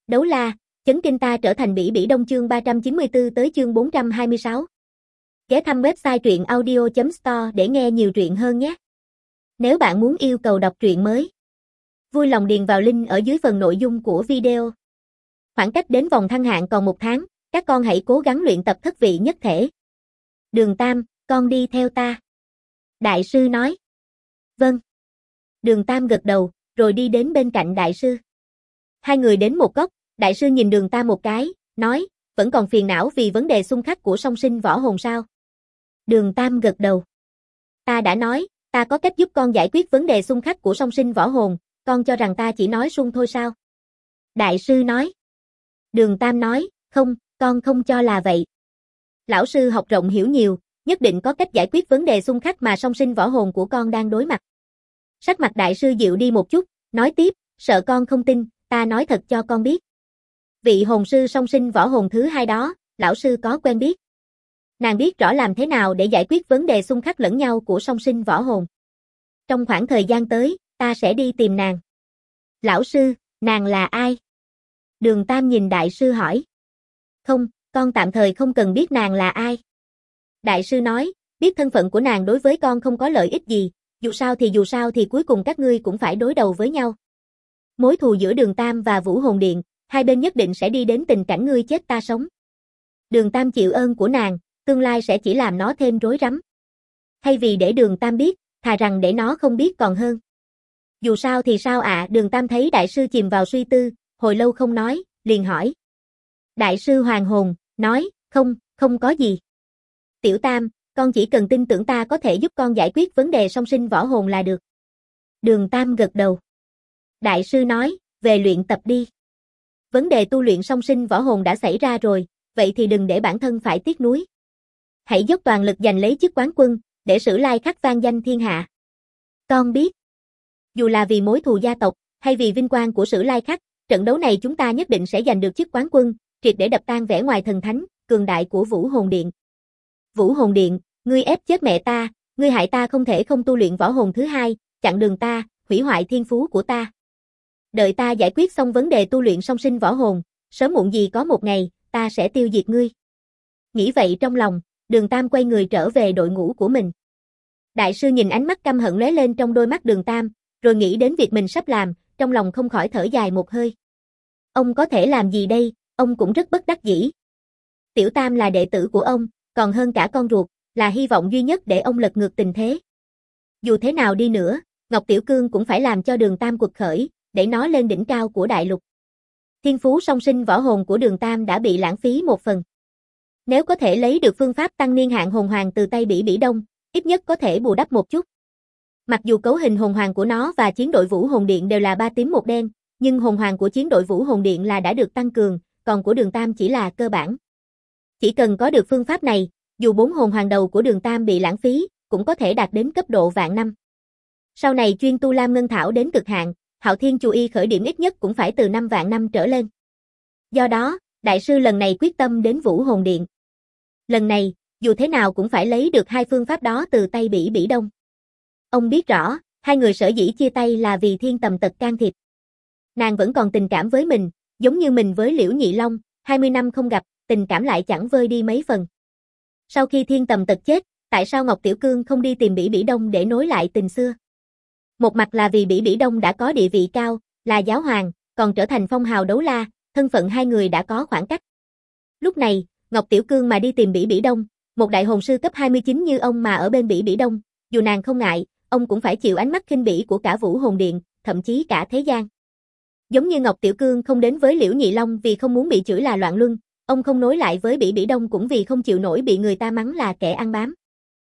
Đấu la, chấn kinh ta trở thành Bỉ Bỉ Đông chương 394 tới chương 426. Ghé thăm website truyện audio.store để nghe nhiều truyện hơn nhé. Nếu bạn muốn yêu cầu đọc truyện mới, vui lòng điền vào link ở dưới phần nội dung của video. Khoảng cách đến vòng thăng hạng còn 1 tháng, các con hãy cố gắng luyện tập thất vị nhất thể. Đường Tam, con đi theo ta. Đại sư nói. Vâng. Đường Tam gật đầu, rồi đi đến bên cạnh đại sư. Hai người đến một góc, đại sư nhìn Đường Tam một cái, nói, vẫn còn phiền não vì vấn đề xung khắc của song sinh võ hồn sao? Đường Tam gật đầu. Ta đã nói, ta có cách giúp con giải quyết vấn đề xung khắc của song sinh võ hồn, con cho rằng ta chỉ nói suông thôi sao? Đại sư nói. Đường Tam nói, không, con không cho là vậy. Lão sư học rộng hiểu nhiều, nhất định có cách giải quyết vấn đề xung khắc mà song sinh võ hồn của con đang đối mặt. Sắc mặt đại sư dịu đi một chút, nói tiếp, sợ con không tin, ta nói thật cho con biết. Vị hồn sư song sinh võ hồn thứ hai đó, lão sư có quen biết. Nàng biết rõ làm thế nào để giải quyết vấn đề xung khắc lẫn nhau của song sinh võ hồn. Trong khoảng thời gian tới, ta sẽ đi tìm nàng. Lão sư, nàng là ai? Đường Tam nhìn đại sư hỏi. Không, con tạm thời không cần biết nàng là ai. Đại sư nói, biết thân phận của nàng đối với con không có lợi ích gì, dù sao thì cuối cùng các ngươi cũng phải đối đầu với nhau. Mối thù giữa Đường Tam và Vũ Hồn Điện, hai bên nhất định sẽ đi đến tình cảnh ngươi chết ta sống. Đường Tam chịu ơn của nàng, tương lai sẽ chỉ làm nó thêm rối rắm. Thay vì để Đường Tam biết, thà rằng để nó không biết còn hơn. Dù sao thì sao ạ? Đường Tam thấy đại sư chìm vào suy tư, hồi lâu không nói, liền hỏi. Đại sư hoàn hồn, nói, không có gì. Tiểu Tam, con chỉ cần tin tưởng ta có thể giúp con giải quyết vấn đề song sinh võ hồn là được. Đường Tam gật đầu. Đại sư nói, về luyện tập đi. Vấn đề tu luyện song sinh võ hồn đã xảy ra rồi, vậy thì đừng để bản thân phải tiếc nuối. Hãy dốc toàn lực giành lấy chức quán quân, để Sử Lai Khắc vang danh thiên hạ. Con biết. Dù là vì mối thù gia tộc, hay vì vinh quang của Sử Lai Khắc, trận đấu này chúng ta nhất định sẽ giành được chức quán quân, triệt để đập tan vẻ ngoài thần thánh, cường đại của Vũ Hồn Điện. Vũ Hồn Điện, ngươi ép chết mẹ ta, ngươi hại ta không thể không tu luyện võ hồn thứ hai, chặn đường ta, hủy hoại thiên phú của ta. Đợi ta giải quyết xong vấn đề tu luyện song sinh võ hồn, sớm muộn gì có một ngày, ta sẽ tiêu diệt ngươi. Nghĩ vậy trong lòng, Đường Tam quay người trở về đội ngũ của mình. Đại sư nhìn ánh mắt căm hận lóe lên trong đôi mắt Đường Tam, rồi nghĩ đến việc mình sắp làm, trong lòng không khỏi thở dài một hơi. Ông có thể làm gì đây, ông cũng rất bất đắc dĩ. Tiểu Tam là đệ tử của ông, còn hơn cả con ruột, là hy vọng duy nhất để ông lật ngược tình thế. Dù thế nào đi nữa, Ngọc Tiểu Cương cũng phải làm cho Đường Tam quật khởi, để nó lên đỉnh cao của đại lục. Thiên phú song sinh võ hồn của Đường Tam đã bị lãng phí một phần. Nếu có thể lấy được phương pháp tăng niên hạn hồn hoàng từ tay Bỉ Bỉ Đông, ít nhất có thể bù đắp một chút. Mặc dù cấu hình hồn hoàng của nó và chiến đội Vũ Hồn Điện đều là 3 tím 1 đen, nhưng hồn hoàng của chiến đội Vũ Hồn Điện là đã được tăng cường, còn của Đường Tam chỉ là cơ bản. Chỉ cần có được phương pháp này, dù 4 hồn hoàng đầu của Đường Tam bị lãng phí, cũng có thể đạt đến cấp độ vạn năm. Sau này chuyên tu Lam Ngân Thảo đến cực hạn, Hạo Thiên Chu Y khởi điểm ít nhất cũng phải từ 5 vạn năm trở lên. Do đó, đại sư lần này quyết tâm đến Vũ Hồn Điện. Lần này, dù thế nào cũng phải lấy được hai phương pháp đó từ tay Bỉ Bỉ Đông. Ông biết rõ, hai người sở dĩ chia tay là vì Thiên Tầm Tật can thiệp. Nàng vẫn còn tình cảm với mình, giống như mình với Liễu Nhị Long, 20 năm không gặp, tình cảm lại chẳng vơi đi mấy phần. Sau khi Thiên Tầm Tật chết, tại sao Ngọc Tiểu Cương không đi tìm Bỉ Bỉ Đông để nối lại tình xưa? Một mặt là vì Bỉ Bỉ Đông đã có địa vị cao, là giáo hoàng, còn trở thành phong hào đấu la, thân phận hai người đã có khoảng cách. Lúc này, Ngọc Tiểu Cương mà đi tìm Bỉ Bỉ Đông, một đại hồn sư cấp 29 như ông mà ở bên Bỉ Bỉ Đông, dù nàng không ngại, ông cũng phải chịu ánh mắt khinh bỉ của cả Vũ Hồn Điện, thậm chí cả thế gian. Giống như Ngọc Tiểu Cương không đến với Liễu Nhị Long vì không muốn bị chửi là loạn luân, ông không nối lại với Bỉ Bỉ Đông cũng vì không chịu nổi bị người ta mắng là kẻ ăn bám.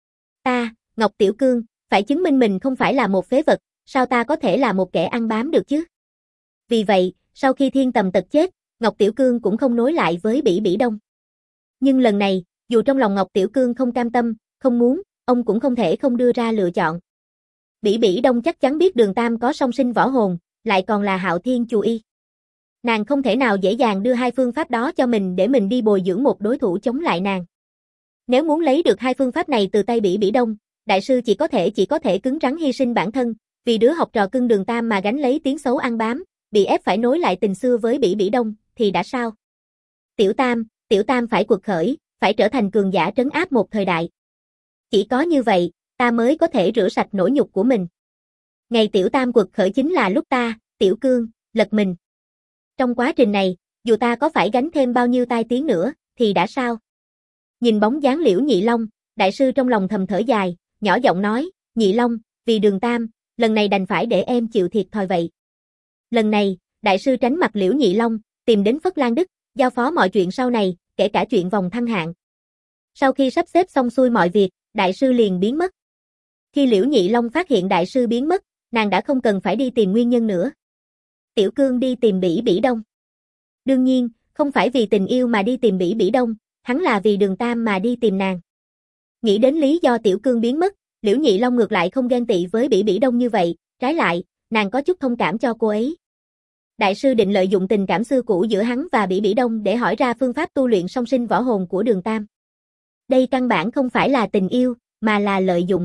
Ta, Ngọc Tiểu Cương, phải chứng minh mình không phải là một phế vật, sao ta có thể là một kẻ ăn bám được chứ? Vì vậy, sau khi Thiên Tầm Tật chết, Ngọc Tiểu Cương cũng không nối lại với Bỉ Bỉ Đông. Nhưng lần này, dù trong lòng Ngọc Tiểu Cương không cam tâm, không muốn, ông cũng không thể không đưa ra lựa chọn. Bỉ Bỉ Đông chắc chắn biết Đường Tam có song sinh võ hồn, lại còn là Hạo Thiên Chu Y. Nàng không thể nào dễ dàng đưa hai phương pháp đó cho mình để mình đi bồi dưỡng một đối thủ chống lại nàng. Nếu muốn lấy được hai phương pháp này từ tay Bỉ Bỉ Đông, đại sư chỉ có thể cứng rắn hy sinh bản thân, vì đứa học trò cưng Đường Tam mà gánh lấy tiếng xấu ăn bám, bị ép phải nối lại tình xưa với Bỉ Bỉ Đông, thì đã sao? Tiểu Tam phải quật khởi, phải trở thành cường giả trấn áp một thời đại. Chỉ có như vậy, ta mới có thể rửa sạch nỗi nhục của mình. Ngày Tiểu Tam quật khởi chính là lúc ta, Tiểu Cương, lật mình. Trong quá trình này, dù ta có phải gánh thêm bao nhiêu tai tiếng nữa, thì đã sao? Nhìn bóng dáng Liễu Nhị Long, đại sư trong lòng thầm thở dài, nhỏ giọng nói, Nhị Long, vì Đường Tam, lần này đành phải để em chịu thiệt thòi vậy. Lần này, đại sư tránh mặt Liễu Nhị Long, tìm đến Phất Lan Đức, giao phó mọi chuyện sau này, kể cả chuyện vòng thăng hạng. Sau khi sắp xếp xong xuôi mọi việc, đại sư liền biến mất. Khi Liễu Nhị Long phát hiện đại sư biến mất, nàng đã không cần phải đi tìm nguyên nhân nữa. Tiểu Cương đi tìm Bỉ Bỉ Đông. Đương nhiên, không phải vì tình yêu mà đi tìm Bỉ Bỉ Đông, hắn là vì Đường Tam mà đi tìm nàng. Nghĩ đến lý do Tiểu Cương biến mất, Liễu Nhị Long ngược lại không ghen tị với Bỉ Bỉ Đông như vậy, trái lại, nàng có chút thông cảm cho cô ấy. Đại sư định lợi dụng tình cảm xưa cũ giữa hắn và Bỉ Bỉ Đông để hỏi ra phương pháp tu luyện song sinh võ hồn của Đường Tam. Đây căn bản không phải là tình yêu, mà là lợi dụng.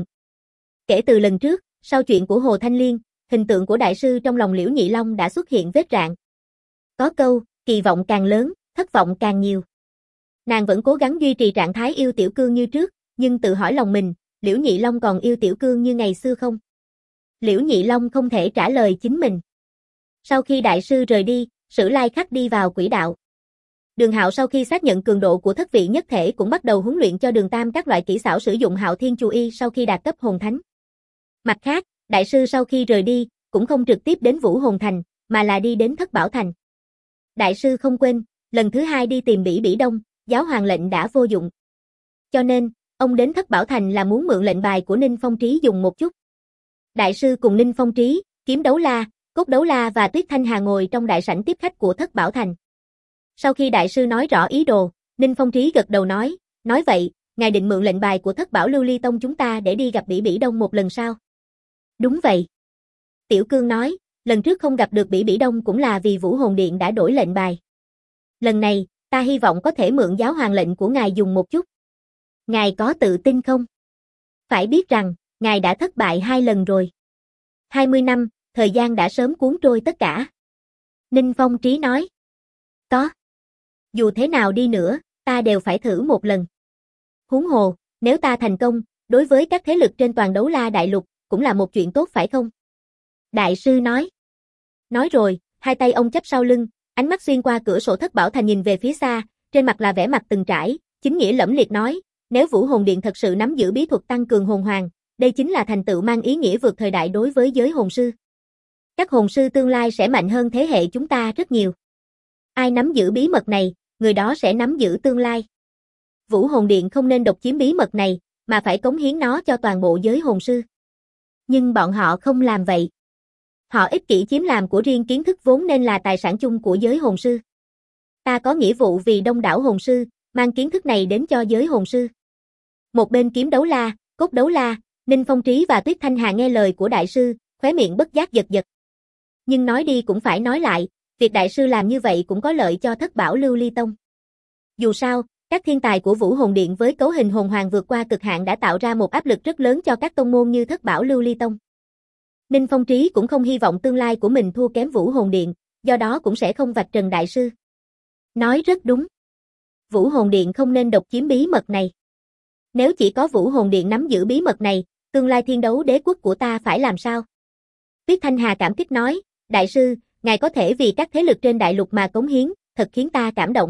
Kể từ lần trước, sau chuyện của Hồ Thanh Liên, hình tượng của đại sư trong lòng Liễu Nhị Long đã xuất hiện vết rạn. Có câu, kỳ vọng càng lớn, thất vọng càng nhiều. Nàng vẫn cố gắng duy trì trạng thái yêu Tiểu Cương như trước, nhưng tự hỏi lòng mình, Liễu Nhị Long còn yêu Tiểu Cương như ngày xưa không? Liễu Nhị Long không thể trả lời chính mình. Sau khi đại sư rời đi, Sử Lai Khắc đi vào quỹ đạo. Đường Hạo sau khi xác nhận cường độ của thất vị nhất thể cũng bắt đầu huấn luyện cho Đường Tam các loại kỹ xảo sử dụng Hạo Thiên Chu Y sau khi đạt cấp hồn thánh. Mặt khác, đại sư sau khi rời đi, cũng không trực tiếp đến Vũ Hồn Thành, mà là đi đến Thất Bảo Thành. Đại sư không quên, lần thứ hai đi tìm Bỉ Bỉ Đông, giáo hoàng lệnh đã vô dụng. Cho nên, ông đến Thất Bảo Thành là muốn mượn lệnh bài của Ninh Phong Trí dùng một chút. Đại sư cùng Ninh Phong Trí, Kiếm Đấu La, Cốt Đấu La và Tuyết Thanh Hà ngồi trong đại sảnh tiếp khách của Thất Bảo Thành. Sau khi đại sư nói rõ ý đồ, Ninh Phong Trí gật đầu nói vậy, ngài định mượn lệnh bài của Thất Bảo Lưu Ly Tông chúng ta để đi gặp Bỉ Bỉ Đông một lần sao? Đúng vậy. Tiểu Cương nói, lần trước không gặp được Bỉ Bỉ Đông cũng là vì Vũ Hồn Điện đã đổi lệnh bài. Lần này, ta hy vọng có thể mượn giáo hoàng lệnh của ngài dùng một chút. Ngài có tự tin không? Phải biết rằng, ngài đã thất bại 2 lần rồi. 20 năm, thời gian đã sớm cuốn trôi tất cả. Ninh Phong Trí nói. Có. Dù thế nào đi nữa, ta đều phải thử một lần. Huống hồ, nếu ta thành công, đối với các thế lực trên toàn Đấu La Đại Lục, cũng là một chuyện tốt phải không? Đại sư nói. Nói rồi, hai tay ông chắp sau lưng, ánh mắt xuyên qua cửa sổ Thất Bảo Thành nhìn về phía xa, trên mặt là vẻ mặt từng trải, chính nghĩa lẫm liệt nói, nếu Vũ Hồn Điện thật sự nắm giữ bí thuật tăng cường hồn hoàng, đây chính là thành tựu mang ý nghĩa vượt thời đại đối với giới hồn sư. Các hồn sư tương lai sẽ mạnh hơn thế hệ chúng ta rất nhiều. Ai nắm giữ bí mật này, người đó sẽ nắm giữ tương lai. Vũ Hồn Điện không nên độc chiếm bí mật này, mà phải cống hiến nó cho toàn bộ giới hồn sư. Nhưng bọn họ không làm vậy. Họ ích kỷ chiếm làm của riêng kiến thức vốn nên là tài sản chung của giới hồn sư. Ta có nghĩa vụ vì đông đảo hồn sư, mang kiến thức này đến cho giới hồn sư. Một bên Kiếm Đấu La, Cốt Đấu La, Ninh Phong Trí và Tuyết Thanh Hà nghe lời của đại sư, khóe miệng bất giác giật giật. Nhưng nói đi cũng phải nói lại, việc đại sư làm như vậy cũng có lợi cho Thất Bảo Lưu Ly Tông. Dù sao, các thiên tài của Vũ Hồn Điện với cấu hình hồn hoàng vượt qua cực hạn đã tạo ra một áp lực rất lớn cho các tông môn như Thất Bảo Lưu Ly Tông. Ninh Phong Trí cũng không hy vọng tương lai của mình thua kém Vũ Hồn Điện, do đó cũng sẽ không vạch trần đại sư. Nói rất đúng. Vũ Hồn Điện không nên độc chiếm bí mật này. Nếu chỉ có Vũ Hồn Điện nắm giữ bí mật này, tương lai thiên đấu đế quốc của ta phải làm sao? Tuyết Thanh Hà cảm kích nói, đại sư, ngài có thể vì các thế lực trên đại lục mà cống hiến, thật khiến ta cảm động.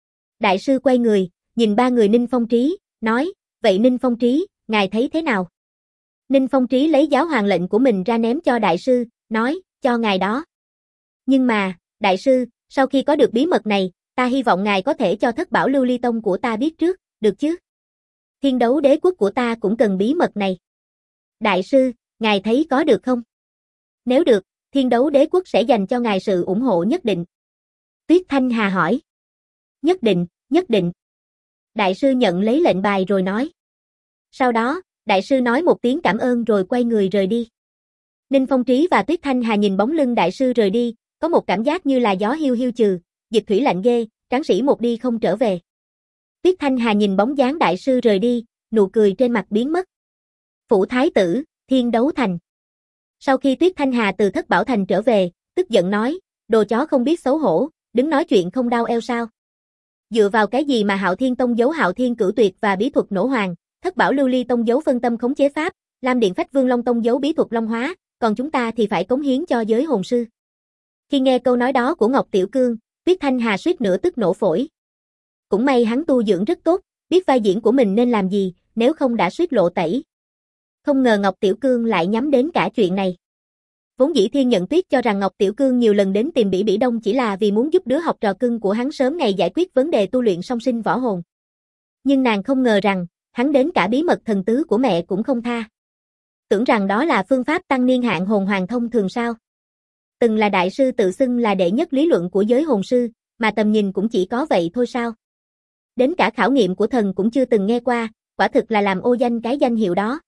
Đại sư quay người, nhìn ba người Ninh Phong Trí, nói, vậy Ninh Phong Trí, ngài thấy thế nào? Ninh Phong Trí lấy giáo hoàng lệnh của mình ra ném cho đại sư, nói, cho ngài đó. Nhưng mà, đại sư, sau khi có được bí mật này, ta hy vọng ngài có thể cho Thất Bảo Lưu Ly Tông của ta biết trước, được chứ? Thiên đấu đế quốc của ta cũng cần bí mật này. Đại sư, ngài thấy có được không? Nếu được, thiên đấu đế quốc sẽ dành cho ngài sự ủng hộ nhất định. Tuyết Thanh Hà hỏi. Nhất định, nhất định. Đại sư nhận lấy lệnh bài rồi nói. Sau đó, đại sư nói một tiếng cảm ơn rồi quay người rời đi. Ninh Phong Trí và Tuyết Thanh Hà nhìn bóng lưng đại sư rời đi, có một cảm giác như là gió hiu hiu trừ, dịch thủy lạnh ghê, tráng sĩ một đi không trở về. Tuyết Thanh Hà nhìn bóng dáng đại sư rời đi, nụ cười trên mặt biến mất. Phủ Thái tử, Thiên Đấu Thành. Sau khi Tuyết Thanh Hà từ Thất Bảo Thành trở về, tức giận nói, đồ chó không biết xấu hổ, đứng nói chuyện không đau eo sao? Dựa vào cái gì mà Hạo Thiên Tông giấu Hạo Thiên Cửu Tuyệt và bí thuật nổ hoàng, Thất Bảo Lưu Ly Tông giấu phân tâm khống chế pháp, Lam Điện Phách Vương Long Tông giấu bí thuật long hóa, còn chúng ta thì phải cống hiến cho giới hồn sư. Khi nghe câu nói đó của Ngọc Tiểu Cương, Tuyết Thanh Hà suýt nữa tức nổ phổi. Cũng may hắn tu dưỡng rất tốt, biết vai diễn của mình nên làm gì, nếu không đã suýt lộ tẩy. Không ngờ Ngọc Tiểu Cương lại nhắm đến cả chuyện này. Vốn dĩ Thiên Nhận Tuyết cho rằng Ngọc Tiểu Cương nhiều lần đến tìm Bỉ Bỉ Đông chỉ là vì muốn giúp đứa học trò cưng của hắn sớm ngày giải quyết vấn đề tu luyện song sinh võ hồn. Nhưng nàng không ngờ rằng, hắn đến cả bí mật thần tứ của mẹ cũng không tha. Tưởng rằng đó là phương pháp tăng niên hạn hồn hoàng thông thường sao? Từng là đại sư tự xưng là đệ nhất lý luận của giới hồn sư, mà tầm nhìn cũng chỉ có vậy thôi sao? Đến cả khảo nghiệm của thần cũng chưa từng nghe qua, quả thực là làm ô danh cái danh hiệu đó.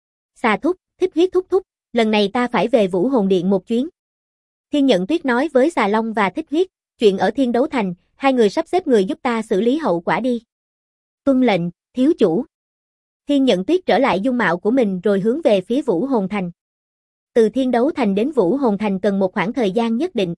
Xà thúc, Thích Huyết thúc thúc, lần này ta phải về Vũ Hồn Điện một chuyến. Thiên Nhận Tuyết nói với Xà Long và Thích Huyết, chuyện ở Thiên Đấu Thành, hai người sắp xếp người giúp ta xử lý hậu quả đi. Tuân lệnh, thiếu chủ. Thiên Nhận Tuyết trở lại dung mạo của mình rồi hướng về phía Vũ Hồn Thành. Từ Thiên Đấu Thành đến Vũ Hồn Thành cần một khoảng thời gian nhất định.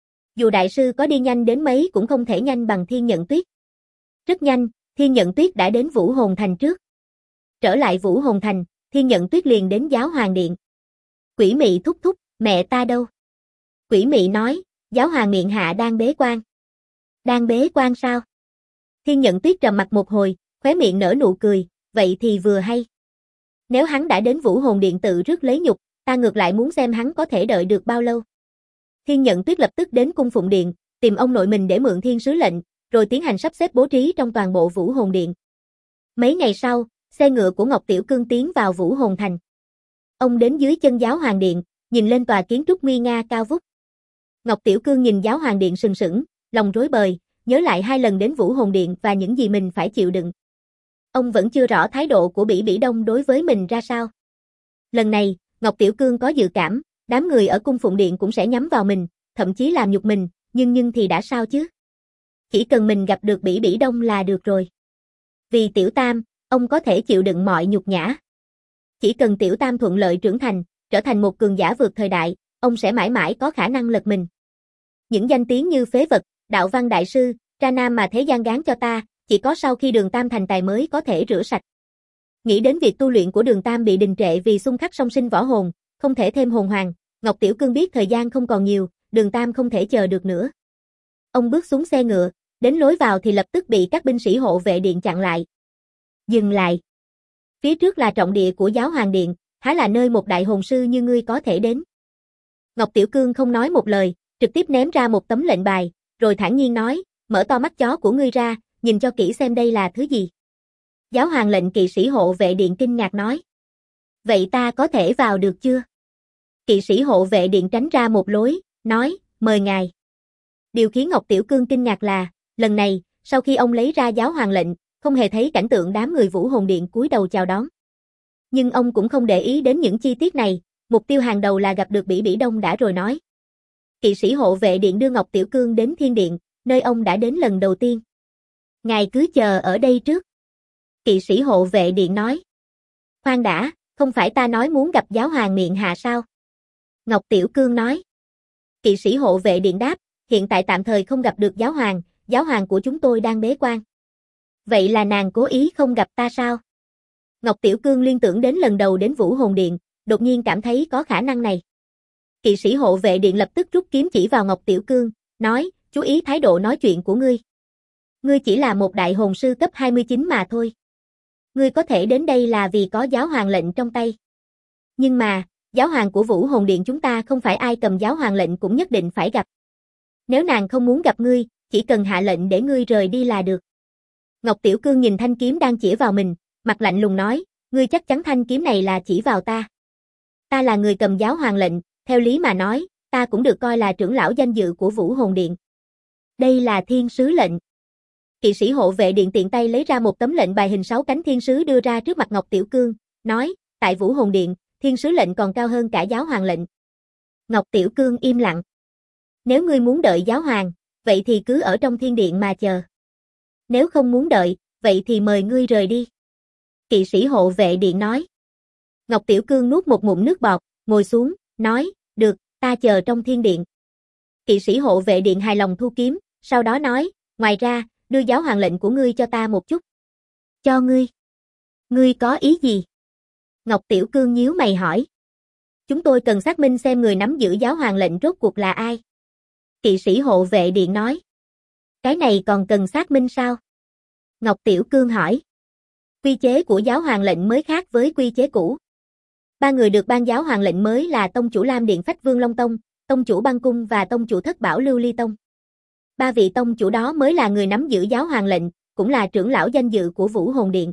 Dù đại sư có đi nhanh đến mấy cũng không thể nhanh bằng Thiên Nhận Tuyết. Rất nhanh, Thiên Nhận Tuyết đã đến Vũ Hồn Thành trước. Trở lại Vũ Hồn Thành, Thiên Nhận Tuyết liền đến Giáo Hoàng Điện. Quỷ Mị thúc thúc, mẹ ta đâu? Quỷ Mị nói, Giáo Hoàng miệng hạ đang bế quan. Đang bế quan sao? Thiên Nhận Tuyết trầm mặt một hồi, khóe miệng nở nụ cười, vậy thì vừa hay. Nếu hắn đã đến Vũ Hồn Điện tự rước lấy nhục, ta ngược lại muốn xem hắn có thể đợi được bao lâu. Thiên Nhận Tuyết lập tức đến Cung Phụng Điện, tìm ông nội mình để mượn thiên sứ lệnh, rồi tiến hành sắp xếp bố trí trong toàn bộ Vũ Hồn Điện. Mấy ngày sau, xe ngựa của Ngọc Tiểu Cương tiến vào Vũ Hồn Thành. Ông đến dưới chân Giáo Hoàng Điện, nhìn lên tòa kiến trúc nguy nga cao vút. Ngọc Tiểu Cương nhìn Giáo Hoàng Điện sừng sững, lòng rối bời, nhớ lại 2 lần đến Vũ Hồn Điện và những gì mình phải chịu đựng. Ông vẫn chưa rõ thái độ của Bỉ Bỉ Đông đối với mình ra sao. Lần này, Ngọc Tiểu Cương có dự cảm, đám người ở Cung Phụng Điện cũng sẽ nhắm vào mình, thậm chí làm nhục mình, nhưng thì đã sao chứ? Chỉ cần mình gặp được Bỉ Bỉ Đông là được rồi. Vì Tiểu Tam, ông có thể chịu đựng mọi nhục nhã. Chỉ cần Tiểu Tam thuận lợi trưởng thành, trở thành một cường giả vượt thời đại, ông sẽ mãi mãi có khả năng lật mình. Những danh tiếng như phế vật, đạo văn đại sư, tra nam mà thế gian gán cho ta, chỉ có sau khi Đường Tam thành tài mới có thể rửa sạch. Nghĩ đến việc tu luyện của Đường Tam bị đình trệ vì xung khắc song sinh võ hồn, không thể thêm hồn hoàng, Ngọc Tiểu Cương biết thời gian không còn nhiều, Đường Tam không thể chờ được nữa. Ông bước xuống xe ngựa, đến lối vào thì lập tức bị các binh sĩ hộ vệ điện chặn lại. Dừng lại. Phía trước là trọng địa của Giáo Hoàng Điện, há là nơi một đại hồn sư như ngươi có thể đến. Ngọc Tiểu Cương không nói một lời, trực tiếp ném ra một tấm lệnh bài, rồi thản nhiên nói, mở to mắt chó của ngươi ra, nhìn cho kỹ xem đây là thứ gì. Giáo Hoàng lệnh kỵ sĩ hộ vệ điện kinh ngạc nói. Vậy ta có thể vào được chưa? Kỵ sĩ hộ vệ điện tránh ra một lối, nói, mời ngài. Điều khiến Ngọc Tiểu Cương kinh ngạc là, lần này, sau khi ông lấy ra Giáo Hoàng lệnh, không hề thấy cảnh tượng đám người Vũ Hồn Điện cúi đầu chào đón. Nhưng ông cũng không để ý đến những chi tiết này, mục tiêu hàng đầu là gặp được Bỉ Bỉ Đông đã rồi nói. Kỵ sĩ hộ vệ điện đưa Ngọc Tiểu Cương đến Thiên Điện, nơi ông đã đến lần đầu tiên. Ngài cứ chờ ở đây trước. Kỵ sĩ hộ vệ điện nói. Khoan đã, không phải ta nói muốn gặp Giáo Hoàng miệng hạ sao? Ngọc Tiểu Cương nói. Kỵ sĩ hộ vệ điện đáp, hiện tại tạm thời không gặp được Giáo Hoàng của chúng tôi đang bế quan. Vậy là nàng cố ý không gặp ta sao? Ngọc Tiểu Cương liên tưởng đến lần đầu đến Vũ Hồn Điện, đột nhiên cảm thấy có khả năng này. Kỵ sĩ hộ vệ điện lập tức rút kiếm chỉ vào Ngọc Tiểu Cương, nói, chú ý thái độ nói chuyện của ngươi. Ngươi chỉ là một đại hồn sư cấp 29 mà thôi. Ngươi có thể đến đây là vì có Giáo Hoàng lệnh trong tay. Nhưng mà, Giáo Hoàng của Vũ Hồn Điện chúng ta không phải ai cầm Giáo Hoàng lệnh cũng nhất định phải gặp. Nếu nàng không muốn gặp ngươi, chỉ cần hạ lệnh để ngươi rời đi là được. Ngọc Tiểu Cương nhìn thanh kiếm đang chĩa vào mình, mặt lạnh lùng nói, ngươi chắc chắn thanh kiếm này là chỉ vào ta. Ta là người cầm Giáo Hoàng lệnh, theo lý mà nói, ta cũng được coi là trưởng lão danh dự của Vũ Hồn Điện. Đây là thiên sứ lệnh. Kỵ sĩ hộ vệ điện tiện tay lấy ra một tấm lệnh bài hình 6 cánh thiên sứ đưa ra trước mặt Ngọc Tiểu Cương, nói, tại Vũ Hồn Điện, thiên sứ lệnh còn cao hơn cả Giáo Hoàng lệnh. Ngọc Tiểu Cương im lặng. Nếu ngươi muốn đợi Giáo Hoàng, vậy thì cứ ở trong Thiên Điện mà chờ. Nếu không muốn đợi, vậy thì mời ngươi rời đi. Kỵ sĩ hộ vệ điện nói. Ngọc Tiểu Cương nuốt một ngụm nước bọt, ngồi xuống, nói, được, ta chờ trong Thiên Điện. Kỵ sĩ hộ vệ điện hài lòng thu kiếm, sau đó nói, ngoài ra, đưa giáo hoàng lệnh của ngươi cho ta một chút. Cho ngươi? Ngươi có ý gì? Ngọc Tiểu Cương nhíu mày hỏi. Chúng tôi cần xác minh xem người nắm giữ giáo hoàng lệnh rốt cuộc là ai. Kỵ sĩ hộ vệ điện nói. Cái này còn cần xác minh sao? Ngọc Tiểu Cương hỏi. Quy chế của giáo hoàng lệnh mới khác với quy chế cũ. 3 người được ban giáo hoàng lệnh mới là tông chủ Lam Điện Phách Vương Long Tông, tông chủ Băng Cung và tông chủ Thất Bảo Lưu Ly Tông. 3 vị tông chủ đó mới là người nắm giữ giáo hoàng lệnh, cũng là trưởng lão danh dự của Vũ Hồn Điện.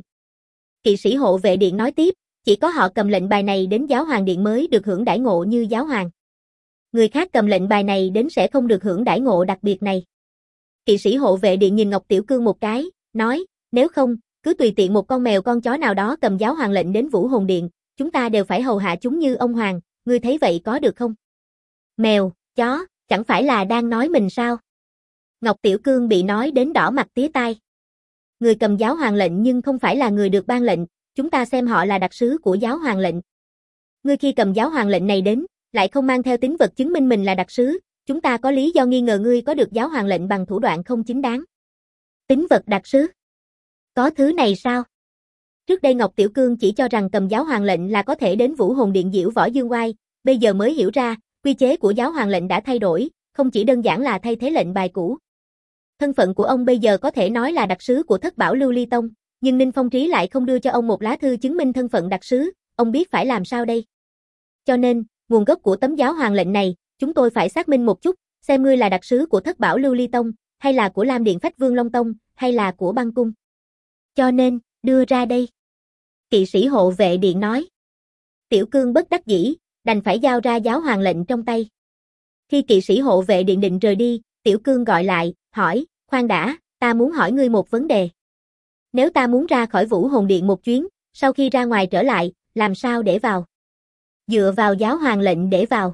Kỵ sĩ hộ vệ điện nói tiếp, chỉ có họ cầm lệnh bài này đến giáo hoàng điện mới được hưởng đãi ngộ như giáo hoàng. Người khác cầm lệnh bài này đến sẽ không được hưởng đãi ngộ đặc biệt này. Kỵ sĩ hộ vệ điện nhìn Ngọc Tiểu Cương một cái, nói, nếu không, cứ tùy tiện một con mèo con chó nào đó cầm giáo hoàng lệnh đến Vũ Hồn Điện, chúng ta đều phải hầu hạ chúng như ông hoàng, ngươi thấy vậy có được không? Mèo, chó, chẳng phải là đang nói mình sao? Ngọc Tiểu Cương bị nói đến đỏ mặt tía tai. Người cầm giáo hoàng lệnh nhưng không phải là người được ban lệnh, chúng ta xem họ là đặc sứ của giáo hoàng lệnh. Ngươi khi cầm giáo hoàng lệnh này đến, lại không mang theo tín vật chứng minh mình là đặc sứ, chúng ta có lý do nghi ngờ ngươi có được giáo hoàng lệnh bằng thủ đoạn không chính đáng. Tín vật đặc sứ? Có thứ này sao? Trước đây Ngọc Tiểu Cương chỉ cho rằng cầm giáo hoàng lệnh là có thể đến Vũ Hồn Điện diễu võ dương oai, bây giờ mới hiểu ra, quy chế của giáo hoàng lệnh đã thay đổi, không chỉ đơn giản là thay thế lệnh bài cũ. Thân phận của ông bây giờ có thể nói là đặc sứ của Thất Bảo Lưu Ly Tông, nhưng Ninh Phong Trí lại không đưa cho ông một lá thư chứng minh thân phận đặc sứ, ông biết phải làm sao đây? Cho nên, nguồn gốc của tấm giáo hoàng lệnh này, chúng tôi phải xác minh một chút, xem ngươi là đặc sứ của Thất Bảo Lưu Ly Tông, hay là của Lam Điện Phách Vương Long Tông, hay là của Băng Cung. Cho nên, đưa ra đây. Kỵ sĩ hộ vệ điện nói. Tiểu Cương bất đắc dĩ, đành phải giao ra giáo hoàng lệnh trong tay. Khi kỵ sĩ hộ vệ điện định rời đi, Tiểu Cương gọi lại, hỏi, khoan đã, ta muốn hỏi ngươi một vấn đề. Nếu ta muốn ra khỏi Vũ Hồn Điện một chuyến, sau khi ra ngoài trở lại, làm sao để vào? Dựa vào giáo hoàng lệnh để vào.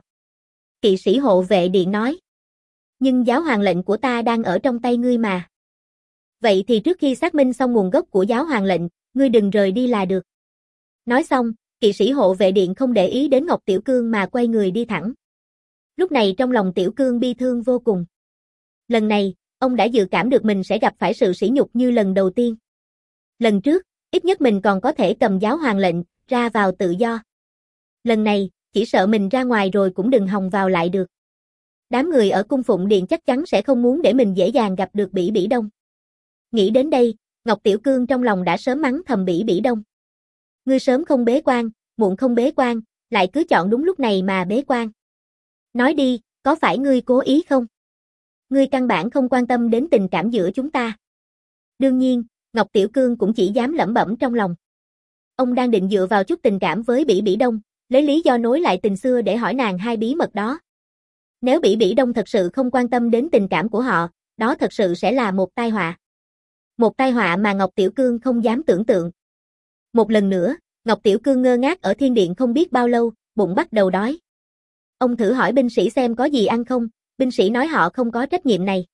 Kỵ sĩ hộ vệ điện nói. Nhưng giáo hoàng lệnh của ta đang ở trong tay ngươi mà. Vậy thì trước khi xác minh xong nguồn gốc của giáo hoàng lệnh, ngươi đừng rời đi là được. Nói xong, kỵ sĩ hộ vệ điện không để ý đến Ngọc Tiểu Cương mà quay người đi thẳng. Lúc này trong lòng Tiểu Cương bi thương vô cùng. Lần này, ông đã dự cảm được mình sẽ gặp phải sự sỉ nhục như lần đầu tiên. Lần trước, ít nhất mình còn có thể cầm giáo hoàng lệnh, ra vào tự do. Lần này, chỉ sợ mình ra ngoài rồi cũng đừng hòng vào lại được. Đám người ở cung phụng điện chắc chắn sẽ không muốn để mình dễ dàng gặp được Bỉ Bỉ Đông. Nghĩ đến đây, Ngọc Tiểu Cương trong lòng đã sớm mắng thầm Bỉ Bỉ Đông. Ngươi sớm không bế quan, muộn không bế quan, lại cứ chọn đúng lúc này mà bế quan. Nói đi, có phải ngươi cố ý không? Ngươi căn bản không quan tâm đến tình cảm giữa chúng ta. Đương nhiên, Ngọc Tiểu Cương cũng chỉ dám lẩm bẩm trong lòng. Ông đang định dựa vào chút tình cảm với Bỉ Bỉ Đông, lấy lý do nối lại tình xưa để hỏi nàng hai bí mật đó. Nếu Bỉ Bỉ Đông thật sự không quan tâm đến tình cảm của họ, đó thật sự sẽ là một tai họa. Một tai họa mà Ngọc Tiểu Cương không dám tưởng tượng. Một lần nữa, Ngọc Tiểu Cương ngơ ngác ở thiên điện không biết bao lâu, bụng bắt đầu đói. Ông thử hỏi binh sĩ xem có gì ăn không, binh sĩ nói họ không có trách nhiệm này.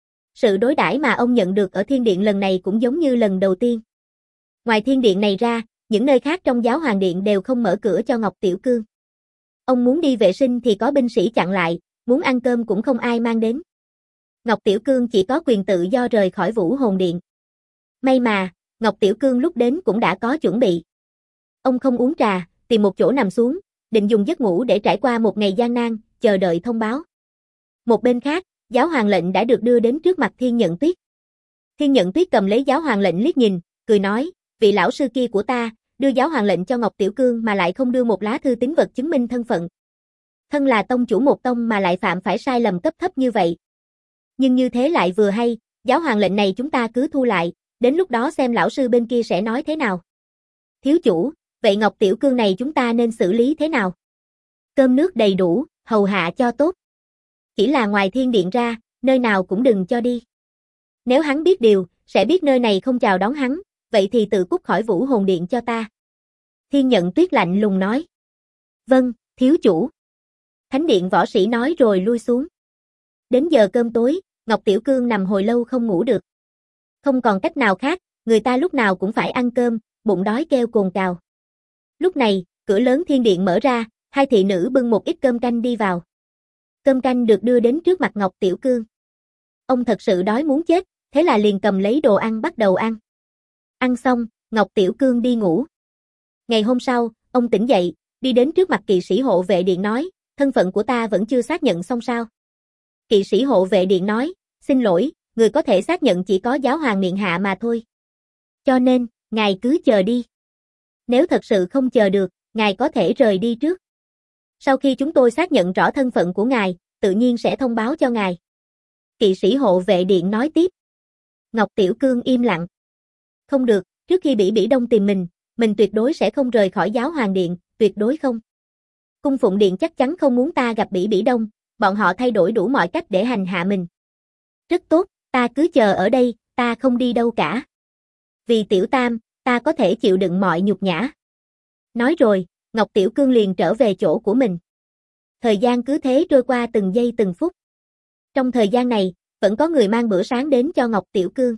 Sự đối đãi mà ông nhận được ở thiên điện lần này cũng giống như lần đầu tiên. Ngoài thiên điện này ra, những nơi khác trong giáo hoàng điện đều không mở cửa cho Ngọc Tiểu Cương. Ông muốn đi vệ sinh thì có binh sĩ chặn lại, muốn ăn cơm cũng không ai mang đến. Ngọc Tiểu Cương chỉ có quyền tự do rời khỏi Vũ Hồn Điện. May mà, Ngọc Tiểu Cương lúc đến cũng đã có chuẩn bị. Ông không uống trà, tìm một chỗ nằm xuống, định dùng giấc ngủ để trải qua một ngày gian nan, chờ đợi thông báo. Một bên khác, giáo hoàng lệnh đã được đưa đến trước mặt Thiên Nhận Tuyết. Thiên Nhận Tuyết cầm lấy giáo hoàng lệnh liếc nhìn, cười nói, vị lão sư kia của ta, đưa giáo hoàng lệnh cho Ngọc Tiểu Cương mà lại không đưa một lá thư tín vật chứng minh thân phận. Thân là tông chủ một tông mà lại phạm phải sai lầm cấp thấp như vậy. Nhưng như thế lại vừa hay, giáo hoàng lệnh này chúng ta cứ thu lại, đến lúc đó xem lão sư bên kia sẽ nói thế nào. Thiếu chủ, vậy Ngọc Tiểu Cương này chúng ta nên xử lý thế nào? Cơm nước đầy đủ, hầu hạ cho tốt. Chỉ là ngoài thiên điện ra, nơi nào cũng đừng cho đi. Nếu hắn biết điều, sẽ biết nơi này không chào đón hắn, vậy thì tự cút khỏi Vũ Hồn Điện cho ta. Thiên Nhận Tuyết lạnh lùng nói. Vâng, thiếu chủ. Thánh điện võ sĩ nói rồi lui xuống. Đến giờ cơm tối, Ngọc Tiểu Cương nằm hồi lâu không ngủ được. Không còn cách nào khác, người ta lúc nào cũng phải ăn cơm, bụng đói kêu cồn cào. Lúc này, cửa lớn thiên điện mở ra, hai thị nữ bưng một ít cơm canh đi vào. Cơm canh được đưa đến trước mặt Ngọc Tiểu Cương. Ông thật sự đói muốn chết, thế là liền cầm lấy đồ ăn bắt đầu ăn. Ăn xong, Ngọc Tiểu Cương đi ngủ. Ngày hôm sau, ông tỉnh dậy, đi đến trước mặt kỵ sĩ hộ vệ điện nói, thân phận của ta vẫn chưa xác nhận xong sao? Kỵ sĩ hộ vệ điện nói, xin lỗi, người có thể xác nhận chỉ có giáo hoàng miện hạ mà thôi. Cho nên, ngài cứ chờ đi. Nếu thật sự không chờ được, ngài có thể rời đi trước. Sau khi chúng tôi xác nhận rõ thân phận của ngài, tự nhiên sẽ thông báo cho ngài. Kỵ sĩ hộ vệ điện nói tiếp. Ngọc Tiểu Cương im lặng. Không được, trước khi Bỉ Bỉ Đông tìm mình tuyệt đối sẽ không rời khỏi giáo hoàng điện, tuyệt đối không. Cung phụng điện chắc chắn không muốn ta gặp Bỉ Bỉ Đông, bọn họ thay đổi đủ mọi cách để hành hạ mình. Rất tốt, ta cứ chờ ở đây, ta không đi đâu cả. Vì Tiểu Tam, ta có thể chịu đựng mọi nhục nhã. Nói rồi, Ngọc Tiểu Cương liền trở về chỗ của mình. Thời gian cứ thế trôi qua từng giây từng phút. Trong thời gian này, vẫn có người mang bữa sáng đến cho Ngọc Tiểu Cương.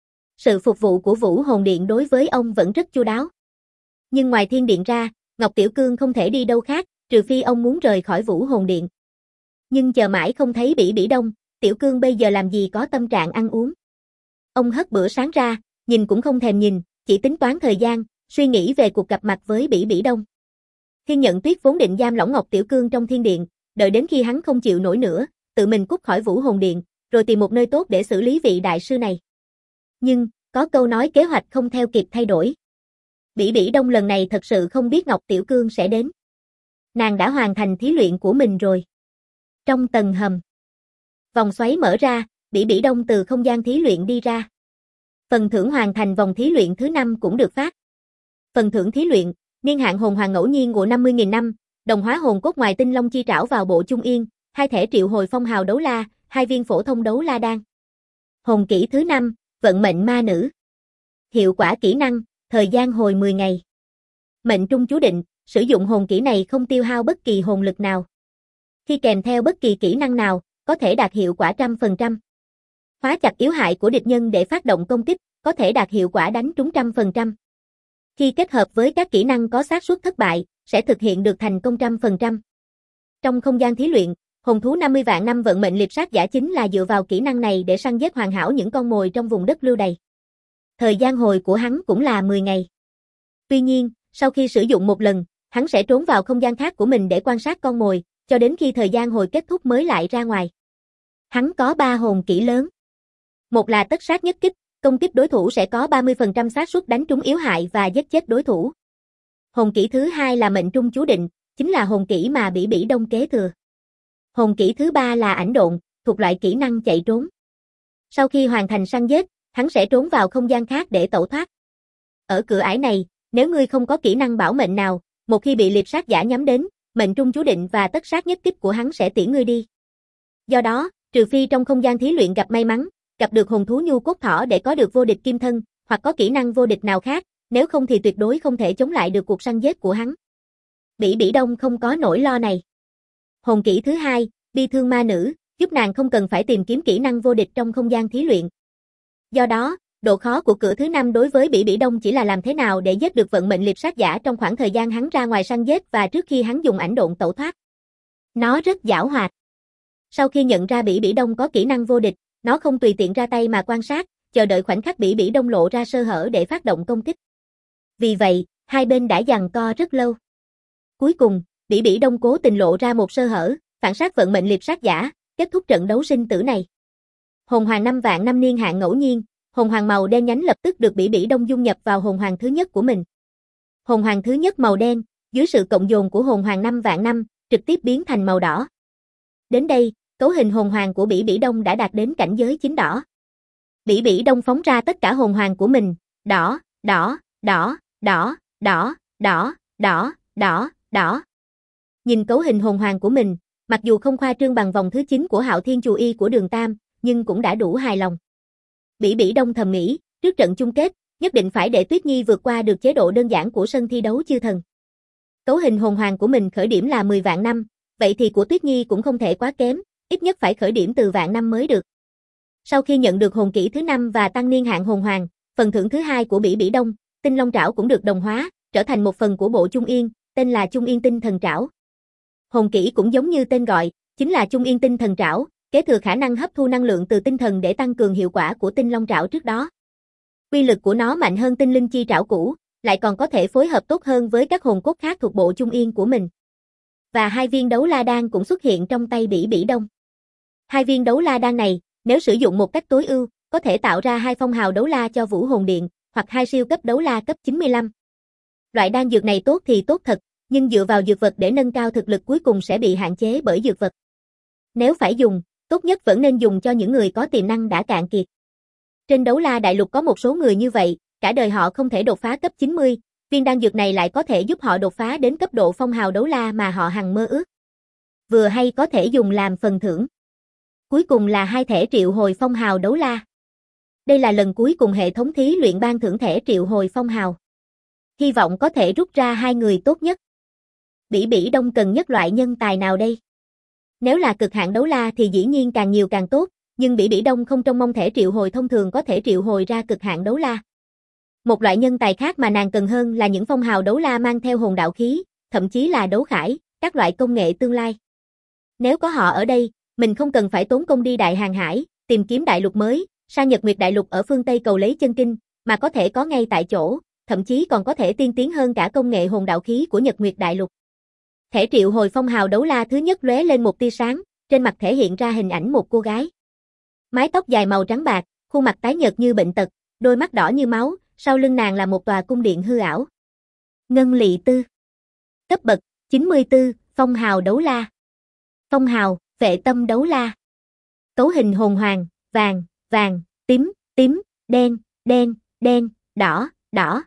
Sự phục vụ của Vũ Hồn Điện đối với ông vẫn rất chu đáo. Nhưng ngoài thiên điện ra, Ngọc Tiểu Cương không thể đi đâu khác, trừ phi ông muốn rời khỏi Vũ Hồn Điện. Nhưng chờ mãi không thấy Bỉ Bỉ Đông, Tiểu Cương bây giờ làm gì có tâm trạng ăn uống. Ông hất bữa sáng ra, nhìn cũng không thèm nhìn, chỉ tính toán thời gian, suy nghĩ về cuộc gặp mặt với Bỉ Bỉ Đông. Thiên Nhận Tuyết vốn định giam lỏng Ngọc Tiểu Cương trong thiên điện, đợi đến khi hắn không chịu nổi nữa, tự mình cút khỏi Vũ Hồn Điện, rồi tìm một nơi tốt để xử lý vị đại sư này. Nhưng, có câu nói kế hoạch không theo kịp thay đổi. Bỉ Bỉ Đông lần này thật sự không biết Ngọc Tiểu Cương sẽ đến. Nàng đã hoàn thành thí luyện của mình rồi. Trong tầng hầm, vòng xoáy mở ra, Bỉ Bỉ Đông từ không gian thí luyện đi ra. Phần thưởng hoàn thành vòng thí luyện thứ 5 cũng được phát. Phần thưởng thí luyện, niên hạn hồn hoàng ngẫu nhiên của 50.000 năm, đồng hóa hồn cốt ngoài tinh long chi trảo vào bộ trung yên, 2 thẻ triệu hồi phong hào đấu la, 2 viên phổ thông đấu la đan. Hồn kỹ thứ 5, vận mệnh ma nữ. Hiệu quả kỹ năng, thời gian hồi 10 ngày. Mệnh trung chú định, sử dụng hồn kỹ này không tiêu hao bất kỳ hồn lực nào. Khi kèm theo bất kỳ kỹ năng nào, có thể đạt hiệu quả 100%. Hóa chặt yếu hại của địch nhân để phát động công kích, có thể đạt hiệu quả đánh trúng 100%. Khi kết hợp với các kỹ năng có xác suất thất bại, sẽ thực hiện được thành công 100%. Trong không gian thí luyện, hồn thú 50 vạn năm vận mệnh liệp sát giả chính là dựa vào kỹ năng này để săn giết hoàn hảo những con mồi trong vùng đất lưu đày. Thời gian hồi của hắn cũng là 10 ngày. Tuy nhiên, sau khi sử dụng một lần, hắn sẽ trốn vào không gian khác của mình để quan sát con mồi, cho đến khi thời gian hồi kết thúc mới lại ra ngoài. Hắn có 3 hồn kỹ lớn. Một là tất sát nhất kích, công kích đối thủ sẽ có 30% xác suất đánh trúng yếu hại và giết chết đối thủ. Hồn kỹ thứ 2 là mệnh trung chú định, chính là hồn kỹ mà Bỉ Bỉ Đông kế thừa. Hồn kỹ thứ 3 là ảnh độn, thuộc loại kỹ năng chạy trốn. Sau khi hoàn thành săn giết, hắn sẽ trốn vào không gian khác để tẩu thoát. Ở cửa ải này, nếu ngươi không có kỹ năng bảo mệnh nào, một khi bị liệp sát giả nhắm đến, mệnh trung chú định và tất sát nhất kích của hắn sẽ tiễn ngươi đi. Do đó, trừ phi trong không gian thí luyện gặp may mắn, gặp được hồn thú nhu cốt thỏ để có được vô địch kim thân, hoặc có kỹ năng vô địch nào khác, nếu không thì tuyệt đối không thể chống lại được cuộc săn giết của hắn. Bỉ Bỉ Đông không có nỗi lo này. Hồn kỹ thứ 2, bi thương ma nữ, giúp nàng không cần phải tìm kiếm kỹ năng vô địch trong không gian thí luyện. Do đó, độ khó của cửa thứ 5 đối với Bỉ Bỉ Đông chỉ là làm thế nào để giết được vận mệnh liệp sát giả trong khoảng thời gian hắn ra ngoài săn giết và trước khi hắn dùng ảnh độn tẩu thoát. Nó rất giảo hoạt. Sau khi nhận ra Bỉ Bỉ Đông có kỹ năng vô địch, nó không tùy tiện ra tay mà quan sát, chờ đợi khoảnh khắc Bỉ Bỉ Đông lộ ra sơ hở để phát động công kích. Vì vậy, hai bên đã giằng co rất lâu. Cuối cùng, Bỉ Bỉ Đông cố tình lộ ra một sơ hở, phản sát vận mệnh liệp sát giả, kết thúc trận đấu sinh tử này. Hồn hoàng 5 vạn năm niên hạn ngẫu nhiên, hồn hoàng màu đen nhánh lập tức được Bỉ Bỉ Đông dung nhập vào hồn hoàng thứ nhất của mình. Hồn hoàng thứ nhất màu đen, dưới sự cộng dồn của hồn hoàng 5 vạn năm, trực tiếp biến thành màu đỏ. Đến đây, cấu hình hồn hoàng của Bỉ Bỉ Đông đã đạt đến cảnh giới chính đỏ. Bỉ Bỉ Đông phóng ra tất cả hồn hoàng của mình, đỏ, đỏ, đỏ, đỏ, đỏ, đỏ, đỏ, đỏ, đỏ. Nhìn cấu hình hồn hoàng của mình, mặc dù không khoa trương bằng vòng thứ 9 của Hạo Thiên Chù Y của Đường Tam, nhưng cũng đã đủ hài lòng. Bỉ Bỉ Đông thầm nghĩ, trước trận chung kết, nhất định phải để Tuyết Nhi vượt qua được chế độ đơn giản của sân thi đấu chư thần. Cấu hình hồn hoàng của mình khởi điểm là 10 vạn năm, vậy thì của Tuyết Nhi cũng không thể quá kém, ít nhất phải khởi điểm từ vạn năm mới được. Sau khi nhận được hồn kỹ thứ 5 và tăng niên hạn hồn hoàng, phần thưởng thứ 2 của Bỉ Bỉ Đông, Tinh Long Trảo cũng được đồng hóa, trở thành một phần của bộ Trung Yên, tên là Trung Yên Tinh Thần Trảo. Hồn kỹ cũng giống như tên gọi, chính là Trung Yên Tinh Thần Trảo, kế thừa khả năng hấp thu năng lượng từ tinh thần để tăng cường hiệu quả của tinh long trảo trước đó. Uy lực của nó mạnh hơn tinh linh chi trảo cũ, lại còn có thể phối hợp tốt hơn với các hồn cốt khác thuộc bộ Trung Yên của mình. Và 2 viên đấu la đan cũng xuất hiện trong tay Bỉ Bỉ Đông. 2 viên đấu la đan này, nếu sử dụng một cách tối ưu, có thể tạo ra 2 phong hào đấu la cho Vũ Hồn Điện, hoặc 2 siêu cấp đấu la cấp 95. Loại đan dược này tốt thì tốt thật, nhưng dựa vào dược vật để nâng cao thực lực cuối cùng sẽ bị hạn chế bởi dược vật. Nếu phải dùng, tốt nhất vẫn nên dùng cho những người có tiềm năng đã cạn kiệt. Trên đấu la đại lục có một số người như vậy, cả đời họ không thể đột phá cấp 90, viên đan dược này lại có thể giúp họ đột phá đến cấp độ phong hào đấu la mà họ hằng mơ ước. Vừa hay có thể dùng làm phần thưởng. Cuối cùng là 2 thẻ triệu hồi phong hào đấu la. Đây là lần cuối cùng hệ thống thí luyện ban thưởng thẻ triệu hồi phong hào. Hy vọng có thể rút ra 2 người tốt nhất. Bỉ Bỉ Đông cần nhất loại nhân tài nào đây? Nếu là cực hạn đấu la thì dĩ nhiên càng nhiều càng tốt, nhưng Bỉ Bỉ Đông không trông mong thẻ triệu hồi thông thường có thể triệu hồi ra cực hạn đấu la. Một loại nhân tài khác mà nàng cần hơn là những phong hào đấu la mang theo hồn đạo khí, thậm chí là đấu khải, các loại công nghệ tương lai. Nếu có họ ở đây, mình không cần phải tốn công đi đại hàng hải, tìm kiếm đại lục mới, sang Nhật Nguyệt đại lục ở phương Tây cầu lấy chân kinh, mà có thể có ngay tại chỗ, thậm chí còn có thể tiên tiến hơn cả công nghệ hồn đạo khí của Nhật Nguyệt đại lục. Thẻ triệu hồi phong hào đấu la thứ nhất lóe lên một tia sáng, trên mặt thể hiện ra hình ảnh một cô gái. Mái tóc dài màu trắng bạc, khuôn mặt tái nhợt như bệnh tật, đôi mắt đỏ như máu, sau lưng nàng là một tòa cung điện hư ảo. Ngân Lị Tư. Cấp bậc 94, phong hào đấu la. Phong hào, vệ tâm đấu la. Cấu hình hồn hoàng, vàng, vàng, tím, tím, đen, đen, đen, đỏ, đỏ.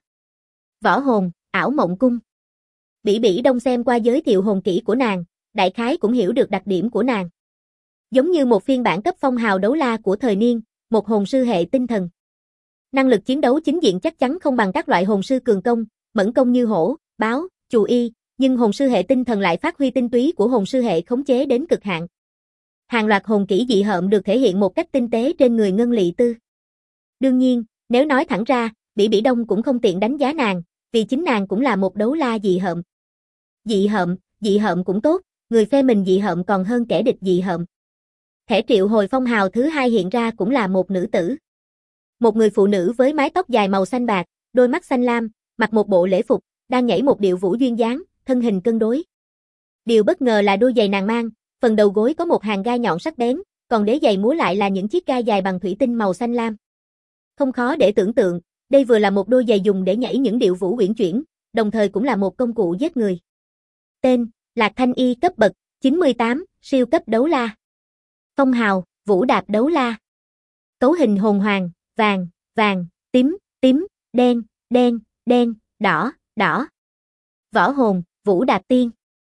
Võ hồn, ảo mộng cung. Bỉ Bỉ Đông xem qua giới thiệu hồn kỹ của nàng, đại khái cũng hiểu được đặc điểm của nàng. Giống như một phiên bản cấp phong hào đấu la của thời niên, một hồn sư hệ tinh thần. Năng lực chiến đấu chính diện chắc chắn không bằng các loại hồn sư cường công, mẫn công như hổ, báo, chù y, nhưng hồn sư hệ tinh thần lại phát huy tinh túy của hồn sư hệ khống chế đến cực hạn. Hàng loạt hồn kỹ dị hợm được thể hiện một cách tinh tế trên người Ngân Lị Tư. Đương nhiên, nếu nói thẳng ra, Bỉ Bỉ Đông cũng không tiện đánh giá nàng, vì chính nàng cũng là một đấu la dị hợm. Dị hợm cũng tốt, người phe mình dị hợm còn hơn kẻ địch dị hợm. Thẻ triệu hồi phong hào thứ 2 hiện ra cũng là một nữ tử. Một người phụ nữ với mái tóc dài màu xanh bạc, đôi mắt xanh lam, mặc một bộ lễ phục, đang nhảy một điệu vũ duyên dáng, thân hình cân đối. Điều bất ngờ là đôi giày nàng mang, phần đầu gối có một hàng gai nhọn sắc bén, còn đế giày múa lại là những chiếc gai dài bằng thủy tinh màu xanh lam. Không khó để tưởng tượng, đây vừa là một đôi giày dùng để nhảy những điệu vũ uyển chuyển, đồng thời cũng là một công cụ giết người. Tên, Lạc Thanh Y, cấp bậc 98, siêu cấp đấu la. Phong hào, Vũ Đạp đấu la. Cấu hình hồn hoàng, vàng, vàng, tím, tím, đen, đen, đen, đỏ, đỏ. Võ hồn, Vũ Đạp tiên.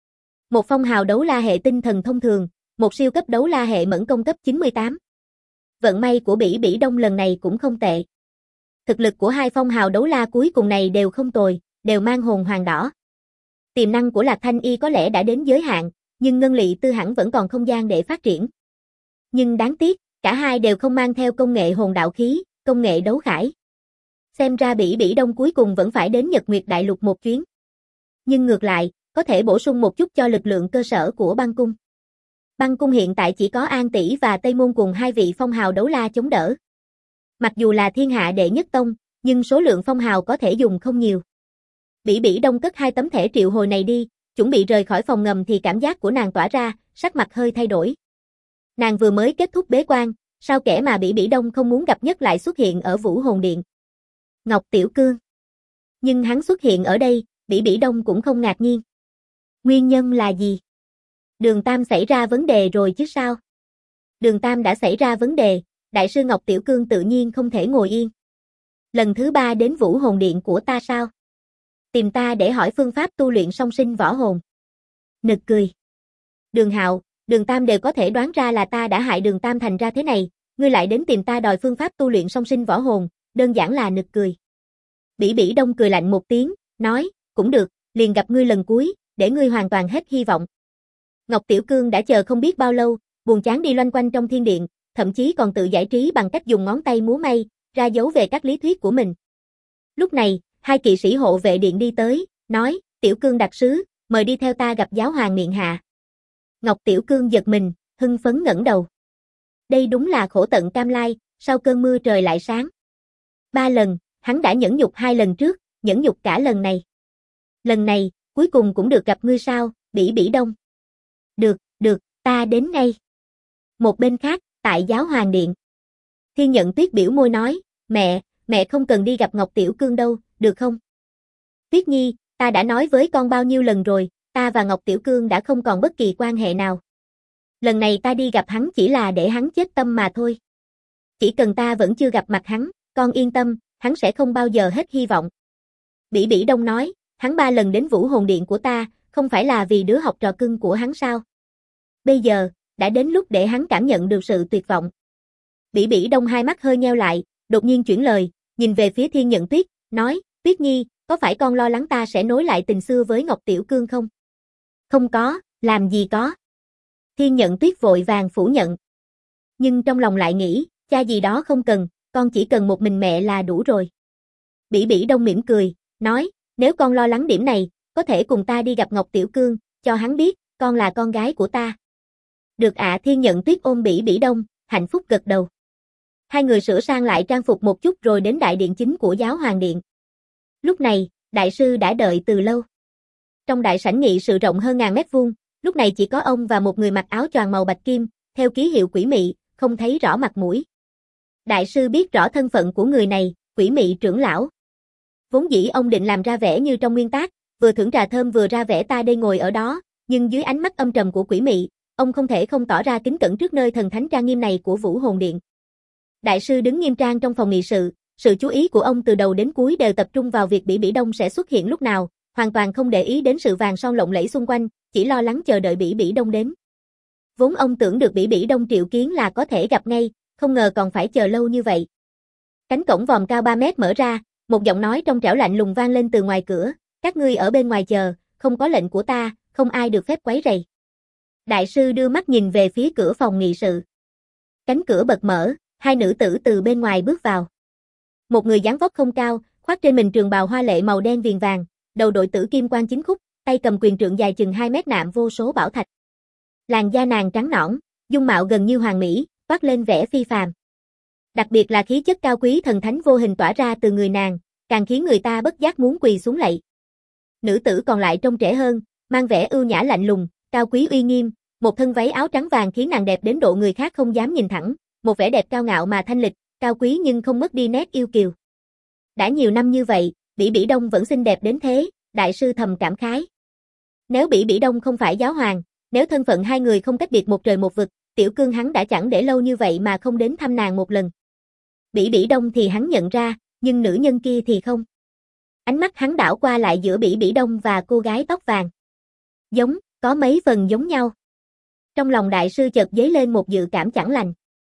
Một phong hào đấu la hệ tinh thần thông thường, một siêu cấp đấu la hệ mẫn công cấp 98. Vận may của Bỉ Bỉ Đông lần này cũng không tệ. Thực lực của 2 phong hào đấu la cuối cùng này đều không tồi, đều mang hồn hoàng đỏ. Tiềm năng của Lạc Thanh Y có lẽ đã đến giới hạn, nhưng Ngân Lị Tư hẳn vẫn còn không gian để phát triển. Nhưng đáng tiếc, cả hai đều không mang theo công nghệ hồn đạo khí, công nghệ đấu khải. Xem ra Bỉ Bỉ Đông cuối cùng vẫn phải đến Nhật Nguyệt đại lục một chuyến. Nhưng ngược lại, có thể bổ sung một chút cho lực lượng cơ sở của băng cung. Băng cung hiện tại chỉ có An Tỷ và Tây Môn cùng 2 vị phong hào đấu la chống đỡ. Mặc dù là thiên hạ đệ nhất tông, nhưng số lượng phong hào có thể dùng không nhiều. Bỉ Bỉ Đông cất 2 tấm thẻ triệu hồi này đi, chuẩn bị rời khỏi phòng ngầm thì cảm giác của nàng tỏa ra, sắc mặt hơi thay đổi. Nàng vừa mới kết thúc bế quan, sao kẻ mà Bỉ Bỉ Đông không muốn gặp nhất lại xuất hiện ở Vũ Hồn Điện. Ngọc Tiểu Cương. Nhưng hắn xuất hiện ở đây, Bỉ Bỉ Đông cũng không ngạc nhiên. Nguyên nhân là gì? Đường Tam xảy ra vấn đề rồi chứ sao? Đường Tam đã xảy ra vấn đề, Đại sư Ngọc Tiểu Cương tự nhiên không thể ngồi yên. Lần thứ 3 đến Vũ Hồn Điện của ta sao? Tìm ta để hỏi phương pháp tu luyện song sinh võ hồn. Nực cười. Đường Hạo, Đường Tam đều có thể đoán ra là ta đã hại Đường Tam thành ra thế này, ngươi lại đến tìm ta đòi phương pháp tu luyện song sinh võ hồn, đơn giản là nực cười. Bỉ Bỉ Đông cười lạnh một tiếng, nói, cũng được, liền gặp ngươi lần cuối, để ngươi hoàn toàn hết hy vọng. Ngọc Tiểu Cương đã chờ không biết bao lâu, buồn chán đi loanh quanh trong thiên điện, thậm chí còn tự giải trí bằng cách dùng ngón tay múa may, ra dấu về các lý thuyết của mình. Lúc này, 2 kỵ sĩ hộ vệ điện đi tới, nói, Tiểu Cương đặc sứ, mời đi theo ta gặp giáo hoàng miện hạ. Ngọc Tiểu Cương giật mình, hưng phấn ngẩng đầu. Đây đúng là khổ tận cam lai, sau cơn mưa trời lại sáng. 3 lần, hắn đã nhẫn nhục 2 lần trước, nhẫn nhục cả lần này. Lần này, cuối cùng cũng được gặp ngươi sao, Bỉ Bỉ Đông. Được, ta đến ngay. Một bên khác, tại Giáo Hoàng Điện. Thiên Nhận Tuyết biểu môi nói, mẹ không cần đi gặp Ngọc Tiểu Cương đâu, được không? Tuyết Nhi, ta đã nói với con bao nhiêu lần rồi, ta và Ngọc Tiểu Cương đã không còn bất kỳ quan hệ nào. Lần này ta đi gặp hắn chỉ là để hắn chết tâm mà thôi. Chỉ cần ta vẫn chưa gặp mặt hắn, con yên tâm, hắn sẽ không bao giờ hết hy vọng. Bỉ Bỉ Đông nói, hắn 3 lần đến Vũ Hồn Điện của ta, không phải là vì đứa học trò cưng của hắn sao? Bây giờ, đã đến lúc để hắn cảm nhận được sự tuyệt vọng. Bỉ Bỉ Đông hai mắt hơi nheo lại, đột nhiên chuyển lời, nhìn về phía Thiên Nhận Tuyết, nói, Tuyết Nhi, có phải con lo lắng ta sẽ nối lại tình xưa với Ngọc Tiểu Cương không? Không có, làm gì có. Thiên Nhận Tuyết vội vàng phủ nhận. Nhưng trong lòng lại nghĩ, cha gì đó không cần, con chỉ cần một mình mẹ là đủ rồi. Bỉ Bỉ Đông mỉm cười, nói, nếu con lo lắng điểm này, có thể cùng ta đi gặp Ngọc Tiểu Cương, cho hắn biết, con là con gái của ta. Được ạ. Thiên Nhận Tuyết ôm Bỉ Bỉ Đông, hạnh phúc gật đầu. Hai người sửa sang lại trang phục một chút rồi đến đại điện chính của Giáo Hoàng Điện. Lúc này, đại sư đã đợi từ lâu. Trong đại sảnh nghị sự rộng hơn 1000 mét vuông, lúc này chỉ có ông và một người mặc áo choàng màu bạch kim, theo ký hiệu quỷ mị, không thấy rõ mặt mũi. Đại sư biết rõ thân phận của người này, quỷ mị trưởng lão. Vốn dĩ ông định làm ra vẻ như trong nguyên tác, vừa thưởng trà thơm vừa ra vẻ ta đây ngồi ở đó, nhưng dưới ánh mắt âm trầm của quỷ mị, ông không thể không tỏ ra kính cẩn trước nơi thần thánh trang nghiêm này của Vũ Hồn Điện. Đại sư đứng nghiêm trang trong phòng nghị sự chú ý của ông từ đầu đến cuối đều tập trung vào việc Bỉ Bỉ Đông sẽ xuất hiện lúc nào, hoàn toàn không để ý đến sự vàng son lộng lẫy xung quanh, chỉ lo lắng chờ đợi Bỉ Bỉ Đông đến. Vốn ông tưởng được Bỉ Bỉ Đông triệu kiến là có thể gặp ngay, không ngờ còn phải chờ lâu như vậy. Cánh cổng vòm cao 3 mét mở ra, một giọng nói trong trẻo lạnh lùng vang lên từ ngoài cửa, các ngươi ở bên ngoài chờ, không có lệnh của ta, không ai được phép quấy rầy. Đại sư đưa mắt nhìn về phía cửa phòng nghị sự. Cánh cửa bật mở, hai nữ tử từ bên ngoài bước vào. Một người dáng vóc không cao, khoác trên mình trường bào hoa lệ màu đen viền vàng, đầu đội tử kim quan chính khúc, tay cầm quyền trượng dài chừng 2 mét nạm vô số bảo thạch. Làn da nàng trắng nõn, dung mạo gần như hoàng mỹ, toát lên vẻ phi phàm. Đặc biệt là khí chất cao quý thần thánh vô hình tỏa ra từ người nàng, càng khiến người ta bất giác muốn quỳ xuống lạy. Nữ tử còn lại trông trẻ hơn, mang vẻ ưu nhã lạnh lùng, cao quý uy nghiêm, một thân váy áo trắng vàng khiến nàng đẹp đến độ người khác không dám nhìn thẳng, một vẻ đẹp cao ngạo mà thanh lịch, cao quý nhưng không mất đi nét yêu kiều. Đã nhiều năm như vậy, Bỉ Bỉ Đông vẫn xinh đẹp đến thế, đại sư thầm cảm khái. Nếu Bỉ Bỉ Đông không phải giáo hoàng, nếu thân phận hai người không cách biệt một trời một vực, Tiểu Cương hắn đã chẳng để lâu như vậy mà không đến thăm nàng một lần. Bỉ Bỉ Đông thì hắn nhận ra, nhưng nữ nhân kia thì không. Ánh mắt hắn đảo qua lại giữa Bỉ Bỉ Đông và cô gái tóc vàng. Giống, có mấy phần giống nhau. Trong lòng đại sư chợt dấy lên một dự cảm chẳng lành.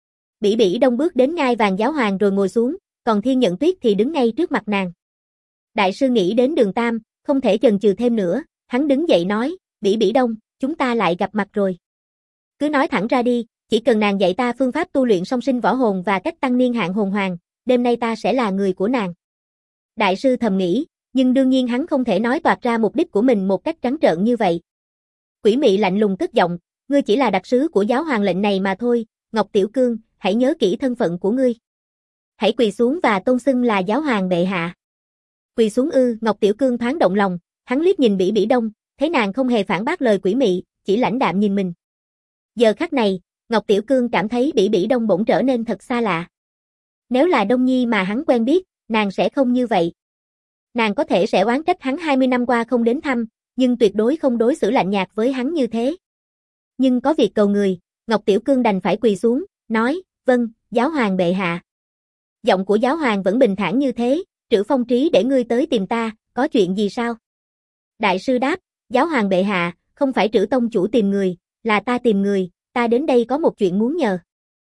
Bỉ Bỉ Đông bước đến ngai vàng giáo hoàng rồi ngồi xuống, còn Thiên Nhận Tuyết thì đứng ngay trước mặt nàng. Đại sư nghĩ đến Đường Tam, không thể chần chừ thêm nữa, hắn đứng dậy nói, Bỉ Bỉ Đông, chúng ta lại gặp mặt rồi. Cứ nói thẳng ra đi, chỉ cần nàng dạy ta phương pháp tu luyện song sinh võ hồn và cách tăng niên hạn hồn hoàng, đêm nay ta sẽ là người của nàng. Đại sư thầm nghĩ, nhưng đương nhiên hắn không thể nói toạc ra mục đích của mình một cách trắng trợn như vậy. Quỷ mị lạnh lùng cất giọng, ngươi chỉ là đặc sứ của giáo hoàng lệnh này mà thôi, Ngọc Tiểu Cương, hãy nhớ kỹ thân phận của ngươi. Hãy quỳ xuống và tôn xưng là giáo hoàng bệ hạ. Quỳ xuống ư? Ngọc Tiểu Cương thoáng động lòng, hắn liếc nhìn Bỉ Bỉ Đông, thấy nàng không hề phản bác lời quỷ mị, chỉ lãnh đạm nhìn mình. Giờ khắc này, Ngọc Tiểu Cương cảm thấy Bỉ Bỉ Đông bỗng trở nên thật xa lạ. Nếu là Đông Nhi mà hắn quen biết, nàng sẽ không như vậy. Nàng có thể sẽ oán trách hắn 20 năm qua không đến thăm, nhưng tuyệt đối không đối xử lạnh nhạt với hắn như thế. Nhưng có việc cầu người, Ngọc Tiểu Cương đành phải quỳ xuống, nói, vâng, giáo hoàng bệ hạ. Giọng của giáo hoàng vẫn bình thản như thế, Trữ Phong Trí để ngươi tới tìm ta, có chuyện gì sao? Đại sư đáp, giáo hoàng bệ hạ, không phải Trữ Tông chủ tìm người, là ta tìm người, ta đến đây có một chuyện muốn nhờ.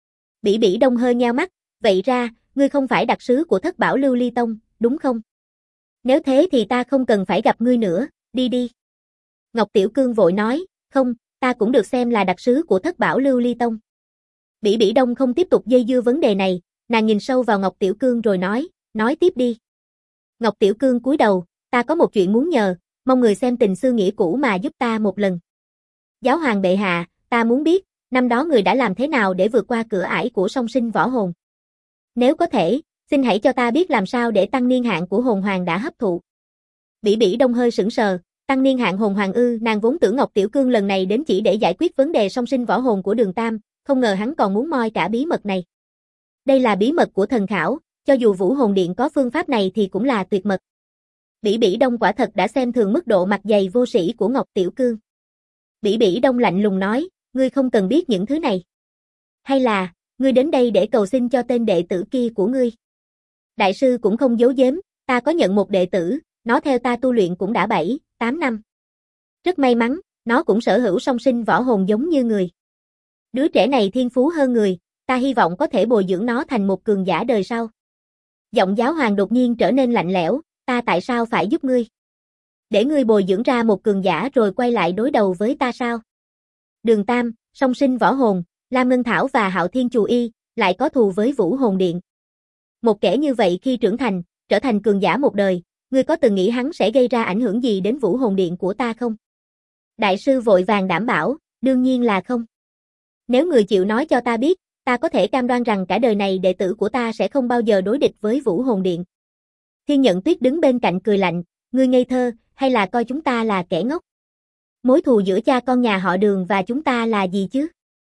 Bỉ Bỉ Đông hơi nheo mắt, vậy ra, ngươi không phải đặc sứ của Thất Bảo Lưu Ly Tông, đúng không? Nếu thế thì ta không cần phải gặp ngươi nữa, đi đi. Ngọc Tiểu Cương vội nói, không, ta cũng được xem là đặc sứ của Thất Bảo Lưu Ly Tông. Bỉ Bỉ Đông không tiếp tục dây dưa vấn đề này, nàng nhìn sâu vào Ngọc Tiểu Cương rồi nói tiếp đi. Ngọc Tiểu Cương cúi đầu, ta có một chuyện muốn nhờ, mong người xem tình xưa nghĩa cũ mà giúp ta một lần. Giáo hoàng bệ hạ, ta muốn biết, Năm đó người đã làm thế nào để vượt qua cửa ải của song sinh võ hồn? Nếu có thể, xin hãy cho ta biết làm sao để tăng niên hạn của hồn hoàng đã hấp thụ. Bỉ Bỉ Đông hơi sững sờ, tăng niên hạn hồn hoàng ư? Nàng vốn tưởng Ngọc Tiểu Cương lần này đến chỉ để giải quyết vấn đề song sinh võ hồn của Đường Tam, không ngờ hắn còn muốn moi cả bí mật này. Đây là bí mật của thần khảo, cho dù Vũ Hồn Điện có phương pháp này thì cũng là tuyệt mật. Bỉ Bỉ Đông quả thật đã xem thường mức độ mặt dày vô sĩ của Ngọc Tiểu Cương. Bỉ Bỉ Đông lạnh lùng nói, ngươi không cần biết những thứ này. Hay là, ngươi đến đây để cầu xin cho tên đệ tử kia của ngươi? Đại sư cũng không giấu giếm, ta có nhận một đệ tử, nó theo ta tu luyện cũng đã 7, 8 năm. Rất may mắn, nó cũng sở hữu song sinh võ hồn giống như người. Đứa trẻ này thiên phú hơn người, ta hy vọng có thể bồi dưỡng nó thành một cường giả đời sau. Giọng giáo hoàng đột nhiên trở nên lạnh lẽo, ta tại sao phải giúp ngươi? Để ngươi bồi dưỡng ra một cường giả rồi quay lại đối đầu với ta sao? Đường Tam, song sinh võ hồn, Lam Ngân Thảo và Hạo Thiên Chù Y, lại có thù với Vũ Hồn Điện. Một kẻ như vậy khi trưởng thành, trở thành cường giả một đời, ngươi có từng nghĩ hắn sẽ gây ra ảnh hưởng gì đến Vũ Hồn Điện của ta không? Đại sư vội vàng đảm bảo, đương nhiên là không. Nếu người chịu nói cho ta biết, ta có thể cam đoan rằng cả đời này đệ tử của ta sẽ không bao giờ đối địch với Vũ Hồn Điện. Thiên Nhận Tuyết đứng bên cạnh cười lạnh, ngươi ngây thơ, hay là coi chúng ta là kẻ ngốc? Mối thù giữa cha con nhà họ Đường và chúng ta là gì chứ?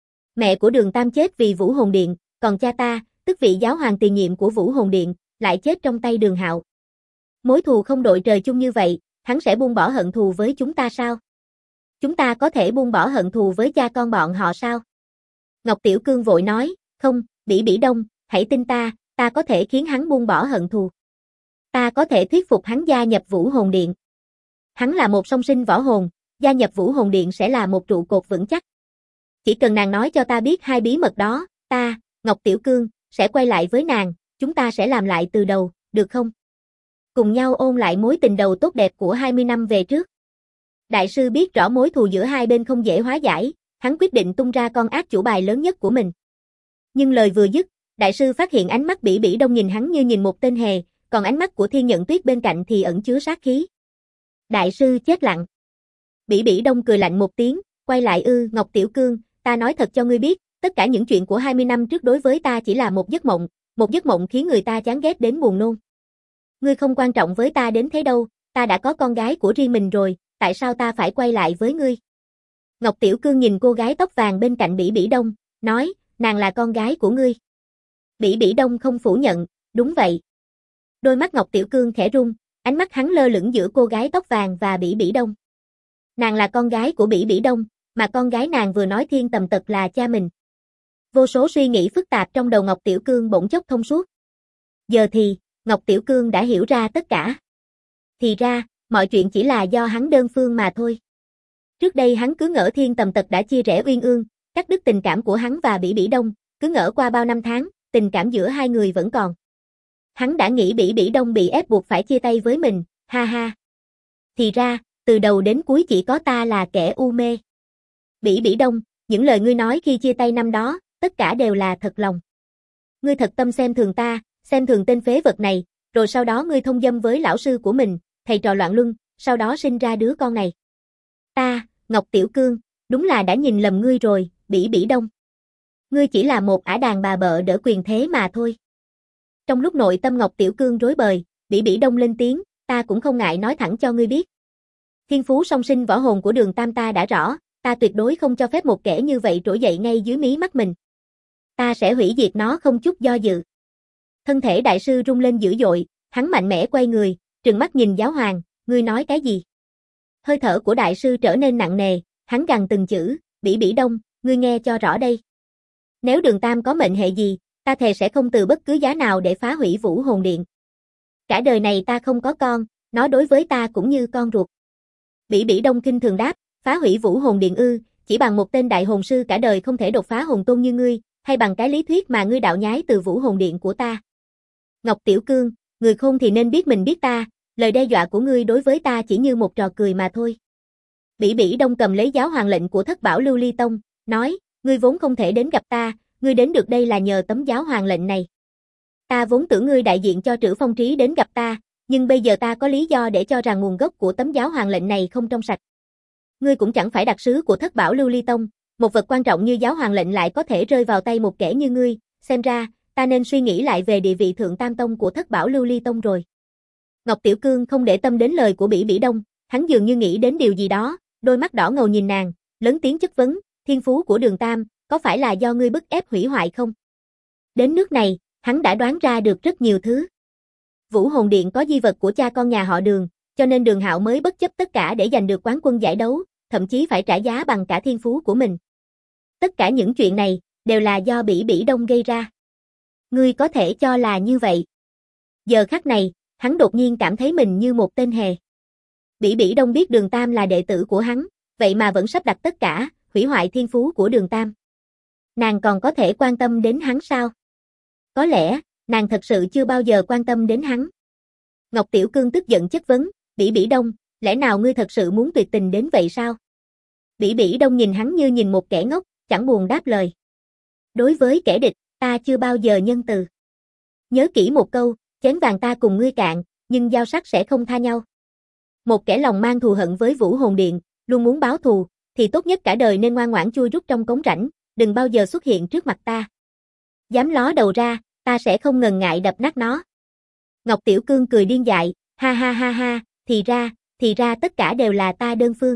Mẹ của Đường Tam chết vì Vũ Hồn Điện, còn cha ta, tức vị giáo hoàng tiền nhiệm của Vũ Hồn Điện, lại chết trong tay Đường Hạo. Mối thù không đội trời chung như vậy, hắn sẽ buông bỏ hận thù với chúng ta sao? Chúng ta có thể buông bỏ hận thù với cha con bọn họ sao? Ngọc Tiểu Cương vội nói, không, Bỉ Bỉ Đông, hãy tin ta có thể khiến hắn buông bỏ hận thù. Ta có thể thuyết phục hắn gia nhập Vũ Hồn Điện. Hắn là một song sinh võ hồn, gia nhập Vũ Hồn Điện sẽ là một trụ cột vững chắc. Chỉ cần nàng nói cho ta biết hai bí mật đó, ta, Ngọc Tiểu Cương, sẽ quay lại với nàng, chúng ta sẽ làm lại từ đầu, được không? Cùng nhau ôn lại mối tình đầu tốt đẹp của 20 năm về trước. Đại sư biết rõ mối thù giữa hai bên không dễ hóa giải, hắn quyết định tung ra con ác chủ bài lớn nhất của mình. Nhưng lời vừa dứt, đại sư phát hiện ánh mắt Bỉ Bỉ Đông nhìn hắn như nhìn một tên hề, còn ánh mắt của Thiên Nhận Tuyết bên cạnh thì ẩn chứa sát khí. Đại sư chết lặng. Bỉ Bỉ Đông cười lạnh một tiếng, quay lại Ngọc Tiểu Cương, ta nói thật cho ngươi biết, tất cả những chuyện của 20 năm trước đối với ta chỉ là một giấc mộng khiến người ta chán ghét đến buồn nôn. Ngươi không quan trọng với ta đến thế đâu, ta đã có con gái của riêng mình rồi, tại sao ta phải quay lại với ngươi? Ngọc Tiểu Cương nhìn cô gái tóc vàng bên cạnh Bỉ Bỉ Đông, nói, nàng là con gái của ngươi. Bỉ Bỉ Đông không phủ nhận, đúng vậy. Đôi mắt Ngọc Tiểu Cương khẽ rung, ánh mắt hắn lơ lửng giữa cô gái tóc vàng và Bỉ Bỉ Đông. Nàng là con gái của Bỉ Bỉ Đông, mà con gái nàng vừa nói thiên tầm tật là cha mình. Vô số suy nghĩ phức tạp trong đầu Ngọc Tiểu Cương bỗng chốc thông suốt. Giờ thì, Ngọc Tiểu Cương đã hiểu ra tất cả. Thì ra, mọi chuyện chỉ là do hắn đơn phương mà thôi. Trước đây hắn cứ ngỡ thiên tầm tật đã chia rẽ uyên ương, cắt đứt tình cảm của hắn và Bỉ Bỉ Đông, cứ ngỡ qua bao năm tháng, tình cảm giữa hai người vẫn còn. Hắn đã nghĩ Bỉ Bỉ Đông bị ép buộc phải chia tay với mình, ha ha. Thì ra, từ đầu đến cuối chỉ có ta là kẻ u mê. Bỉ Bỉ Đông, những lời ngươi nói khi chia tay năm đó, tất cả đều là thật lòng. Ngươi thật tâm xem thường ta, xem thường tên phế vật này, rồi sau đó ngươi thông dâm với lão sư của mình, thầy trò loạn luân, sau đó sinh ra đứa con này. Ta, Ngọc Tiểu Cương, đúng là đã nhìn lầm ngươi rồi, Bỉ Bỉ Đông. Ngươi chỉ là một ả đàn bà bợ đỡ quyền thế mà thôi. Trong lúc nội tâm Ngọc Tiểu Cương rối bời, Bỉ Bỉ Đông lên tiếng, ta cũng không ngại nói thẳng cho ngươi biết. Thiên phú song sinh võ hồn của Đường Tam ta đã rõ, ta tuyệt đối không cho phép một kẻ như vậy trỗi dậy ngay dưới mí mắt mình. Ta sẽ hủy diệt nó không chút do dự. Thân thể đại sư rung lên dữ dội, hắn mạnh mẽ quay người, trừng mắt nhìn giáo hoàng, ngươi nói cái gì? Hơi thở của đại sư trở nên nặng nề, hắn gằn từng chữ, Bỉ Bỉ Đông, ngươi nghe cho rõ đây. Nếu Đường Tam có mệnh hệ gì, ta thề sẽ không từ bất cứ giá nào để phá hủy Vũ Hồn Điện. Cả đời này ta không có con, nó đối với ta cũng như con ruột. Bỉ Bỉ Đông khinh thường đáp, phá hủy Vũ Hồn Điện chỉ bằng một tên đại hồn sư cả đời không thể đột phá hồn tôn như ngươi, hay bằng cái lý thuyết mà ngươi đạo nhái từ Vũ Hồn Điện của ta. Ngọc Tiểu Cương, người khôn thì nên biết mình biết ta, lời đe dọa của ngươi đối với ta chỉ như một trò cười mà thôi. Bỉ Bỉ Đông cầm lấy giáo hoàng lệnh của Thất Bảo Lưu Ly Tông, nói, ngươi vốn không thể đến gặp ta, ngươi đến được đây là nhờ tấm giáo hoàng lệnh này. Ta vốn tưởng ngươi đại diện cho Trữ Phong Trí đến gặp ta, nhưng bây giờ ta có lý do để cho rằng nguồn gốc của tấm giáo hoàng lệnh này không trong sạch. Ngươi cũng chẳng phải đặc sứ của Thất Bảo Lưu Ly Tông, Một vật quan trọng như giáo hoàng lệnh lại có thể rơi vào tay một kẻ như ngươi, xem ra, ta nên suy nghĩ lại về địa vị thượng tam tông của Thất Bảo Lưu Ly Tông rồi. Ngọc Tiểu Cương không để tâm đến lời của Bỉ Bỉ Đông, hắn dường như nghĩ đến điều gì đó, đôi mắt đỏ ngầu nhìn nàng, lớn tiếng chất vấn, thiên phú của Đường Tam, có phải là do ngươi bức ép hủy hoại không? Đến nước này, hắn đã đoán ra được rất nhiều thứ. Vũ Hồn Điện có di vật của cha con nhà họ Đường, cho nên Đường Hạo mới bất chấp tất cả để giành được quán quân giải đấu, thậm chí phải trả giá bằng cả thiên phú của mình. Tất cả những chuyện này, đều là do Bỉ Bỉ Đông gây ra. Ngươi có thể cho là như vậy. Giờ khắc này, hắn đột nhiên cảm thấy mình như một tên hề. Bỉ Bỉ Đông biết Đường Tam là đệ tử của hắn, vậy mà vẫn sắp đặt tất cả, hủy hoại thiên phú của Đường Tam. Nàng còn có thể quan tâm đến hắn sao? Có lẽ, nàng thật sự chưa bao giờ quan tâm đến hắn. Ngọc Tiểu Cương tức giận chất vấn, Bỉ Bỉ Đông, lẽ nào ngươi thật sự muốn tuyệt tình đến vậy sao? Bỉ Bỉ Đông nhìn hắn như nhìn một kẻ ngốc, chẳng buồn đáp lời. Đối với kẻ địch, ta chưa bao giờ nhân từ. Nhớ kỹ một câu, chén vàng ta cùng ngươi cạn, nhưng dao sắc sẽ không tha nhau. Một kẻ lòng mang thù hận với Vũ Hồn Điện, luôn muốn báo thù, thì tốt nhất cả đời nên ngoan ngoãn chui rút trong cống rãnh, đừng bao giờ xuất hiện trước mặt ta. Dám ló đầu ra, ta sẽ không ngần ngại đập nát nó. Ngọc Tiểu Cương cười điên dại, ha ha ha ha, thì ra tất cả đều là ta đơn phương.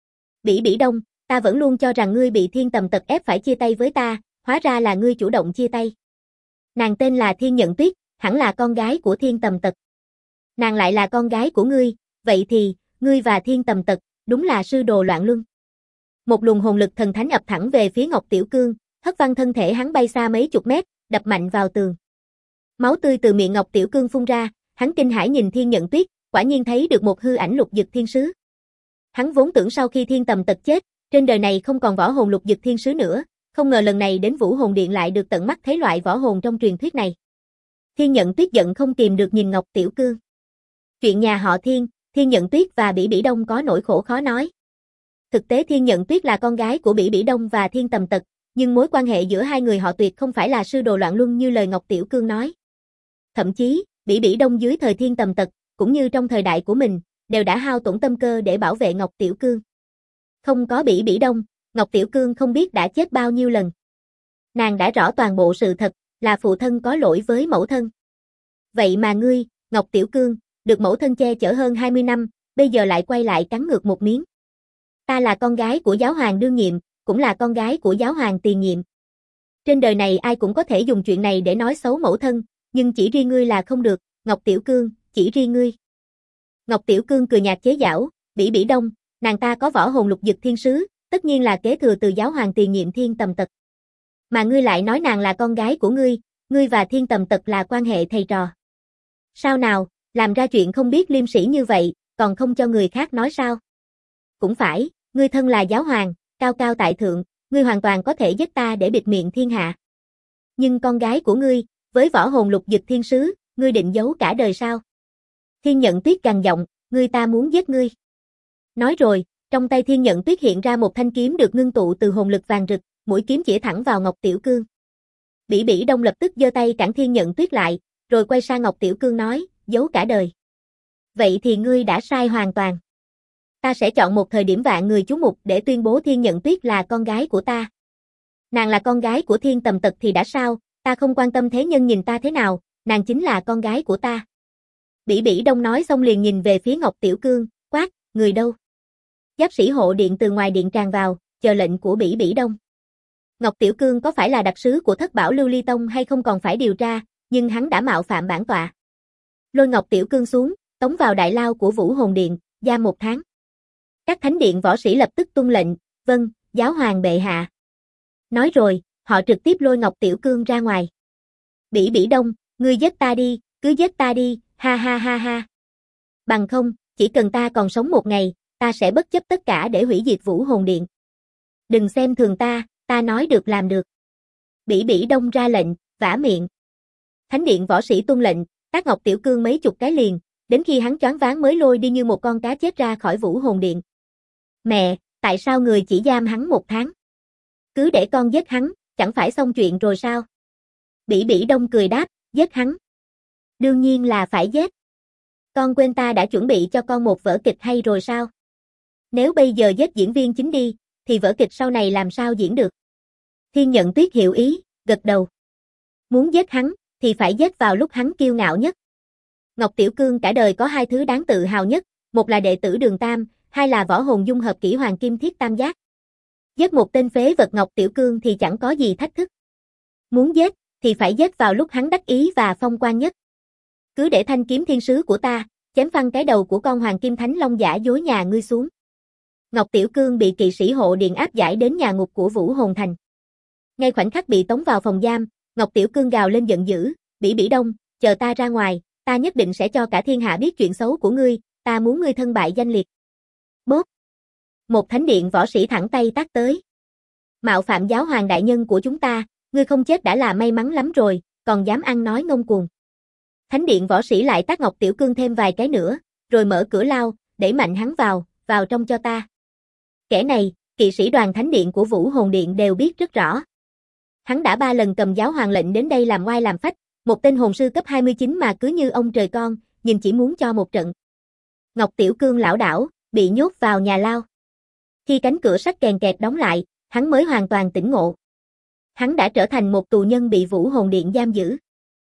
Bỉ Bỉ Đông, ta vẫn luôn cho rằng ngươi bị Thiên Tầm Tật ép phải chia tay với ta, hóa ra là ngươi chủ động chia tay. Nàng tên là Thiên Nhận Tuyết, hẳn là con gái của Thiên Tầm Tật. Nàng lại là con gái của ngươi, vậy thì, ngươi và Thiên Tầm Tật, đúng là sư đồ loạn luân. Một luồng hồn lực thần thánh ập thẳng về phía Ngọc Tiểu Cương, hất văng thân thể hắn bay xa mấy chục mét, đập mạnh vào tường. Máu tươi từ miệng Ngọc Tiểu Cương phun ra, hắn kinh hãi nhìn Thiên Nhận Tuyết, quả nhiên thấy được một hư ảnh Lục Dực Thiên Sứ. Hắn vốn tưởng sau khi Thiên Tầm Tật chết, trên đời này không còn võ hồn Lục Dực Thiên Sứ nữa, không ngờ lần này đến Vũ Hồn Điện lại được tận mắt thấy loại võ hồn trong truyền thuyết này. Thiên Nhận Tuyết giận không kìm được nhìn Ngọc Tiểu Cương. Chuyện nhà họ Thiên, Thiên Nhận Tuyết và Bỉ Bỉ Đông có nỗi khổ khó nói. Thực tế Thiên Nhận Tuyết là con gái của Bỉ Bỉ Đông và Thiên Tầm Tật, nhưng mối quan hệ giữa hai người họ tuyệt không phải là sư đồ loạn luân như lời Ngọc Tiểu Cương nói. Thậm chí, Bỉ Bỉ Đông dưới thời Thiên Tầm Tật, cũng như trong thời đại của mình, đều đã hao tổn tâm cơ để bảo vệ Ngọc Tiểu Cương. Không có Bỉ Bỉ Đông, Ngọc Tiểu Cương không biết đã chết bao nhiêu lần. Nàng đã rõ toàn bộ sự thật, là phụ thân có lỗi với mẫu thân. Vậy mà ngươi, Ngọc Tiểu Cương, được mẫu thân che chở hơn 20 năm, bây giờ lại quay lại cắn ngược một miếng. Ta là con gái của giáo hoàng đương nhiệm, cũng là con gái của giáo hoàng tiền nhiệm. Trên đời này ai cũng có thể dùng chuyện này để nói xấu mẫu thân, nhưng chỉ riêng ngươi là không được, Ngọc Tiểu Cương, chỉ riêng ngươi. Ngọc Tiểu Cương cười nhạt chế giảo, Bỉ Bỉ Đông, nàng ta có võ hồn Lục Dực Thiên Sứ, tất nhiên là kế thừa từ giáo hoàng tiền nhiệm Thiên Tầm Tật. Mà ngươi lại nói nàng là con gái của ngươi và Thiên Tầm Tật là quan hệ thầy trò. Sao nào, làm ra chuyện không biết liêm sỉ như vậy, còn không cho người khác nói sao? Cũng phải, ngươi thân là giáo hoàng, cao cao tại thượng, ngươi hoàn toàn có thể giết ta để bịt miệng thiên hạ. Nhưng con gái của ngươi, với võ hồn Lục Dực Thiên Sứ, ngươi định giấu cả đời sao? Thiên Nhận Tuyết gằn giọng, ngươi ta muốn giết ngươi. Nói rồi, trong tay Thiên Nhận Tuyết hiện ra một thanh kiếm được ngưng tụ từ hồn lực vàng rực, mũi kiếm chĩa thẳng vào Ngọc Tiểu Cương. Bỉ Bỉ Đông lập tức giơ tay cản Thiên Nhận Tuyết lại, rồi quay sang Ngọc Tiểu Cương nói, giấu cả đời. Vậy thì ngươi đã sai hoàn toàn. Ta sẽ chọn một thời điểm vạn người chú mục để tuyên bố Thiên Nhận Tuyết là con gái của ta. Nàng là con gái của Thiên Tầm Tật thì đã sao, ta không quan tâm thế nhân nhìn ta thế nào, nàng chính là con gái của ta. Bỉ Bỉ Đông nói xong liền nhìn về phía Ngọc Tiểu Cương, quát, người đâu? Giáp sĩ hộ điện từ ngoài điện tràn vào, chờ lệnh của Bỉ Bỉ Đông. Ngọc Tiểu Cương có phải là đặc sứ của Thất Bảo Lưu Ly Tông hay không còn phải điều tra, nhưng hắn đã mạo phạm bản tọa. Lôi Ngọc Tiểu Cương xuống, tống vào đại lao của Vũ Hồn Điện, giam 1 tháng. Các thánh điện võ sĩ lập tức tuân lệnh, vâng, giáo hoàng bệ hạ. Nói rồi, họ trực tiếp lôi Ngọc Tiểu Cương ra ngoài. Bỉ Bỉ Đông, ngươi giết ta đi, cứ giết ta đi, ha ha ha ha. Bằng không, chỉ cần ta còn sống 1 ngày, ta sẽ bất chấp tất cả để hủy diệt Vũ Hồn Điện. Đừng xem thường ta nói được làm được. Bỉ Bỉ Đông ra lệnh, vả miệng. Thánh điện võ sĩ tuân lệnh, tát Ngọc Tiểu Cương mấy chục cái liền, đến khi hắn choáng váng mới lôi đi như một con cá chết ra khỏi Vũ Hồn Điện. Mẹ, tại sao người chỉ giam hắn 1 tháng? Cứ để con giết hắn, chẳng phải xong chuyện rồi sao? Bỉ Bỉ Đông cười đáp, giết hắn. Đương nhiên là phải giết. Con quên ta đã chuẩn bị cho con một vở kịch hay rồi sao? Nếu bây giờ giết diễn viên chính đi, thì vở kịch sau này làm sao diễn được. Thiên Nhận Tuyết hiểu ý, gật đầu. Muốn giết hắn, thì phải giết vào lúc hắn kiêu ngạo nhất. Ngọc Tiểu Cương cả đời có hai thứ đáng tự hào nhất, một là đệ tử Đường Tam, hai là võ hồn dung hợp kỹ hoàng kim thiết tam giác. Giết một tên phế vật Ngọc Tiểu Cương thì chẳng có gì thách thức. Muốn giết, thì phải giết vào lúc hắn đắc ý và phong quang nhất. Cứ để thanh kiếm thiên sứ của ta, chém phăng cái đầu của con hoàng kim thánh long giả dối nhà ngươi xuống. Ngọc Tiểu Cương bị kỵ sĩ hộ điện áp giải đến nhà ngục của Vũ Hồn Thành. Ngay khoảnh khắc bị tống vào phòng giam, Ngọc Tiểu Cương gào lên giận dữ, Bỉ Bỉ Đông, chờ ta ra ngoài, ta nhất định sẽ cho cả thiên hạ biết chuyện xấu của ngươi, ta muốn ngươi thân bại danh liệt. Bốp! Một thánh điện võ sĩ thẳng tay tát tới. Mạo phạm giáo hoàng đại nhân của chúng ta, ngươi không chết đã là may mắn lắm rồi, còn dám ăn nói ngông cuồng. Thánh điện võ sĩ lại tát Ngọc Tiểu Cương thêm vài cái nữa, rồi mở cửa lao, đẩy mạnh hắn vào trong cho ta. Kẻ này, kỵ sĩ đoàn thánh điện của Vũ Hồn Điện đều biết rất rõ. Hắn đã 3 lần cầm giáo hoàng lệnh đến đây làm oai làm phách, một tên hồn sư cấp 29 mà cứ như ông trời con, nhìn chỉ muốn cho một trận. Ngọc Tiểu Cương lảo đảo, bị nhốt vào nhà lao. Khi cánh cửa sắt kèn kẹt đóng lại, hắn mới hoàn toàn tỉnh ngộ. Hắn đã trở thành một tù nhân bị Vũ Hồn Điện giam giữ.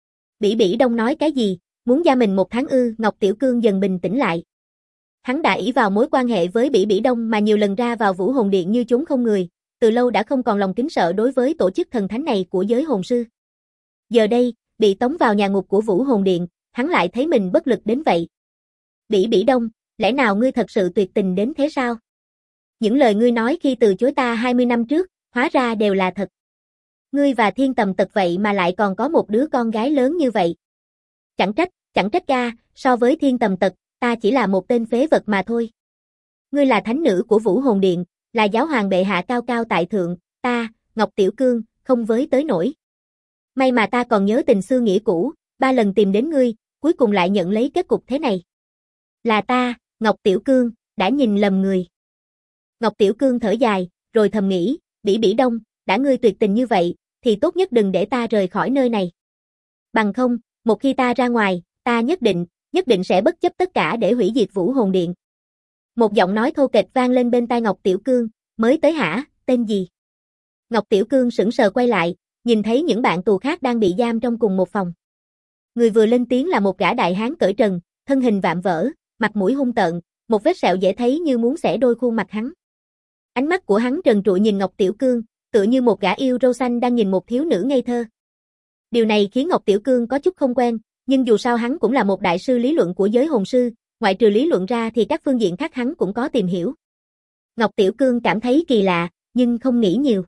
Bỉ Bỉ Đông nói cái gì, muốn giam mình 1 tháng ư? Ngọc Tiểu Cương dần bình tĩnh lại. Hắn đã ỷ vào mối quan hệ với Bỉ Bỉ Đông mà nhiều lần ra vào Vũ Hồn Điện như trốn không người, từ lâu đã không còn lòng kính sợ đối với tổ chức thần thánh này của giới hồn sư. Giờ đây, bị tống vào nhà ngục của Vũ Hồn Điện, hắn lại thấy mình bất lực đến vậy. Bỉ Bỉ Đông, lẽ nào ngươi thật sự tuyệt tình đến thế sao? Những lời ngươi nói khi từ chối ta 20 năm trước, hóa ra đều là thật. Ngươi và Thiên Tầm Tật vậy mà lại còn có một đứa con gái lớn như vậy. Chẳng trách ca, so với Thiên Tầm Tật, ta chỉ là một tên phế vật mà thôi. Ngươi là thánh nữ của Vũ Hồn Điện, là giáo hoàng bệ hạ cao cao tại thượng, ta, Ngọc Tiểu Cương, không với tới nổi. May mà ta còn nhớ tình xưa nghĩa cũ, 3 lần tìm đến ngươi, cuối cùng lại nhận lấy kết cục thế này. Là ta, Ngọc Tiểu Cương, đã nhìn lầm người. Ngọc Tiểu Cương thở dài, rồi thầm nghĩ, Bỉ Bỉ Đông, đã ngươi tuyệt tình như vậy, thì tốt nhất đừng để ta rời khỏi nơi này. Bằng không, một khi ta ra ngoài, ta nhất định sẽ bất chấp tất cả để hủy diệt Vũ Hồn Điện. Một giọng nói thô kệch vang lên bên tai Ngọc Tiểu Cương, mới tới hả, tên gì? Ngọc Tiểu Cương sững sờ quay lại, nhìn thấy những bạn tù khác đang bị giam trong cùng một phòng. Người vừa lên tiếng là một gã đại hán cởi trần, thân hình vạm vỡ, mặt mũi hung tợn, một vết sẹo dễ thấy như muốn xẻ đôi khuôn mặt hắn. Ánh mắt của hắn trần trụi nhìn Ngọc Tiểu Cương, tựa như một gã yêu râu xanh đang nhìn một thiếu nữ ngây thơ. Điều này khiến Ngọc Tiểu Cương có chút không quen, nhưng dù sao hắn cũng là một đại sư lý luận của giới hồn sư, ngoại trừ lý luận ra thì các phương diện khác hắn cũng có tìm hiểu. Ngọc Tiểu Cương cảm thấy kỳ lạ, nhưng không nghĩ nhiều.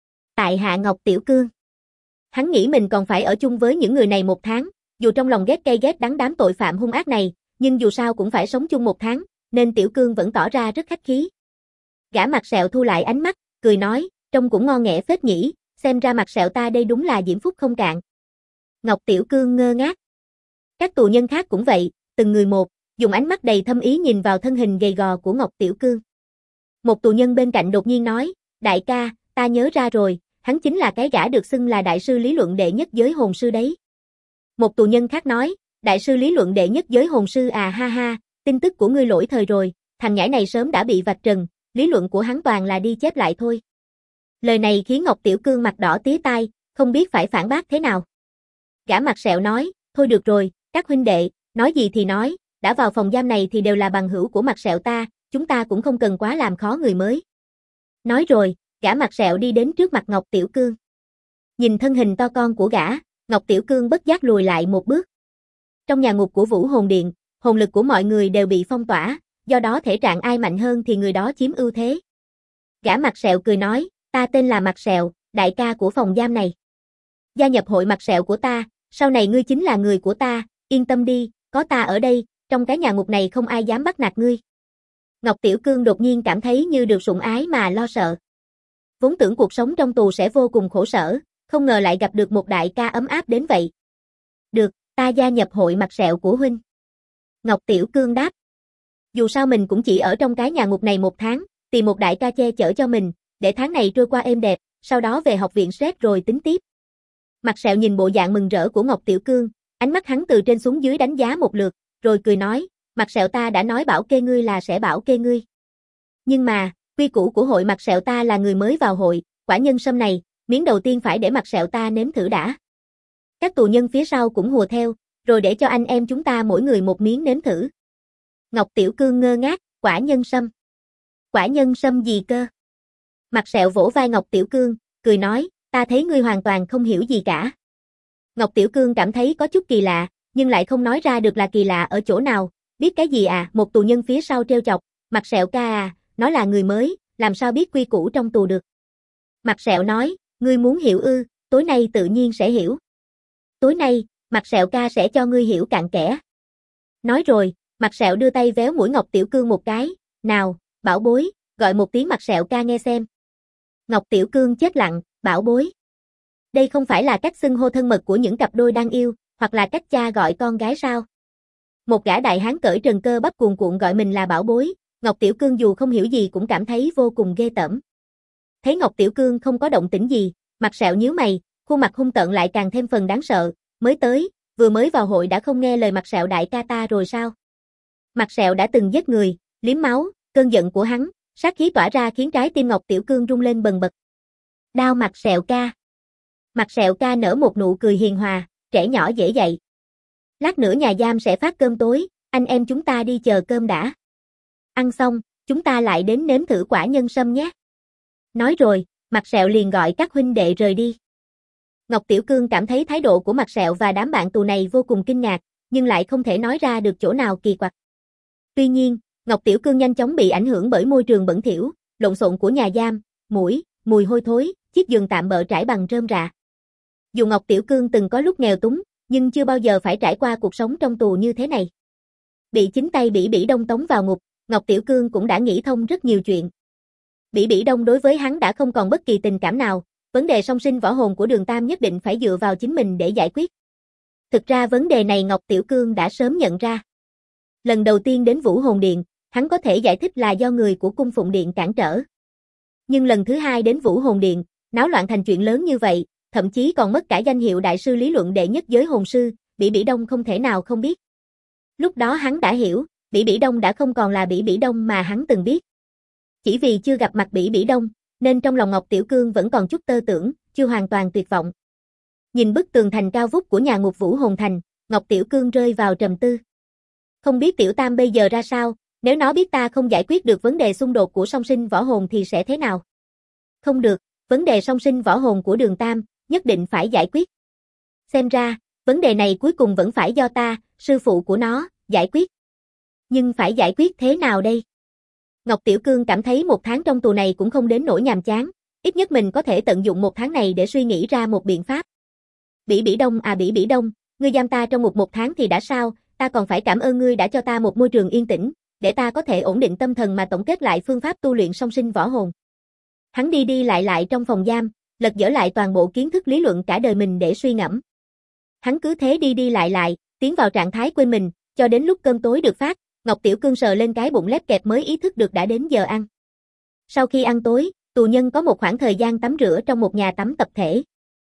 Tại hạ Ngọc Tiểu Cương. Hắn nghĩ mình còn phải ở chung với những người này 1 tháng, dù trong lòng ghét cay ghét đắng đám tội phạm hung ác này, nhưng dù sao cũng phải sống chung 1 tháng, nên Tiểu Cương vẫn tỏ ra rất khách khí. Gã mặt sẹo thu lại ánh mắt, cười nói, trông cũng ngon nghẻ phết nhỉ, xem ra mặt sẹo ta đây đúng là diễm phúc không cạn. Ngọc Tiểu Cương ngơ ngác. Các tù nhân khác cũng vậy, từng người một, dùng ánh mắt đầy thâm ý nhìn vào thân hình gầy gò của Ngọc Tiểu Cương. Một tù nhân bên cạnh đột nhiên nói, đại ca, ta nhớ ra rồi, hắn chính là cái gã được xưng là đại sư lý luận đệ nhất giới hồn sư đấy. Một tù nhân khác nói, đại sư lý luận đệ nhất giới hồn sư à ha ha, tin tức của ngươi lỗi thời rồi, thằng nhãi này sớm đã bị vạch trần, lý luận của hắn toàn là đi chép lại thôi. Lời này khiến Ngọc Tiểu Cương mặt đỏ tía tai, không biết phải phản bác thế nào. Gã mặt sẹo nói, thôi được rồi, các huynh đệ, nói gì thì nói, đã vào phòng giam này thì đều là bằng hữu của mặt sẹo ta, chúng ta cũng không cần quá làm khó người mới. Nói rồi, gã mặt sẹo đi đến trước mặt Ngọc Tiểu Cương. Nhìn thân hình to con của gã, Ngọc Tiểu Cương bất giác lùi lại một bước. Trong nhà ngục của Vũ Hồn Điện, hồn lực của mọi người đều bị phong tỏa, do đó thể trạng ai mạnh hơn thì người đó chiếm ưu thế. Gã mặt sẹo cười nói, ta tên là Mặt Sẹo, đại ca của phòng giam này. Gia nhập hội Mặt Sẹo của ta, sau này ngươi chính là người của ta, yên tâm đi, có ta ở đây, trong cái nhà ngục này không ai dám bắt nạt ngươi. Ngọc Tiểu Cương đột nhiên cảm thấy như được sủng ái mà lo sợ. Vốn tưởng cuộc sống trong tù sẽ vô cùng khổ sở, không ngờ lại gặp được một đại ca ấm áp đến vậy. Được, ta gia nhập hội Mặt Sẹo của huynh. Ngọc Tiểu Cương đáp. Dù sao mình cũng chỉ ở trong cái nhà ngục này 1 tháng, tìm một đại ca che chở cho mình, để tháng này trôi qua êm đẹp, sau đó về học viện stress rồi tính tiếp. Mặt Sẹo nhìn bộ dạng mừng rỡ của Ngọc Tiểu Cương, ánh mắt hắn từ trên xuống dưới đánh giá một lượt, rồi cười nói, Mặt Sẹo ta đã nói bảo kê ngươi là sẽ bảo kê ngươi. Nhưng mà, Quy củ của hội mặt sẹo ta là người mới vào hội, quả nhân sâm này, miếng đầu tiên phải để mặt sẹo ta nếm thử đã. Các tù nhân phía sau cũng hùa theo, rồi để cho anh em chúng ta mỗi người một miếng nếm thử. Ngọc Tiểu Cương ngơ ngác, quả nhân sâm. Quả nhân sâm gì cơ? Mặt sẹo vỗ vai Ngọc Tiểu Cương, cười nói, ta thấy ngươi hoàn toàn không hiểu gì cả. Ngọc Tiểu Cương cảm thấy có chút kỳ lạ, nhưng lại không nói ra được là kỳ lạ ở chỗ nào. Biết cái gì à? Một tù nhân phía sau trêu chọc, mặt sẹo ca à, nó là người mới, làm sao biết quy củ trong tù được. Mặt sẹo nói, ngươi muốn hiểu ư, tối nay tự nhiên sẽ hiểu. Tối nay, mặt sẹo ca sẽ cho ngươi hiểu cặn kẽ. Nói rồi, mặt sẹo đưa tay véo mũi Ngọc Tiểu Cương một cái, nào, bảo bối, gọi một tiếng mặt sẹo ca nghe xem. Ngọc Tiểu Cương chết lặng, bảo bối. Đây không phải là cách xưng hô thân mật của những cặp đôi đang yêu, hoặc là cách cha gọi con gái sao? Một gã đại hán cởi trần cơ bắp cuồn cuộn gọi mình là bảo bối, Ngọc Tiểu Cương dù không hiểu gì cũng cảm thấy vô cùng ghê tởm. Thấy Ngọc Tiểu Cương không có động tĩnh gì, mặt sẹo nhíu mày, khuôn mặt hung tợn lại càng thêm phần đáng sợ, vừa mới vào hội đã không nghe lời mặt sẹo đại ca ta rồi sao? Mặt sẹo đã từng giết người, liếm máu, cơn giận của hắn, sát khí tỏa ra khiến trái tim Ngọc Tiểu Cương rung lên bần bật. Đao mặt sẹo ca. Mặt sẹo ca nở một nụ cười hiền hòa, trẻ nhỏ dễ dạy. Lát nữa nhà giam sẽ phát cơm tối, anh em chúng ta đi chờ cơm đã. Ăn xong, chúng ta lại đến nếm thử quả nhân sâm nhé. Nói rồi, mặt sẹo liền gọi các huynh đệ rời đi. Ngọc Tiểu Cương cảm thấy thái độ của mặt sẹo và đám bạn tù này vô cùng kinh ngạc, nhưng lại không thể nói ra được chỗ nào kỳ quặc. Tuy nhiên, Ngọc Tiểu Cương nhanh chóng bị ảnh hưởng bởi môi trường bẩn thỉu, lộn xộn của nhà giam, mùi hôi thối, chiếc giường tạm bợ trải bằng rơm rạ. Dù Ngọc Tiểu Cương từng có lúc nghèo túng, nhưng chưa bao giờ phải trải qua cuộc sống trong tù như thế này. Bị chính tay Bỉ Bỉ Đông tống vào ngục, Ngọc Tiểu Cương cũng đã nghĩ thông rất nhiều chuyện. Bỉ Bỉ Đông đối với hắn đã không còn bất kỳ tình cảm nào, vấn đề song sinh võ hồn của Đường Tam nhất định phải dựa vào chính mình để giải quyết. Thực ra vấn đề này Ngọc Tiểu Cương đã sớm nhận ra. Lần đầu tiên đến Vũ Hồn Điện, hắn có thể giải thích là do người của Cung Phụng Điện cản trở. Nhưng lần thứ hai đến Vũ Hồn Điện, náo loạn thành chuyện lớn như vậy, thậm chí còn mất cả danh hiệu đại sư lý luận đệ nhất giới hồn sư, Bỉ Bỉ Đông không thể nào không biết. Lúc đó hắn đã hiểu, Bỉ Bỉ Đông đã không còn là Bỉ Bỉ Đông mà hắn từng biết. Chỉ vì chưa gặp mặt Bỉ Bỉ Đông, nên trong lòng Ngọc Tiểu Cương vẫn còn chút tơ tưởng, chưa hoàn toàn tuyệt vọng. Nhìn bức tường thành cao vút của nhà ngục Vũ Hồn Thành, Ngọc Tiểu Cương rơi vào trầm tư. Không biết Tiểu Tam bây giờ ra sao, nếu nó biết ta không giải quyết được vấn đề xung đột của song sinh võ hồn thì sẽ thế nào? Không được, vấn đề song sinh võ hồn của Đường Tam, nhất định phải giải quyết. Xem ra, vấn đề này cuối cùng vẫn phải do ta, sư phụ của nó, giải quyết. Nhưng phải giải quyết thế nào đây? Ngọc Tiểu Cương cảm thấy một tháng trong tù này cũng không đến nỗi nhàm chán, ít nhất mình có thể tận dụng một tháng này để suy nghĩ ra một biện pháp. Bỉ Bỉ Đông à Bỉ Bỉ Đông, ngươi giam ta trong một tháng thì đã sao, ta còn phải cảm ơn ngươi đã cho ta một môi trường yên tĩnh, để ta có thể ổn định tâm thần mà tổng kết lại phương pháp tu luyện song sinh võ hồn. Hắn đi lại trong phòng giam, lật dở lại toàn bộ kiến thức lý luận cả đời mình để suy ngẫm. Hắn cứ thế đi lại, tiến vào trạng thái quên mình, cho đến lúc cơm tối được phát, Ngọc Tiểu Cương sờ lên cái bụng lép kẹp mới ý thức được đã đến giờ ăn. Sau khi ăn tối, tù nhân có một khoảng thời gian tắm rửa trong một nhà tắm tập thể.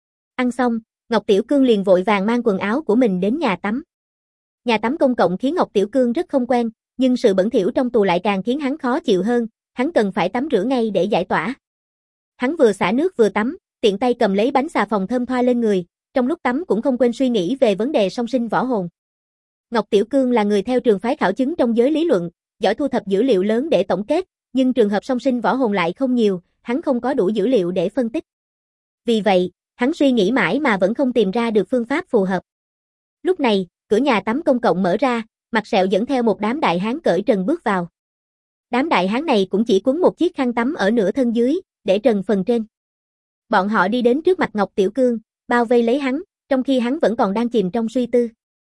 Ăn xong, Ngọc Tiểu Cương liền vội vàng mang quần áo của mình đến nhà tắm. Nhà tắm công cộng khiến Ngọc Tiểu Cương rất không quen, nhưng sự bẩn thỉu trong tù lại càng khiến hắn khó chịu hơn, hắn cần phải tắm rửa ngay để giải tỏa. Hắn vừa xả nước vừa tắm, tiện tay cầm lấy bánh xà phòng thơm thoa lên người, trong lúc tắm cũng không quên suy nghĩ về vấn đề song sinh võ hồn. Ngọc Tiểu Cương là người theo trường phái khảo chứng trong giới lý luận, giỏi thu thập dữ liệu lớn để tổng kết, nhưng trường hợp song sinh võ hồn lại không nhiều, hắn không có đủ dữ liệu để phân tích. Vì vậy, hắn suy nghĩ mãi mà vẫn không tìm ra được phương pháp phù hợp. Lúc này, cửa nhà tắm công cộng mở ra, Mặt Sẹo dẫn theo một đám đại hán cởi trần bước vào. Đám đại hán này cũng chỉ quấn một chiếc khăn tắm ở nửa thân dưới, để trần phần trên. Bọn họ đi đến trước mặt Ngọc Tiểu Cương, bao vây lấy hắn, trong khi hắn vẫn còn đang chìm trong suy tư.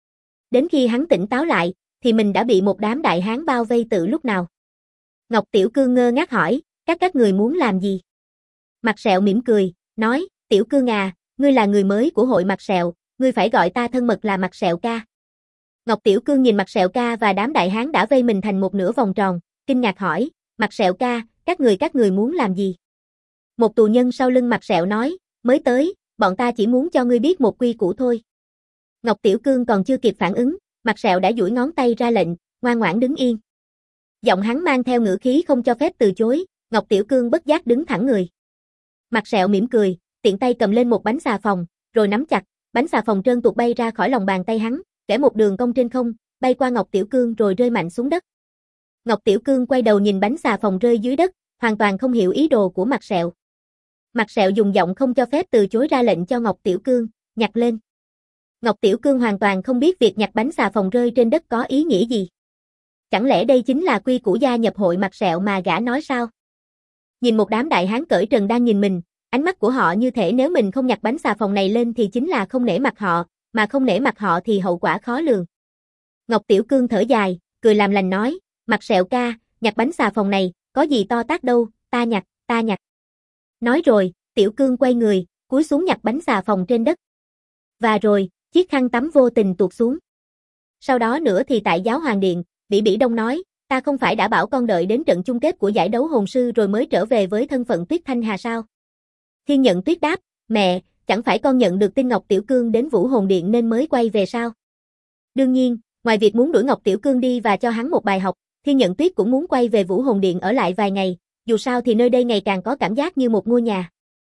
Đến khi hắn tỉnh táo lại, thì mình đã bị một đám đại hán bao vây từ lúc nào. Ngọc Tiểu Cương ngơ ngác hỏi, các người muốn làm gì? Mặt Sẹo mỉm cười, nói, Tiểu Cương à, ngươi là người mới của hội Mặt Sẹo, ngươi phải gọi ta thân mật là Mặt Sẹo ca. Ngọc Tiểu Cương nhìn Mặt Sẹo ca và đám đại hán đã vây mình thành một nửa vòng tròn, kinh ngạc hỏi, Mặt Sẹo ca, các người muốn làm gì? Một tù nhân sau lưng Mặt Sẹo nói, mới tới, bọn ta chỉ muốn cho ngươi biết một quy củ thôi. Ngọc Tiểu Cương còn chưa kịp phản ứng, Mặt Sẹo đã duỗi ngón tay ra lệnh, ngoan ngoãn đứng yên. Giọng hắn mang theo ngữ khí không cho phép từ chối, Ngọc Tiểu Cương bất giác đứng thẳng người. Mặt sẹo mỉm cười, tiện tay cầm lên một bánh xà phòng, rồi nắm chặt, bánh xà phòng trơn tuột bay ra khỏi lòng bàn tay hắn, vẽ một đường cong trên không, bay qua Ngọc Tiểu Cương rồi rơi mạnh xuống đất. Ngọc Tiểu Cương quay đầu nhìn bánh xà phòng rơi dưới đất, hoàn toàn không hiểu ý đồ của mặt sẹo. Mặt sẹo dùng giọng không cho phép từ chối ra lệnh cho Ngọc Tiểu Cương, nhặt lên. Ngọc Tiểu Cương hoàn toàn không biết việc nhặt bánh xà phòng rơi trên đất có ý nghĩa gì. Chẳng lẽ đây chính là quy củ gia nhập hội mặt sẹo mà gã nói sao? Nhìn một đám đại hán cởi trần đang nhìn mình, ánh mắt của họ như thể nếu mình không nhặt bánh xà phòng này lên thì chính là không nể mặt họ, mà không nể mặt họ thì hậu quả khó lường. Ngọc Tiểu Cương thở dài, cười làm lành nói, mặt sẹo ca, nhặt bánh xà phòng này, có gì to tát đâu, ta nhặt. Nói rồi, Tiểu Cương quay người, cúi xuống nhặt bánh xà phòng trên đất. Và rồi, chiếc khăn tắm vô tình tuột xuống. Sau đó nữa thì tại Giáo Hoàng Điện, Bỉ Bỉ Đông nói, ta không phải đã bảo con đợi đến trận chung kết của giải đấu hồn sư rồi mới trở về với thân phận Tuyết Thanh Hà sao? Thiên Nhận Tuyết đáp, mẹ, chẳng phải con nhận được tin Ngọc Tiểu Cương đến Vũ Hồn Điện nên mới quay về sao? Đương nhiên, ngoài việc muốn đuổi Ngọc Tiểu Cương đi và cho hắn một bài học, Thiên Nhận Tuyết cũng muốn quay về Vũ Hồn Điện ở lại vài ngày, dù sao thì nơi đây ngày càng có cảm giác như một ngôi nhà.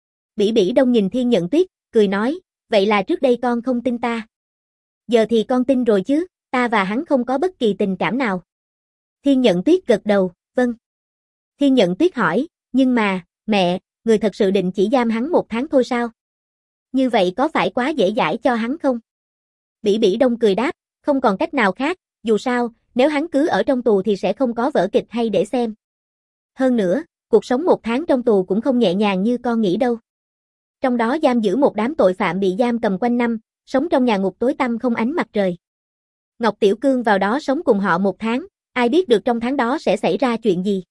Bỉ Bỉ Đông nhìn Thiên Nhận Tuyết, cười nói, vậy là trước đây con không tin ta. Giờ thì con tin rồi chứ, ta và hắn không có bất kỳ tình cảm nào. Thiên Nhận Tuyết gật đầu, vâng. Thiên Nhận Tuyết hỏi, nhưng mà, mẹ, người thật sự định chỉ giam hắn 1 tháng thôi sao? Như vậy có phải quá dễ dãi cho hắn không? Bỉ Bỉ Đông cười đáp, không còn cách nào khác, dù sao, nếu hắn cứ ở trong tù thì sẽ không có vở kịch hay để xem. Hơn nữa, cuộc sống 1 tháng trong tù cũng không nhẹ nhàng như con nghĩ đâu. Trong đó giam giữ một đám tội phạm bị giam cầm quanh năm, sống trong nhà ngục tối tăm không ánh mặt trời. Ngọc Tiểu Cương vào đó sống cùng họ 1 tháng, ai biết được trong tháng đó sẽ xảy ra chuyện gì.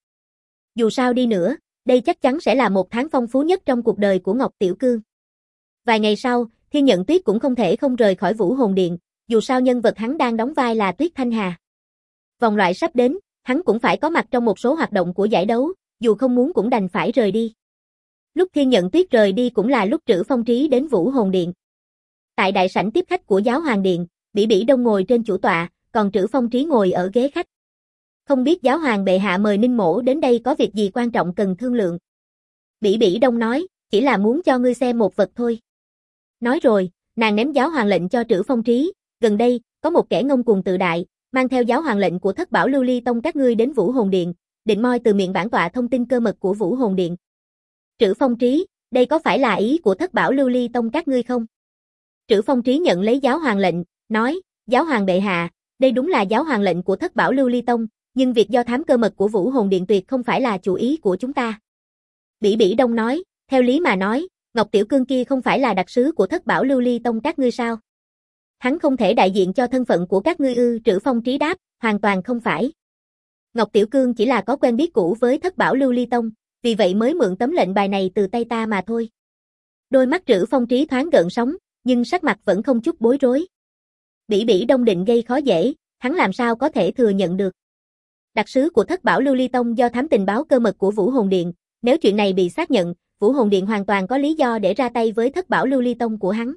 Dù sao đi nữa, đây chắc chắn sẽ là 1 tháng phong phú nhất trong cuộc đời của Ngọc Tiểu Cương. Vài ngày sau, Thiên Nhận Tuyết cũng không thể không rời khỏi Vũ Hồn Điện, dù sao nhân vật hắn đang đóng vai là Tuyết Thanh Hà. Vòng loại sắp đến, hắn cũng phải có mặt trong một số hoạt động của giải đấu, dù không muốn cũng đành phải rời đi. Lúc Thiên Nhận Tuyết rời đi cũng là lúc Trữ Phong Trí đến Vũ Hồn Điện. Tại đại sảnh tiếp khách của Giáo Hoàng Điện, Bỉ Bỉ Đông ngồi trên chủ tọa, còn Trữ Phong Trí ngồi ở ghế khách. Không biết Giáo Hoàng bệ hạ mời Ninh Mỗ đến đây có việc gì quan trọng cần thương lượng. Bỉ Bỉ Đông nói, chỉ là muốn cho ngươi xem một vật thôi. Nói rồi, nàng ném Giáo Hoàng lệnh cho Trữ Phong Trí, gần đây, có một kẻ ngông cuồng tự đại, mang theo Giáo Hoàng lệnh của Thất Bảo Lưu Ly Tông các ngươi đến Vũ Hồn Điện, định moi từ miệng bản tọa thông tin cơ mật của Vũ Hồn Điện. Trữ Phong Trí, đây có phải là ý của Thất Bảo Lưu Ly Tông các ngươi không? Trữ Phong Trí nhận lấy Giáo Hoàng lệnh, nói, Giáo Hoàng bệ hạ, đây đúng là Giáo Hoàng lệnh của Thất Bảo Lưu Ly Tông, nhưng việc do thám cơ mật của Vũ Hồn Điện tuyệt không phải là chủ ý của chúng ta. Bỉ Bỉ Đông nói, theo lý mà nói, Ngọc Tiểu Cương kia không phải là đặc sứ của Thất Bảo Lưu Ly Tông các ngươi sao? Hắn không thể đại diện cho thân phận của các ngươi ư? Trữ Phong Trí đáp, hoàn toàn không phải. Ngọc Tiểu Cương chỉ là có quen biết cũ với Thất Bảo Lưu Ly Tông, vì vậy mới mượn tấm lệnh bài này từ tay ta mà thôi. Đôi mắt Trữ Phong Trí thoáng gợn sóng, nhưng sắc mặt vẫn không chút bối rối. Bỉ Bỉ Đông định gây khó dễ, hắn làm sao có thể thừa nhận được. Đặc sứ của Thất Bảo Lưu Ly Tông do thám tình báo cơ mật của Vũ Hồn Điện, nếu chuyện này bị xác nhận, Vũ Hồn Điện hoàn toàn có lý do để ra tay với Thất Bảo Lưu Ly Tông của hắn.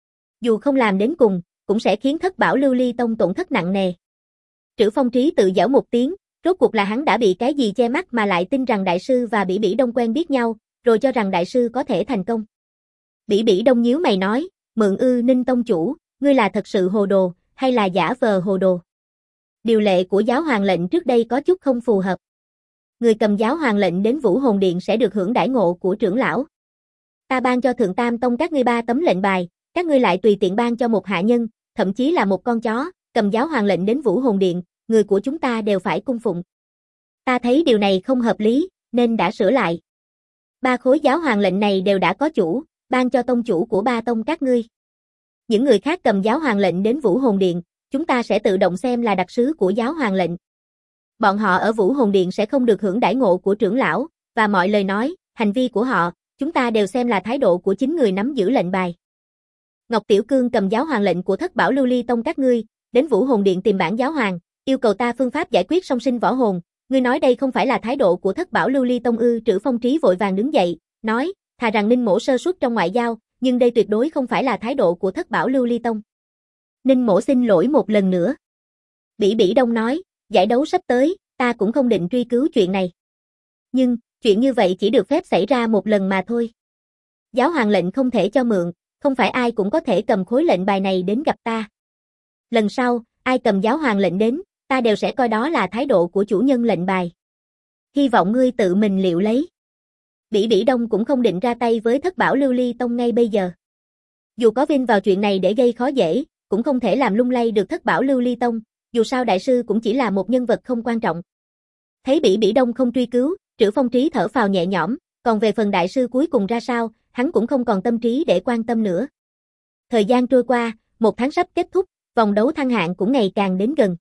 Dù không làm đến cùng, cũng sẽ khiến Thất Bảo Lưu Ly Tông tổn thất nặng nề. Trữ Phong Trí tự giễu một tiếng, rốt cuộc là hắn đã bị cái gì che mắt mà lại tin rằng đại sư và Bỉ Bỉ Đông quen biết nhau, rồi cho rằng đại sư có thể thành công. Bỉ Bỉ Đông nhíu mày nói, mượn ư? Ninh tông chủ, ngươi là thật sự hồ đồ, hay là giả vờ hồ đồ? Điều lệ của Giáo Hoàng lệnh trước đây có chút không phù hợp. Người cầm Giáo Hoàng lệnh đến Vũ Hồn Điện sẽ được hưởng đãi ngộ của trưởng lão. Ta ban cho Thượng Tam Tông các ngươi 3 tấm lệnh bài, các ngươi lại tùy tiện ban cho một hạ nhân, thậm chí là một con chó, cầm Giáo Hoàng lệnh đến Vũ Hồn Điện, người của chúng ta đều phải cung phụng. Ta thấy điều này không hợp lý, nên đã sửa lại. 3 khối Giáo Hoàng lệnh này đều đã có chủ, ban cho tông chủ của 3 tông các ngươi. Những người khác cầm Giáo Hoàng lệnh đến Vũ Hồn Điện, chúng ta sẽ tự động xem là đặc sứ của Giáo Hoàng lệnh. Bọn họ ở Vũ Hồn Điện sẽ không được hưởng đãi ngộ của trưởng lão, và mọi lời nói, hành vi của họ, chúng ta đều xem là thái độ của chính người nắm giữ lệnh bài. Ngọc Tiểu Cương cầm Giáo Hoàng lệnh của Thất Bảo Lưu Ly Tông các ngươi, đến Vũ Hồn Điện tìm bản Giáo Hoàng, yêu cầu ta phương pháp giải quyết song sinh võ hồn, ngươi nói đây không phải là thái độ của Thất Bảo Lưu Ly Tông ư? Trữ Phong Trí vội vàng đứng dậy, nói, thà rằng Ninh Mỗ sơ suất trong ngoại giao, nhưng đây tuyệt đối không phải là thái độ của Thất Bảo Lưu Ly Tông. Ninh Mỗ xin lỗi một lần nữa. Bỉ Bỉ Đông nói, giải đấu sắp tới, ta cũng không định truy cứu chuyện này. Nhưng, Chuyện như vậy chỉ được phép xảy ra một lần mà thôi. Giáo hoàng lệnh không thể cho mượn, không phải ai cũng có thể cầm khối lệnh bài này đến gặp ta. Lần sau, ai cầm giáo hoàng lệnh đến, ta đều sẽ coi đó là thái độ của chủ nhân lệnh bài. Hy vọng ngươi tự mình liệu lấy. Bỉ Bỉ Đông cũng không định ra tay với Thất Bảo Lưu Ly Tông ngay bây giờ. Dù có vin vào chuyện này để gây khó dễ, cũng không thể làm lung lay được Thất Bảo Lưu Ly Tông, dù sao đại sư cũng chỉ là một nhân vật không quan trọng. Thấy Bỉ Bỉ Đông không truy cứu, Trữ Phong Trí thở phào nhẹ nhõm, còn về phần đại sư cuối cùng ra sao, hắn cũng không còn tâm trí để quan tâm nữa. Thời gian trôi qua, một tháng sắp kết thúc, vòng đấu thăng hạng cũng ngày càng đến gần.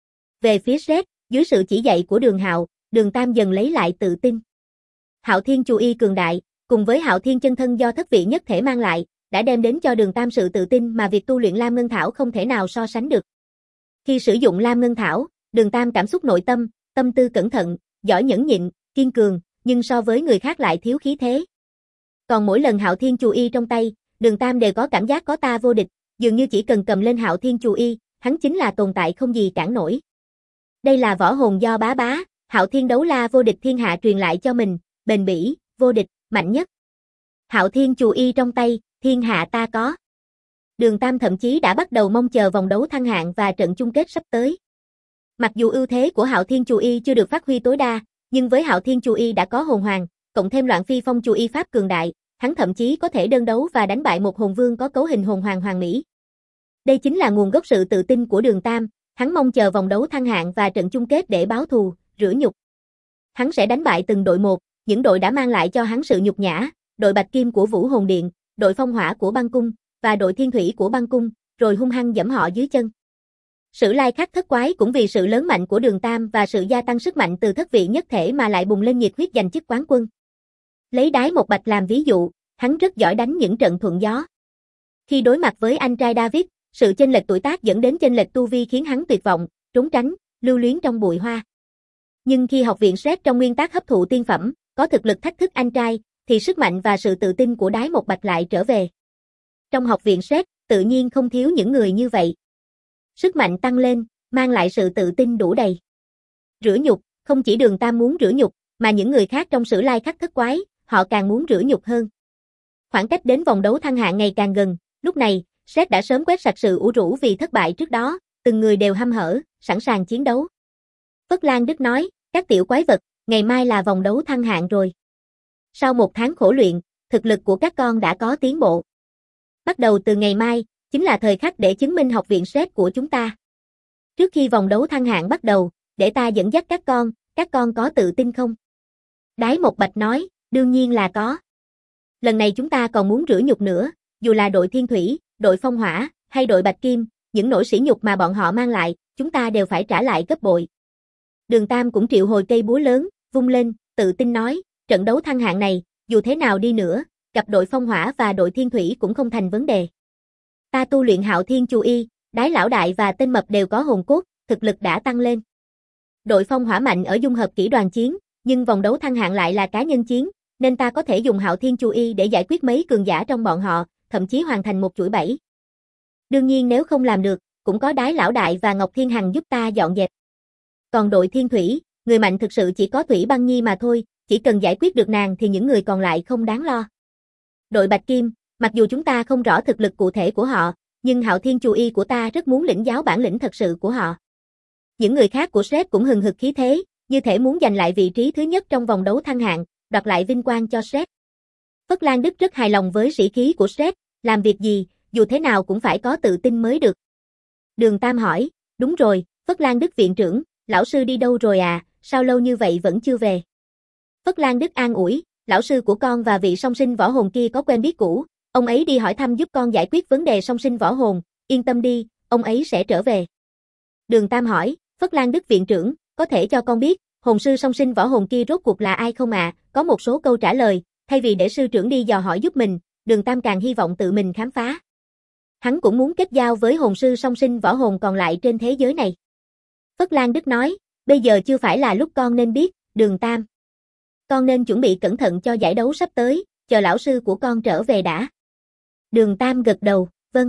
Về phía Red, dưới sự chỉ dạy của Đường Hạo, Đường Tam dần lấy lại tự tin. Hạo Thiên Chù Y cường đại, cùng với Hạo Thiên chân thân do thất vị nhất thể mang lại, đã đem đến cho Đường Tam sự tự tin mà việc tu luyện Lam Ngân Thảo không thể nào so sánh được. Khi sử dụng Lam Ngân Thảo, Đường Tam cảm xúc nội tâm, tâm tư cẩn thận, giỏi nhẫn nhịn, kiên cường, nhưng so với người khác lại thiếu khí thế. Còn mỗi lần Hạo Thiên Chù Y trong tay, Đường Tam đều có cảm giác có ta vô địch, dường như chỉ cần cầm lên Hạo Thiên Chù Y, hắn chính là tồn tại không gì cản nổi. Đây là võ hồn do bá bá, Hạo Thiên Đấu La vô địch thiên hạ truyền lại cho mình, bền bỉ, vô địch, mạnh nhất. Hạo Thiên Chù Y trong tay, thiên hạ ta có. Đường Tam thậm chí đã bắt đầu mong chờ vòng đấu thăng hạng và trận chung kết sắp tới. Mặc dù ưu thế của Hạo Thiên Chù Y chưa được phát huy tối đa, nhưng với Hạo Thiên Chù Y đã có hồn hoàng, cộng thêm Loạn Phi Phong Chù Y pháp cường đại, hắn thậm chí có thể đơn đấu và đánh bại một hồn vương có cấu hình hồn hoàng hoàn mỹ. Đây chính là nguồn gốc sự tự tin của Đường Tam, hắn mong chờ vòng đấu thăng hạng và trận chung kết để báo thù, rửa nhục. Hắn sẽ đánh bại từng đội một, những đội đã mang lại cho hắn sự nhục nhã, đội Bạch Kim của Vũ Hồn Điện, đội Phong Hỏa của Băng Cung, và đội Thiên Thủy của Băng Cung, rồi hung hăng giẫm họ dưới chân. Sử Lai Khắc thất quái cũng vì sự lớn mạnh của Đường Tam và sự gia tăng sức mạnh từ thất vị nhất thể mà lại bùng lên nhiệt huyết giành chức quán quân. Lấy Đái Một Bạch làm ví dụ, hắn rất giỏi đánh những trận thuận gió. Khi đối mặt với anh trai David, sự chênh lệch tuổi tác dẫn đến chênh lệch tu vi khiến hắn tuyệt vọng, trốn tránh, lưu luyến trong bụi hoa. Nhưng khi học viện Red trong nguyên tắc hấp thụ tiên phẩm, có thực lực thách thức anh trai, thì sức mạnh và sự tự tin của Đái Một Bạch lại trở về. Trong học viện Red, tự nhiên không thiếu những người như vậy. Sức mạnh tăng lên, mang lại sự tự tin đủ đầy. Rửa nhục, không chỉ Đường Tam muốn rửa nhục, mà những người khác trong Sử Lai Khắc thất quái, họ càng muốn rửa nhục hơn. Khoảng cách đến vòng đấu thăng hạng ngày càng gần, lúc này, Red đã sớm quét sạch sự ủ rũ vì thất bại trước đó, từng người đều hăm hở, sẵn sàng chiến đấu. Phất Lan Đức nói, các tiểu quái vật, ngày mai là vòng đấu thăng hạng rồi. Sau một tháng khổ luyện, thực lực của các con đã có tiến bộ. Bắt đầu từ ngày mai, chính là thời khắc để chứng minh học viện Red của chúng ta. Trước khi vòng đấu thăng hạng bắt đầu, để ta dẫn dắt các con có tự tin không? Đái Một Bạch nói, đương nhiên là có. Lần này chúng ta còn muốn rửa nhục nữa, dù là đội Thiên Thủy, đội Phong Hỏa, hay đội Bạch Kim, những nỗi sỉ nhục mà bọn họ mang lại, chúng ta đều phải trả lại gấp bội. Đường Tam cũng triệu hồi cây búa lớn, vung lên, tự tin nói, trận đấu thăng hạng này, dù thế nào đi nữa, gặp đội Phong Hỏa và đội Thiên Thủy cũng không thành vấn đề. Ta tu luyện Hạo Thiên Chù Y, Đái Lão Đại và Tên Mập đều có hồn cốt, thực lực đã tăng lên. Đội Phong Hỏa mạnh ở dung hợp kỹ đoàn chiến, nhưng vòng đấu thăng hạng lại là cá nhân chiến, nên ta có thể dùng Hạo Thiên Chù Y để giải quyết mấy cường giả trong bọn họ, thậm chí hoàn thành một chuỗi bẫy. Đương nhiên nếu không làm được, cũng có Đái Lão Đại và Ngọc Thiên Hằng giúp ta dọn dẹp. Còn đội Thiên Thủy, người mạnh thực sự chỉ có Thủy Băng Nhi mà thôi, chỉ cần giải quyết được nàng thì những người còn lại không đáng lo. Đội Bạch Kim, mặc dù chúng ta không rõ thực lực cụ thể của họ, nhưng Hạo Thiên Chù Y của ta rất muốn lĩnh giáo bản lĩnh thật sự của họ. Những người khác của Red cũng hừng hực khí thế, như thể muốn giành lại vị trí thứ nhất trong vòng đấu thăng hạng, đoạt lại vinh quang cho Red. Phất Lan Đức rất hài lòng với sĩ khí của Red, làm việc gì, dù thế nào cũng phải có tự tin mới được. Đường Tam hỏi, đúng rồi, Phất Lan Đức viện trưởng, lão sư đi đâu rồi à, sao lâu như vậy vẫn chưa về? Phất Lan Đức an ủi, lão sư của con và vị song sinh võ hồn kia có quen biết cũ, ông ấy đi hỏi thăm giúp con giải quyết vấn đề song sinh võ hồn, yên tâm đi, ông ấy sẽ trở về. Đường Tam hỏi, Phất Lan Đức viện trưởng, có thể cho con biết, hồn sư song sinh võ hồn kia rốt cuộc là ai không ạ? Có một số câu trả lời, thay vì để sư trưởng đi dò hỏi giúp mình, Đường Tam càng hy vọng tự mình khám phá. Hắn cũng muốn kết giao với hồn sư song sinh võ hồn còn lại trên thế giới này. Phất Lan Đức nói, bây giờ chưa phải là lúc con nên biết, Đường Tam. Con nên chuẩn bị cẩn thận cho giải đấu sắp tới, chờ lão sư của con trở về đã. Đường Tam gật đầu, vâng.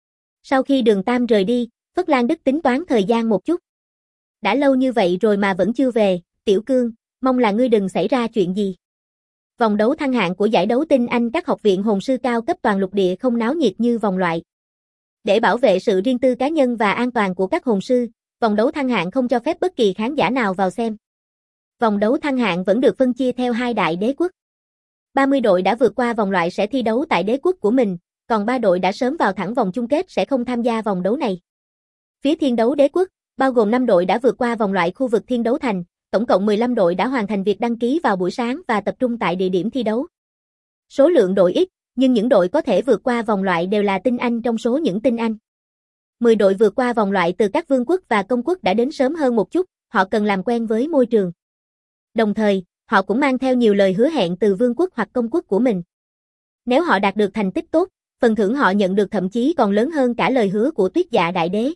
Sau khi Đường Tam rời đi, Phất Lan Đức tính toán thời gian một chút. Đã lâu như vậy rồi mà vẫn chưa về, Tiểu Cương, mong là ngươi đừng xảy ra chuyện gì. Vòng đấu thăng hạng của giải đấu tinh Anh các học viện hồn sư cao cấp toàn lục địa không náo nhiệt như vòng loại. Để bảo vệ sự riêng tư cá nhân và an toàn của các hồn sư, vòng đấu thăng hạng không cho phép bất kỳ khán giả nào vào xem. Vòng đấu thăng hạng vẫn được phân chia theo 2 đại đế quốc. 30 đội đã vượt qua vòng loại sẽ thi đấu tại đế quốc của mình, còn 3 đội đã sớm vào thẳng vòng chung kết sẽ không tham gia vòng đấu này. Phía thiên đấu đế quốc, bao gồm 5 đội đã vượt qua vòng loại khu vực thiên đấu thành, tổng cộng 15 đội đã hoàn thành việc đăng ký vào buổi sáng và tập trung tại địa điểm thi đấu. Số lượng đội ít, nhưng những đội có thể vượt qua vòng loại đều là tinh Anh trong số những tinh Anh. 10 đội vượt qua vòng loại từ các vương quốc và công quốc đã đến sớm hơn một chút, họ cần làm quen với môi trường. Đồng thời, họ cũng mang theo nhiều lời hứa hẹn từ vương quốc hoặc công quốc của mình. Nếu họ đạt được thành tích tốt, phần thưởng họ nhận được thậm chí còn lớn hơn cả lời hứa của Tuyết Dạ Đại Đế.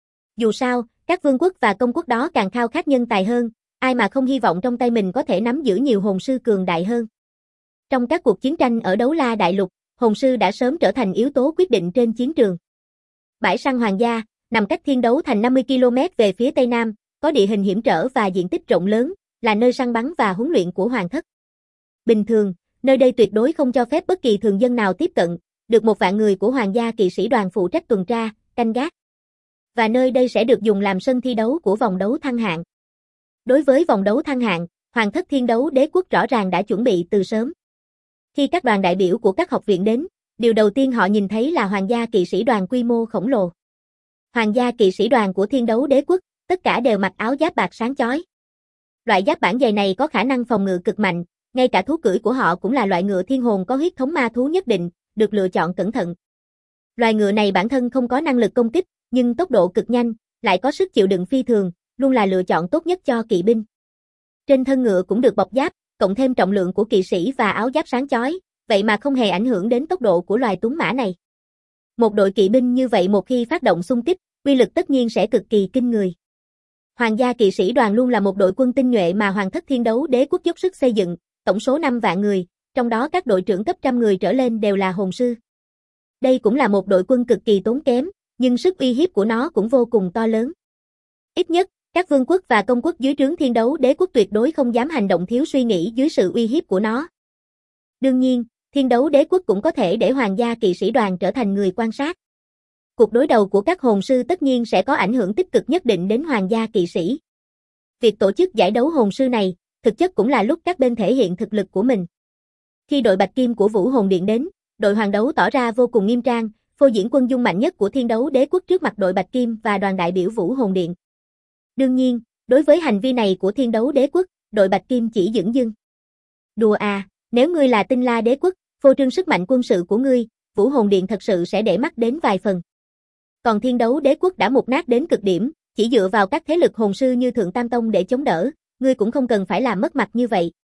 Dù sao, các vương quốc và công quốc đó càng khao khát nhân tài hơn, ai mà không hy vọng trong tay mình có thể nắm giữ nhiều hồn sư cường đại hơn. Trong các cuộc chiến tranh ở Đấu La Đại Lục, hồn sư đã sớm trở thành yếu tố quyết định trên chiến trường. Bãi săn Hoàng gia, nằm cách thiên đấu thành 50 km về phía tây nam, có địa hình hiểm trở và diện tích rộng lớn, là nơi săn bắn và huấn luyện của hoàng thất. Bình thường, nơi đây tuyệt đối không cho phép bất kỳ thường dân nào tiếp cận, được 1 vạn người của Hoàng gia kỵ sĩ đoàn phụ trách tuần tra, canh gác. Và nơi đây sẽ được dùng làm sân thi đấu của vòng đấu thăng hạng. Đối với vòng đấu thăng hạng, Hoàng thất thiên đấu đế quốc rõ ràng đã chuẩn bị từ sớm. Khi các đoàn đại biểu của các học viện đến, điều đầu tiên họ nhìn thấy là Hoàng gia kỵ sĩ đoàn quy mô khổng lồ. Hoàng gia kỵ sĩ đoàn của thiên đấu đế quốc, tất cả đều mặc áo giáp bạc sáng chói. Loại giáp bản dày này có khả năng phòng ngự cực mạnh, ngay cả thú cưỡi của họ cũng là loại ngựa thiên hồn có huyết thống ma thú nhất định, được lựa chọn cẩn thận. Loài ngựa này bản thân không có năng lực công kích, nhưng tốc độ cực nhanh, lại có sức chịu đựng phi thường, luôn là lựa chọn tốt nhất cho kỵ binh. Trên thân ngựa cũng được bọc giáp, cộng thêm trọng lượng của kỵ sĩ và áo giáp sáng chói, vậy mà không hề ảnh hưởng đến tốc độ của loài tuấn mã này. Một đội kỵ binh như vậy một khi phát động xung kích, uy lực tất nhiên sẽ cực kỳ kinh người. Hoàng gia kỵ sĩ đoàn luôn là một đội quân tinh nhuệ mà Hoàng thất thiên đấu đế quốc dốc sức xây dựng, tổng số 5 vạn người, trong đó các đội trưởng cấp trăm người trở lên đều là hồn sư. Đây cũng là một đội quân cực kỳ tốn kém, nhưng sức uy hiếp của nó cũng vô cùng to lớn. Ít nhất, các vương quốc và công quốc dưới trướng thiên đấu đế quốc tuyệt đối không dám hành động thiếu suy nghĩ dưới sự uy hiếp của nó. Đương nhiên, thiên đấu đế quốc cũng có thể để Hoàng gia kỵ sĩ đoàn trở thành người quan sát. Cuộc đối đầu của các hồn sư tất nhiên sẽ có ảnh hưởng tích cực nhất định đến Hoàng gia kỵ sĩ. Việc tổ chức giải đấu hồn sư này, thực chất cũng là lúc các bên thể hiện thực lực của mình. Khi đội Bạch Kim của Vũ Hồn Điện đến, đội hoàng đấu tỏ ra vô cùng nghiêm trang, phô diễn quân dung mạnh nhất của thiên đấu đế quốc trước mặt đội Bạch Kim và đoàn đại biểu Vũ Hồn Điện. Đương nhiên, đối với hành vi này của thiên đấu đế quốc, đội Bạch Kim chỉ dửng dưng. Đùa à, nếu ngươi là Tinh La đế quốc, phô trương sức mạnh quân sự của ngươi, Vũ Hồn Điện thật sự sẽ để mắt đến vài phần. Còn thiên đấu đế quốc đã mục nát đến cực điểm, chỉ dựa vào các thế lực hồn sư như Thượng Tam Tông để chống đỡ, ngươi cũng không cần phải làm mất mặt như vậy.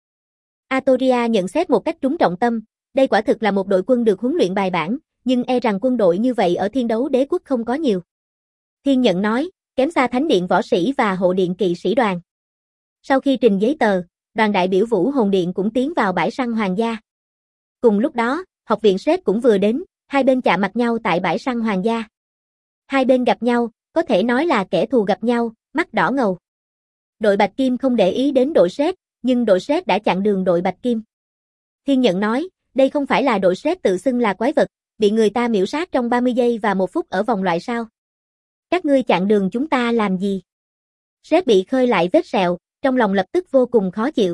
Atoria nhận xét một cách trúng trọng tâm, đây quả thực là một đội quân được huấn luyện bài bản, nhưng e rằng quân đội như vậy ở thiên đấu đế quốc không có nhiều. Thiên Nhận nói, kém xa Thánh điện võ sĩ và Hộ điện kỵ sĩ đoàn. Sau khi trình giấy tờ, đoàn đại biểu Vũ Hồn Điện cũng tiến vào bãi săn Hoàng gia. Cùng lúc đó, học viện Sếp cũng vừa đến, hai bên chạm mặt nhau tại bãi săn Hoàng gia. Hai bên gặp nhau, có thể nói là kẻ thù gặp nhau, mắt đỏ ngầu. Đội Bạch Kim không để ý đến đội Sếp, nhưng đội Sếp đã chặn đường đội Bạch Kim. Thiên Nhận nói, đây không phải là đội Sếp tự xưng là quái vật, bị người ta miểu sát trong 30 giây và 1 phút ở vòng loại sao? Các ngươi chặn đường chúng ta làm gì? Sếp bị khơi lại vết sẹo, trong lòng lập tức vô cùng khó chịu.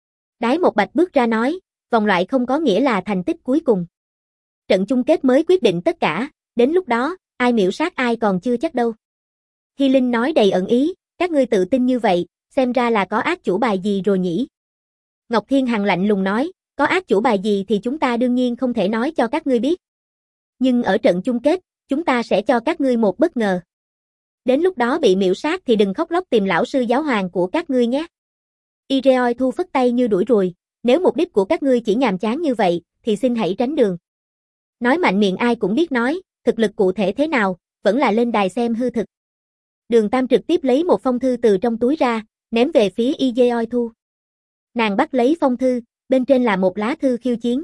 Đái Một Bạch bước ra nói, vòng loại không có nghĩa là thành tích cuối cùng. Trận chung kết mới quyết định tất cả, đến lúc đó, ai miểu sát ai còn chưa chắc đâu. Hy Linh nói đầy ẩn ý, các ngươi tự tin như vậy, xem ra là có ác chủ bài gì rồi nhỉ? Ngọc Thiên Hằng lạnh lùng nói, có ác chủ bài gì thì chúng ta đương nhiên không thể nói cho các ngươi biết. Nhưng ở trận chung kết, chúng ta sẽ cho các ngươi một bất ngờ. Đến lúc đó bị miểu sát thì đừng khóc lóc tìm lão sư giáo hoàng của các ngươi nhé. Ireoi Thu phất tay như đuổi ruồi, nếu mục đích của các ngươi chỉ nhàm chán như vậy, thì xin hãy tránh đường. Nói mạnh miệng ai cũng biết nói, thực lực cụ thể thế nào, vẫn là lên đài xem hư thực. Đường Tam trực tiếp lấy một phong thư từ trong túi ra, ném về phía Ireoi Thu. Nàng bắt lấy phong thư, bên trên là một lá thư khiêu chiến.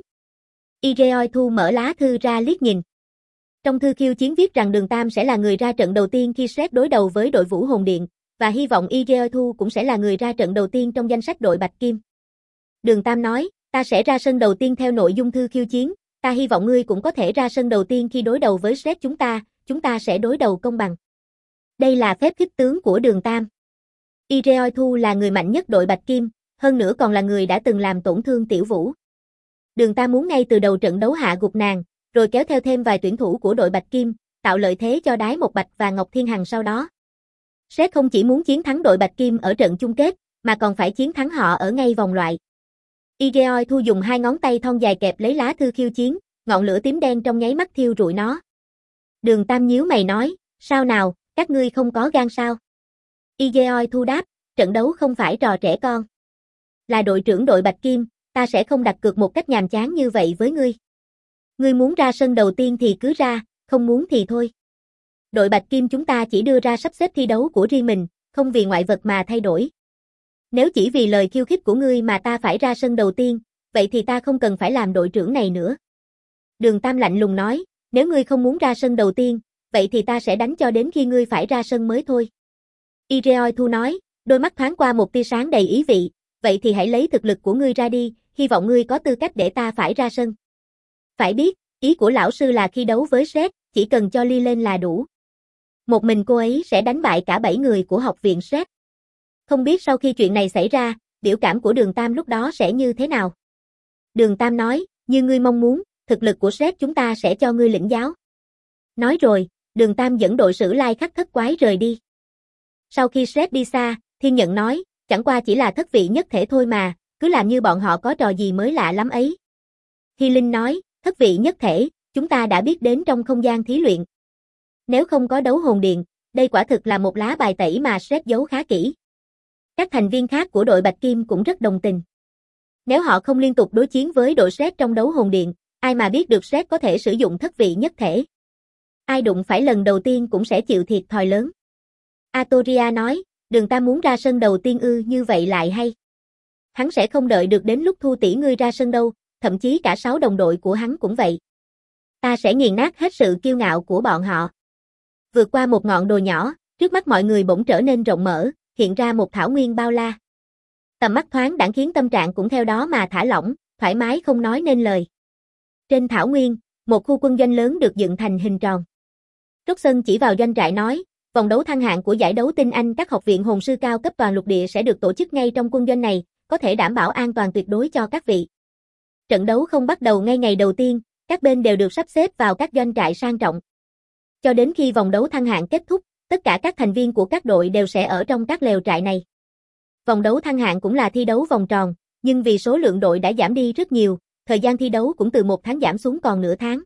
Ireoi Thu mở lá thư ra liếc nhìn. Trong thư khiêu chiến viết rằng Đường Tam sẽ là người ra trận đầu tiên khi Sếp đối đầu với đội Vũ Hồn Điện, và hy vọng Ireoi Thu cũng sẽ là người ra trận đầu tiên trong danh sách đội Bạch Kim. Đường Tam nói, Ta sẽ ra sân đầu tiên theo nội dung thư khiêu chiến, ta hy vọng ngươi cũng có thể ra sân đầu tiên khi đối đầu với Shrek chúng ta sẽ đối đầu công bằng. Đây là phép khích tướng của Đường Tam. Ireoi Thu là người mạnh nhất đội Bạch Kim, hơn nữa còn là người đã từng làm tổn thương Tiểu Vũ. Đường Tam muốn ngay từ đầu trận đấu hạ gục nàng, rồi kéo theo thêm vài tuyển thủ của đội Bạch Kim, tạo lợi thế cho Đái Một Bạch và Ngọc Thiên Hằng sau đó. Shrek không chỉ muốn chiến thắng đội Bạch Kim ở trận chung kết, mà còn phải chiến thắng họ ở ngay vòng loại. Ireoi Thu dùng 2 ngón tay thon dài kẹp lấy lá thư khiêu chiến, ngọn lửa tím đen trong nháy mắt thiêu rụi nó. Đường Tam nhíu mày nói, sao nào, các ngươi không có gan sao? Ireoi Thu đáp, trận đấu không phải trò trẻ con. Là đội trưởng đội Bạch Kim, ta sẽ không đặt cược một cách nhàm chán như vậy với ngươi. Ngươi muốn ra sân đầu tiên thì cứ ra, không muốn thì thôi. Đội Bạch Kim chúng ta chỉ đưa ra sắp xếp thi đấu của riêng mình, không vì ngoại vật mà thay đổi. Nếu chỉ vì lời khiêu khích của ngươi mà ta phải ra sân đầu tiên, vậy thì ta không cần phải làm đội trưởng này nữa. Đường Tam lạnh lùng nói, nếu ngươi không muốn ra sân đầu tiên, vậy thì ta sẽ đánh cho đến khi ngươi phải ra sân mới thôi. Ireoi Thu nói, đôi mắt thoáng qua một tia sáng đầy ý vị, vậy thì hãy lấy thực lực của ngươi ra đi, hy vọng ngươi có tư cách để ta phải ra sân. Phải biết, ý của lão sư là khi đấu với Shrek, chỉ cần cho Ly lên là đủ. Một mình cô ấy sẽ đánh bại cả 7 người của học viện Shrek. Không biết sau khi chuyện này xảy ra, biểu cảm của Đường Tam lúc đó sẽ như thế nào? Đường Tam nói, như ngươi mong muốn, thực lực của Shrek chúng ta sẽ cho ngươi lĩnh giáo. Nói rồi, Đường Tam dẫn đội Sử Lai Khắc thất quái rời đi. Sau khi Shrek đi xa, Thiên Nhận nói, chẳng qua chỉ là thất vị nhất thể thôi mà, cứ làm như bọn họ có trò gì mới lạ lắm ấy. Hy Linh nói, thất vị nhất thể, chúng ta đã biết đến trong không gian thí luyện. Nếu không có đấu hồn điện, đây quả thực là một lá bài tẩy mà Shrek giấu khá kỹ. Các thành viên khác của đội Bạch Kim cũng rất đồng tình. Nếu họ không liên tục đối chiến với đội Shrek trong đấu hồn điện, ai mà biết được Shrek có thể sử dụng thất vị nhất thể. Ai đụng phải lần đầu tiên cũng sẽ chịu thiệt thòi lớn. Atoria nói, Đường Tam muốn ra sân đầu tiên ư, như vậy lại hay. Hắn sẽ không đợi được đến lúc Thu tỷ ngươi ra sân đâu, thậm chí cả 6 đồng đội của hắn cũng vậy. Ta sẽ nghiền nát hết sự kiêu ngạo của bọn họ. Vượt qua một ngọn đồi nhỏ, trước mắt mọi người bỗng trở nên rộng mở, hiện ra một thảo nguyên bao la. Tầm mắt thoáng đãng khiến tâm trạng cũng theo đó mà thả lỏng, thoải mái không nói nên lời. Trên thảo nguyên, một khu quân doanh lớn được dựng thành hình tròn. Rockson chỉ vào doanh trại nói, vòng đấu thăng hạng của giải đấu tinh Anh các học viện hồn sư cao cấp toàn lục địa sẽ được tổ chức ngay trong quân doanh này, có thể đảm bảo an toàn tuyệt đối cho các vị. Trận đấu không bắt đầu ngay ngày đầu tiên, các bên đều được sắp xếp vào các doanh trại sang trọng. Cho đến khi vòng đấu thăng hạng kết thúc, tất cả các thành viên của các đội đều sẽ ở trong các lều trại này. Vòng đấu thăng hạng cũng là thi đấu vòng tròn, nhưng vì số lượng đội đã giảm đi rất nhiều, thời gian thi đấu cũng từ 1 tháng giảm xuống còn nửa tháng.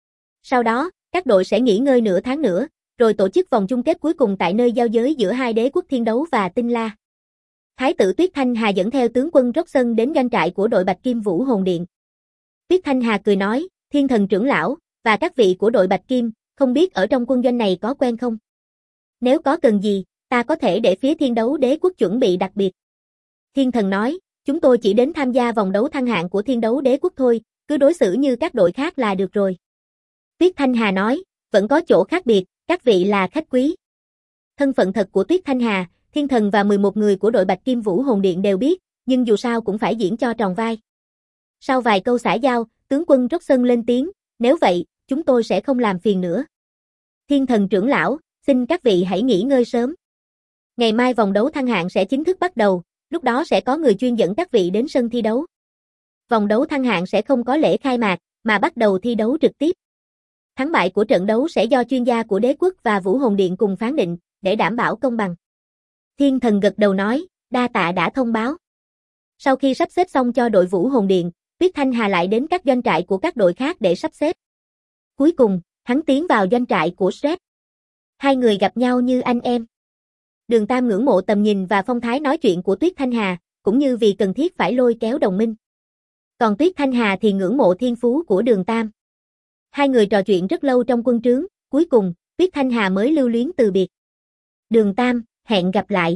Sau đó, các đội sẽ nghỉ ngơi nửa tháng nữa, rồi tổ chức vòng chung kết cuối cùng tại nơi giao giới giữa hai đế quốc Thiên Đấu và Tinh La. Thái tử Tuyết Thanh Hà dẫn theo tướng quân Rockson đến doanh trại của đội Bạch Kim Vũ Hồn Điện. Tuyết Thanh Hà cười nói, Thiên Thần trưởng lão, và các vị của đội Bạch Kim, không biết ở trong quân doanh này có quen không? Nếu có cần gì, ta có thể để phía Thiên Đấu đế quốc chuẩn bị đặc biệt. Thiên Thần nói, chúng tôi chỉ đến tham gia vòng đấu thăng hạng của Thiên Đấu đế quốc thôi, cứ đối xử như các đội khác là được rồi. Tuyết Thanh Hà nói, vẫn có chỗ khác biệt, các vị là khách quý. Thân phận thật của Tuyết Thanh Hà, Thiên Thần và 11 người của đội Bạch Kim Vũ Hồn Điện đều biết, nhưng dù sao cũng phải diễn cho tròn vai. Sau vài câu xã giao, tướng quân Rockson lên tiếng, nếu vậy, chúng tôi sẽ không làm phiền nữa. Thiên Thần trưởng lão, xin các vị hãy nghỉ ngơi sớm. Ngày mai vòng đấu thăng hạng sẽ chính thức bắt đầu, lúc đó sẽ có người chuyên dẫn các vị đến sân thi đấu. Vòng đấu thăng hạng sẽ không có lễ khai mạc, mà bắt đầu thi đấu trực tiếp. Thắng bại của trận đấu sẽ do chuyên gia của đế quốc và Vũ Hồn Điện cùng phán định, để đảm bảo công bằng. Thiên Thần gật đầu nói, đa tạ đã thông báo. Sau khi sắp xếp xong cho đội Vũ Hồn Điện, Tuyết Thanh Hà lại đến các doanh trại của các đội khác để sắp xếp. Cuối cùng, hắn tiến vào doanh trại của Shrek. Hai người gặp nhau như anh em. Đường Tam ngưỡng mộ tầm nhìn và phong thái nói chuyện của Tuyết Thanh Hà, cũng như vì cần thiết phải lôi kéo đồng minh. Còn Tuyết Thanh Hà thì ngưỡng mộ thiên phú của Đường Tam. Hai người trò chuyện rất lâu trong quân trướng, cuối cùng, Tuyết Thanh Hà mới lưu luyến từ biệt. Đường Tam, hẹn gặp lại.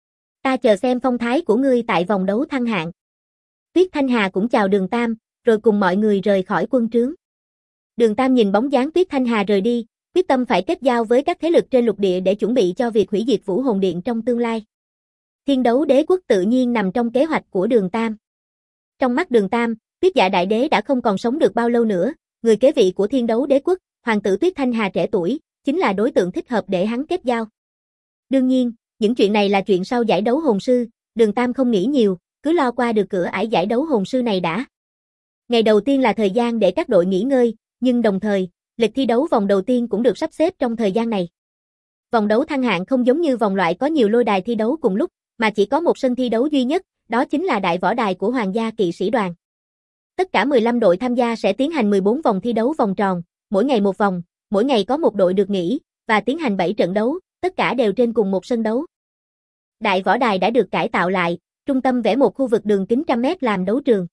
Ta chờ xem phong thái của ngươi tại vòng đấu thăng hạng. Tuyết Thanh Hà cũng chào Đường Tam, rồi cùng mọi người rời khỏi quân trướng. Đường Tam nhìn bóng dáng Tuyết Thanh Hà rời đi, quyết tâm phải kết giao với các thế lực trên lục địa để chuẩn bị cho việc hủy diệt Vũ Hồn Điện trong tương lai. Thiên Đấu đế quốc tự nhiên nằm trong kế hoạch của Đường Tam. Trong mắt Đường Tam, Tuyết Dạ Đại Đế đã không còn sống được bao lâu nữa, người kế vị của Thiên Đấu Đế Quốc, hoàng tử Tuyết Thanh Hà trẻ tuổi, chính là đối tượng thích hợp để hắn kết giao. Đương nhiên, những chuyện này là chuyện sau giải đấu hồn sư, Đường Tam không nghĩ nhiều, cứ lo qua được cửa ải giải đấu hồn sư này đã. Ngày đầu tiên là thời gian để các đội nghỉ ngơi, nhưng đồng thời, lịch thi đấu vòng đầu tiên cũng được sắp xếp trong thời gian này. Vòng đấu thăng hạng không giống như vòng loại có nhiều lôi đài thi đấu cùng lúc, mà chỉ có một sân thi đấu duy nhất, đó chính là đại võ đài của Hoàng gia kỵ sĩ đoàn. Tất cả 15 đội tham gia sẽ tiến hành 14 vòng thi đấu vòng tròn, mỗi ngày một vòng, mỗi ngày có một đội được nghỉ, và tiến hành 7 trận đấu, tất cả đều trên cùng một sân đấu. Đại võ đài đã được cải tạo lại, trung tâm vẽ một khu vực đường kính 100 mét làm đấu trường.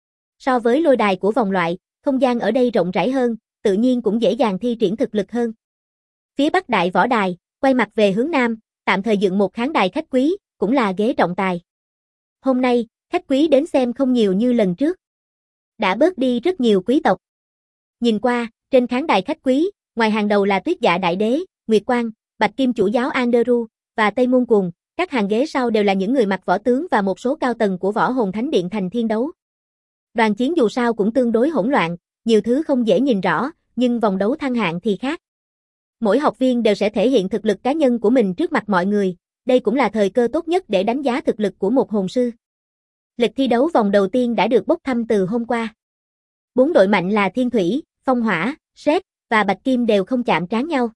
So với lôi đài của vòng loại, không gian ở đây rộng rãi hơn, tự nhiên cũng dễ dàng thi triển thực lực hơn. Phía bắc đại võ đài, quay mặt về hướng nam, tạm thời dựng một khán đài khách quý, cũng là ghế trọng tài. Hôm nay, khách quý đến xem không nhiều như lần trước. Đã bớt đi rất nhiều quý tộc. Nhìn qua, trên khán đài khách quý, ngoài hàng đầu là Tuyết Dạ Đại Đế, Nguyệt Quang, Bạch Kim chủ giáo Anderu, và Tây Môn Cuồng, các hàng ghế sau đều là những người mặc võ tướng và một số cao tầng của Võ Hồn Thánh Điện thành Thiên Đấu. Đoàn chiến dù sao cũng tương đối hỗn loạn, nhiều thứ không dễ nhìn rõ, nhưng vòng đấu thăng hạng thì khác. Mỗi học viên đều sẽ thể hiện thực lực cá nhân của mình trước mặt mọi người, đây cũng là thời cơ tốt nhất để đánh giá thực lực của một hồn sư. Lịch thi đấu vòng đầu tiên đã được bốc thăm từ hôm qua. 4 đội mạnh là Thiên Thủy, Phong Hỏa, Sét và Bạch Kim đều không chạm trán nhau.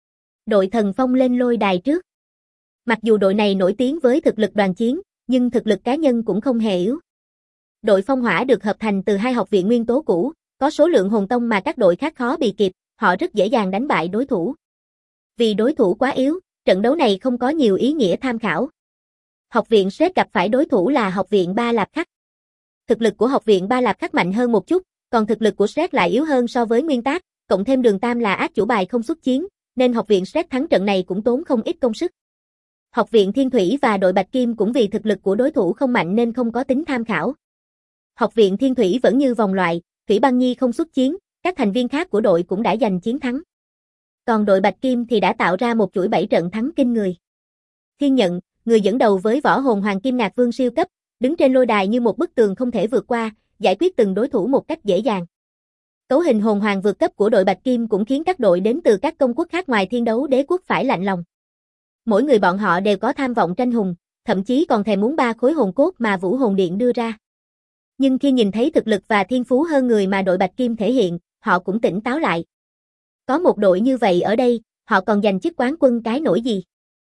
Đội Thần Phong lên lôi đài trước. Mặc dù đội này nổi tiếng với thực lực đoàn chiến, nhưng thực lực cá nhân cũng không hề yếu. Đội Phong Hỏa được hợp thành từ 2 học viện nguyên tố cũ, có số lượng hồn tông mà các đội khác khó bị kịp, họ rất dễ dàng đánh bại đối thủ. Vì đối thủ quá yếu, trận đấu này không có nhiều ý nghĩa tham khảo. Học viện Sét gặp phải đối thủ là học viện Ba Lạp Khắc. Thực lực của học viện Ba Lạp Khắc mạnh hơn một chút, còn thực lực của Sét lại yếu hơn so với nguyên tác, cộng thêm Đường Tam là át chủ bài không xuất chiến, nên học viện Sét thắng trận này cũng tốn không ít công sức. Học viện Thiên Thủy và đội Bạch Kim cũng vì thực lực của đối thủ không mạnh nên không có tính tham khảo. Học viện Thiên Thủy vẫn như vòng loại, Thủy Băng Nhi không xuất chiến, các thành viên khác của đội cũng đã giành chiến thắng. Còn đội Bạch Kim thì đã tạo ra một chuỗi 7 trận thắng kinh người. Thiên Nhận, người dẫn đầu với võ hồn Hoàng Kim Ngạc Vương siêu cấp, đứng trên lôi đài như một bức tường không thể vượt qua, giải quyết từng đối thủ một cách dễ dàng. Cấu hình hồn hoàng vượt cấp của đội Bạch Kim cũng khiến các đội đến từ các công quốc khác ngoài Thiên Đấu Đế Quốc phải lạnh lòng. Mỗi người bọn họ đều có tham vọng tranh hùng, thậm chí còn thèm muốn 3 khối hồn cốt mà Vũ Hồn Điện đưa ra. Nhưng khi nhìn thấy thực lực và thiên phú hơn người mà đội Bạch Kim thể hiện, họ cũng tỉnh táo lại. Có một đội như vậy ở đây, họ còn giành chức quán quân cái nổi gì?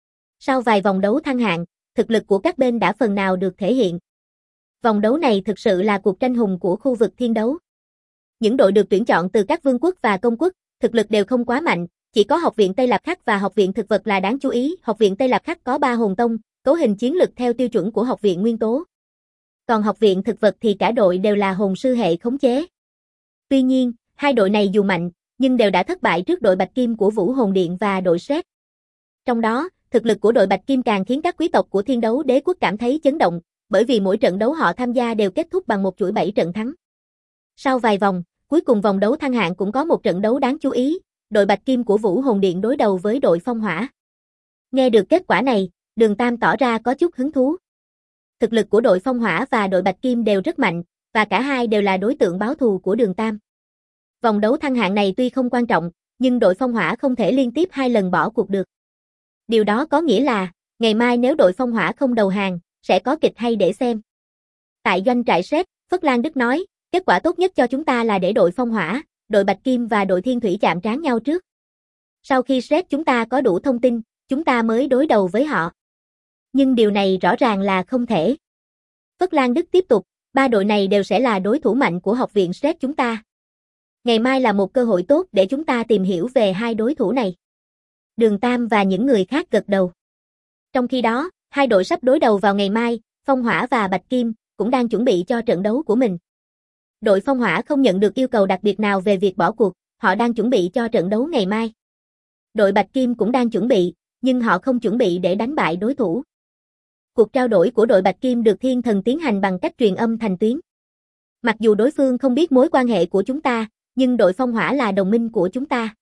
Sau vài vòng đấu thăng hạng, thực lực của các bên đã phần nào được thể hiện. Vòng đấu này thực sự là cuộc tranh hùng của khu vực thiên đấu. Những đội được tuyển chọn từ các vương quốc và công quốc, thực lực đều không quá mạnh, chỉ có học viện Tây Lạp Khắc và học viện thực vật là đáng chú ý. Học viện Tây Lạp Khắc có 3 hồn tông, cấu hình chiến lực theo tiêu chuẩn của học viện nguyên tố. Còn học viện thực vật thì cả đội đều là hồn sư hệ khống chế. Tuy nhiên, hai đội này dù mạnh, nhưng đều đã thất bại trước đội Bạch Kim của Vũ Hồn Điện và đội Sét. Trong đó, thực lực của đội Bạch Kim càng khiến các quý tộc của Thiên Đấu Đế Quốc cảm thấy chấn động, bởi vì mỗi trận đấu họ tham gia đều kết thúc bằng một chuỗi 7 trận thắng. Sau vài vòng, cuối cùng vòng đấu thăng hạng cũng có một trận đấu đáng chú ý, đội Bạch Kim của Vũ Hồn Điện đối đầu với đội Phong Hỏa. Nghe được kết quả này, Đường Tam tỏ ra có chút hứng thú. Thực lực của đội Phong Hỏa và đội Bạch Kim đều rất mạnh, và cả hai đều là đối tượng báo thù của Đường Tam. Vòng đấu thăng hạng này tuy không quan trọng, nhưng đội Phong Hỏa không thể liên tiếp 2 lần bỏ cuộc được. Điều đó có nghĩa là, ngày mai nếu đội Phong Hỏa không đầu hàng, sẽ có kịch hay để xem. Tại doanh trại Sét, Phất Lan Đức nói, kết quả tốt nhất cho chúng ta là để đội Phong Hỏa, đội Bạch Kim và đội Thiên Thủy chạm trán nhau trước. Sau khi Sét chúng ta có đủ thông tin, chúng ta mới đối đầu với họ. Nhưng điều này rõ ràng là không thể. Phất Lan Đức tiếp tục, 3 đội này đều sẽ là đối thủ mạnh của học viện Sét chúng ta. Ngày mai là một cơ hội tốt để chúng ta tìm hiểu về hai đối thủ này. Đường Tam và những người khác gật đầu. Trong khi đó, hai đội sắp đối đầu vào ngày mai, Phong Hỏa và Bạch Kim, cũng đang chuẩn bị cho trận đấu của mình. Đội Phong Hỏa không nhận được yêu cầu đặc biệt nào về việc bỏ cuộc, họ đang chuẩn bị cho trận đấu ngày mai. Đội Bạch Kim cũng đang chuẩn bị, nhưng họ không chuẩn bị để đánh bại đối thủ. Cuộc trao đổi của đội Bạch Kim được Thiên Thần tiến hành bằng cách truyền âm thành tuyến. Mặc dù đối phương không biết mối quan hệ của chúng ta, nhưng đội Phong Hỏa là đồng minh của chúng ta.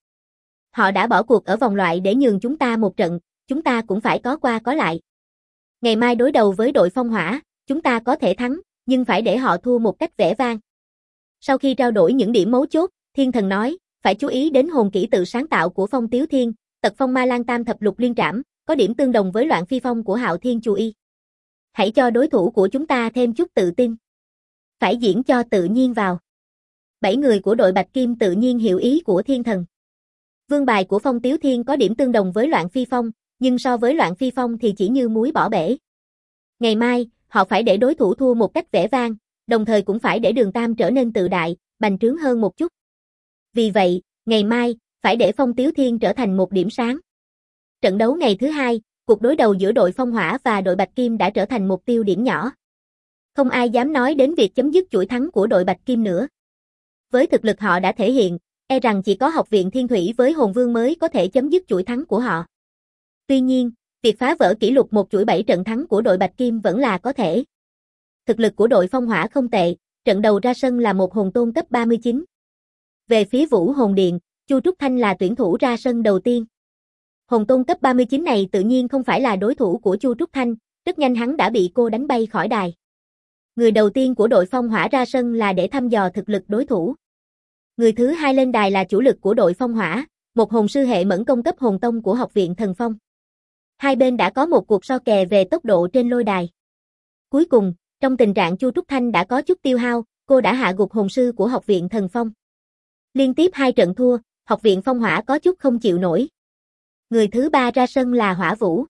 Họ đã bỏ cuộc ở vòng loại để nhường chúng ta một trận, chúng ta cũng phải có qua có lại. Ngày mai đối đầu với đội Phong Hỏa, chúng ta có thể thắng, nhưng phải để họ thua một cách vẻ vang. Sau khi trao đổi những điểm mấu chốt, Thiên Thần nói, phải chú ý đến hồn kỹ tự sáng tạo của Phong Tiếu Thiên, tật phong ma lan tam thập lục liên trảm, có điểm tương đồng với loạn phi phong của Hạo Thiên Chu Y. Hãy cho đối thủ của chúng ta thêm chút tự tin. Phải diễn cho tự nhiên vào. 7 người của đội Bạch Kim tự nhiên hiểu ý của Thiên Thần. Vương bài của Phong Tiếu Thiên có điểm tương đồng với loạn phi phong, nhưng so với loạn phi phong thì chỉ như muối bỏ bể. Ngày mai, họ phải để đối thủ thua một cách vẻ vang, đồng thời cũng phải để Đường Tam trở nên tự đại, bành trướng hơn một chút. Vì vậy, ngày mai, phải để Phong Tiếu Thiên trở thành một điểm sáng. Trận đấu ngày thứ hai, cuộc đối đầu giữa đội Phong Hỏa và đội Bạch Kim đã trở thành mục tiêu điểm nhỏ. Không ai dám nói đến việc chấm dứt chuỗi thắng của đội Bạch Kim nữa. Với thực lực họ đã thể hiện, e rằng chỉ có Học viện Thiên Thủy với Hồn Vương mới có thể chấm dứt chuỗi thắng của họ. Tuy nhiên, việc phá vỡ kỷ lục một chuỗi 7 trận thắng của đội Bạch Kim vẫn là có thể. Thực lực của đội Phong Hỏa không tệ, trận đầu ra sân là một hồn tôn cấp 39. Về phía Vũ Hồn Điện, Chu Trúc Thanh là tuyển thủ ra sân đầu tiên. Hồn tôn cấp 39 này tự nhiên không phải là đối thủ của Chu Trúc Thanh, rất nhanh hắn đã bị cô đánh bay khỏi đài. Người đầu tiên của đội Phong Hỏa ra sân là để thăm dò thực lực đối thủ. Người thứ hai lên đài là chủ lực của đội Phong Hỏa, một hồn sư hệ mẫn công cấp hồn tông của Học viện Thần Phong. Hai bên đã có một cuộc so kè về tốc độ trên lôi đài. Cuối cùng, trong tình trạng Chu Trúc Thanh đã có chút tiêu hao, cô đã hạ gục hồn sư của Học viện Thần Phong. Liên tiếp 2 trận thua, Học viện Phong Hỏa có chút không chịu nổi. Người thứ ba ra sân là Hỏa Vũ.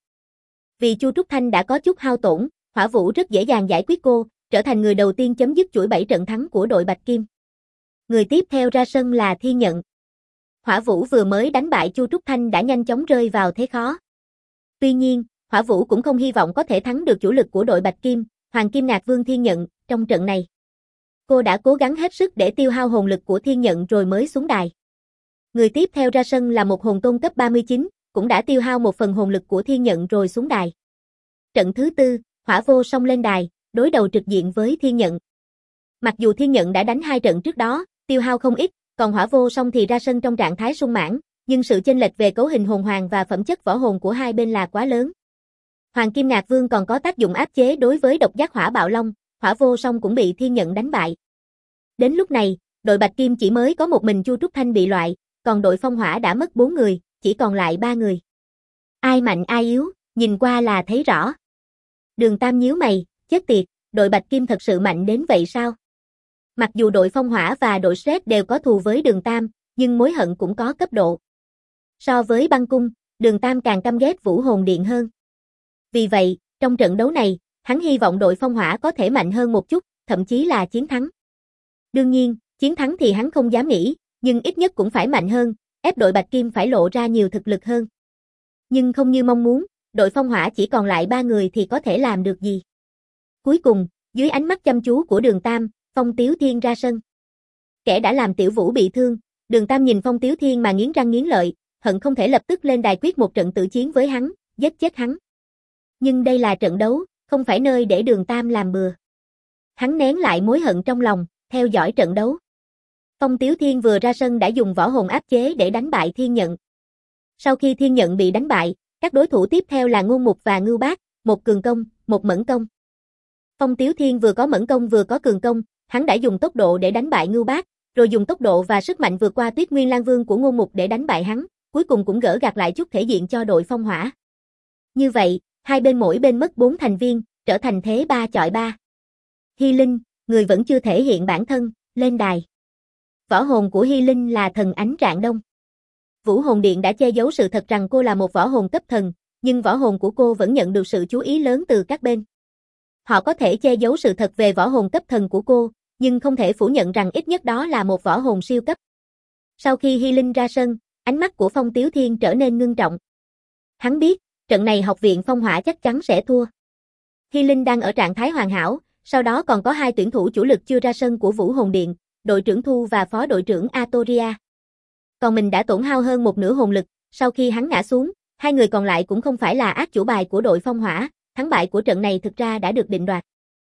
Vì Chu Trúc Thanh đã có chút hao tổn, Hỏa Vũ rất dễ dàng giải quyết cô, trở thành người đầu tiên chấm dứt chuỗi 7 trận thắng của đội Bạch Kim. Người tiếp theo ra sân là Thiên Nhận. Hỏa Vũ vừa mới đánh bại Chu Trúc Thanh đã nhanh chóng rơi vào thế khó. Tuy nhiên, Hỏa Vũ cũng không hy vọng có thể thắng được chủ lực của đội Bạch Kim, Hoàng Kim Ngạc Vương Thiên Nhận, trong trận này. Cô đã cố gắng hết sức để tiêu hao hồn lực của Thiên Nhận rồi mới xuống đài. Người tiếp theo ra sân là một hồn tôn cấp 39, cũng đã tiêu hao một phần hồn lực của Thiên Nhận rồi xuống đài. Trận thứ tư, Hỏa Vô Song lên đài, đối đầu trực diện với Thiên Nhận. Mặc dù Thiên Nhận đã đánh 2 trận trước đó, tiêu hao không ít, còn Hỏa Vô Song thì ra sân trong trạng thái sung mãn, nhưng sự chênh lệch về cấu hình hồn hoàng và phẩm chất võ hồn của hai bên là quá lớn. Hoàng Kim Ngạc Vương còn có tác dụng áp chế đối với độc giác Hỏa Bạo Long, Hỏa Vô Song cũng bị Thiên Nhận đánh bại. Đến lúc này, đội Bạch Kim chỉ mới có một mình Chu Trúc Thanh bị loại, còn đội Phong Hỏa đã mất 4 người, chỉ còn lại 3 người. Ai mạnh ai yếu, nhìn qua là thấy rõ. Đường Tam nhíu mày, chết tiệt, đội Bạch Kim thật sự mạnh đến vậy sao? Mặc dù đội Phong Hỏa và đội Sret đều có thù với Đường Tam, nhưng mối hận cũng có cấp độ. So với Băng Cung, Đường Tam càng căm ghét Vũ Hồn Điện hơn. Vì vậy, trong trận đấu này, hắn hy vọng đội Phong Hỏa có thể mạnh hơn một chút, thậm chí là chiến thắng. Đương nhiên, chiến thắng thì hắn không dám nghĩ, nhưng ít nhất cũng phải mạnh hơn, ép đội Bạch Kim phải lộ ra nhiều thực lực hơn. Nhưng không như mong muốn, đội Phong Hỏa chỉ còn lại 3 người thì có thể làm được gì. Cuối cùng, dưới ánh mắt chăm chú của Đường Tam, Phong Tiếu Thiên ra sân. Kẻ đã làm Tiểu Vũ bị thương, Đường Tam nhìn Phong Tiếu Thiên mà nghiến răng nghiến lợi, hận không thể lập tức lên đài quyết một trận tự chiến với hắn, giết chết hắn. Nhưng đây là trận đấu, không phải nơi để Đường Tam làm bừa. Hắn nén lại mối hận trong lòng, theo dõi trận đấu. Phong Tiếu Thiên vừa ra sân đã dùng võ hồn áp chế để đánh bại Thiên Nhận. Sau khi Thiên Nhận bị đánh bại, các đối thủ tiếp theo là Ngôn Mục và Ngưu Bác, một cường công, một mẫn công. Phong Tiếu Thiên vừa có mẫn công vừa có cường công, hắn đã dùng tốc độ để đánh bại Ngưu Bác, rồi dùng tốc độ và sức mạnh vượt qua Tuyết Nguyên Lang Vương của Ngôn Mục để đánh bại hắn, cuối cùng cũng gỡ gạc lại chút thể diện cho đội Phong Hỏa. Như vậy, hai bên mỗi bên mất 4 thành viên, trở thành thế 3 chọi 3. Hy Linh, người vẫn chưa thể hiện bản thân, lên đài. Võ hồn của Hy Linh là thần ánh rạng đông. Vũ Hồn Điện đã che giấu sự thật rằng cô là một võ hồn cấp thần, nhưng võ hồn của cô vẫn nhận được sự chú ý lớn từ các bên. Họ có thể che giấu sự thật về võ hồn cấp thần của cô, nhưng không thể phủ nhận rằng ít nhất đó là một võ hồn siêu cấp. Sau khi Hy Linh ra sân, ánh mắt của Phong Tiếu Thiên trở nên ngưng trọng. Hắn biết, trận này Học viện Phong Hỏa chắc chắn sẽ thua. Hy Linh đang ở trạng thái hoàn hảo, sau đó còn có 2 tuyển thủ chủ lực chưa ra sân của Vũ Hồn Điện, đội trưởng Thu và phó đội trưởng Atoria. Còn mình đã tổn hao hơn một nửa hồn lực, sau khi hắn ngã xuống, 2 người còn lại cũng không phải là ác chủ bài của đội Phong Hỏa, thắng bại của trận này thực ra đã được định đoạt.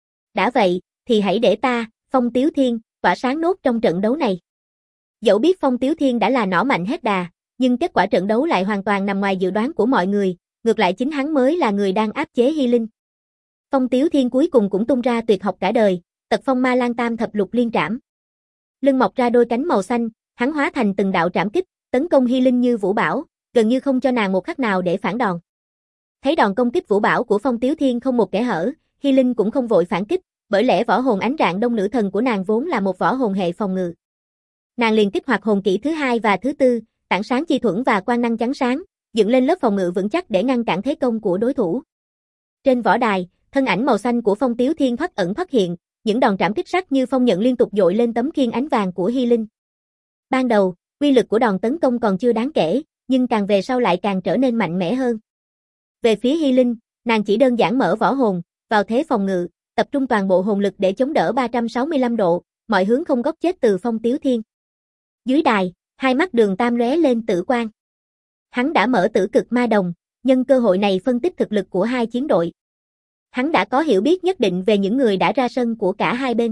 Đã vậy, thì hãy để ta, Phong Tiếu Thiên, tỏa sáng nốt trong trận đấu này. Dẫu biết Phong Tiếu Thiên đã là nỏ mạnh hết đà, nhưng kết quả trận đấu lại hoàn toàn nằm ngoài dự đoán của mọi người, ngược lại chính hắn mới là người đang áp chế Hy Linh. Phong Tiếu Thiên cuối cùng cũng tung ra tuyệt học cả đời, tật phong ma lan tam thập lục liên trảm. Lưng mọc ra đôi cánh màu xanh, hắn hóa thành từng đạo trảm kích, tấn công Hy Linh như vũ bão, gần như không cho nàng một khắc nào để phản đòn. Thấy đòn công kích vũ bão của Phong Tiếu Thiên không một kẽ hở, Hy Linh cũng không vội phản kích, bởi lẽ võ hồn ánh rạng đông nữ thần của nàng vốn là một võ hồn hệ phòng ngự. Nàng liền kích hoạt hồn kỹ thứ hai và thứ tư, tảng sáng chi thuẫn và quang năng chắn sáng, dựng lên lớp phòng ngự vững chắc để ngăn cản thế công của đối thủ. Trên võ đài, thân ảnh màu xanh của Phong Tiếu Thiên thoát ẩn thoát hiện, những đòn trảm kích sắc như phong nhận liên tục dội lên tấm khiên ánh vàng của Hy Linh. Ban đầu, uy lực của đòn tấn công còn chưa đáng kể, nhưng càng về sau lại càng trở nên mạnh mẽ hơn. Về phía Hy Linh, nàng chỉ đơn giản mở võ hồn, vào thế phòng ngự, tập trung toàn bộ hồn lực để chống đỡ 365 độ, mọi hướng không góc chết từ Phong Tiếu Thiên. Dưới đài, hai mắt Đường Tam lóe lên tử quang. Hắn đã mở tử cực ma đồng, nhân cơ hội này phân tích thực lực của hai chiến đội. Hắn đã có hiểu biết nhất định về những người đã ra sân của cả hai bên.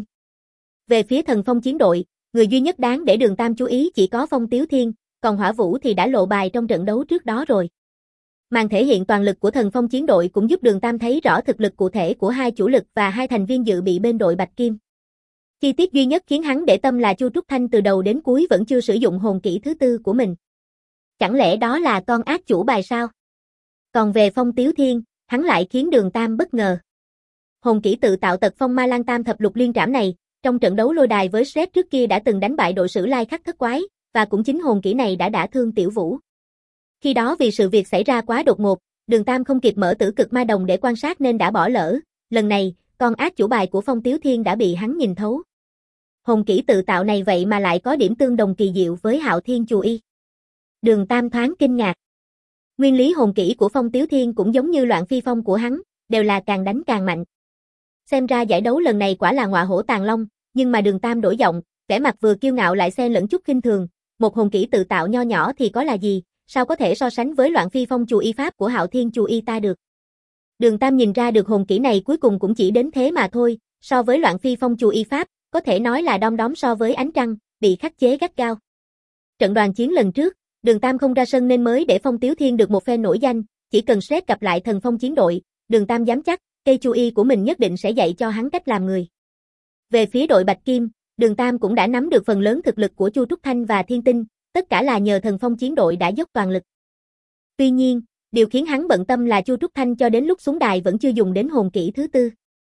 Về phía Thần Phong chiến đội, người duy nhất đáng để Đường Tam chú ý chỉ có Phong Tiếu Thiên, còn Hỏa Vũ thì đã lộ bài trong trận đấu trước đó rồi. Màn thể hiện toàn lực của Thần Phong chiến đội cũng giúp Đường Tam thấy rõ thực lực cụ thể của hai chủ lực và hai thành viên dự bị bên đội Bạch Kim. Chi tiết duy nhất khiến hắn để tâm là Chu Trúc Thanh từ đầu đến cuối vẫn chưa sử dụng hồn kỹ thứ tư của mình. Chẳng lẽ đó là con ác chủ bài sao? Còn về Phong Tiếu Thiên, hắn lại khiến Đường Tam bất ngờ. Hồn kỹ tự tạo tật phong ma lan tam thập lục liên trảm này, trong trận đấu lôi đài với Shred trước kia đã từng đánh bại đội Sử Lai Khắc Thất Quái, và cũng chính hồn kỹ này đã đả thương Tiểu Vũ. Khi đó vì sự việc xảy ra quá đột ngột, Đường Tam không kịp mở tử cực ma đồng để quan sát nên đã bỏ lỡ. Lần này, con ác chủ bài của Phong Tiếu Thiên đã bị hắn nhìn thấu. Hồn kỹ tự tạo này vậy mà lại có điểm tương đồng kỳ diệu với Hạo Thiên Chù Y. Đường Tam thoáng kinh ngạc. Nguyên lý hồn kỹ của Phong Tiếu Thiên cũng giống như Loạn Phi Phong của hắn, đều là càng đánh càng mạnh. Xem ra giải đấu lần này quả là ngọa hổ tàng long, nhưng mà Đường Tam đổi giọng, vẻ mặt vừa kiêu ngạo lại xen lẫn chút khinh thường, một hồn kỹ tự tạo nho nhỏ thì có là gì, sao có thể so sánh với Loạn Phi Phong Chù Y pháp của Hạo Thiên Chù Y ta được. Đường Tam nhìn ra được hồn kỹ này cuối cùng cũng chỉ đến thế mà thôi, so với Loạn Phi Phong Chù Y pháp, có thể nói là đom đóm so với ánh trăng, bị khắc chế gắt gao. Trận đoàn chiến lần trước, Đường Tam không ra sân nên mới để Phong Tiếu Thiên được một phen nổi danh, chỉ cần Shred gặp lại Thần Phong chiến đội, Đường Tam dám chắc, cây Chu Y của mình nhất định sẽ dạy cho hắn cách làm người. Về phía đội Bạch Kim, Đường Tam cũng đã nắm được phần lớn thực lực của Chu Trúc Thanh và Thiên Tinh, tất cả là nhờ Thần Phong chiến đội đã dốc toàn lực. Tuy nhiên, điều khiến hắn bận tâm là Chu Trúc Thanh cho đến lúc xuống đài vẫn chưa dùng đến hồn kỹ thứ tư.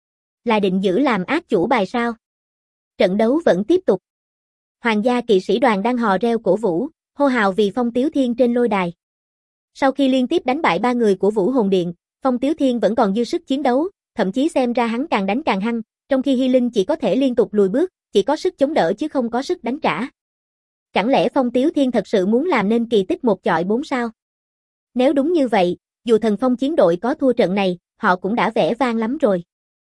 Là định giữ làm ác chủ bài sao? Trận đấu vẫn tiếp tục. Hoàng gia kỵ sĩ đoàn đang hò reo cổ vũ, hô hào vì Phong Tiếu Thiên trên lôi đài. Sau khi liên tiếp đánh bại ba người của Vũ Hồn Điện, Phong Tiếu Thiên vẫn còn dư sức chiến đấu, thậm chí xem ra hắn càng đánh càng hăng, trong khi Hy Linh chỉ có thể liên tục lùi bước, chỉ có sức chống đỡ chứ không có sức đánh trả. Chẳng lẽ Phong Tiếu Thiên thật sự muốn làm nên kỳ tích một chọi bốn sao? Nếu đúng như vậy, dù Thần Phong chiến đội có thua trận này, họ cũng đã vẻ vang lắm rồi.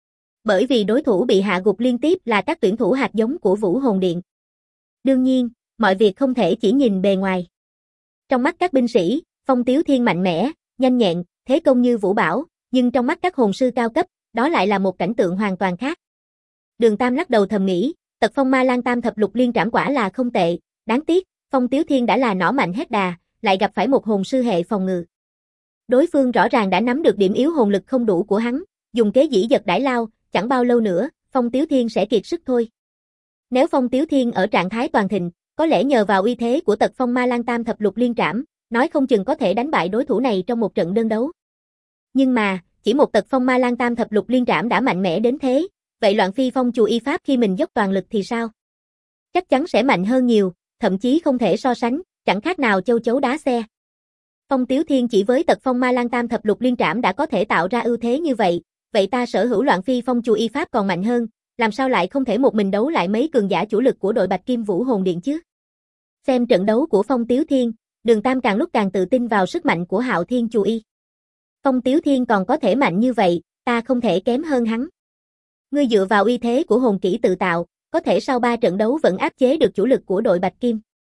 Bởi vì đối thủ bị hạ gục liên tiếp là các tuyển thủ hạt giống của Vũ Hồn Điện. Đương nhiên, mọi việc không thể chỉ nhìn bề ngoài. Trong mắt các binh sĩ, Phong Tiếu Thiên mạnh mẽ, nhanh nhẹn, thế công như vũ bão, nhưng trong mắt các hồn sư cao cấp, đó lại là một cảnh tượng hoàn toàn khác. Đường Tam lắc đầu thầm nghĩ, tật phong ma lan tam thập lục liên trảm quả là không tệ, đáng tiếc, Phong Tiếu Thiên đã là nỏ mạnh hết đà, lại gặp phải một hồn sư hệ phòng ngự. Đối phương rõ ràng đã nắm được điểm yếu hồn lực không đủ của hắn, dùng kế dĩ giật đãi lao, chẳng bao lâu nữa, Phong Tiếu Thiên sẽ kiệt sức thôi. Nếu Phong Tiếu Thiên ở trạng thái toàn thịnh, có lẽ nhờ vào uy thế của tật phong ma lan tam thập lục liên trảm, nói không chừng có thể đánh bại đối thủ này trong một trận đơn đấu. Nhưng mà, chỉ một tật phong ma lan tam thập lục liên trảm đã mạnh mẽ đến thế, vậy Loạn Phi Phong Chù Y pháp khi mình dốc toàn lực thì sao? Chắc chắn sẽ mạnh hơn nhiều, thậm chí không thể so sánh, chẳng khác nào châu chấu đá xe. Phong Tiếu Thiên chỉ với tật phong ma lan tam thập lục liên trảm đã có thể tạo ra ưu thế như vậy, vậy ta sở hữu Loạn Phi Phong Chù Y pháp còn mạnh hơn, làm sao lại không thể một mình đấu lại mấy cường giả chủ lực của đội Bạch Kim Vũ Hồn Điện chứ? Xem trận đấu của Phong Tiếu Thiên, Đường Tam càng lúc càng tự tin vào sức mạnh của Hạo Thiên Chù Y. Phong Tiếu Thiên còn có thể mạnh như vậy, ta không thể kém hơn hắn. Ngươi dựa vào uy thế của hồn kỹ tự tạo, có thể sau 3 trận đấu vẫn áp chế được chủ lực của đội Bạch Kim.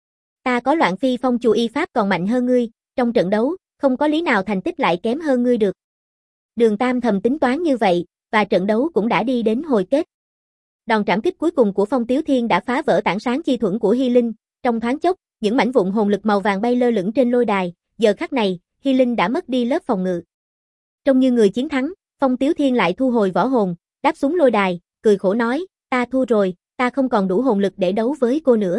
Ta có Loạn Phi Phong Chù Y pháp còn mạnh hơn ngươi, trong trận đấu, không có lý nào thành tích lại kém hơn ngươi được. Đường Tam thầm tính toán như vậy, và trận đấu cũng đã đi đến hồi kết. Đòn trảm kích cuối cùng của Phong Tiếu Thiên đã phá vỡ tảng sáng chi thuẫn của Hy Linh, trong thoáng chốc, những mảnh vụn hồn lực màu vàng bay lơ lửng trên lôi đài, giờ khắc này, Hy Linh đã mất đi lớp phòng ngự. Trông như người chiến thắng, Phong Tiếu Thiên lại thu hồi võ hồn, đáp xuống lôi đài, cười khổ nói, ta thua rồi, ta không còn đủ hồn lực để đấu với cô nữa.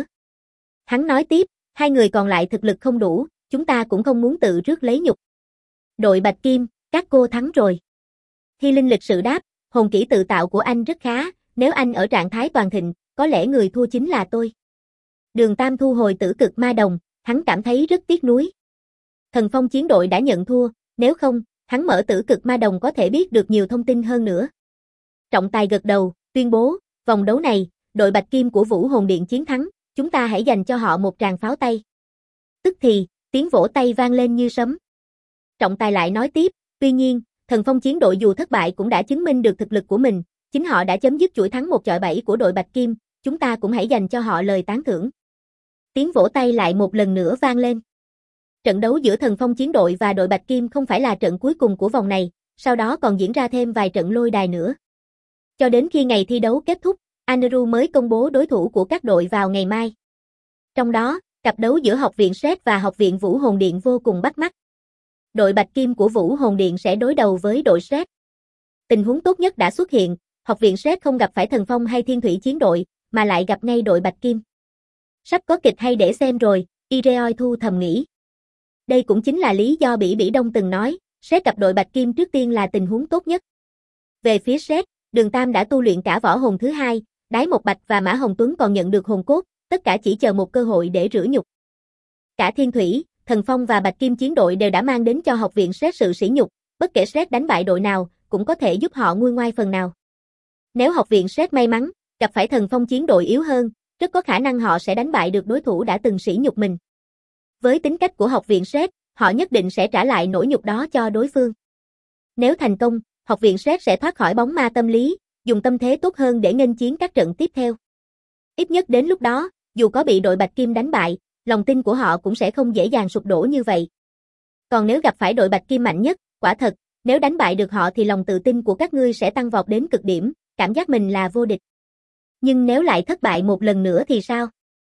Hắn nói tiếp, hai người còn lại thực lực không đủ, chúng ta cũng không muốn tự rước lấy nhục. Đội Bạch Kim, các cô thắng rồi. Hy Linh lịch sự đáp, hồn kỹ tự tạo của anh rất khá, nếu anh ở trạng thái toàn thịnh, có lẽ người thua chính là tôi. Đường Tam thu hồi tử cực ma đồng, hắn cảm thấy rất tiếc nuối. Thần Phong chiến đội đã nhận thua, nếu không, hắn mở tử cực ma đồng có thể biết được nhiều thông tin hơn nữa. Trọng tài gật đầu, tuyên bố, vòng đấu này, đội Bạch Kim của Vũ Hồn Điện chiến thắng, chúng ta hãy dành cho họ một tràng pháo tay. Tức thì, tiếng vỗ tay vang lên như sấm. Trọng tài lại nói tiếp, tuy nhiên, Thần Phong chiến đội dù thất bại cũng đã chứng minh được thực lực của mình, chính họ đã chấm dứt chuỗi thắng 1-7 của đội Bạch Kim, chúng ta cũng hãy dành cho họ lời tán thưởng. Tiếng vỗ tay lại một lần nữa vang lên. Trận đấu giữa Thần Phong chiến đội và đội Bạch Kim không phải là trận cuối cùng của vòng này, sau đó còn diễn ra thêm vài trận lôi đài nữa. Cho đến khi ngày thi đấu kết thúc, Aneru mới công bố đối thủ của các đội vào ngày mai. Trong đó, cặp đấu giữa Học viện Sét và Học viện Vũ Hồn Điện vô cùng bắt mắt. Đội Bạch Kim của Vũ Hồn Điện sẽ đối đầu với đội Sét. Tình huống tốt nhất đã xuất hiện, Học viện Sét không gặp phải Thần Phong hay Thiên Thủy chiến đội, mà lại gặp ngay đội Bạch Kim. Sắp có kịch hay để xem rồi, Ireoi Thu thầm nghĩ. Đây cũng chính là lý do Bỉ Đông từng nói, Sét gặp đội Bạch Kim trước tiên là tình huống tốt nhất. Về phía Sét, Đường Tam đã tu luyện cả võ hồn thứ hai, Đái Một Bạch và Mã Hồng Tuấn còn nhận được hồn cốt, tất cả chỉ chờ một cơ hội để rửa nhục. Cả Thiên Thủy, Thần Phong và Bạch Kim chiến đội đều đã mang đến cho học viện Sét sự sỉ nhục, bất kể Sét đánh bại đội nào, cũng có thể giúp họ nguôi ngoai phần nào. Nếu học viện Sét may mắn, gặp phải Thần Phong chiến đội yếu hơn, rất có khả năng họ sẽ đánh bại được đối thủ đã từng sỉ nhục mình. Với tính cách của học viện Sét, họ nhất định sẽ trả lại nỗi nhục đó cho đối phương. Nếu thành công, học viện Sét sẽ thoát khỏi bóng ma tâm lý, dùng tâm thế tốt hơn để nghênh chiến các trận tiếp theo. Ít nhất đến lúc đó, dù có bị đội Bạch Kim đánh bại, lòng tin của họ cũng sẽ không dễ dàng sụp đổ như vậy. Còn nếu gặp phải đội Bạch Kim mạnh nhất, quả thật, nếu đánh bại được họ thì lòng tự tin của các ngươi sẽ tăng vọt đến cực điểm, cảm giác mình là vô địch. Nhưng nếu lại thất bại một lần nữa thì sao?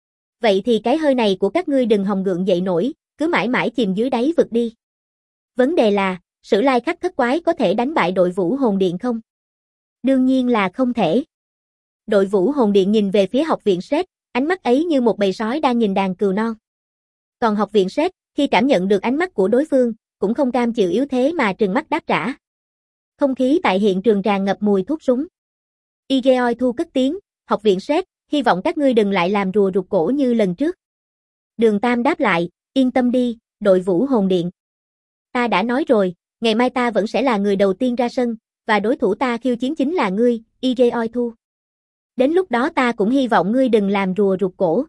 Vậy thì cái hơi này của các ngươi đừng hòng gượng dậy nổi, cứ mãi mãi chìm dưới đáy vực đi. Vấn đề là, Sử Lai Khắc Thất Quái có thể đánh bại đội Vũ Hồn Điện không? Đương nhiên là không thể. Đội Vũ Hồn Điện nhìn về phía học viện Sét, ánh mắt ấy như một bầy sói đang nhìn đàn cừu non. Còn học viện Sét, khi cảm nhận được ánh mắt của đối phương, cũng không cam chịu yếu thế mà trừng mắt đáp trả. Không khí tại hiện trường tràn ngập mùi thuốc súng. Igeoi Thu cất tiếng, học viện Sét, hy vọng các ngươi đừng lại làm rùa rụt cổ như lần trước. Đường Tam đáp lại, yên tâm đi, đội Vũ Hồn Điện. Ta đã nói rồi, ngày mai ta vẫn sẽ là người đầu tiên ra sân, và đối thủ ta khiêu chiến chính là ngươi, Igeoi Thu. Đến lúc đó ta cũng hy vọng ngươi đừng làm rùa rụt cổ.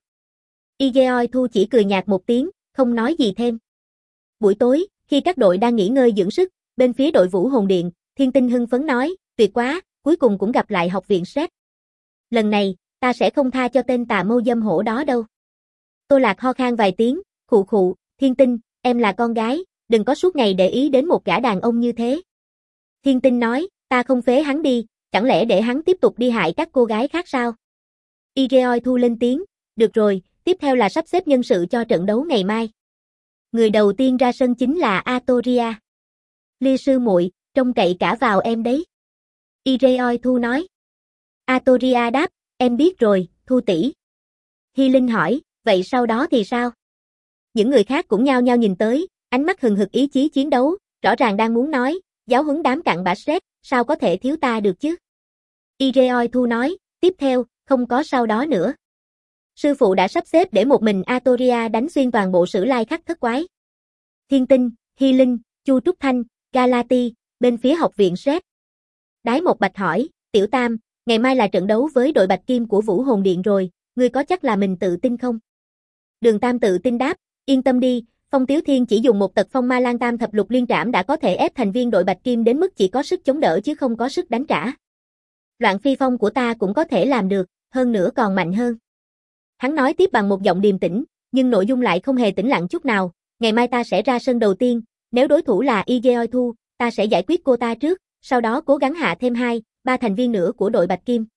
Igeoi Thu chỉ cười nhạt một tiếng, không nói gì thêm. Buổi tối, khi các đội đang nghỉ ngơi dưỡng sức, bên phía đội Vũ Hồn Điện, Thiên Tinh hưng phấn nói, tuyệt quá, cuối cùng cũng gặp lại học viện Sét. Lần này, ta sẽ không tha cho tên tà mâu dâm hổ đó đâu. Tô Lạc ho khan vài tiếng, khụ khụ, Thiên Tinh, em là con gái, đừng có suốt ngày để ý đến một gã đàn ông như thế. Thiên Tinh nói, ta không phế hắn đi, chẳng lẽ để hắn tiếp tục đi hại các cô gái khác sao? Igeoi Thu lên tiếng, được rồi, tiếp theo là sắp xếp nhân sự cho trận đấu ngày mai. Người đầu tiên ra sân chính là Atoria. Ly sư muội, trông cậy cả vào em đấy. Igeoi Thu nói. Atoria đáp, em biết rồi, Thu tỷ. Hy Linh hỏi, vậy sau đó thì sao? Những người khác cũng nhao nhao nhìn tới, ánh mắt hừng hực ý chí chiến đấu, rõ ràng đang muốn nói, giáo huấn đám cặn bã Sét, sao có thể thiếu ta được chứ? Igeoi Thu nói, tiếp theo, không có sau đó nữa. Sư phụ đã sắp xếp để một mình Atoria đánh xuyên toàn bộ Sử Lai Khắc Thất Quái. Thiên Tinh, Hy Linh, Chu Trúc Thanh, Galati, bên phía học viện Sét. Đái Một Bạch hỏi, Tiểu Tam, ngày mai là trận đấu với đội Bạch Kim của Vũ Hồn Điện rồi, ngươi có chắc là mình tự tin không? Đường Tam tự tin đáp, yên tâm đi, Phong Tiếu Thiên chỉ dùng một tật phong ma lan tam thập lục liên trảm đã có thể ép thành viên đội Bạch Kim đến mức chỉ có sức chống đỡ chứ không có sức đánh trả. Loạn phi phong của ta cũng có thể làm được, hơn nữa còn mạnh hơn. Hắn nói tiếp bằng một giọng điềm tĩnh, nhưng nội dung lại không hề tĩnh lặng chút nào, ngày mai ta sẽ ra sân đầu tiên, nếu đối thủ là Igeoi Thu, ta sẽ giải quyết cô ta trước, sau đó cố gắng hạ thêm 2-3 thành viên nữa của đội Bạch Kim.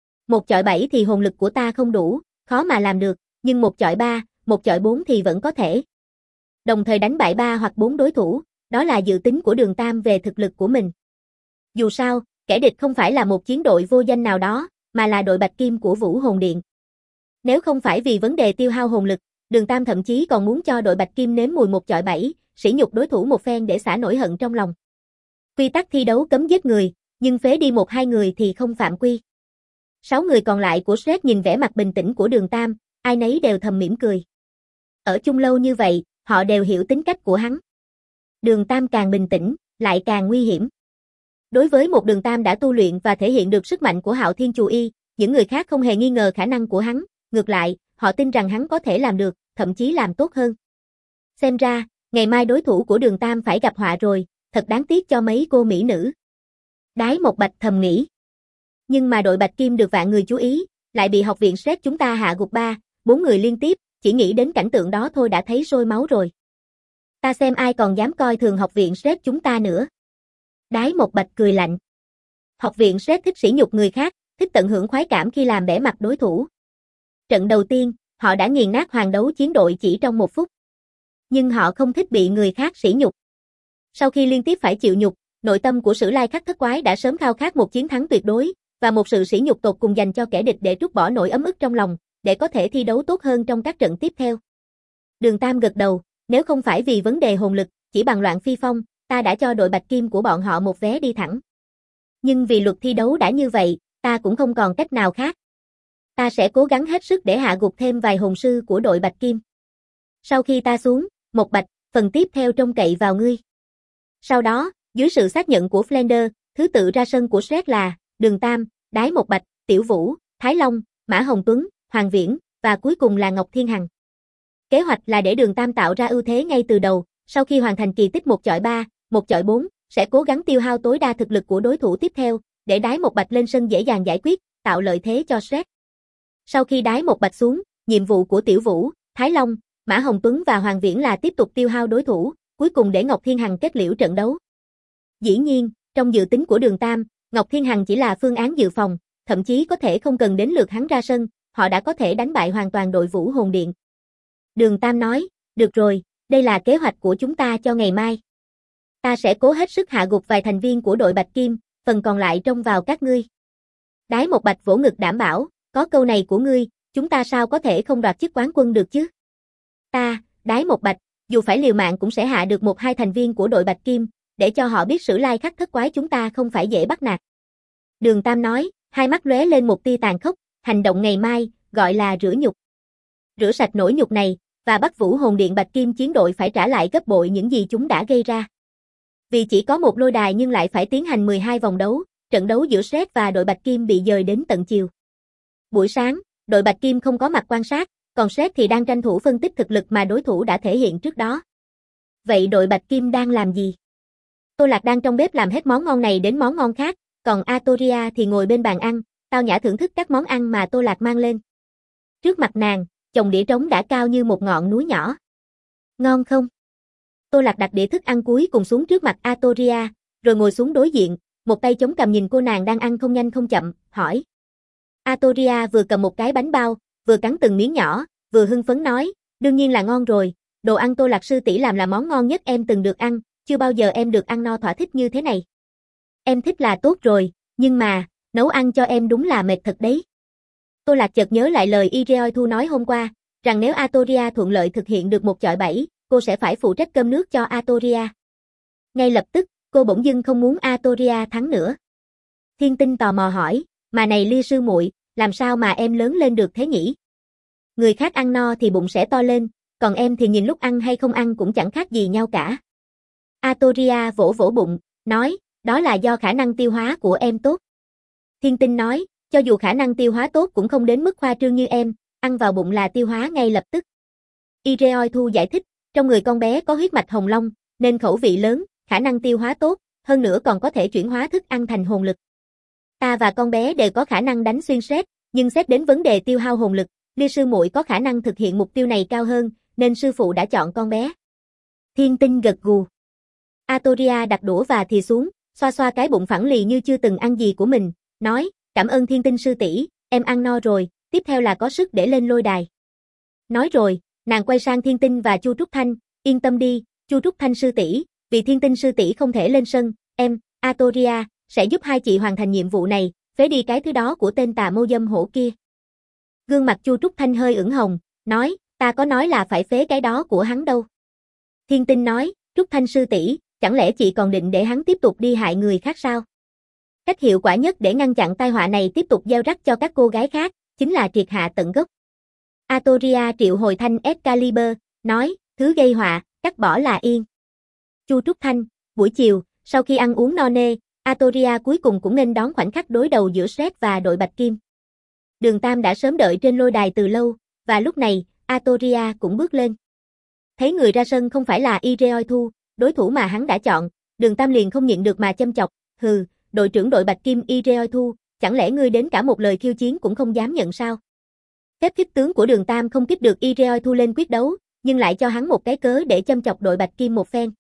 1-7 thì hồn lực của ta không đủ, khó mà làm được, nhưng 1-3, 1-4 thì vẫn có thể. Đồng thời đánh bại 3 hoặc 4 đối thủ, đó là dự tính của Đường Tam về thực lực của mình. Dù sao, kẻ địch không phải là một chiến đội vô danh nào đó, mà là đội bạch kim của Vũ Hồn Điện. Nếu không phải vì vấn đề tiêu hao hồn lực, Đường Tam thậm chí còn muốn cho đội bạch kim nếm mùi một chọi bảy, sỉ nhục đối thủ một phen để xả nỗi hận trong lòng. Quy tắc thi đấu cấm giết người, nhưng phế đi 1-2 người thì không phạm quy. 6 người còn lại của Shrek nhìn vẻ mặt bình tĩnh của Đường Tam, ai nấy đều thầm mỉm cười. Ở chung lâu như vậy, họ đều hiểu tính cách của hắn. Đường Tam càng bình tĩnh, lại càng nguy hiểm. Đối với một Đường Tam đã tu luyện và thể hiện được sức mạnh của Hạo Thiên Chù Y, những người khác không hề nghi ngờ khả năng của hắn, ngược lại, họ tin rằng hắn có thể làm được, thậm chí làm tốt hơn. Xem ra, ngày mai đối thủ của Đường Tam phải gặp họa rồi, thật đáng tiếc cho mấy cô mỹ nữ. Đái Một Bạch thầm nghĩ. Nhưng mà đội bạch kim được vạn người chú ý, lại bị học viện Shrek chúng ta hạ gục 3-4 người liên tiếp, chỉ nghĩ đến cảnh tượng đó thôi đã thấy sôi máu rồi. Ta xem ai còn dám coi thường học viện Shrek chúng ta nữa. Đái Một Bạch cười lạnh. Học viện Shrek thích sỉ nhục người khác, thích tận hưởng khoái cảm khi làm bẽ mặt đối thủ. Trận đầu tiên, họ đã nghiền nát Hoàng Đấu Chiến đội chỉ trong 1 phút. Nhưng họ không thích bị người khác sỉ nhục. Sau khi liên tiếp phải chịu nhục, nội tâm của Sử Lai Khắc Thất Quái đã sớm khao khát một chiến thắng tuyệt đối, và một sự sỉ nhục tột cùng dành cho kẻ địch để trút bỏ nỗi ấm ức trong lòng, để có thể thi đấu tốt hơn trong các trận tiếp theo. Đường Tam gật đầu, nếu không phải vì vấn đề hồn lực, chỉ bằng Loạn Phi Phong, ta đã cho đội bạch kim của bọn họ một vé đi thẳng. Nhưng vì luật thi đấu đã như vậy, ta cũng không còn cách nào khác. Ta sẽ cố gắng hết sức để hạ gục thêm vài hồn sư của đội bạch kim. Sau khi ta xuống, Một Bạch, phần tiếp theo trông cậy vào ngươi. Sau đó, dưới sự xác nhận của Flander, thứ tự ra sân của Shrek là Đường Tam, Đái Một Bạch, Tiểu Vũ, Thái Long, Mã Hồng Tuấn, Hoàng Viễn, và cuối cùng là Ngọc Thiên Hằng. Kế hoạch là để Đường Tam tạo ra ưu thế ngay từ đầu, sau khi hoàn thành kỳ tích 1-3, 1-4, sẽ cố gắng tiêu hao tối đa thực lực của đối thủ tiếp theo, để Đái Một Bạch lên sân dễ dàng giải quyết, tạo lợi thế cho Shrek. Sau khi Đái Một Bạch xuống, nhiệm vụ của Tiểu Vũ, Thái Long, Mã Hồng Tuấn và Hoàng Viễn là tiếp tục tiêu hao đối thủ, cuối cùng để Ngọc Thiên Hằng kết liễu trận đấu. Dĩ nhiên, trong dự tính của Đường Tam, Ngọc Thiên Hằng chỉ là phương án dự phòng, thậm chí có thể không cần đến lượt hắn ra sân, họ đã có thể đánh bại hoàn toàn đội Vũ Hồn Điện. Đường Tam nói, được rồi, đây là kế hoạch của chúng ta cho ngày mai. Ta sẽ cố hết sức hạ gục vài thành viên của đội Bạch Kim, phần còn lại trông vào các ngươi. Đái Một Bạch vỗ ngực đảm bảo, có câu này của ngươi, chúng ta sao có thể không đoạt chức quán quân được chứ? Ta, Đái Một Bạch, dù phải liều mạng cũng sẽ hạ được 1-2 thành viên của đội Bạch Kim, để cho họ biết Sử Lai Khắc Thất Quái chúng ta không phải dễ bắt nạt. Đường Tam nói, hai mắt lóe lên một tia tàn khốc, hành động ngày mai, gọi là rửa nhục. Rửa sạch nỗi nhục này, và bắt Vũ Hồn Điện Bạch Kim chiến đội phải trả lại gấp bội những gì chúng đã gây ra. Vì chỉ có một lôi đài nhưng lại phải tiến hành 12 vòng đấu, trận đấu giữa Shrek và đội Bạch Kim bị dời đến tận chiều. Buổi sáng, đội Bạch Kim không có mặt quan sát, còn Shrek thì đang tranh thủ phân tích thực lực mà đối thủ đã thể hiện trước đó. Vậy đội Bạch Kim đang làm gì? Tô Lạc đang trong bếp làm hết món ngon này đến món ngon khác, còn Atoria thì ngồi bên bàn ăn, tao nhã thưởng thức các món ăn mà Tô Lạc mang lên. Trước mặt nàng, chồng đĩa trống đã cao như một ngọn núi nhỏ. Ngon không? Tô Lạc đặt đĩa thức ăn cuối cùng xuống trước mặt Atoria, rồi ngồi xuống đối diện, một tay chống cằm nhìn cô nàng đang ăn không nhanh không chậm, hỏi. Atoria vừa cầm một cái bánh bao, vừa cắn từng miếng nhỏ, vừa hưng phấn nói, đương nhiên là ngon rồi, đồ ăn Tô Lạc sư tỷ làm là món ngon nhất em từng được ăn, chưa bao giờ em được ăn no thỏa thích như thế này. Em thích là tốt rồi, nhưng mà, nấu ăn cho em đúng là mệt thật đấy. Tô Lạc chợt nhớ lại lời Ireoi Thu nói hôm qua, rằng nếu Atoria thuận lợi thực hiện được 1-7, cô sẽ phải phụ trách cơm nước cho Atoria. Ngay lập tức, cô bỗng dưng không muốn Atoria thắng nữa. Thiên Tinh tò mò hỏi, mà này Ly sư muội, làm sao mà em lớn lên được thế nhỉ? Người khác ăn no thì bụng sẽ to lên, còn em thì nhìn lúc ăn hay không ăn cũng chẳng khác gì nhau cả. Atoria vỗ vỗ bụng, nói, đó là do khả năng tiêu hóa của em tốt. Thiên Tinh nói, cho dù khả năng tiêu hóa tốt cũng không đến mức khoa trương như em, ăn vào bụng là tiêu hóa ngay lập tức. Ireoi Thu giải thích, trong người con bé có huyết mạch hồng long, nên khẩu vị lớn, khả năng tiêu hóa tốt, hơn nữa còn có thể chuyển hóa thức ăn thành hồn lực. Ta và con bé đều có khả năng đánh xuyên Shrek, nhưng xét đến vấn đề tiêu hao hồn lực, Ly sư muội có khả năng thực hiện mục tiêu này cao hơn, nên sư phụ đã chọn con bé. Thiên Tinh gật gù. Atoria đặt đũa và thìa xuống, xoa xoa cái bụng phẳng lì như chưa từng ăn gì của mình, nói, cảm ơn Thiên Tinh sư tỷ, em ăn no rồi, tiếp theo là có sức để lên lôi đài. Nói rồi, nàng quay sang Thiên Tinh và Chu Trúc Thanh, yên tâm đi, Chu Trúc Thanh sư tỷ, vì Thiên Tinh sư tỷ không thể lên sân, em, Atoria, sẽ giúp hai chị hoàn thành nhiệm vụ này, phế đi cái thứ đó của tên tà mâu dâm hổ kia. Gương mặt Chu Trúc Thanh hơi ửng hồng, nói, ta có nói là phải phế cái đó của hắn đâu. Thiên Tinh nói, Trúc Thanh sư tỷ, chẳng lẽ chị còn định để hắn tiếp tục đi hại người khác sao? Cách hiệu quả nhất để ngăn chặn tai họa này tiếp tục gieo rắc cho các cô gái khác, chính là triệt hạ tận gốc. Atoria triệu hồi thanh Excalibur, nói, thứ gây họa, cắt bỏ là yên. Chu Trúc Thanh, buổi chiều, sau khi ăn uống no nê, Atoria cuối cùng cũng nên đón khoảnh khắc đối đầu giữa Sret và đội Bạch Kim. Đường Tam đã sớm đợi trên lôi đài từ lâu, và lúc này, Atoria cũng bước lên. Thấy người ra sân không phải là Ireoi Thu, đối thủ mà hắn đã chọn, Đường Tam liền không nhịn được mà châm chọc, hừ, đội trưởng đội Bạch Kim Ireoi Thu, chẳng lẽ ngươi đến cả một lời khiêu chiến cũng không dám nhận sao? Phép khích tướng của Đường Tam không kích được Ireoi Thu lên quyết đấu, nhưng lại cho hắn một cái cớ để châm chọc đội Bạch Kim một phen.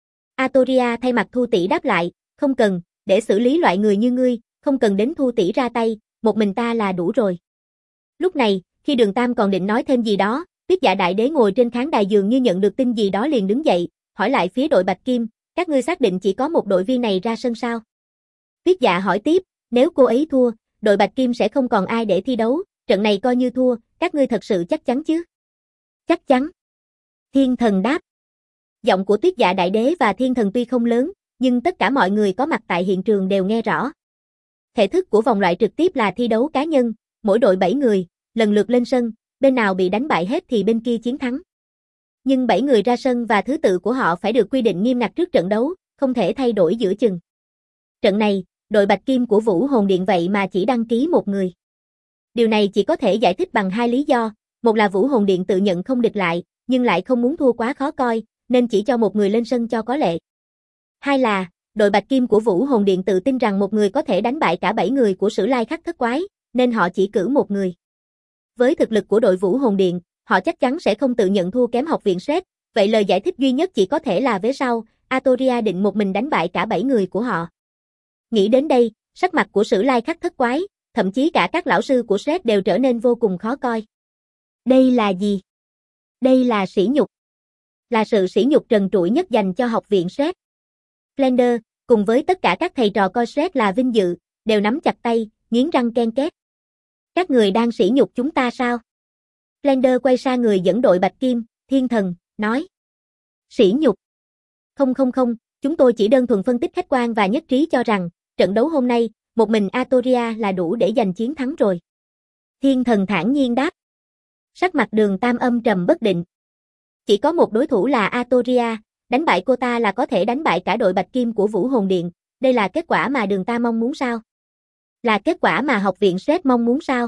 Atoria thay mặt Thu tỷ đáp lại, không cần, để xử lý loại người như ngươi, không cần đến Thu tỷ ra tay, một mình ta là đủ rồi. Lúc này, khi Đường Tam còn định nói thêm gì đó, Tuyết Dạ Đại Đế ngồi trên khán đài dường như nhận được tin gì đó liền đứng dậy, hỏi lại phía đội Bạch Kim, các ngươi xác định chỉ có một đội viên này ra sân sao? Tuyết Dạ hỏi tiếp, nếu cô ấy thua, đội Bạch Kim sẽ không còn ai để thi đấu, trận này coi như thua, các ngươi thật sự chắc chắn chứ? Chắc chắn. Thiên Thần đáp. Giọng của Tuyết Dạ Đại Đế và Thiên Thần tuy không lớn, nhưng tất cả mọi người có mặt tại hiện trường đều nghe rõ. Thể thức của vòng loại trực tiếp là thi đấu cá nhân, mỗi đội 7 người, lần lượt lên sân, bên nào bị đánh bại hết thì bên kia chiến thắng. Nhưng 7 người ra sân và thứ tự của họ phải được quy định nghiêm ngặt trước trận đấu, không thể thay đổi giữa chừng. Trận này, đội Bạch Kim của Vũ Hồn Điện vậy mà chỉ đăng ký một người. Điều này chỉ có thể giải thích bằng hai lý do, một là Vũ Hồn Điện tự nhận không địch lại, nhưng lại không muốn thua quá khó coi, nên chỉ cho một người lên sân cho có lệ. Hai là, đội Bạch Kim của Vũ Hồn Điện tự tin rằng một người có thể đánh bại cả 7 người của Sử Lai Khắc Thất Quái, nên họ chỉ cử một người. Với thực lực của đội Vũ Hồn Điện, họ chắc chắn sẽ không tự nhận thua kém học viện Sret, vậy lời giải thích duy nhất chỉ có thể là vế sau, Atoria định một mình đánh bại cả 7 người của họ. Nghĩ đến đây, sắc mặt của Sử Lai Khắc Thất Quái, thậm chí cả các lão sư của Sret đều trở nên vô cùng khó coi. Đây là gì? Đây là sỉ nhục. Là sự sỉ nhục trần trụi nhất dành cho học viện Sret. Flander, cùng với tất cả các thầy trò coi Sret là vinh dự, đều nắm chặt tay, nghiến răng ken két. Các người đang sỉ nhục chúng ta sao? Flander quay sang người dẫn đội Bạch Kim, Thiên Thần, nói. Sỉ nhục. Không, chúng tôi chỉ đơn thuần phân tích khách quan và nhất trí cho rằng, trận đấu hôm nay, một mình Atoria là đủ để giành chiến thắng rồi. Thiên Thần thản nhiên đáp. Sắc mặt Đường Tam âm trầm bất định. Chỉ có một đối thủ là Atoria, đánh bại cô ta là có thể đánh bại cả đội Bạch Kim của Vũ Hồn Điện, đây là kết quả mà Đường Tam mong muốn sao? Là kết quả mà học viện Sret mong muốn sao?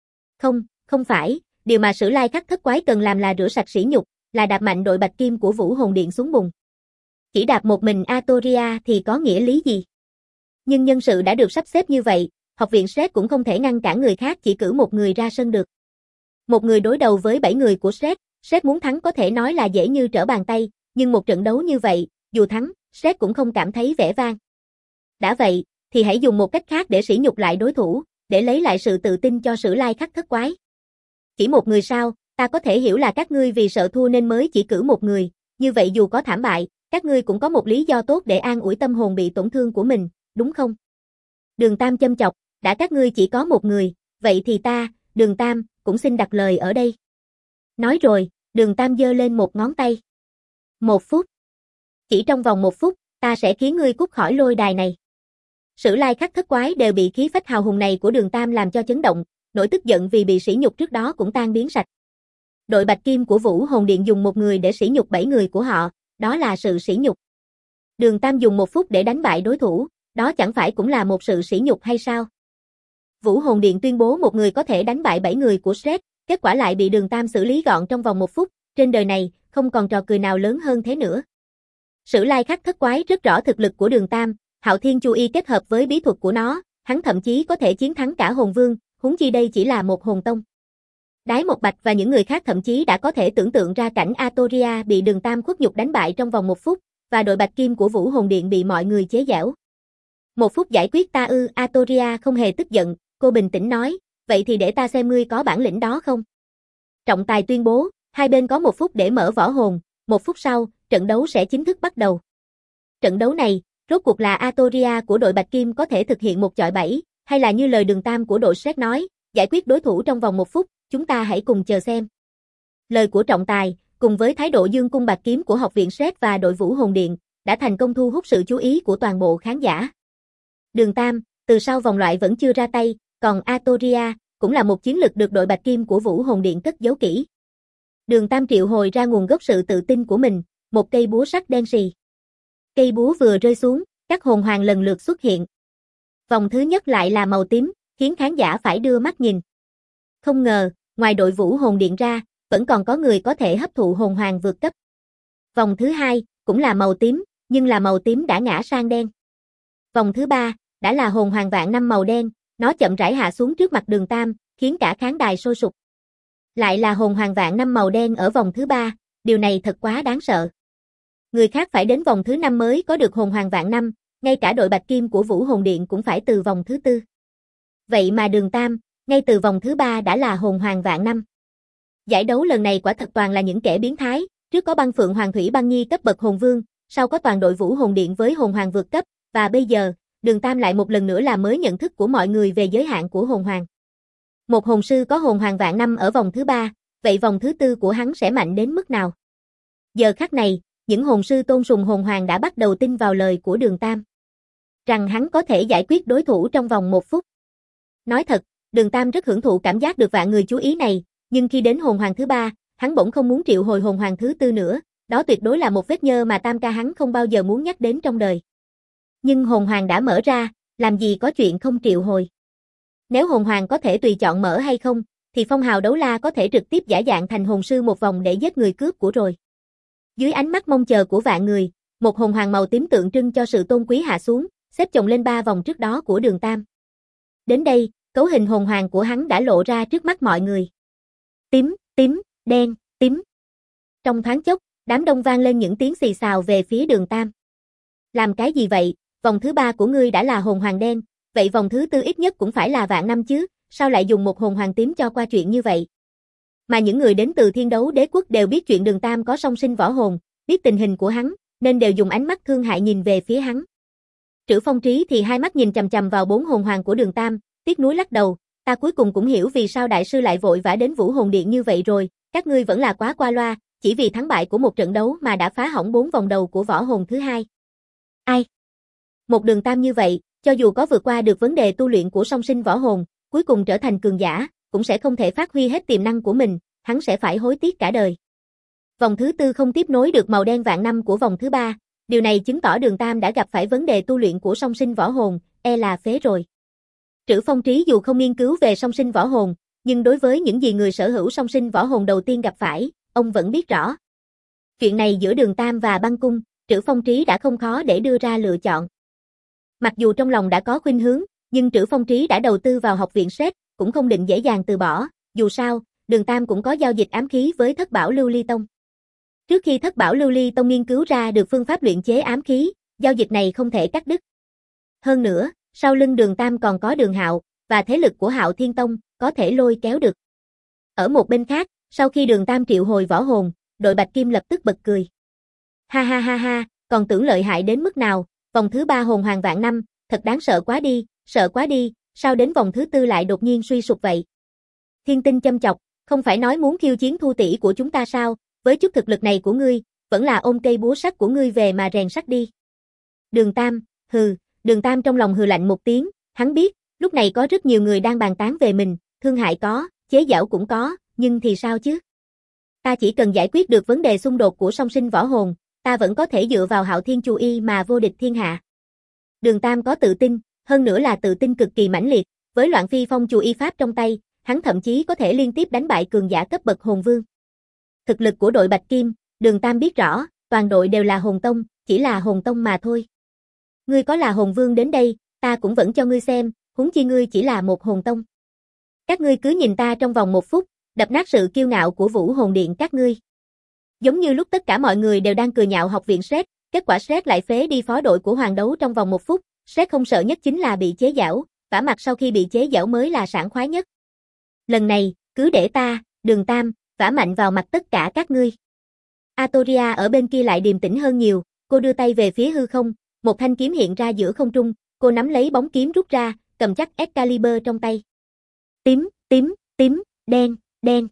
Không phải, điều mà Sử Lai Khắc Thất Quái cần làm là rửa sạch sỉ nhục, là đạp mạnh đội Bạch Kim của Vũ Hồn Điện xuống bùn. Chỉ đạp một mình Atoria thì có nghĩa lý gì? Nhưng nhân sự đã được sắp xếp như vậy, học viện Sret cũng không thể ngăn cản người khác chỉ cử một người ra sân được. Một người đối đầu với 7 người của Sret, Sret muốn thắng có thể nói là dễ như trở bàn tay, nhưng một trận đấu như vậy, dù thắng, Sret cũng không cảm thấy vẻ vang. Đã vậy, thì hãy dùng một cách khác để sỉ nhục lại đối thủ, để lấy lại sự tự tin cho Sử Lai Khắc Thất Quái. Chỉ một người sao, ta có thể hiểu là các ngươi vì sợ thua nên mới chỉ cử một người, như vậy dù có thảm bại, các ngươi cũng có một lý do tốt để an ủi tâm hồn bị tổn thương của mình, đúng không? Đường Tam châm chọc, đã các ngươi chỉ có một người, vậy thì ta, Đường Tam, cũng xin đặt lời ở đây. Nói rồi, Đường Tam giơ lên một ngón tay. 1 phút. Chỉ trong vòng 1 phút, ta sẽ khiến ngươi cút khỏi lôi đài này. Sử Lai Khắc Thất Quái đều bị khí phách hào hùng này của Đường Tam làm cho chấn động, nỗi tức giận vì bị sỉ nhục trước đó cũng tan biến sạch. Đội Bạch Kim của Vũ Hồn Điện dùng một người để sỉ nhục 7 người của họ, đó là sự sỉ nhục. Đường Tam dùng 1 phút để đánh bại đối thủ, đó chẳng phải cũng là một sự sỉ nhục hay sao? Vũ Hồn Điện tuyên bố một người có thể đánh bại 7 người của Sret, kết quả lại bị Đường Tam xử lý gọn trong vòng 1 phút, trên đời này, không còn trò cười nào lớn hơn thế nữa. Sử Lai Khắc Thất Quái rất rõ thực lực của Đường Tam, Hạo Thiên Chu Y kết hợp với bí thuật của nó, hắn thậm chí có thể chiến thắng cả hồn vương, huống chi đây chỉ là một hồn tông. Đái Một Bạch và những người khác thậm chí đã có thể tưởng tượng ra cảnh Atoria bị Đường Tam khuất nhục đánh bại trong vòng 1 phút, và đội Bạch Kim của Vũ Hồn Điện bị mọi người chế giễu. 1 phút giải quyết ta ư? Atoria không hề tức giận, cô bình tĩnh nói, vậy thì để ta xem ngươi có bản lĩnh đó không? Trọng tài tuyên bố, hai bên có 1 phút để mở võ hồn, 1 phút sau, trận đấu sẽ chính thức bắt đầu. Trận đấu này, rốt cuộc là Atoria của đội Bạch Kim có thể thực hiện một chọi 7, Hay là như lời Đường Tam của đội Shrek nói, giải quyết đối thủ trong vòng 1 phút, chúng ta hãy cùng chờ xem. Lời của trọng tài, cùng với thái độ dương cung bạt kiếm của học viện Shrek và đội Vũ Hồn Điện, đã thành công thu hút sự chú ý của toàn bộ khán giả. Đường Tam, từ sau vòng loại vẫn chưa ra tay, còn Artoria, cũng là một chiến lực được đội Bạch Kim của Vũ Hồn Điện cất giấu kỹ. Đường Tam triệu hồi ra nguồn gốc sự tự tin của mình, một cây búa sắt đen sì. Cây búa vừa rơi xuống, các hồn hoàng lần lượt xuất hiện. Vòng thứ nhất lại là màu tím, khiến khán giả phải đưa mắt nhìn. Không ngờ, ngoài đội Vũ Hồn Điện ra, vẫn còn có người có thể hấp thụ hồn hoàng vượt cấp. Vòng thứ hai, cũng là màu tím, nhưng là màu tím đã ngã sang đen. Vòng thứ ba, đã là hồn hoàng vạn năm màu đen, nó chậm rãi hạ xuống trước mặt Đường Tam, khiến cả khán đài sôi sục. Lại là hồn hoàng vạn năm màu đen ở vòng thứ ba, điều này thật quá đáng sợ. Người khác phải đến vòng thứ 5 mới có được hồn hoàng vạn năm, ngay cả đội Bạch Kim của Vũ Hồn Điện cũng phải từ vòng thứ 4. Vậy mà Đường Tam, ngay từ vòng thứ 3 đã là hồn hoàng vạn năm. Giải đấu lần này quả thật toàn là những kẻ biến thái, trước có Băng Phượng Hoàng Thủy Băng Nhi cấp bậc hồn vương, sau có toàn đội Vũ Hồn Điện với hồn hoàng vượt cấp, và bây giờ, Đường Tam lại một lần nữa làm mới nhận thức của mọi người về giới hạn của hồn hoàng. Một hồn sư có hồn hoàng vạn năm ở vòng thứ 3, vậy vòng thứ 4 của hắn sẽ mạnh đến mức nào? Giờ khắc này, những hồn sư tôn sùng hồn hoàng đã bắt đầu tin vào lời của Đường Tam. Rằng hắn có thể giải quyết đối thủ trong vòng 1 phút. Nói thật, Đường Tam rất hưởng thụ cảm giác được vạn người chú ý này, nhưng khi đến hồn hoàng thứ 3, hắn bỗng không muốn triệu hồi hồn hoàng thứ 4 nữa, đó tuyệt đối là một vết nhơ mà Tam ca hắn không bao giờ muốn nhắc đến trong đời. Nhưng hồn hoàng đã mở ra, làm gì có chuyện không triệu hồi. Nếu hồn hoàng có thể tùy chọn mở hay không, thì phong hào đấu la có thể trực tiếp giả dạng thành hồn sư một vòng để giết người cướp của rồi. Dưới ánh mắt mong chờ của vạn người, một hồn hoàng màu tím tượng trưng cho sự tôn quý hạ xuống, xếp chồng lên 3 vòng trước đó của Đường Tam. Đến đây, cấu hình hồn hoàng của hắn đã lộ ra trước mắt mọi người. Tím, tím, đen, tím. Trong thoáng chốc, đám đông vang lên những tiếng xì xào về phía Đường Tam. Làm cái gì vậy, vòng thứ 3 của ngươi đã là hồn hoàng đen, vậy vòng thứ 4 ít nhất cũng phải là vạn năm chứ, sao lại dùng một hồn hoàng tím cho qua chuyện như vậy? Mà những người đến từ Thiên Đấu Đế Quốc đều biết chuyện Đường Tam có song sinh võ hồn, biết tình hình của hắn, nên đều dùng ánh mắt thương hại nhìn về phía hắn. Trữ Phong Trí thì hai mắt nhìn chằm chằm vào 4 hồn hoàng của Đường Tam, tiếc nuối lắc đầu, ta cuối cùng cũng hiểu vì sao đại sư lại vội vã đến Vũ Hồn Điện như vậy rồi, các ngươi vẫn là quá qua loa, chỉ vì thắng bại của một trận đấu mà đã phá hỏng 4 vòng đầu của võ hồn thứ 2. Ai? Một Đường Tam như vậy, cho dù có vượt qua được vấn đề tu luyện của song sinh võ hồn, cuối cùng trở thành cường giả, cũng sẽ không thể phát huy hết tiềm năng của mình, hắn sẽ phải hối tiếc cả đời. Vòng thứ 4 không tiếp nối được màu đen vạn năm của vòng thứ 3, điều này chứng tỏ Đường Tam đã gặp phải vấn đề tu luyện của song sinh võ hồn, là phế rồi. Trữ Phong Trí dù không nghiên cứu về song sinh võ hồn, nhưng đối với những gì người sở hữu song sinh võ hồn đầu tiên gặp phải, ông vẫn biết rõ. Chuyện này giữa Đường Tam và Băng Cung, Trữ Phong Trí đã không khó để đưa ra lựa chọn. Mặc dù trong lòng đã có khuynh hướng, nhưng Trữ Phong Trí đã đầu tư vào học viện Shrek, cũng không định dễ dàng từ bỏ, dù sao, Đường Tam cũng có giao dịch ám khí với Thất Bảo Lưu Ly Tông. Trước khi Thất Bảo Lưu Ly Tông nghiên cứu ra được phương pháp luyện chế ám khí, giao dịch này không thể cắt đứt. Hơn nữa, sau lưng Đường Tam còn có Đường Hạo, và thế lực của Hạo Thiên Tông, có thể lôi kéo được. Ở một bên khác, sau khi Đường Tam triệu hồi võ hồn, đội Bạch Kim lập tức bật cười. Ha ha ha ha, còn tưởng lợi hại đến mức nào, vòng thứ 3 hồn hoàng vạn năm, thật đáng sợ quá đi, sao đến vòng thứ 4 lại đột nhiên suy sụp vậy? Thiên Tinh châm chọc, không phải nói muốn khiêu chiến Thu tỷ của chúng ta sao, với chút thực lực này của ngươi, vẫn là ôm cây búa sắt của ngươi về mà rèn sắt đi. Đường Tam, hừ, Đường Tam trong lòng hừ lạnh một tiếng, hắn biết, lúc này có rất nhiều người đang bàn tán về mình, thương hại có, chế giễu cũng có, nhưng thì sao chứ? Ta chỉ cần giải quyết được vấn đề xung đột của song sinh võ hồn, ta vẫn có thể dựa vào Hạo Thiên Chu Y mà vô địch thiên hạ. Đường Tam có tự tin, hơn nữa là tự tin cực kỳ mãnh liệt, với Loạn Phi Phong Chu Y pháp trong tay, hắn thậm chí có thể liên tiếp đánh bại cường giả cấp bậc hồn vương. Thực lực của đội Bạch Kim, Đường Tam biết rõ, toàn đội đều là hồn tông, chỉ là hồn tông mà thôi. Ngươi có là hồn vương đến đây, ta cũng vẫn cho ngươi xem, huống chi ngươi chỉ là một hồn tông. Các ngươi cứ nhìn ta trong vòng 1 phút, đập nát sự kiêu ngạo của Vũ Hồn Điện các ngươi. Giống như lúc tất cả mọi người đều đang cười nhạo học viện Shrek, kết quả Shrek lại phế đi phó đội của Hoàng Đấu trong vòng 1 phút, Shrek không sợ nhất chính là bị chế giễu, vả mặt sau khi bị chế giễu mới là sảng khoái nhất. Lần này, cứ để ta, Đường Tam, vả mạnh vào mặt tất cả các ngươi. Artoria ở bên kia lại điềm tĩnh hơn nhiều, cô đưa tay về phía hư không, một thanh kiếm hiện ra giữa không trung, cô nắm lấy bóng kiếm rút ra, cầm chắc Excalibur trong tay. Tím, tím, tím, đen, đen.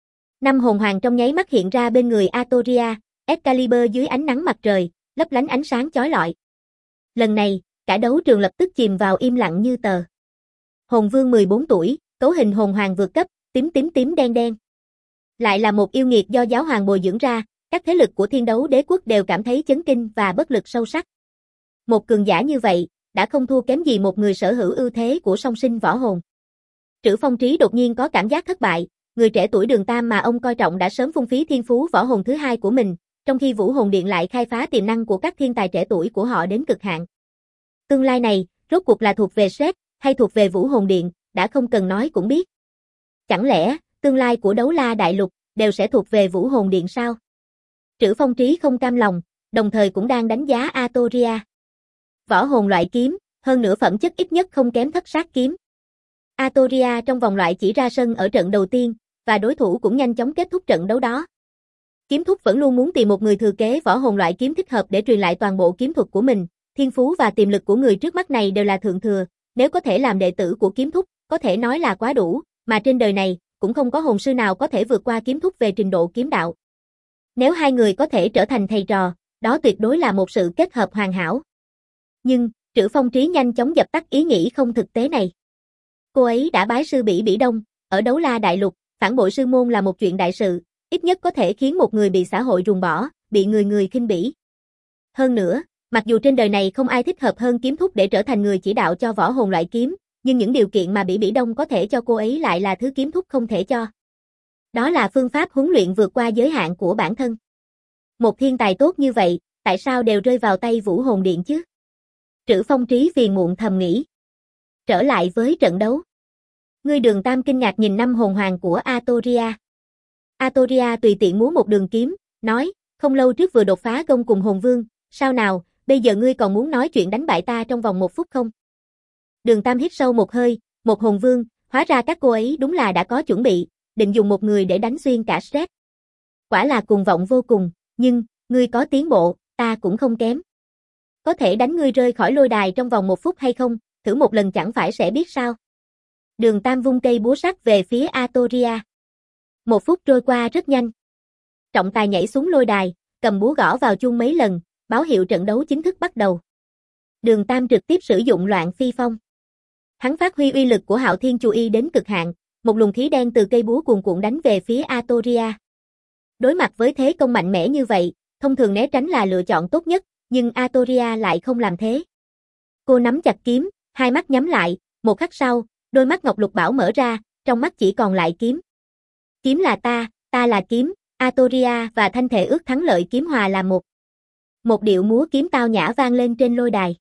5 hồn hoàng trong nháy mắt hiện ra bên người Artoria, Excalibur dưới ánh nắng mặt trời, lấp lánh ánh sáng chói lọi. Lần này, cả đấu trường lập tức chìm vào im lặng như tờ. Hồn vương 14 tuổi, cấu hình hồn hoàng vượt cấp, tím tím tím đen đen. Lại là một yêu nghiệt do giáo hoàng bồi dưỡng ra, các thế lực của Thiên Đấu Đế quốc đều cảm thấy chấn kinh và bất lực sâu sắc. Một cường giả như vậy, đã không thua kém gì một người sở hữu ưu thế của song sinh võ hồn. Trữ Phong Trí đột nhiên có cảm giác thất bại, người trẻ tuổi Đường Tam mà ông coi trọng đã sớm phung phí thiên phú võ hồn thứ hai của mình, trong khi Vũ Hồn Điện lại khai phá tiềm năng của các thiên tài trẻ tuổi của họ đến cực hạn. Tương lai này, rốt cuộc là thuộc về Sét hay thuộc về Vũ Hồn Điện, đã không cần nói cũng biết. Chẳng lẽ, tương lai của Đấu La Đại Lục đều sẽ thuộc về Vũ Hồn Điện sao? Trữ Phong Trí không cam lòng, đồng thời cũng đang đánh giá Artoria. Võ hồn loại kiếm, hơn nữa phẩm chất ít nhất không kém Thất Sát kiếm. Artoria trong vòng loại chỉ ra sân ở trận đầu tiên, và đối thủ cũng nhanh chóng kết thúc trận đấu đó. Kiếm Thúc vẫn luôn muốn tìm một người thừa kế võ hồn loại kiếm thích hợp để truyền lại toàn bộ kiếm thuật của mình, thiên phú và tiềm lực của người trước mắt này đều là thượng thừa, nếu có thể làm đệ tử của Kiếm Thúc, có thể nói là quá đủ, mà trên đời này, cũng không có hồn sư nào có thể vượt qua Kiếm Thúc về trình độ kiếm đạo. Nếu hai người có thể trở thành thầy trò, đó tuyệt đối là một sự kết hợp hoàn hảo. Nhưng, Trữ Phong Trí nhanh chóng dập tắt ý nghĩ không thực tế này. Cô ấy đã bái sư Bỉ Bỉ Đông, ở Đấu La Đại Lục, phản bội sư môn là một chuyện đại sự, ít nhất có thể khiến một người bị xã hội ruồng bỏ, bị người người khinh bỉ. Hơn nữa, mặc dù trên đời này không ai thích hợp hơn Kiếm Thúc để trở thành người chỉ đạo cho võ hồn loại kiếm, nhưng những điều kiện mà Bỉ Bỉ Đông có thể cho cô ấy lại là thứ Kiếm Thúc không thể cho. Đó là phương pháp huấn luyện vượt qua giới hạn của bản thân. Một thiên tài tốt như vậy, tại sao đều rơi vào tay Vũ Hồn Điện chứ? Trữ Phong Trí phiền muộn thầm nghĩ. Trở lại với trận đấu. Ngươi Đường Tam kinh ngạc nhìn 5 hồn hoàng của Artoria. Artoria tùy tiện múa một đường kiếm, nói, không lâu trước vừa đột phá gông cùng hồn vương, sao nào, bây giờ ngươi còn muốn nói chuyện đánh bại ta trong vòng 1 phút không? Đường Tam hít sâu một hơi, một hồn vương, hóa ra các cô ấy đúng là đã có chuẩn bị, định dùng một người để đánh xuyên cả Sét. Quả là cuồng vọng vô cùng, nhưng, ngươi có tiến bộ, ta cũng không kém. Có thể đánh ngươi rơi khỏi lôi đài trong vòng 1 phút hay không, thử một lần chẳng phải sẽ biết sao. Đường Tam vung cây búa sắt về phía Artoria. 1 phút trôi qua rất nhanh. Trọng tài nhảy xuống lôi đài, cầm búa gõ vào chuông mấy lần, báo hiệu trận đấu chính thức bắt đầu. Đường Tam trực tiếp sử dụng Loạn Phi Phong. Hắn phát huy uy lực của Hạo Thiên Chu Y đến cực hạn, một luồng khí đen từ cây búa cuồn cuộn đánh về phía Artoria. Đối mặt với thế công mạnh mẽ như vậy, thông thường né tránh là lựa chọn tốt nhất, nhưng Artoria lại không làm thế. Cô nắm chặt kiếm, hai mắt nhắm lại, một khắc sau, đôi mắt ngọc lục bảo mở ra, trong mắt chỉ còn lại kiếm. Kiếm là ta là kiếm, Artoria và thanh thể ước thắng lợi kiếm hòa là một. Một điệu múa kiếm tao nhã vang lên trên lôi đài.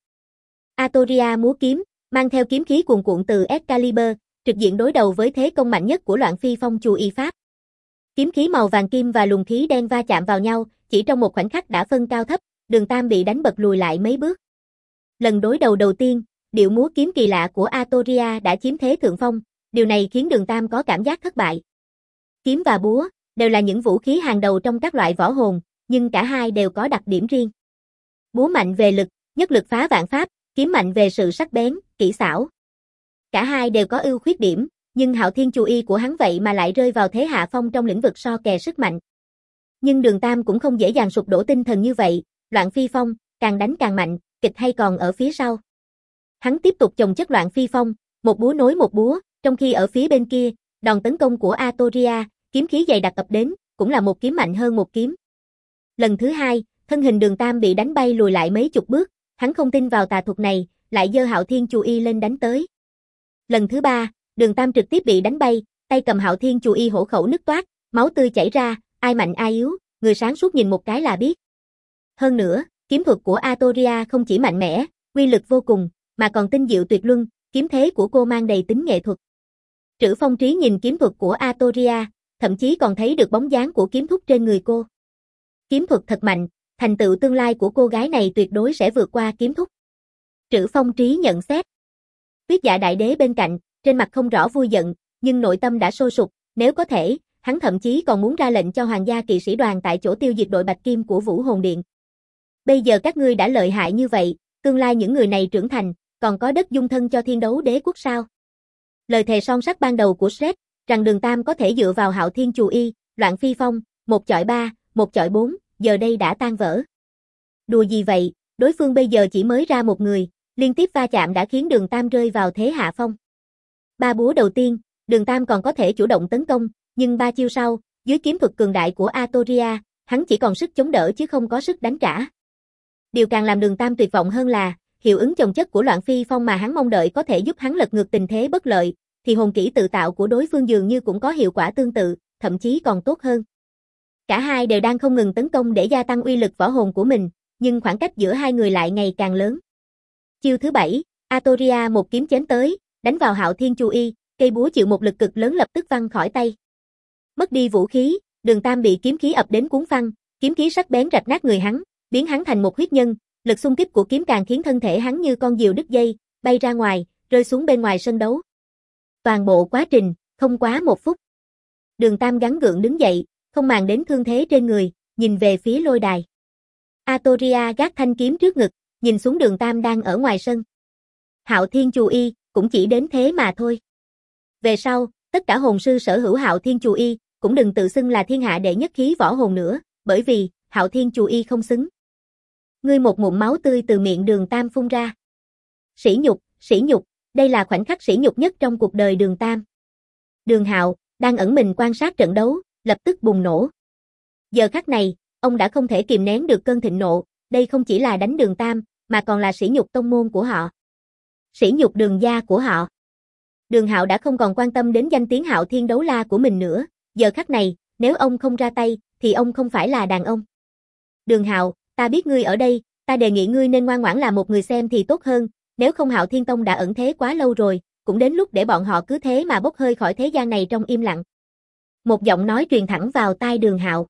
Artoria múa kiếm, mang theo kiếm khí cuồn cuộn từ Excalibur, trực diện đối đầu với thế công mạnh nhất của Loạn Phi Phong Chu Y pháp. Kiếm khí màu vàng kim và luồng khí đen va chạm vào nhau, chỉ trong một khoảnh khắc đã phân cao thấp, Đường Tam bị đánh bật lùi lại mấy bước. Lần đối đầu đầu tiên, điệu múa kiếm kỳ lạ của Artoria đã chiếm thế thượng phong, điều này khiến Đường Tam có cảm giác thất bại. Kiếm và búa đều là những vũ khí hàng đầu trong các loại võ hồn, nhưng cả hai đều có đặc điểm riêng. Búa mạnh về lực, nhất lực phá vạn pháp, kiếm mạnh về sự sắc bén, kỹ xảo. Cả hai đều có ưu khuyết điểm, nhưng Hạo Thiên Chu Y của hắn vậy mà lại rơi vào thế hạ phong trong lĩnh vực so kè sức mạnh. Nhưng Đường Tam cũng không dễ dàng sụp đổ tinh thần như vậy, Loạn Phi Phong, càng đánh càng mạnh, kịch hay còn ở phía sau. Hắn tiếp tục chồng chất Loạn Phi Phong, một búa nối một búa, trong khi ở phía bên kia, đòn tấn công của Artoria, kiếm khí dày đặc ập đến, cũng là một kiếm mạnh hơn một kiếm. Lần thứ hai, thân hình Đường Tam bị đánh bay lùi lại mấy chục bước, hắn không tin vào tà thuật này, lại giơ Hạo Thiên Chu Y lên đánh tới. Lần thứ ba, Đường Tam trực tiếp bị đánh bay, tay cầm Hạo Thiên Chu Y hổ khẩu nứt toác, máu tươi chảy ra, ai mạnh ai yếu, người sáng suốt nhìn một cái là biết. Hơn nữa, kiếm thuật của Artoria không chỉ mạnh mẽ, uy lực vô cùng, mà còn tinh diệu tuyệt luân, kiếm thế của cô mang đầy tính nghệ thuật. Trữ Phong Trí nhìn kiếm thuật của Artoria, thậm chí còn thấy được bóng dáng của kiếm thúc trên người cô. Kiếm thuật thật mạnh, thành tựu tương lai của cô gái này tuyệt đối sẽ vượt qua kiếm thúc. Trữ Phong Trí nhận xét. Tuyết Dạ Đại Đế bên cạnh, trên mặt không rõ vui giận, nhưng nội tâm đã sôi sục, nếu có thể, hắn thậm chí còn muốn ra lệnh cho Hoàng gia kỵ sĩ đoàn tại chỗ tiêu diệt đội Bạch Kim của Vũ Hồn Điện. Bây giờ các ngươi đã lợi hại như vậy, tương lai những người này trưởng thành, còn có đất dung thân cho Thiên Đấu Đế quốc sao? Lời thề son sắt ban đầu của Shred, rằng Đường Tam có thể dựa vào Hạo Thiên Chù Y, Loạn Phi Phong, 1 chọi 3, 1 chọi 4, giờ đây đã tan vỡ. Đùa gì vậy, đối phương bây giờ chỉ mới ra một người, liên tiếp va chạm đã khiến Đường Tam rơi vào thế hạ phong. 3 búa đầu tiên, Đường Tam còn có thể chủ động tấn công, nhưng 3 chiêu sau, dưới kiếm thuật cường đại của Artoria, hắn chỉ còn sức chống đỡ chứ không có sức đánh trả. Điều càng làm Đường Tam tuyệt vọng hơn là, hiệu ứng chồng chất của Loạn Phi Phong mà hắn mong đợi có thể giúp hắn lật ngược tình thế bất lợi, thì hồn kỹ tự tạo của đối phương dường như cũng có hiệu quả tương tự, thậm chí còn tốt hơn. Cả hai đều đang không ngừng tấn công để gia tăng uy lực võ hồn của mình, nhưng khoảng cách giữa hai người lại ngày càng lớn. Chiêu thứ 7, Artoria một kiếm chém tới, đánh vào Hạo Thiên Chù Y, cây búa chịu một lực cực lớn lập tức văng khỏi tay. Mất đi vũ khí, Đường Tam bị kiếm khí ập đến cuốn phăng, kiếm khí sắc bén rạch nát người hắn, biến hắn thành một huyết nhân, lực xung kích của kiếm càng khiến thân thể hắn như con diều đứt dây, bay ra ngoài, rơi xuống bên ngoài sân đấu. Toàn bộ quá trình, không quá 1 phút. Đường Tam gắng gượng đứng dậy, không màng đến thương thế trên người, nhìn về phía lôi đài. Artoria gác thanh kiếm trước ngực, nhìn xuống Đường Tam đang ở ngoài sân. Hạo Thiên Chù Y, cũng chỉ đến thế mà thôi. Về sau, tất cả hồn sư sở hữu Hạo Thiên Chù Y, cũng đừng tự xưng là thiên hạ đệ nhất khí võ hồn nữa, bởi vì, Hạo Thiên Chù Y không xứng. Ngươi một ngụm máu tươi từ miệng Đường Tam phun ra. Sỉ nhục, đây là khoảnh khắc sỉ nhục nhất trong cuộc đời Đường Tam. Đường Hạo, đang ẩn mình quan sát trận đấu, lập tức bùng nổ. Giờ khắc này, ông đã không thể kìm nén được cơn thịnh nộ, đây không chỉ là đánh Đường Tam, mà còn là sỉ nhục tông môn của họ. Sỉ nhục Đường gia của họ. Đường Hạo đã không còn quan tâm đến danh tiếng Hạo Thiên Đấu La của mình nữa, giờ khắc này, nếu ông không ra tay, thì ông không phải là đàn ông. Đường Hạo, ta biết ngươi ở đây, ta đề nghị ngươi nên ngoan ngoãn làm một người xem thì tốt hơn, nếu không Hạo Thiên Tông đã ẩn thế quá lâu rồi, cũng đến lúc để bọn họ cứ thế mà bốc hơi khỏi thế gian này trong im lặng. Một giọng nói truyền thẳng vào tai Đường Hạo.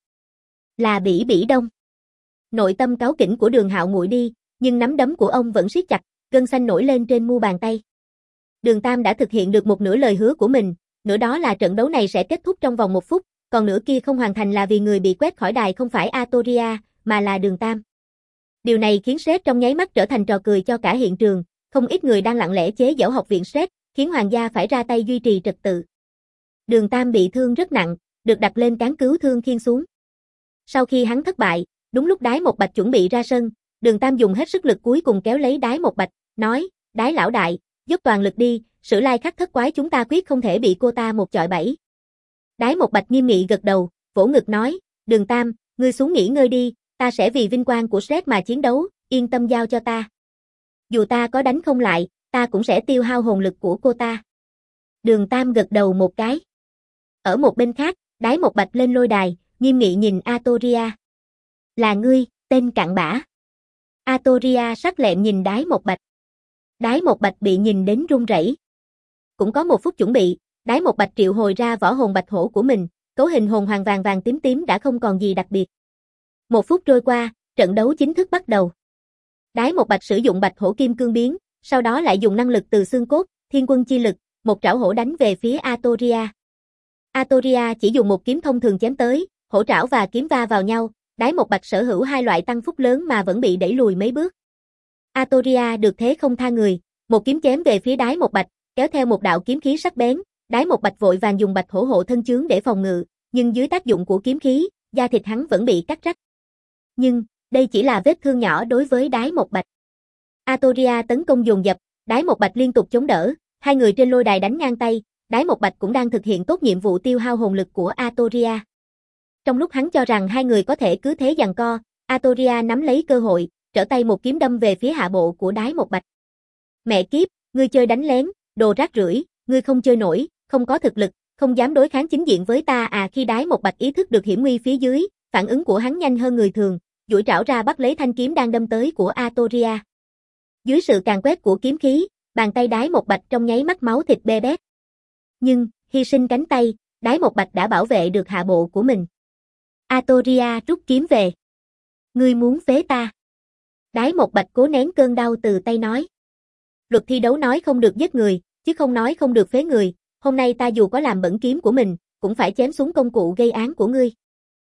Là Bỉ Bỉ Đông. Nội tâm cáu kỉnh của Đường Hạo nguội đi, nhưng nắm đấm của ông vẫn siết chặt, gân xanh nổi lên trên mu bàn tay. Đường Tam đã thực hiện được một nửa lời hứa của mình, nửa đó là trận đấu này sẽ kết thúc trong vòng 1 phút, còn nửa kia không hoàn thành là vì người bị quét khỏi đài không phải Artoria, mà là Đường Tam. Điều này khiến Shred trong nháy mắt trở thành trò cười cho cả hiện trường, không ít người đang lặng lẽ chế giễu học viện Shred, khiến hoàng gia phải ra tay duy trì trật tự. Đường Tam bị thương rất nặng, được đặt lên cán cứu thương khiêng xuống. Sau khi hắn thất bại, đúng lúc Đái Một Bạch chuẩn bị ra sân, Đường Tam dùng hết sức lực cuối cùng kéo lấy Đái Một Bạch, nói, Đái lão đại, dốc toàn lực đi, Sử Lai Khắc thất quái chúng ta quyết không thể bị cô ta 1 chọi 7. Đái Một Bạch nghiêm nghị gật đầu, vỗ ngực nói, Đường Tam, ngươi xuống nghỉ ngơi đi, ta sẽ vì vinh quang của Shred mà chiến đấu, yên tâm giao cho ta. Dù ta có đánh không lại, ta cũng sẽ tiêu hao hồn lực của cô ta. Đường Tam gật đầu một cái. Ở một bên khác, Đái Một Bạch lên lôi đài, nghiêm nghị nhìn Artoria. Là ngươi, tên cặn bã. Artoria sắc lẹm nhìn Đái Một Bạch. Đái Một Bạch bị nhìn đến run rẩy. Cũng có 1 phút chuẩn bị, Đái Một Bạch triệu hồi ra võ hồn bạch hổ của mình, cấu hình hồn hoàng vàng vàng tím tím đã không còn gì đặc biệt. 1 phút trôi qua, trận đấu chính thức bắt đầu. Đái Một Bạch sử dụng bạch hổ kim cương biến, sau đó lại dùng năng lực từ xương cốt, thiên quân chi lực, một trảo hổ đánh về phía Artoria. Artoria chỉ dùng một kiếm thông thường chém tới, hổ trảo và kiếm va vào nhau, Đái Một Bạch sở hữu 2 loại tăng phúc lớn mà vẫn bị đẩy lùi mấy bước. Artoria được thế không tha người, một kiếm chém về phía Đái Một Bạch, kéo theo một đạo kiếm khí sắc bén, Đái Một Bạch vội vàng dùng bạch hổ hộ thân chướng để phòng ngự, nhưng dưới tác dụng của kiếm khí, da thịt hắn vẫn bị cắt rách. Nhưng, đây chỉ là vết thương nhỏ đối với Đái Một Bạch. Artoria tấn công dồn dập, Đái Một Bạch liên tục chống đỡ, hai người trên lôi đài đánh ngang tay, Đái Một Bạch cũng đang thực hiện tốt nhiệm vụ tiêu hao hồn lực của Artoria. Trong lúc hắn cho rằng hai người có thể cứ thế giằng co, Artoria nắm lấy cơ hội, trở tay một kiếm đâm về phía hạ bộ của Đái Một Bạch. Mẹ kiếp, ngươi chơi đánh lén, đồ rác rưởi, ngươi không chơi nổi, không có thực lực, không dám đối kháng chính diện với ta à. Khi Đái Một Bạch ý thức được hiểm nguy phía dưới, phản ứng của hắn nhanh hơn người thường, duỗi trảo ra bắt lấy thanh kiếm đang đâm tới của Artoria. Dưới sự càn quét của kiếm khí, bàn tay Đái Một Bạch trong nháy mắt máu thịt be bét. Nhưng, hy sinh cánh tay, Đái Một Bạch đã bảo vệ được hạ bộ của mình. Artoria rút kiếm về. Ngươi muốn phế ta. Đái Một Bạch cố nén cơn đau từ tay nói. Luật thi đấu nói không được giết người, chứ không nói không được phế người, hôm nay ta dù có làm bẩn kiếm của mình, cũng phải chém xuống công cụ gây án của ngươi.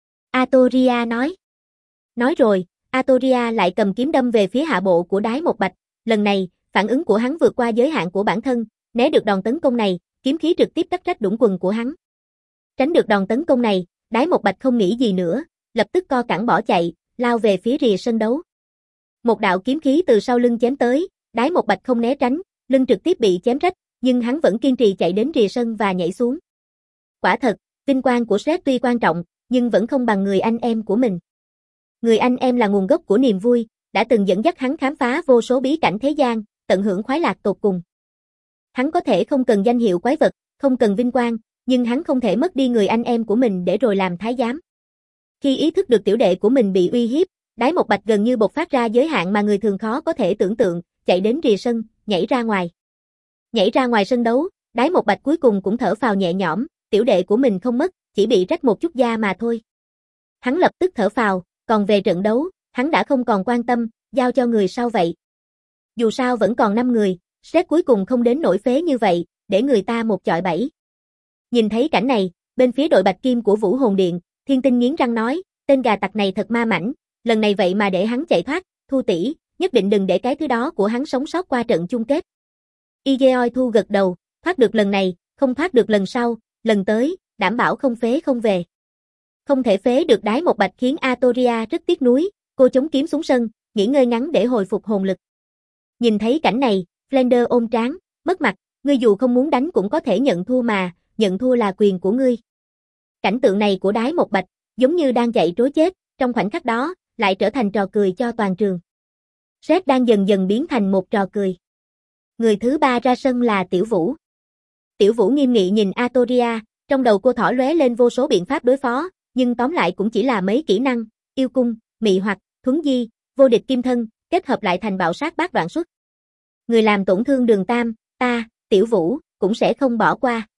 Artoria nói. Nói rồi, Artoria lại cầm kiếm đâm về phía hạ bộ của Đái Một Bạch, lần này, Phản ứng của hắn vượt qua giới hạn của bản thân, né được đòn tấn công này, kiếm khí trực tiếp cắt rách đũng quần của hắn. Tránh được đòn tấn công này, Đái Một Bạch không nghĩ gì nữa, lập tức co cẳng bỏ chạy, lao về phía rìa sân đấu. Một đạo kiếm khí từ sau lưng chém tới, Đái Một Bạch không né tránh, lưng trực tiếp bị chém rách, nhưng hắn vẫn kiên trì chạy đến rìa sân và nhảy xuống. Quả thật, vinh quang của Shrek tuy quan trọng, nhưng vẫn không bằng người anh em của mình. Người anh em là nguồn gốc của niềm vui, đã từng dẫn dắt hắn khám phá vô số bí cảnh thế gian, tận hưởng khoái lạc tột cùng. Hắn có thể không cần danh hiệu quái vật, không cần vinh quang, nhưng hắn không thể mất đi người anh em của mình để rồi làm thái giám. Khi ý thức được tiểu đệ của mình bị uy hiếp, Đái Một Bạch gần như bộc phát ra giới hạn mà người thường khó có thể tưởng tượng, chạy đến rìa sân, nhảy ra ngoài. Nhảy ra ngoài sân đấu, Đái Một Bạch cuối cùng cũng thở phào nhẹ nhõm, tiểu đệ của mình không mất, chỉ bị rách một chút da mà thôi. Hắn lập tức thở phào, còn về trận đấu, hắn đã không còn quan tâm, giao cho người sau vậy. Dù sao vẫn còn 5 người, Shrek cuối cùng không đến nỗi phế như vậy, để người ta một chọi 7. Nhìn thấy cảnh này, bên phía đội Bạch Kim của Vũ Hồn Điện, Thiên Tinh nghiến răng nói, tên gà tặc này thật ma mãnh, lần này vậy mà để hắn chạy thoát, Thu tỷ, nhất định đừng để cái thứ đó của hắn sống sót qua trận chung kết. Igeoi Thu gật đầu, thoát được lần này, không thoát được lần sau, lần tới, đảm bảo không phế không về. Không thể phế được Đái Một Bạch khiến Atoria rất tiếc nuối, cô chống kiếm xuống sân, nghỉ ngơi ngắn để hồi phục hồn lực. Nhìn thấy cảnh này, Flander ôm trán, mất mặt, ngươi dù không muốn đánh cũng có thể nhận thua mà, nhận thua là quyền của ngươi. Cảnh tượng này của Đái Một Bạch, giống như đang chạy trối chết, trong khoảnh khắc đó, lại trở thành trò cười cho toàn trường. Shrek đang dần dần biến thành một trò cười. Người thứ 3 ra sân là Tiểu Vũ. Tiểu Vũ nghiêm nghị nhìn Atoria, trong đầu cô thỏ lóe lên vô số biện pháp đối phó, nhưng tóm lại cũng chỉ là mấy kỹ năng, yêu cung, mị hoặc, thuấn di, vô địch kim thân, kết hợp lại thành bạo sát bát đoạn xuất. Người làm tổn thương Đường Tam, ta, Tiểu Vũ, cũng sẽ không bỏ qua.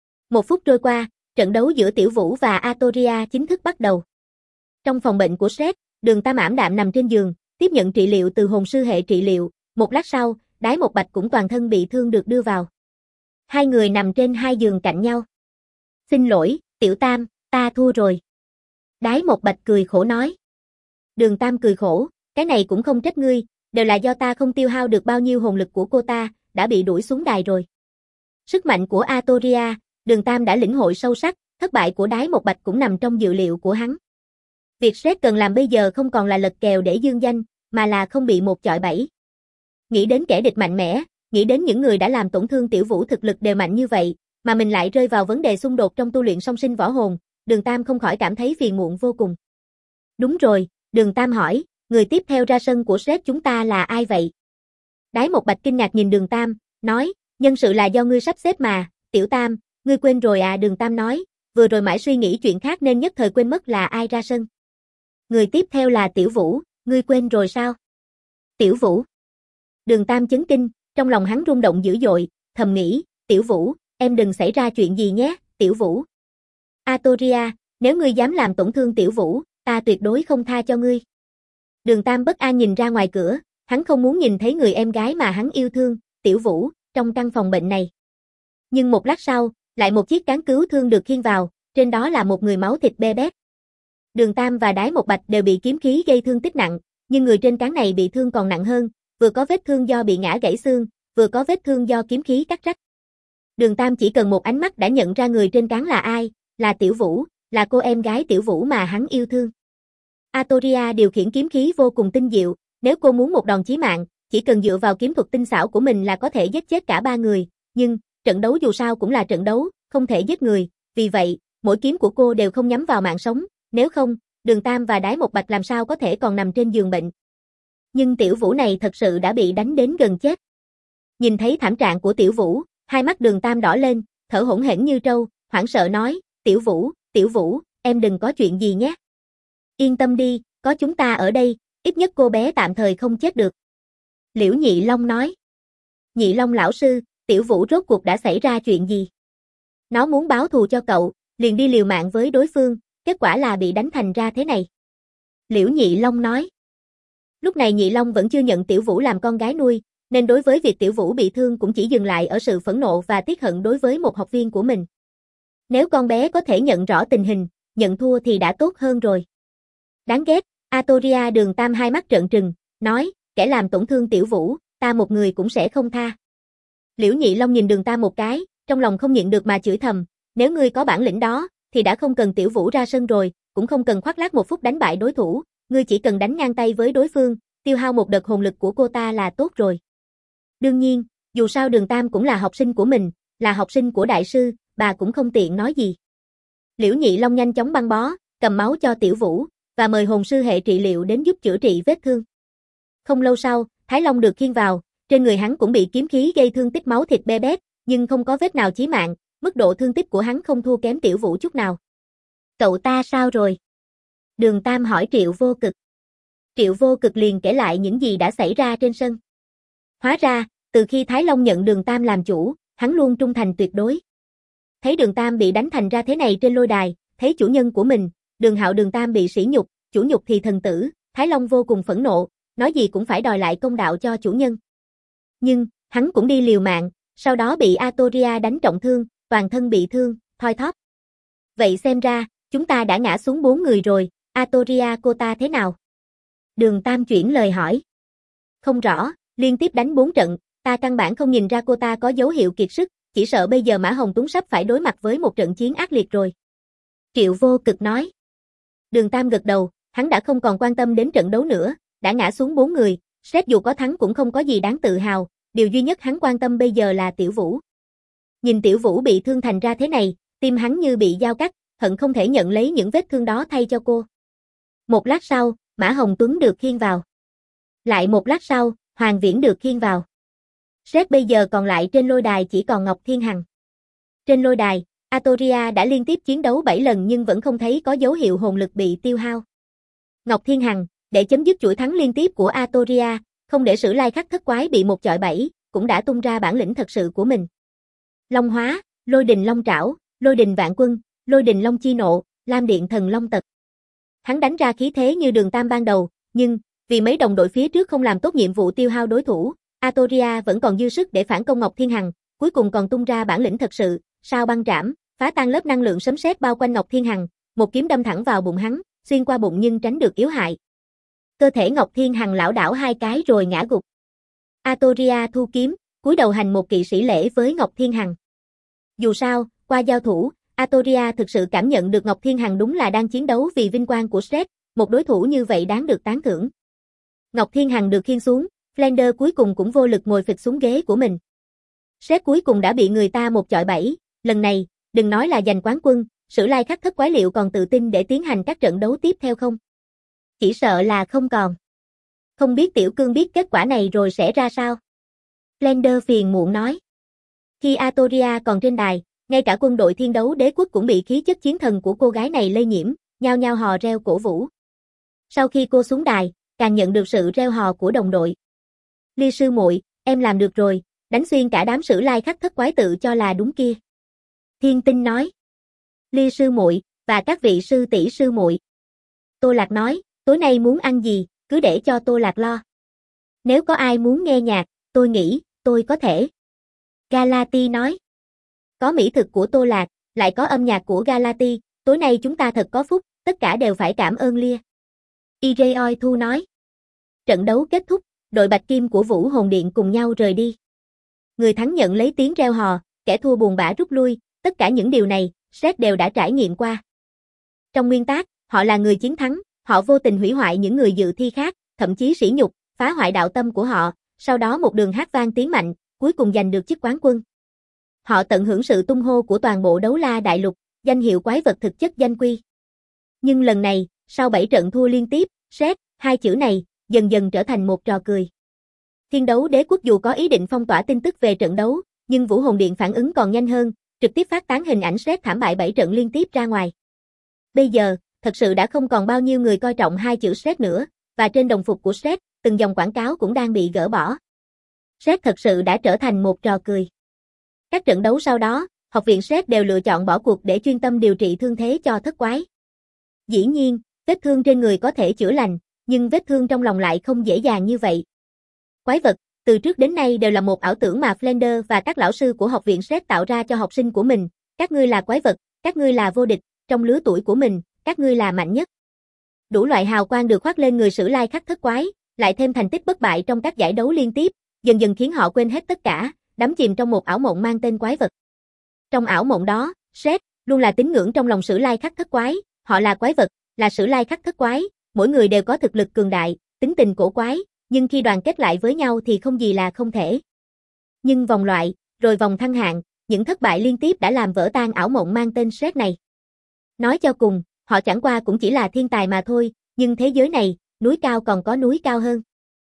1 phút trôi qua, trận đấu giữa Tiểu Vũ và Atoria chính thức bắt đầu. Trong phòng bệnh của Shrek, Đường Tam ảm đạm nằm trên giường, tiếp nhận trị liệu từ hồn sư hệ trị liệu, một lát sau, Đái Một Bạch cũng toàn thân bị thương được đưa vào. Hai người nằm trên 2 giường cạnh nhau. Xin lỗi, Tiểu Tam, ta thua rồi. Đái Một Bạch cười khổ nói. Đường Tam cười khổ, cái này cũng không trách ngươi, đều là do ta không tiêu hao được bao nhiêu hồn lực của cô ta, đã bị đuổi xuống đài rồi. Sức mạnh của Atoria, Đường Tam đã lĩnh hội sâu sắc, thất bại của Đái Một Bạch cũng nằm trong dự liệu của hắn. Việc Shrek cần làm bây giờ không còn là lật kèo để dương danh, mà là không bị một chọi 7. Nghĩ đến kẻ địch mạnh mẽ, nghĩ đến những người đã làm tổn thương Tiểu Vũ thực lực đều mạnh như vậy, mà mình lại rơi vào vấn đề xung đột trong tu luyện song sinh võ hồn, Đường Tam không khỏi cảm thấy phiền muộn vô cùng. Đúng rồi, Đường Tam hỏi, người tiếp theo ra sân của Shrek chúng ta là ai vậy? Đái Một Bạch kinh ngạc nhìn Đường Tam, nói, nhân sự là do ngươi sắp xếp mà, Tiểu Tam, ngươi quên rồi à? Đường Tam nói, vừa rồi mãi suy nghĩ chuyện khác nên nhất thời quên mất là ai ra sân. Người tiếp theo là Tiểu Vũ, ngươi quên rồi sao? Tiểu Vũ. Đường Tam chấn kinh, trong lòng hắn rung động dữ dội, thầm nghĩ, Tiểu Vũ, em đừng xảy ra chuyện gì nhé, Tiểu Vũ. Atoria, nếu ngươi dám làm tổn thương Tiểu Vũ, ta tuyệt đối không tha cho ngươi. Đường Tam bất an nhìn ra ngoài cửa, hắn không muốn nhìn thấy người em gái mà hắn yêu thương, Tiểu Vũ, trong căn phòng bệnh này. Nhưng một lát sau, lại một chiếc cán cứu thương được khiêng vào, trên đó là một người máu thịt be bét. Đường Tam và Đái Một Bạch đều bị kiếm khí gây thương tích nặng, nhưng người trên cán này bị thương còn nặng hơn, vừa có vết thương do bị ngã gãy xương, vừa có vết thương do kiếm khí cắt rách. Đường Tam chỉ cần một ánh mắt đã nhận ra người trên cán là ai, là Tiểu Vũ, là cô em gái Tiểu Vũ mà hắn yêu thương. Atoria điều khiển kiếm khí vô cùng tinh diệu, nếu cô muốn một đòn chí mạng, chỉ cần dựa vào kiếm thuật tinh xảo của mình là có thể giết chết cả 3 người, nhưng trận đấu dù sao cũng là trận đấu, không thể giết người, vì vậy, mỗi kiếm của cô đều không nhắm vào mạng sống, nếu không, Đường Tam và Đái Một Bạch làm sao có thể còn nằm trên giường bệnh. Nhưng Tiểu Vũ này thật sự đã bị đánh đến gần chết. Nhìn thấy thảm trạng của Tiểu Vũ, hai mắt Đường Tam đỏ lên, thở hổn hển như trâu, hoảng sợ nói, Tiểu Vũ, em đừng có chuyện gì nhé. Yên tâm đi, có chúng ta ở đây, ít nhất cô bé tạm thời không chết được. Liễu Nhị Long nói. Nhị Long lão sư, Tiểu Vũ rốt cuộc đã xảy ra chuyện gì? Nó muốn báo thù cho cậu, liền đi liều mạng với đối phương, kết quả là bị đánh thành ra thế này. Liễu Nhị Long nói. Lúc này Nhị Long vẫn chưa nhận Tiểu Vũ làm con gái nuôi, nên đối với việc Tiểu Vũ bị thương cũng chỉ dừng lại ở sự phẫn nộ và tiếc hận đối với một học viên của mình. Nếu con bé có thể nhận rõ tình hình, nhận thua thì đã tốt hơn rồi. Đáng ghét, Atoria. Đường Tam hai mắt trợn trừng, nói, kẻ làm tổn thương Tiểu Vũ, ta một người cũng sẽ không tha. Liễu Nhị Long nhìn Đường Tam một cái, trong lòng không nhịn được mà chửi thầm, nếu ngươi có bản lĩnh đó, thì đã không cần Tiểu Vũ ra sân rồi, cũng không cần khoác lác một phút đánh bại đối thủ, ngươi chỉ cần đánh ngang tay với đối phương, tiêu hao một đợt hồn lực của cô ta là tốt rồi. Đương nhiên, dù sao Đường Tam cũng là học sinh của mình, là học sinh của đại sư, bà cũng không tiện nói gì. Liễu Nhị Long nhanh chóng băng bó, cầm máu cho Tiểu Vũ, và mời hồn sư hệ trị liệu đến giúp chữa trị vết thương. Không lâu sau, Thái Long được khiêng vào, trên người hắn cũng bị kiếm khí gây thương tích máu thịt be bét, nhưng không có vết nào chí mạng, mức độ thương tích của hắn không thua kém Tiểu Vũ chút nào. Cậu ta sao rồi? Đường Tam hỏi Triệu Vô Cực. Triệu Vô Cực liền kể lại những gì đã xảy ra trên sân. Hóa ra, từ khi Thái Long nhận Đường Tam làm chủ, hắn luôn trung thành tuyệt đối. Thấy Đường Tam bị đánh thành ra thế này trên lôi đài, thấy chủ nhân của mình, Đường Hạo Đường Tam bị sỉ nhục, chủ nhục thì thần tử, Thái Long vô cùng phẫn nộ, nói gì cũng phải đòi lại công đạo cho chủ nhân. Nhưng, hắn cũng đi liều mạng, sau đó bị Atoria đánh trọng thương, toàn thân bị thương, thoi thóp. Vậy xem ra, chúng ta đã ngã xuống 4 người rồi, Atoria cô ta thế nào? Đường Tam chuyển lời hỏi. Không rõ, liên tiếp đánh 4 trận, ta căn bản không nhìn ra cô ta có dấu hiệu kiệt sức, chỉ sợ bây giờ Mã Hồng Tuấn sắp phải đối mặt với một trận chiến ác liệt rồi. Triệu Vô Cực nói. Đường Tam gật đầu, hắn đã không còn quan tâm đến trận đấu nữa, đã ngã xuống 4 người, Sét dù có thắng cũng không có gì đáng tự hào, điều duy nhất hắn quan tâm bây giờ là Tiểu Vũ. Nhìn Tiểu Vũ bị thương thành ra thế này, tim hắn như bị dao cắt, hận không thể nhận lấy những vết thương đó thay cho cô. Một lát sau, Mã Hồng Tuấn được khiêng vào. Lại một lát sau, Hoàng Viễn được khiêng vào. Sét bây giờ còn lại trên lôi đài chỉ còn Ngọc Thiên Hằng. Trên lôi đài, Atoria đã liên tiếp chiến đấu 7 lần nhưng vẫn không thấy có dấu hiệu hồn lực bị tiêu hao. Ngọc Thiên Hằng, để chấm dứt chuỗi thắng liên tiếp của Atoria, không để Sử Lai Khắc Thất Quái bị một chọi 7, cũng đã tung ra bản lĩnh thật sự của mình. Long Hóa, Lôi Đình Long Trảo, Lôi Đình Vạn Quân, Lôi Đình Long Chi Nộ, Lam Điện Thần Long Tật. Hắn đánh ra khí thế như Đường Tam ban đầu, nhưng vì mấy đồng đội phía trước không làm tốt nhiệm vụ tiêu hao đối thủ, Atoria vẫn còn dư sức để phản công Ngọc Thiên Hằng, cuối cùng còn tung ra bản lĩnh thật sự, sao băng trảm, phá tan lớp năng lượng sấm sét bao quanh Ngọc Thiên Hằng, một kiếm đâm thẳng vào bụng hắn, xuyên qua bụng nhưng tránh được yếu hại. Cơ thể Ngọc Thiên Hằng lảo đảo 2 cái rồi ngã gục. Atoria thu kiếm, cúi đầu hành một kỵ sĩ lễ với Ngọc Thiên Hằng. Dù sao, qua giao thủ, Atoria thực sự cảm nhận được Ngọc Thiên Hằng đúng là đang chiến đấu vì vinh quang của Sét, một đối thủ như vậy đáng được tán thưởng. Ngọc Thiên Hằng được khiêng xuống, Flander cuối cùng cũng vô lực ngồi phịch xuống ghế của mình. Sét cuối cùng đã bị người ta một chọi 7, lần này, đừng nói là giành quán quân, Sử Lai Khắc Thất Quái liệu còn tự tin để tiến hành các trận đấu tiếp theo không? Chỉ sợ là không còn. Không biết Tiểu Cương biết kết quả này rồi sẽ ra sao? Flander phiền muộn nói. Khi Atoria còn trên đài, ngay cả quân đội Thiên Đấu Đế Quốc cũng bị khí chất chiến thần của cô gái này lây nhiễm, nhao nhao hò reo cổ vũ. Sau khi cô xuống đài, càng nhận được sự reo hò của đồng đội. Ly sư muội, em làm được rồi, đánh xuyên cả đám Sử Lai Khắc Thất Quái tự cho là đúng kia. Thiên Tinh nói. Ly sư muội và các vị sư tỷ sư muội. Tô Lạc nói, tối nay muốn ăn gì, cứ để cho Tô Lạc lo. Nếu có ai muốn nghe nhạc, tôi nghĩ, tôi có thể. Galati nói. Có mỹ thực của Tô Lạc, lại có âm nhạc của Galati, tối nay chúng ta thật có phúc, tất cả đều phải cảm ơn Lia. Ireoi Thu nói. Trận đấu kết thúc, đội Bạch Kim của Vũ Hồn Điện cùng nhau rời đi. Người thắng nhận lấy tiếng reo hò, kẻ thua buồn bã rút lui, tất cả những điều này, Sét đều đã trải nghiệm qua. Trong nguyên tắc, họ là người chiến thắng, họ vô tình hủy hoại những người dự thi khác, thậm chí sỉ nhục, phá hoại đạo tâm của họ, sau đó một đường hát vang tiếng mạnh, cuối cùng giành được chức quán quân. Họ tận hưởng sự tung hô của toàn bộ Đấu La Đại Lục, danh hiệu quái vật thực chất danh quy. Nhưng lần này, sau 7 trận thua liên tiếp, Sét, 2 chữ này, dần dần trở thành một trò cười. Thiên Đấu Đế Quốc dù có ý định phong tỏa tin tức về trận đấu, nhưng Vũ Hồn Điện phản ứng còn nhanh hơn, trực tiếp phát tán hình ảnh Sét thảm bại 7 trận liên tiếp ra ngoài. Bây giờ, thật sự đã không còn bao nhiêu người coi trọng 2 chữ Sét nữa, và trên đồng phục của Sét, từng dòng quảng cáo cũng đang bị gỡ bỏ. Sét thật sự đã trở thành một trò cười. Các trận đấu sau đó, học viện Sét đều lựa chọn bỏ cuộc để chuyên tâm điều trị thương thế cho thất quái. Dĩ nhiên, vết thương trên người có thể chữa lành, nhưng vết thương trong lòng lại không dễ dàng như vậy. Quái vật, từ trước đến nay đều là một ảo tưởng mà Flander và các lão sư của học viện Sét tạo ra cho học sinh của mình. Các ngươi là quái vật, các ngươi là vô địch, trong lứa tuổi của mình, các ngươi là mạnh nhất. Đủ loại hào quang được khoác lên người Sử Lai Khắc Thất Quái, lại thêm thành tích bất bại trong các giải đấu liên tiếp, dần dần khiến họ quên hết tất cả, đắm chìm trong một ảo mộng mang tên quái vật. Trong ảo mộng đó, Seth luôn là tín ngưỡng trong lòng Sử Lai Khắc Thất Quái, họ là quái vật, là Sử Lai Khắc Thất Quái, mỗi người đều có thực lực cường đại, tính tình cổ quái, nhưng khi đoàn kết lại với nhau thì không gì là không thể. Nhưng vòng loại, rồi vòng thăng hạng, những thất bại liên tiếp đã làm vỡ tan ảo mộng mang tên Seth này. Nói cho cùng, họ chẳng qua cũng chỉ là thiên tài mà thôi, nhưng thế giới này, núi cao còn có núi cao hơn.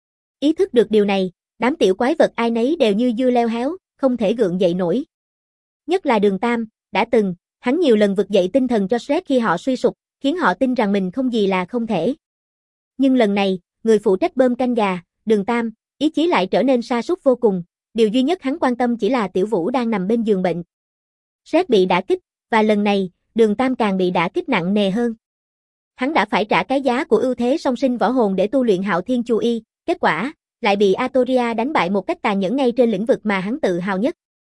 Ý thức được điều này, đám tiểu quái vật ai nấy đều như dưa leo héo, không thể gượng dậy nổi. Nhất là Đường Tam, đã từng, hắn nhiều lần vực dậy tinh thần cho Seth khi họ suy sụp, khiến họ tin rằng mình không gì là không thể. Nhưng lần này, người phụ trách bơm canh gà, Đường Tam, ý chí lại trở nên sa sút vô cùng, điều duy nhất hắn quan tâm chỉ là Tiểu Vũ đang nằm bên giường bệnh. Seth bị đả kích, và lần này, Đường Tam càng bị đả kích nặng nề hơn. Hắn đã phải trả cái giá của ưu thế song sinh võ hồn để tu luyện Hạo Thiên Chu Y, kết quả, lại bị Artoria đánh bại một cách tàn nhẫn ngay trên lĩnh vực mà hắn tự hào nhất.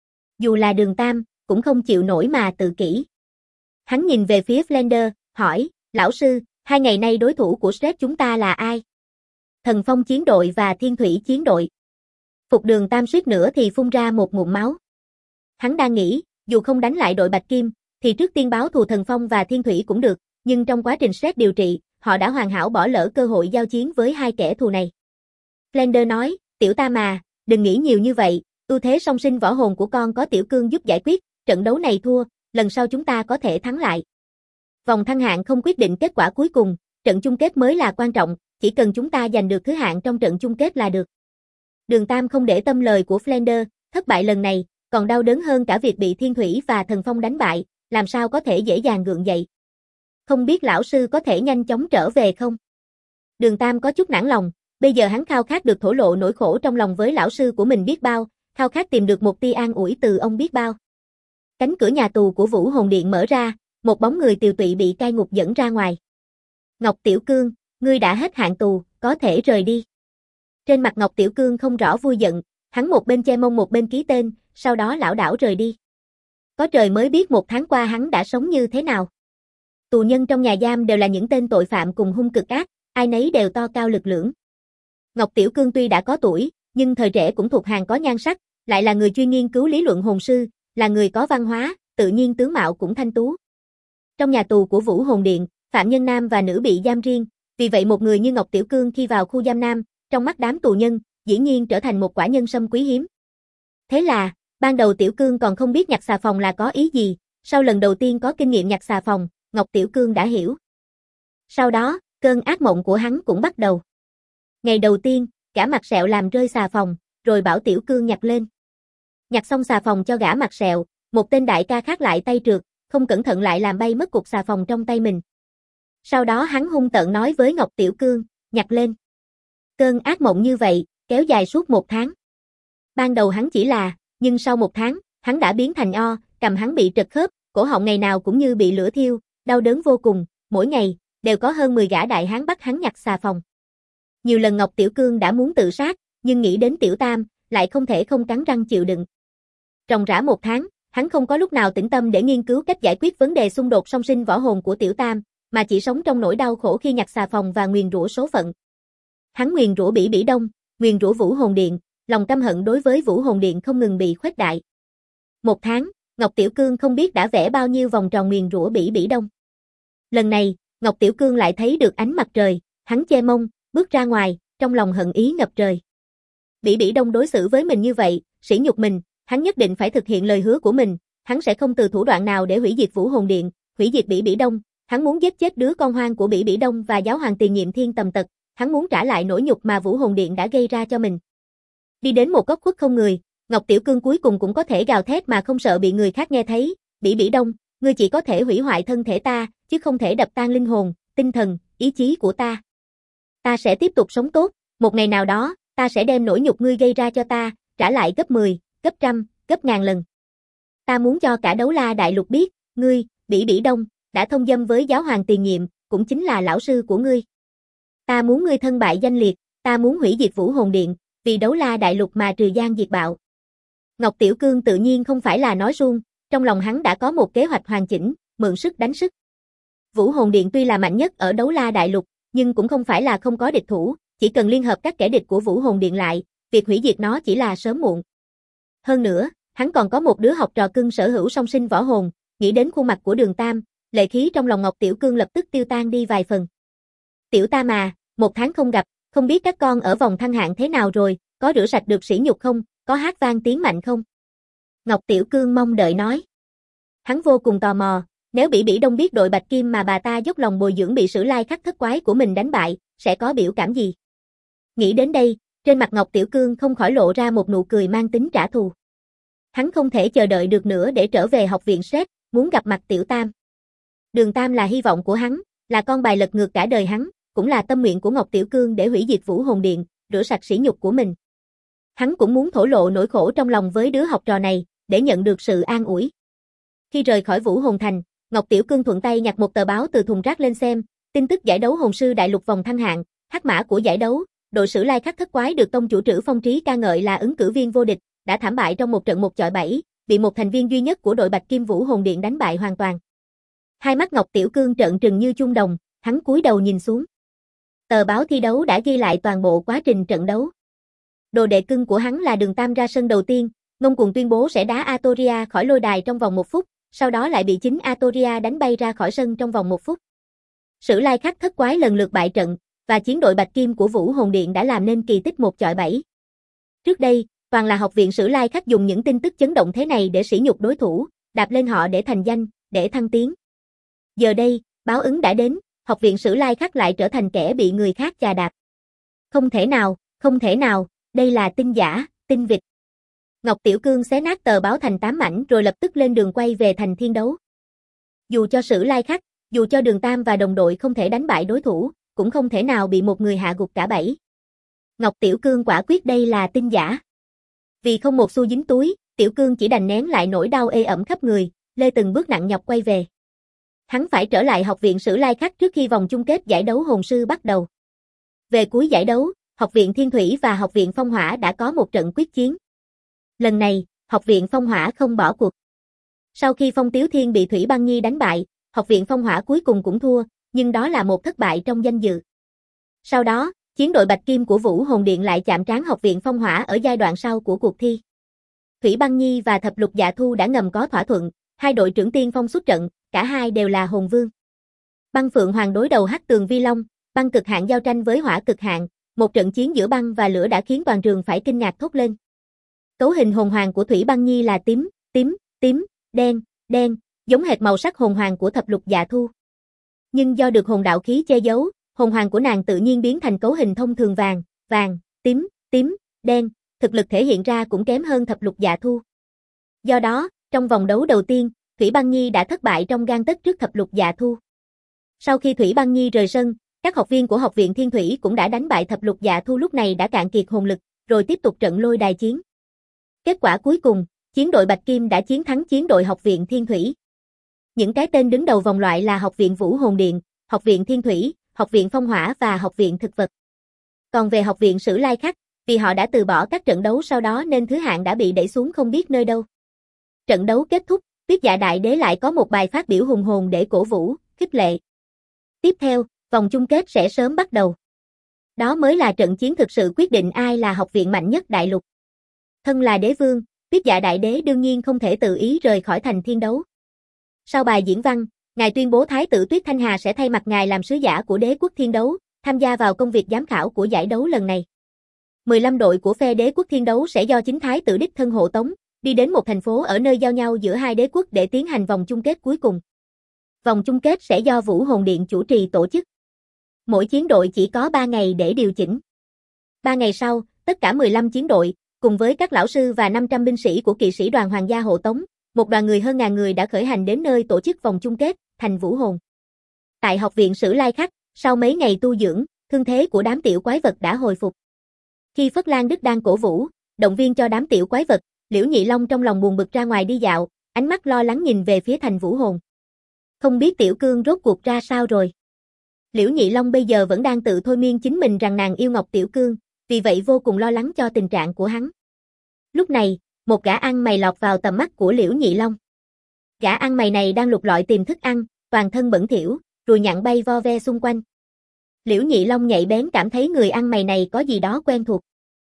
Dù là Đường Tam, cũng không chịu nổi mà tự kỷ. Hắn nhìn về phía Flander, hỏi, lão sư, 2 ngày nay đối thủ của Seth chúng ta là ai? Thần Phong chiến đội và Thiên Thủy chiến đội. Phục Đường Tam suýt nữa thì phun ra một ngụm máu. Hắn đang nghĩ, dù không đánh lại đội Bạch Kim, thì trước tiên báo thù Thần Phong và Thiên Thủy cũng được, nhưng trong quá trình Seth điều trị, họ đã hoàn hảo bỏ lỡ cơ hội giao chiến với hai kẻ thù này. Flander nói, tiểu Tam mà, đừng nghĩ nhiều như vậy, ưu thế song sinh võ hồn của con có Tiểu Cương giúp giải quyết, trận đấu này thua, lần sau chúng ta có thể thắng lại. Vòng thăng hạng không quyết định kết quả cuối cùng, trận chung kết mới là quan trọng, chỉ cần chúng ta giành được thứ hạng trong trận chung kết là được. Đường Tam không để tâm lời của Flander, thất bại lần này, còn đau đớn hơn cả việc bị Thiên Thủy và Thần Phong đánh bại, làm sao có thể dễ dàng gượng dậy. Không biết lão sư có thể nhanh chóng trở về không? Đường Tam có chút nản lòng, bây giờ hắn khao khát được thổ lộ nỗi khổ trong lòng với lão sư của mình biết bao, khao khát tìm được một tia an ủi từ ông biết bao. Cánh cửa nhà tù của Vũ Hồn Điện mở ra, một bóng người tiều tụy bị cai ngục dẫn ra ngoài. Ngọc Tiểu Cương, ngươi đã hết hạn tù, có thể rời đi. Trên mặt Ngọc Tiểu Cương không rõ vui giận, hắn một bên che mông một bên ký tên, sau đó lảo đảo rời đi. Có trời mới biết 1 tháng qua hắn đã sống như thế nào. Tù nhân trong nhà giam đều là những tên tội phạm cùng hung cực ác, ai nấy đều to cao lực lưỡng. Ngọc Tiểu Cương tuy đã có tuổi, nhưng thời trẻ cũng thuộc hàng có nhan sắc, lại là người chuyên nghiên cứu lý luận hồn sư, là người có văn hóa, tự nhiên tướng mạo cũng thanh tú. Trong nhà tù của Vũ Hồn Điện, phạm nhân nam và nữ bị giam riêng, vì vậy một người như Ngọc Tiểu Cương khi vào khu giam nam, trong mắt đám tù nhân, dĩ nhiên trở thành một quả nhân sâm quý hiếm. Thế là, ban đầu Tiểu Cương còn không biết nhặt xà phòng là có ý gì, sau lần đầu tiên có kinh nghiệm nhặt xà phòng, Ngọc Tiểu Cương đã hiểu. Sau đó, cơn ác mộng của hắn cũng bắt đầu. Ngày đầu tiên, gã mặt sẹo làm rơi xà phòng, rồi bảo Tiểu Cương nhặt lên. Nhặt xong xà phòng cho gã mặt sẹo, một tên đại ca khác lại tay trượt, không cẩn thận lại làm bay mất cục xà phòng trong tay mình. Sau đó hắn hung tợn nói với Ngọc Tiểu Cương, nhặt lên. Cơn ác mộng như vậy, kéo dài suốt 1 tháng. Ban đầu hắn chỉ là, nhưng sau 1 tháng, hắn đã biến thành o, cầm hắn bị trật khớp, cổ họng ngày nào cũng như bị lửa thiêu, đau đớn vô cùng, mỗi ngày, đều có hơn 10 gã đại hán bắt hắn nhặt xà phòng. Nhiều lần Ngọc Tiểu Cương đã muốn tự sát, nhưng nghĩ đến Tiểu Tam, lại không thể không cắn răng chịu đựng. Ròng rã 1 tháng, hắn không có lúc nào tĩnh tâm để nghiên cứu cách giải quyết vấn đề xung đột song sinh võ hồn của Tiểu Tam, mà chỉ sống trong nỗi đau khổ khi nhặt xà phòng và nguyền rủa số phận. Hắn nguyền rủa Bỉ Bỉ Đông, nguyền rủa Vũ Hồn Điện, lòng căm hận đối với Vũ Hồn Điện không ngừng bị khuếch đại. 1 tháng, Ngọc Tiểu Cương không biết đã vẽ bao nhiêu vòng tròn nguyền rủa Bỉ Bỉ Đông. Lần này, Ngọc Tiểu Cương lại thấy được ánh mặt trời, hắn che mông, bước ra ngoài, trong lòng hận ý ngập trời. Bỉ Bỉ Đông đối xử với mình như vậy, sỉ nhục mình, hắn nhất định phải thực hiện lời hứa của mình, hắn sẽ không từ thủ đoạn nào để hủy diệt Vũ Hồn Điện, hủy diệt Bỉ Bỉ Đông, hắn muốn giết chết đứa con hoang của Bỉ Bỉ Đông và giáo hoàng tiền nhiệm Thiên Tầm Tật, hắn muốn trả lại nỗi nhục mà Vũ Hồn Điện đã gây ra cho mình. Đi đến một góc khuất không người, Ngọc Tiểu Cương cuối cùng cũng có thể gào thét mà không sợ bị người khác nghe thấy, Bỉ Bỉ Đông, ngươi chỉ có thể hủy hoại thân thể ta, chứ không thể đập tan linh hồn, tinh thần, ý chí của ta. Ta sẽ tiếp tục sống tốt, một ngày nào đó, ta sẽ đem nỗi nhục ngươi gây ra cho ta, trả lại gấp 10, gấp trăm, gấp ngàn lần. Ta muốn cho cả Đấu La Đại Lục biết, ngươi, Bỉ Bỉ Đông, đã thông dâm với giáo hoàng tiền nhiệm, cũng chính là lão sư của ngươi. Ta muốn ngươi thân bại danh liệt, ta muốn hủy diệt Vũ Hồn Điện, vì Đấu La Đại Lục mà trừ gian diệt bạo. Ngọc Tiểu Cương tự nhiên không phải là nói suông, trong lòng hắn đã có một kế hoạch hoàn chỉnh, mượn sức đánh sức. Vũ Hồn Điện tuy là mạnh nhất ở Đấu La Đại Lục, nhưng cũng không phải là không có địch thủ, chỉ cần liên hợp các kẻ địch của Vũ Hồn Điện lại, việc hủy diệt nó chỉ là sớm muộn. Hơn nữa, hắn còn có một đứa học trò cưng sở hữu song sinh võ hồn, nghĩ đến khuôn mặt của Đường Tam, lệ khí trong lòng Ngọc Tiểu Cương lập tức tiêu tan đi vài phần. Tiểu Tam à, 1 tháng không gặp, không biết các con ở vòng thăng hạng thế nào rồi, có rửa sạch được sỉ nhục không, có hát vang tiếng mạnh không? Ngọc Tiểu Cương mong đợi nói. Hắn vô cùng tò mò, nếu Bỉ Bỉ Đông biết đội Bạch Kim mà bà ta dốc lòng bồi dưỡng bị Sử Lai Khắc thất quái của mình đánh bại, sẽ có biểu cảm gì? Nghĩ đến đây, trên mặt Ngọc Tiểu Cương không khỏi lộ ra một nụ cười mang tính trả thù. Hắn không thể chờ đợi được nữa để trở về học viện SET, muốn gặp mặt Tiểu Tam. Đường Tam là hy vọng của hắn, là con bài lật ngược cả đời hắn, cũng là tâm nguyện của Ngọc Tiểu Cương để hủy diệt Vũ Hồn Điện, rửa sạch sỉ nhục của mình. Hắn cũng muốn thổ lộ nỗi khổ trong lòng với đứa học trò này, để nhận được sự an ủi. Khi rời khỏi Vũ Hồn Thành, Ngọc Tiểu Cương thuận tay nhặt một tờ báo từ thùng rác lên xem, tin tức giải đấu hồn sư đại lục vòng thăng hạng, hắc mã của giải đấu, đội Sử Lai Khắc thất quái được tông chủ Trử Phong Trí ca ngợi là ứng cử viên vô địch, đã thảm bại trong một trận 1-7, bị một thành viên duy nhất của đội Bạch Kim Vũ Hồn Điện đánh bại hoàn toàn. Hai mắt Ngọc Tiểu Cương trợn trừng như chuông đồng, hắn cúi đầu nhìn xuống. Tờ báo thi đấu đã ghi lại toàn bộ quá trình trận đấu. Đồ đệ cưng của hắn là Đường Tam ra sân đầu tiên, ngông cuồng tuyên bố sẽ đá Atoria khỏi lôi đài trong vòng 1 phút, sau đó lại bị chính Atoria đánh bay ra khỏi sân trong vòng 1 phút. Sử Lai Khắc thất quái lần lượt bại trận, và chiến đội Bạch Kim của Vũ Hồn Điện đã làm nên kỳ tích 1-7. Trước đây, toàn là học viện Sử Lai Khắc dùng những tin tức chấn động thế này để sỉ nhục đối thủ, đạp lên họ để thành danh, để thăng tiến. Giờ đây, báo ứng đã đến, học viện Sử Lai Khắc lại trở thành kẻ bị người khác chà đạp. Không thể nào, đây là tin giả, tin vịt. Ngọc Tiểu Cương xé nát tờ báo thành 8 mảnh rồi lập tức lên đường quay về thành Thiên Đấu. Dù cho Sử Lai Khắc, dù cho Đường Tam và đồng đội không thể đánh bại đối thủ, cũng không thể nào bị một người hạ gục cả 7. Ngọc Tiểu Cương quả quyết đây là tin giả. Vì không một xu dính túi, Tiểu Cương chỉ đành nén lại nỗi đau ê ẩm khắp người, lê từng bước nặng nhọc quay về. Hắn phải trở lại học viện Sử Lai Khắc trước khi vòng chung kết giải đấu hồn sư bắt đầu. Về cuối giải đấu, học viện Thiên Thủy và học viện Phong Hỏa đã có một trận quyết chiến. Lần này, học viện Phong Hỏa không bỏ cuộc. Sau khi Phong Tiếu Thiên bị Thủy Băng Nhi đánh bại, học viện Phong Hỏa cuối cùng cũng thua, nhưng đó là một thất bại trong danh dự. Sau đó, chiến đội Bạch Kim của Vũ Hồn Điện lại chạm trán học viện Phong Hỏa ở giai đoạn sau của cuộc thi. Thủy Băng Nhi và Thập Lục Dạ Thu đã ngầm có thỏa thuận, hai đội trưởng tiên phong xuất trận, cả hai đều là hồn vương. Băng Phượng Hoàng đối đầu Hắc Tường Vi Long, băng cực hạn giao tranh với hỏa cực hạn, một trận chiến giữa băng và lửa đã khiến toàn trường phải kinh ngạc thốt lên. Cấu hình hồn hoàng của Thủy Băng Nhi là tím, đen, giống hệt màu sắc hồn hoàng của Thập Lục Dạ Thu. Nhưng do được hồn đạo khí che giấu, hồn hoàng của nàng tự nhiên biến thành cấu hình thông thường vàng, tím, đen, thực lực thể hiện ra cũng kém hơn Thập Lục Dạ Thu. Do đó, trong vòng đấu đầu tiên, Thủy Băng Nhi đã thất bại trong gang tấc trước Thập Lục Dạ Thu. Sau khi Thủy Băng Nhi rời sân, các học viên của học viện Thiên Thủy cũng đã đánh bại Thập Lục Dạ Thu lúc này đã cạn kiệt hồn lực, rồi tiếp tục trận lôi đài chiến. Kết quả cuối cùng, chiến đội Bạch Kim đã chiến thắng chiến đội học viện Thiên Thủy. Những cái tên đứng đầu vòng loại là học viện Vũ Hồn Điện, học viện Thiên Thủy, học viện Phong Hỏa và học viện Thực Vật. Còn về học viện Sử Lai Khắc, vì họ đã từ bỏ các trận đấu sau đó nên thứ hạng đã bị đẩy xuống không biết nơi đâu. Trận đấu kết thúc, Tuyết Dạ Đại Đế lại có một bài phát biểu hùng hồn để cổ vũ, khích lệ. Tiếp theo, vòng chung kết sẽ sớm bắt đầu. Đó mới là trận chiến thực sự quyết định ai là học viện mạnh nhất đại lục. Thân là đế vương, Tuyết Dạ Đại Đế đương nhiên không thể tự ý rời khỏi thành Thiên Đấu. Sau bài diễn văn, ngài tuyên bố Thái tử Tuyết Thanh Hà sẽ thay mặt ngài làm sứ giả của đế quốc Thiên Đấu, tham gia vào công việc giám khảo của giải đấu lần này. 15 đội của phe đế quốc Thiên Đấu sẽ do chính Thái tử đích thân hộ tống, đi đến một thành phố ở nơi giao nhau giữa hai đế quốc để tiến hành vòng chung kết cuối cùng. Vòng chung kết sẽ do Vũ Hồn Điện chủ trì tổ chức. Mỗi chiến đội chỉ có 3 ngày để điều chỉnh. 3 ngày sau, tất cả 15 chiến đội, cùng với các lão sư và 500 binh sĩ của kỵ sĩ đoàn hoàng gia hộ tống, một đoàn người hơn ngàn người đã khởi hành đến nơi tổ chức vòng chung kết, thành Vũ Hồn. Tại học viện Sử Lai Khắc, sau mấy ngày tu dưỡng, thương thế của đám tiểu quái vật đã hồi phục. Khi Phất Lan Đức đang cổ vũ, động viên cho đám tiểu quái vật, Liễu Nhị Long trong lòng buồn bực ra ngoài đi dạo, ánh mắt lo lắng nhìn về phía thành Vũ Hồn. Không biết Tiểu Cương rốt cuộc ra sao rồi. Liễu Nhị Long bây giờ vẫn đang tự thôi miên chính mình rằng nàng yêu Ngọc Tiểu Cương, vì vậy vô cùng lo lắng cho tình trạng của hắn. Lúc này, một gã ăn mày lọt vào tầm mắt của Liễu Nhị Long. Gã ăn mày này đang lục lọi tìm thức ăn, toàn thân bẩn thỉu, ruồi nhặng bay vo ve xung quanh. Liễu Nhị Long nhạy bén cảm thấy người ăn mày này có gì đó quen thuộc.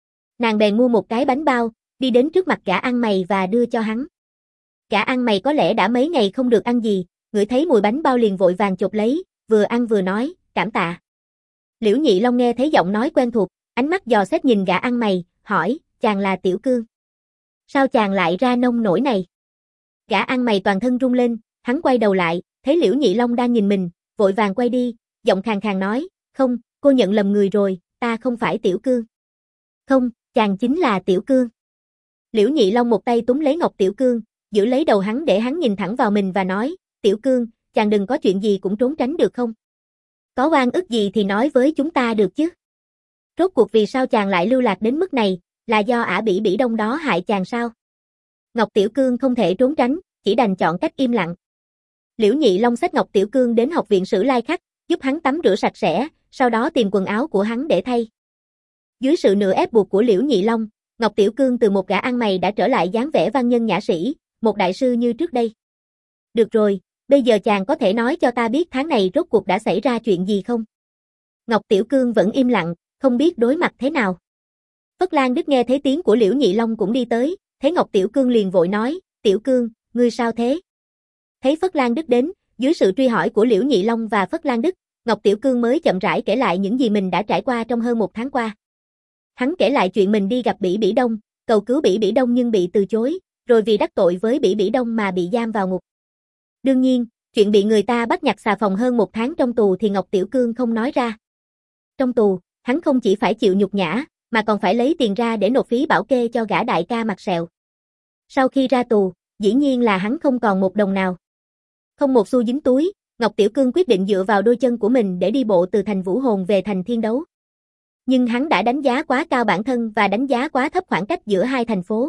Nàng bèn mua một cái bánh bao, đi đến trước mặt gã ăn mày và đưa cho hắn. Gã ăn mày có lẽ đã mấy ngày không được ăn gì, ngửi thấy mùi bánh bao liền vội vàng chộp lấy, vừa ăn vừa nói, cảm tạ. Liễu Nhị Long nghe thấy giọng nói quen thuộc, ánh mắt dò xét nhìn gã ăn mày, hỏi, chàng là Tiểu Cương. Sao chàng lại ra nông nổi này? Gã ăn mày toàn thân run lên, hắn quay đầu lại, thấy Liễu Nhị Long đang nhìn mình, vội vàng quay đi, giọng khàn khàn nói, không, cô nhận lầm người rồi, ta không phải Tiểu Cương. Không, chàng chính là Tiểu Cương. Liễu Nhị Long một tay túm lấy Ngọc Tiểu Cương, giữ lấy đầu hắn để hắn nhìn thẳng vào mình và nói, Tiểu Cương, chàng đừng có chuyện gì cũng trốn tránh được không? Có oan ức gì thì nói với chúng ta được chứ? Rốt cuộc vì sao chàng lại lưu lạc đến mức này, là do ả Bỉ Bỉ Đông đó hại chàng sao? Ngọc Tiểu Cương không thể trốn tránh, chỉ đành chọn cách im lặng. Liễu Nhị Long xách Ngọc Tiểu Cương đến học viện Sử Lai Khắc, giúp hắn tắm rửa sạch sẽ, sau đó tìm quần áo của hắn để thay. Dưới sự nửa ép buộc của Liễu Nhị Long, Ngọc Tiểu Cương từ một gã ăn mày đã trở lại dáng vẻ văn nhân nhã sĩ, một đại sư như trước đây. Được rồi, bây giờ chàng có thể nói cho ta biết tháng này rốt cuộc đã xảy ra chuyện gì không? Ngọc Tiểu Cương vẫn im lặng, không biết đối mặt thế nào. Phất Lan Đức nghe thấy tiếng của Liễu Nhị Long cũng đi tới, thấy Ngọc Tiểu Cương liền vội nói, Tiểu Cương, ngươi sao thế? Thấy Phất Lan Đức đến, dưới sự truy hỏi của Liễu Nhị Long và Phất Lan Đức, Ngọc Tiểu Cương mới chậm rãi kể lại những gì mình đã trải qua trong hơn một tháng qua. Hắn kể lại chuyện mình đi gặp Bỉ Bỉ Đông, cầu cứu Bỉ Bỉ Đông nhưng bị từ chối, rồi vì đắc tội với Bỉ Bỉ Đông mà bị giam vào ngục. Đương nhiên, chuyện bị người ta bắt nhặt xà phòng hơn một tháng trong tù thì Ngọc Tiểu Cương không nói ra. Trong tù, hắn không chỉ phải chịu nhục nhã, mà còn phải lấy tiền ra để nộp phí bảo kê cho gã đại ca mặt sẹo. Sau khi ra tù, dĩ nhiên là hắn không còn một đồng nào. Không một xu dính túi, Ngọc Tiểu Cương quyết định dựa vào đôi chân của mình để đi bộ từ thành Vũ Hồn về thành Thiên Đấu. Nhưng hắn đã đánh giá quá cao bản thân và đánh giá quá thấp khoảng cách giữa hai thành phố.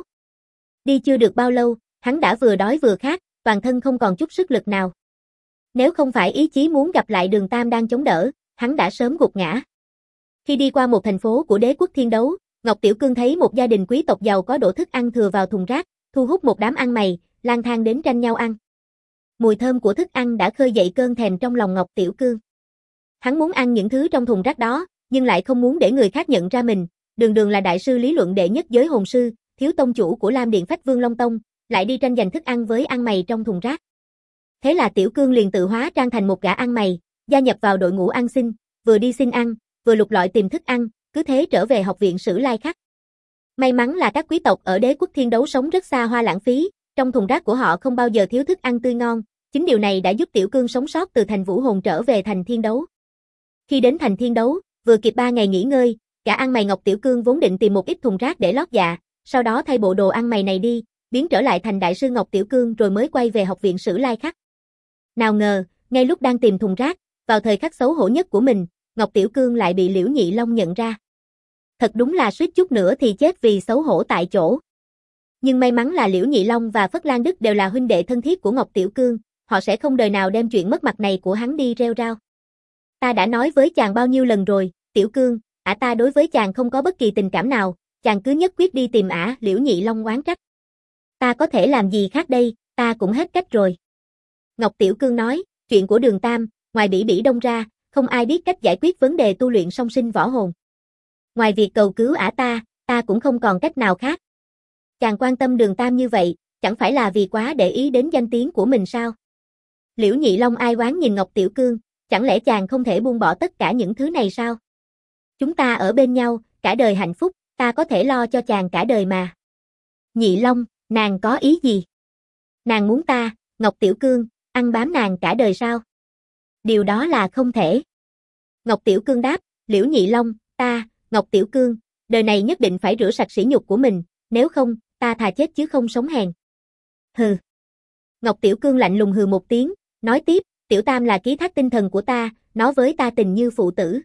Đi chưa được bao lâu, hắn đã vừa đói vừa khát, toàn thân không còn chút sức lực nào. Nếu không phải ý chí muốn gặp lại Đường Tam đang chống đỡ, hắn đã sớm gục ngã. Khi đi qua một thành phố của đế quốc Thiên Đấu, Ngọc Tiểu Cương thấy một gia đình quý tộc giàu có đổ thức ăn thừa vào thùng rác, thu hút một đám ăn mày, lang thang đến tranh nhau ăn. Mùi thơm của thức ăn đã khơi dậy cơn thèm trong lòng Ngọc Tiểu Cương. Hắn muốn ăn những thứ trong thùng rác đó, nhưng lại không muốn để người khác nhận ra mình. Đường Đường là đại sư lý luận đệ nhất giới hồn sư, thiếu tông chủ của Lam Điện Phách Vương Long Tông, lại đi tranh giành thức ăn với ăn mày trong thùng rác. Thế là Tiểu Cương liền tự hóa trang thành một gã ăn mày, gia nhập vào đội ngũ ăn xin, vừa đi xin ăn, vừa lục lọi tìm thức ăn, cứ thế trở về học viện Sử Lai Khắc. May mắn là các quý tộc ở đế quốc Thiên Đấu sống rất xa hoa lãng phí, trong thùng rác của họ không bao giờ thiếu thức ăn tươi ngon, chính điều này đã giúp Tiểu Cương sống sót từ thành Vũ Hồn trở về thành Thiên Đấu. Khi đến thành Thiên Đấu, vừa kịp 3 ngày nghỉ ngơi, cả ăn mày Ngọc Tiểu Cương vốn định tìm một ít thùng rác để lót dạ, sau đó thay bộ đồ ăn mày này đi, biến trở lại thành đại sư Ngọc Tiểu Cương rồi mới quay về học viện Sử Lai Khắc. Nào ngờ, ngay lúc đang tìm thùng rác, vào thời khắc xấu hổ nhất của mình, Ngọc Tiểu Cương lại bị Liễu Nhị Long nhận ra. Thật đúng là suýt chút nữa thì chết vì xấu hổ tại chỗ. Nhưng may mắn là Liễu Nhị Long và Phất Lan Đức đều là huynh đệ thân thiết của Ngọc Tiểu Cương, họ sẽ không đời nào đem chuyện mất mặt này của hắn đi rêu rao. Ta đã nói với chàng bao nhiêu lần rồi, Tiểu Cương, ta đối với chàng không có bất kỳ tình cảm nào, chàng cứ nhất quyết đi tìm ả, Liễu Nhị Long oán trách. Ta có thể làm gì khác đây, ta cũng hết cách rồi. Ngọc Tiểu Cương nói, chuyện của Đường Tam, ngoài Bỉ Bỉ Đông ra, không ai biết cách giải quyết vấn đề tu luyện song sinh võ hồn. Ngoài việc cầu cứu ả ta cũng không còn cách nào khác. Chàng quan tâm Đường Tam như vậy, chẳng phải là vì quá để ý đến danh tiếng của mình sao? Liễu Nhị Long ai oán nhìn Ngọc Tiểu Cương, chẳng lẽ chàng không thể buông bỏ tất cả những thứ này sao? Chúng ta ở bên nhau, cả đời hạnh phúc, ta có thể lo cho chàng cả đời mà. Nhị Long, nàng có ý gì? Nàng muốn ta, Ngọc Tiểu Cương, ăn bám nàng cả đời sao? Điều đó là không thể. Ngọc Tiểu Cương đáp, Liễu Nhị Long, ta, Ngọc Tiểu Cương, đời này nhất định phải rửa sạch sỉ nhục của mình, nếu không, ta thà chết chứ không sống hèn. Hừ. Ngọc Tiểu Cương lạnh lùng hừ một tiếng, nói tiếp, Tiểu Tam là ký thác tinh thần của ta, nó với ta tình như phụ tử.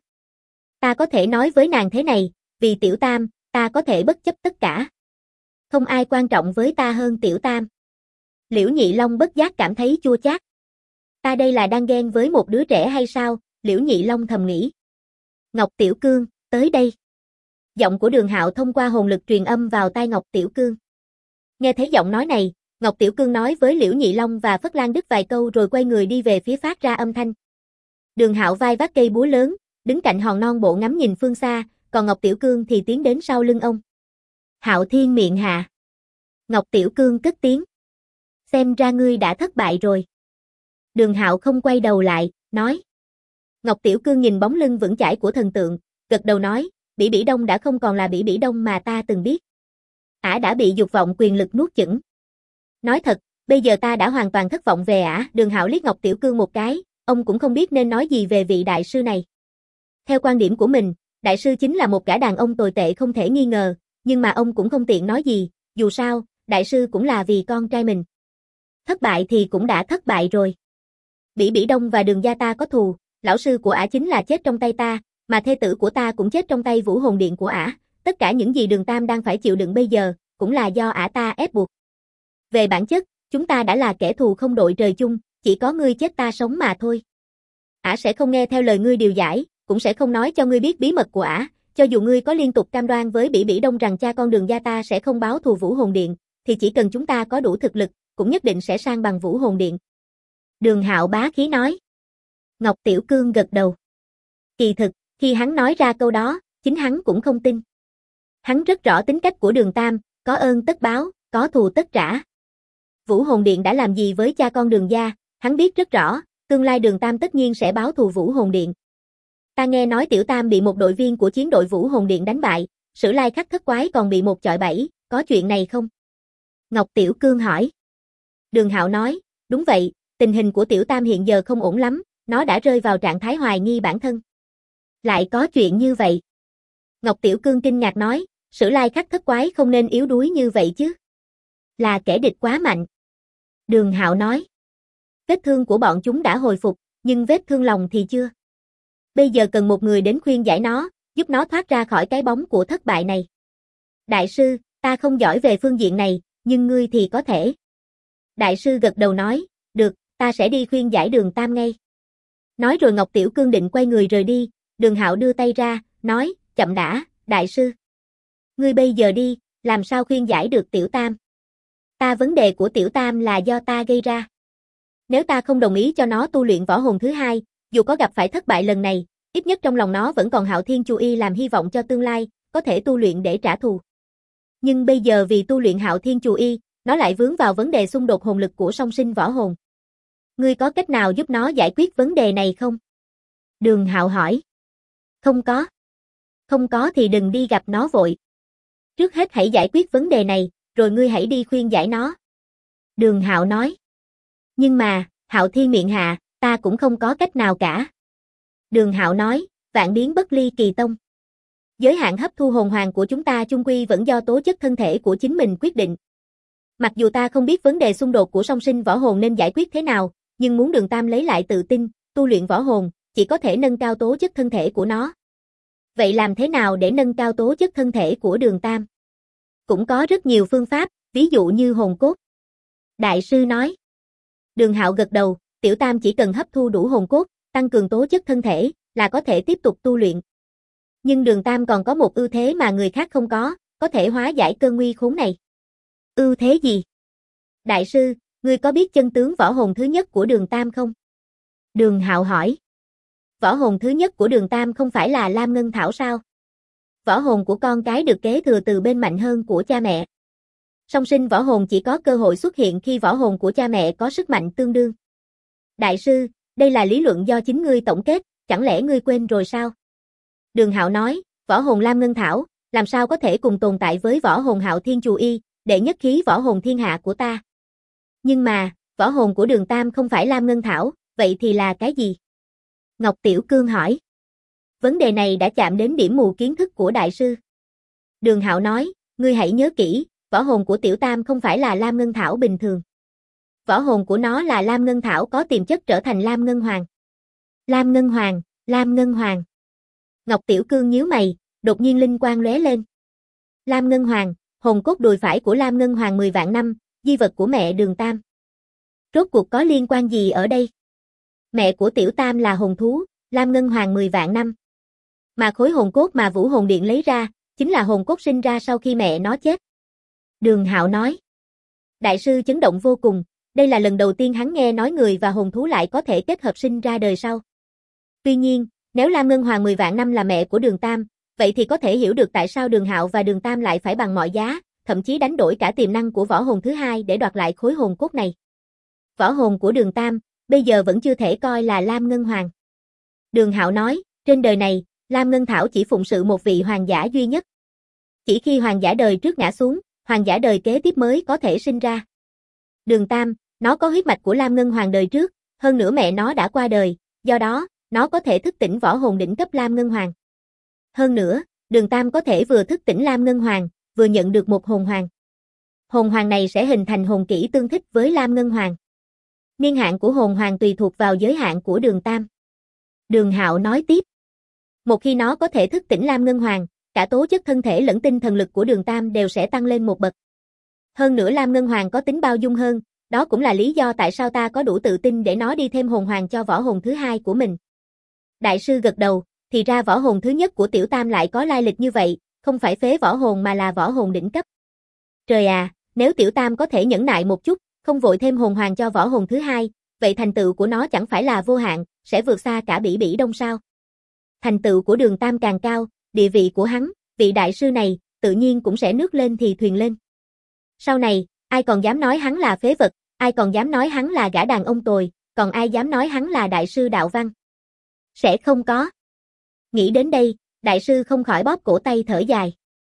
Ta có thể nói với nàng thế này, vì Tiểu Tam, ta có thể bất chấp tất cả. Không ai quan trọng với ta hơn Tiểu Tam. Liễu Nhị Long bất giác cảm thấy chua chát. Ta đây là đang ghen với một đứa trẻ hay sao? Liễu Nhị Long thầm nghĩ. Ngọc Tiểu Cương, tới đây. Giọng của Đường Hạo thông qua hồn lực truyền âm vào tai Ngọc Tiểu Cương. Nghe thấy giọng nói này, Ngọc Tiểu Cương nói với Liễu Nhị Long và Phất Lan Đức vài câu rồi quay người đi về phía phát ra âm thanh. Đường Hạo vai vác cây búa lớn, đứng cạnh hòn non bộ ngắm nhìn phương xa, còn Ngọc Tiểu Cương thì tiến đến sau lưng ông. Hạo Thiên miệng hạ. Ngọc Tiểu Cương cất tiếng. Xem ra ngươi đã thất bại rồi. Đường Hạo không quay đầu lại, nói. Ngọc Tiểu Cương nhìn bóng lưng vững chãi của thần tượng, gật đầu nói, Bỉ Bỉ Đông đã không còn là Bỉ Bỉ Đông mà ta từng biết. Ả đã bị dục vọng quyền lực nuốt chửng. Nói thật, bây giờ ta đã hoàn toàn thất vọng về ả. Đường Hạo liếc Ngọc Tiểu Cương một cái, ông cũng không biết nên nói gì về vị đại sư này. Theo quan điểm của mình, đại sư chính là một gã đàn ông tồi tệ không thể nghi ngờ, nhưng mà ông cũng không tiện nói gì, dù sao, đại sư cũng là vì con trai mình. Thất bại thì cũng đã thất bại rồi. Bỉ Bỉ Đông và Đường gia ta có thù, lão sư của ả chính là chết trong tay ta, mà thê tử của ta cũng chết trong tay Vũ Hồn Điện của ả, tất cả những gì Đường Tam đang phải chịu đựng bây giờ, cũng là do ả ta ép buộc. Về bản chất, chúng ta đã là kẻ thù không đội trời chung, chỉ có ngươi chết ta sống mà thôi. Ả sẽ không nghe theo lời ngươi điều giải, cũng sẽ không nói cho ngươi biết bí mật của ả, cho dù ngươi có liên tục cam đoan với Bỉ Bỉ Đông rằng cha con Đường gia ta sẽ không báo thù Vũ Hồn Điện, thì chỉ cần chúng ta có đủ thực lực, cũng nhất định sẽ san bằng Vũ Hồn Điện. Đường Hạo bá khí nói. Ngọc Tiểu Cương gật đầu. Kỳ thực, khi hắn nói ra câu đó, chính hắn cũng không tin. Hắn rất rõ tính cách của Đường Tam, có ơn tất báo, có thù tất trả. Vũ Hồn Điện đã làm gì với cha con Đường gia, hắn biết rất rõ, tương lai Đường Tam tất nhiên sẽ báo thù Vũ Hồn Điện. Ta nghe nói Tiểu Tam bị một đội viên của chiến đội Vũ Hồn Điện đánh bại, Sử Lai Khắc Thất Quái còn bị một chọi bẫy, có chuyện này không? Ngọc Tiểu Cương hỏi. Đường Hạo nói, đúng vậy, tình hình của Tiểu Tam hiện giờ không ổn lắm, nó đã rơi vào trạng thái hoài nghi bản thân. Lại có chuyện như vậy. Ngọc Tiểu Cương kinh ngạc nói, Sử Lai Khắc Thất Quái không nên yếu đuối như vậy chứ. Là kẻ địch quá mạnh. Đường Hạo nói. Vết thương của bọn chúng đã hồi phục, nhưng vết thương lòng thì chưa. Bây giờ cần một người đến khuyên giải nó, giúp nó thoát ra khỏi cái bóng của thất bại này. Đại sư, ta không giỏi về phương diện này, nhưng ngươi thì có thể. Đại sư gật đầu nói, được, ta sẽ đi khuyên giải Đường Tam ngay. Nói rồi Ngọc Tiểu Cương định quay người rời đi, Đường Hạo đưa tay ra, nói, chậm đã, đại sư. Ngươi bây giờ đi, làm sao khuyên giải được Tiểu Tam? Vấn đề của Tiểu Tam là do ta gây ra. Nếu ta không đồng ý cho nó tu luyện võ hồn thứ hai, dù có gặp phải thất bại lần này, ít nhất trong lòng nó vẫn còn Hạo Thiên Chu Y làm hy vọng cho tương lai, có thể tu luyện để trả thù. Nhưng bây giờ vì tu luyện Hạo Thiên Chu Y, nó lại vướng vào vấn đề xung đột hồn lực của song sinh võ hồn. Ngươi có cách nào giúp nó giải quyết vấn đề này không? Đường Hạo hỏi. Không có. Không có thì đừng đi gặp nó vội. Trước hết hãy giải quyết vấn đề này, rồi ngươi hãy đi khuyên giải nó. Đường Hạo nói. Nhưng mà, Hạo Thiên miệng hạ, ta cũng không có cách nào cả. Đường Hạo nói, vạn biến bất ly kỳ tông. Giới hạn hấp thu hồn hoàng của chúng ta chung quy vẫn do tố chất thân thể của chính mình quyết định. Mặc dù ta không biết vấn đề xung đột của song sinh võ hồn nên giải quyết thế nào, nhưng muốn Đường Tam lấy lại tự tin, tu luyện võ hồn, chỉ có thể nâng cao tố chất thân thể của nó. Vậy làm thế nào để nâng cao tố chất thân thể của Đường Tam? Cũng có rất nhiều phương pháp, ví dụ như hồn cốt. Đại sư nói. Đường Hạo gật đầu, Tiểu Tam chỉ cần hấp thu đủ hồn cốt, tăng cường tố chất thân thể, là có thể tiếp tục tu luyện. Nhưng Đường Tam còn có một ưu thế mà người khác không có thể hóa giải cơn nguy khốn này. Ưu thế gì? Đại sư, ngươi có biết chân tướng võ hồn thứ nhất của Đường Tam không? Đường Hạo hỏi. Võ hồn thứ nhất của Đường Tam không phải là Lam Ngân Thảo sao? Võ hồn của con cái được kế thừa từ bên mạnh hơn của cha mẹ. Song sinh võ hồn chỉ có cơ hội xuất hiện khi võ hồn của cha mẹ có sức mạnh tương đương. Đại sư, đây là lý luận do chính ngươi tổng kết, chẳng lẽ ngươi quên rồi sao? Đường Hạo nói, võ hồn Lam Ngân Thảo, làm sao có thể cùng tồn tại với võ hồn Hạo Thiên Chu Y, đệ nhất khí võ hồn thiên hạ của ta. Nhưng mà, võ hồn của Đường Tam không phải Lam Ngân Thảo, vậy thì là cái gì? Ngọc Tiểu Cương hỏi. Vấn đề này đã chạm đến điểm mù kiến thức của đại sư. Đường Hạo nói, ngươi hãy nhớ kỹ, võ hồn của Tiểu Tam không phải là Lam Ngân Thảo bình thường. Võ hồn của nó là Lam Ngân Thảo có tiềm chất trở thành Lam Ngân Hoàng. Lam Ngân Hoàng, Lam Ngân Hoàng. Ngọc Tiểu Cương nhíu mày, đột nhiên linh quang lóe lên. Lam Ngân Hoàng, hồn cốt đùi phải của Lam Ngân Hoàng 10 vạn năm, di vật của mẹ Đường Tam. Rốt cuộc có liên quan gì ở đây? Mẹ của Tiểu Tam là hồn thú, Lam Ngân Hoàng 10 vạn năm. Mà khối hồn cốt mà Vũ Hồn Điện lấy ra, chính là hồn cốt sinh ra sau khi mẹ nó chết. Đường Hạo nói. Đại sư chấn động vô cùng, đây là lần đầu tiên hắn nghe nói người và hồn thú lại có thể kết hợp sinh ra đời sau. Tuy nhiên, nếu Lam Ngân Hoàng 10 vạn năm là mẹ của Đường Tam, vậy thì có thể hiểu được tại sao Đường Hạo và Đường Tam lại phải bằng mọi giá, thậm chí đánh đổi cả tiềm năng của võ hồn thứ hai để đoạt lại khối hồn cốt này. Võ hồn của Đường Tam, bây giờ vẫn chưa thể coi là Lam Ngân Hoàng. Đường Hạo nói, trên đời này, Lam Ngân Thảo chỉ phụng sự một vị hoàng giả duy nhất. Chỉ khi hoàng giả đời trước ngã xuống, hoàng giả đời kế tiếp mới có thể sinh ra. Đường Tam, nó có huyết mạch của Lam Ngân Hoàng đời trước, hơn nữa mẹ nó đã qua đời, do đó, nó có thể thức tỉnh võ hồn đỉnh cấp Lam Ngân Hoàng. Hơn nữa, Đường Tam có thể vừa thức tỉnh Lam Ngân Hoàng, vừa nhận được một hồn hoàng. Hồn hoàng này sẽ hình thành hồn kỹ tương thích với Lam Ngân Hoàng. Niên hạn của hồn hoàng tùy thuộc vào giới hạn của Đường Tam. Đường Hạo nói tiếp. Một khi nó có thể thức tỉnh Lam Ngân Hoàng, cả tố chất thân thể lẫn tinh thần lực của Đường Tam đều sẽ tăng lên một bậc. Hơn nữa Lam Ngân Hoàng có tính bao dung hơn, đó cũng là lý do tại sao ta có đủ tự tin để nó đi thêm hồn hoàng cho võ hồn thứ hai của mình. Đại sư gật đầu, thì ra võ hồn thứ nhất của Tiểu Tam lại có lai lịch như vậy, không phải phế võ hồn mà là võ hồn đỉnh cấp. Trời à, nếu Tiểu Tam có thể nhẫn nại một chút, không vội thêm hồn hoàng cho võ hồn thứ hai, vậy thành tựu của nó chẳng phải là vô hạn, sẽ vượt xa cả Bỉ Bỉ Đông sao? Thành tựu của Đường Tam càng cao, địa vị của hắn, vị đại sư này, tự nhiên cũng sẽ nước lên thì thuyền lên. Sau này, ai còn dám nói hắn là phế vật, ai còn dám nói hắn là gã đàn ông tồi, còn ai dám nói hắn là đại sư đạo văn? Sẽ không có. Nghĩ đến đây, đại sư không khỏi bóp cổ tay thở dài.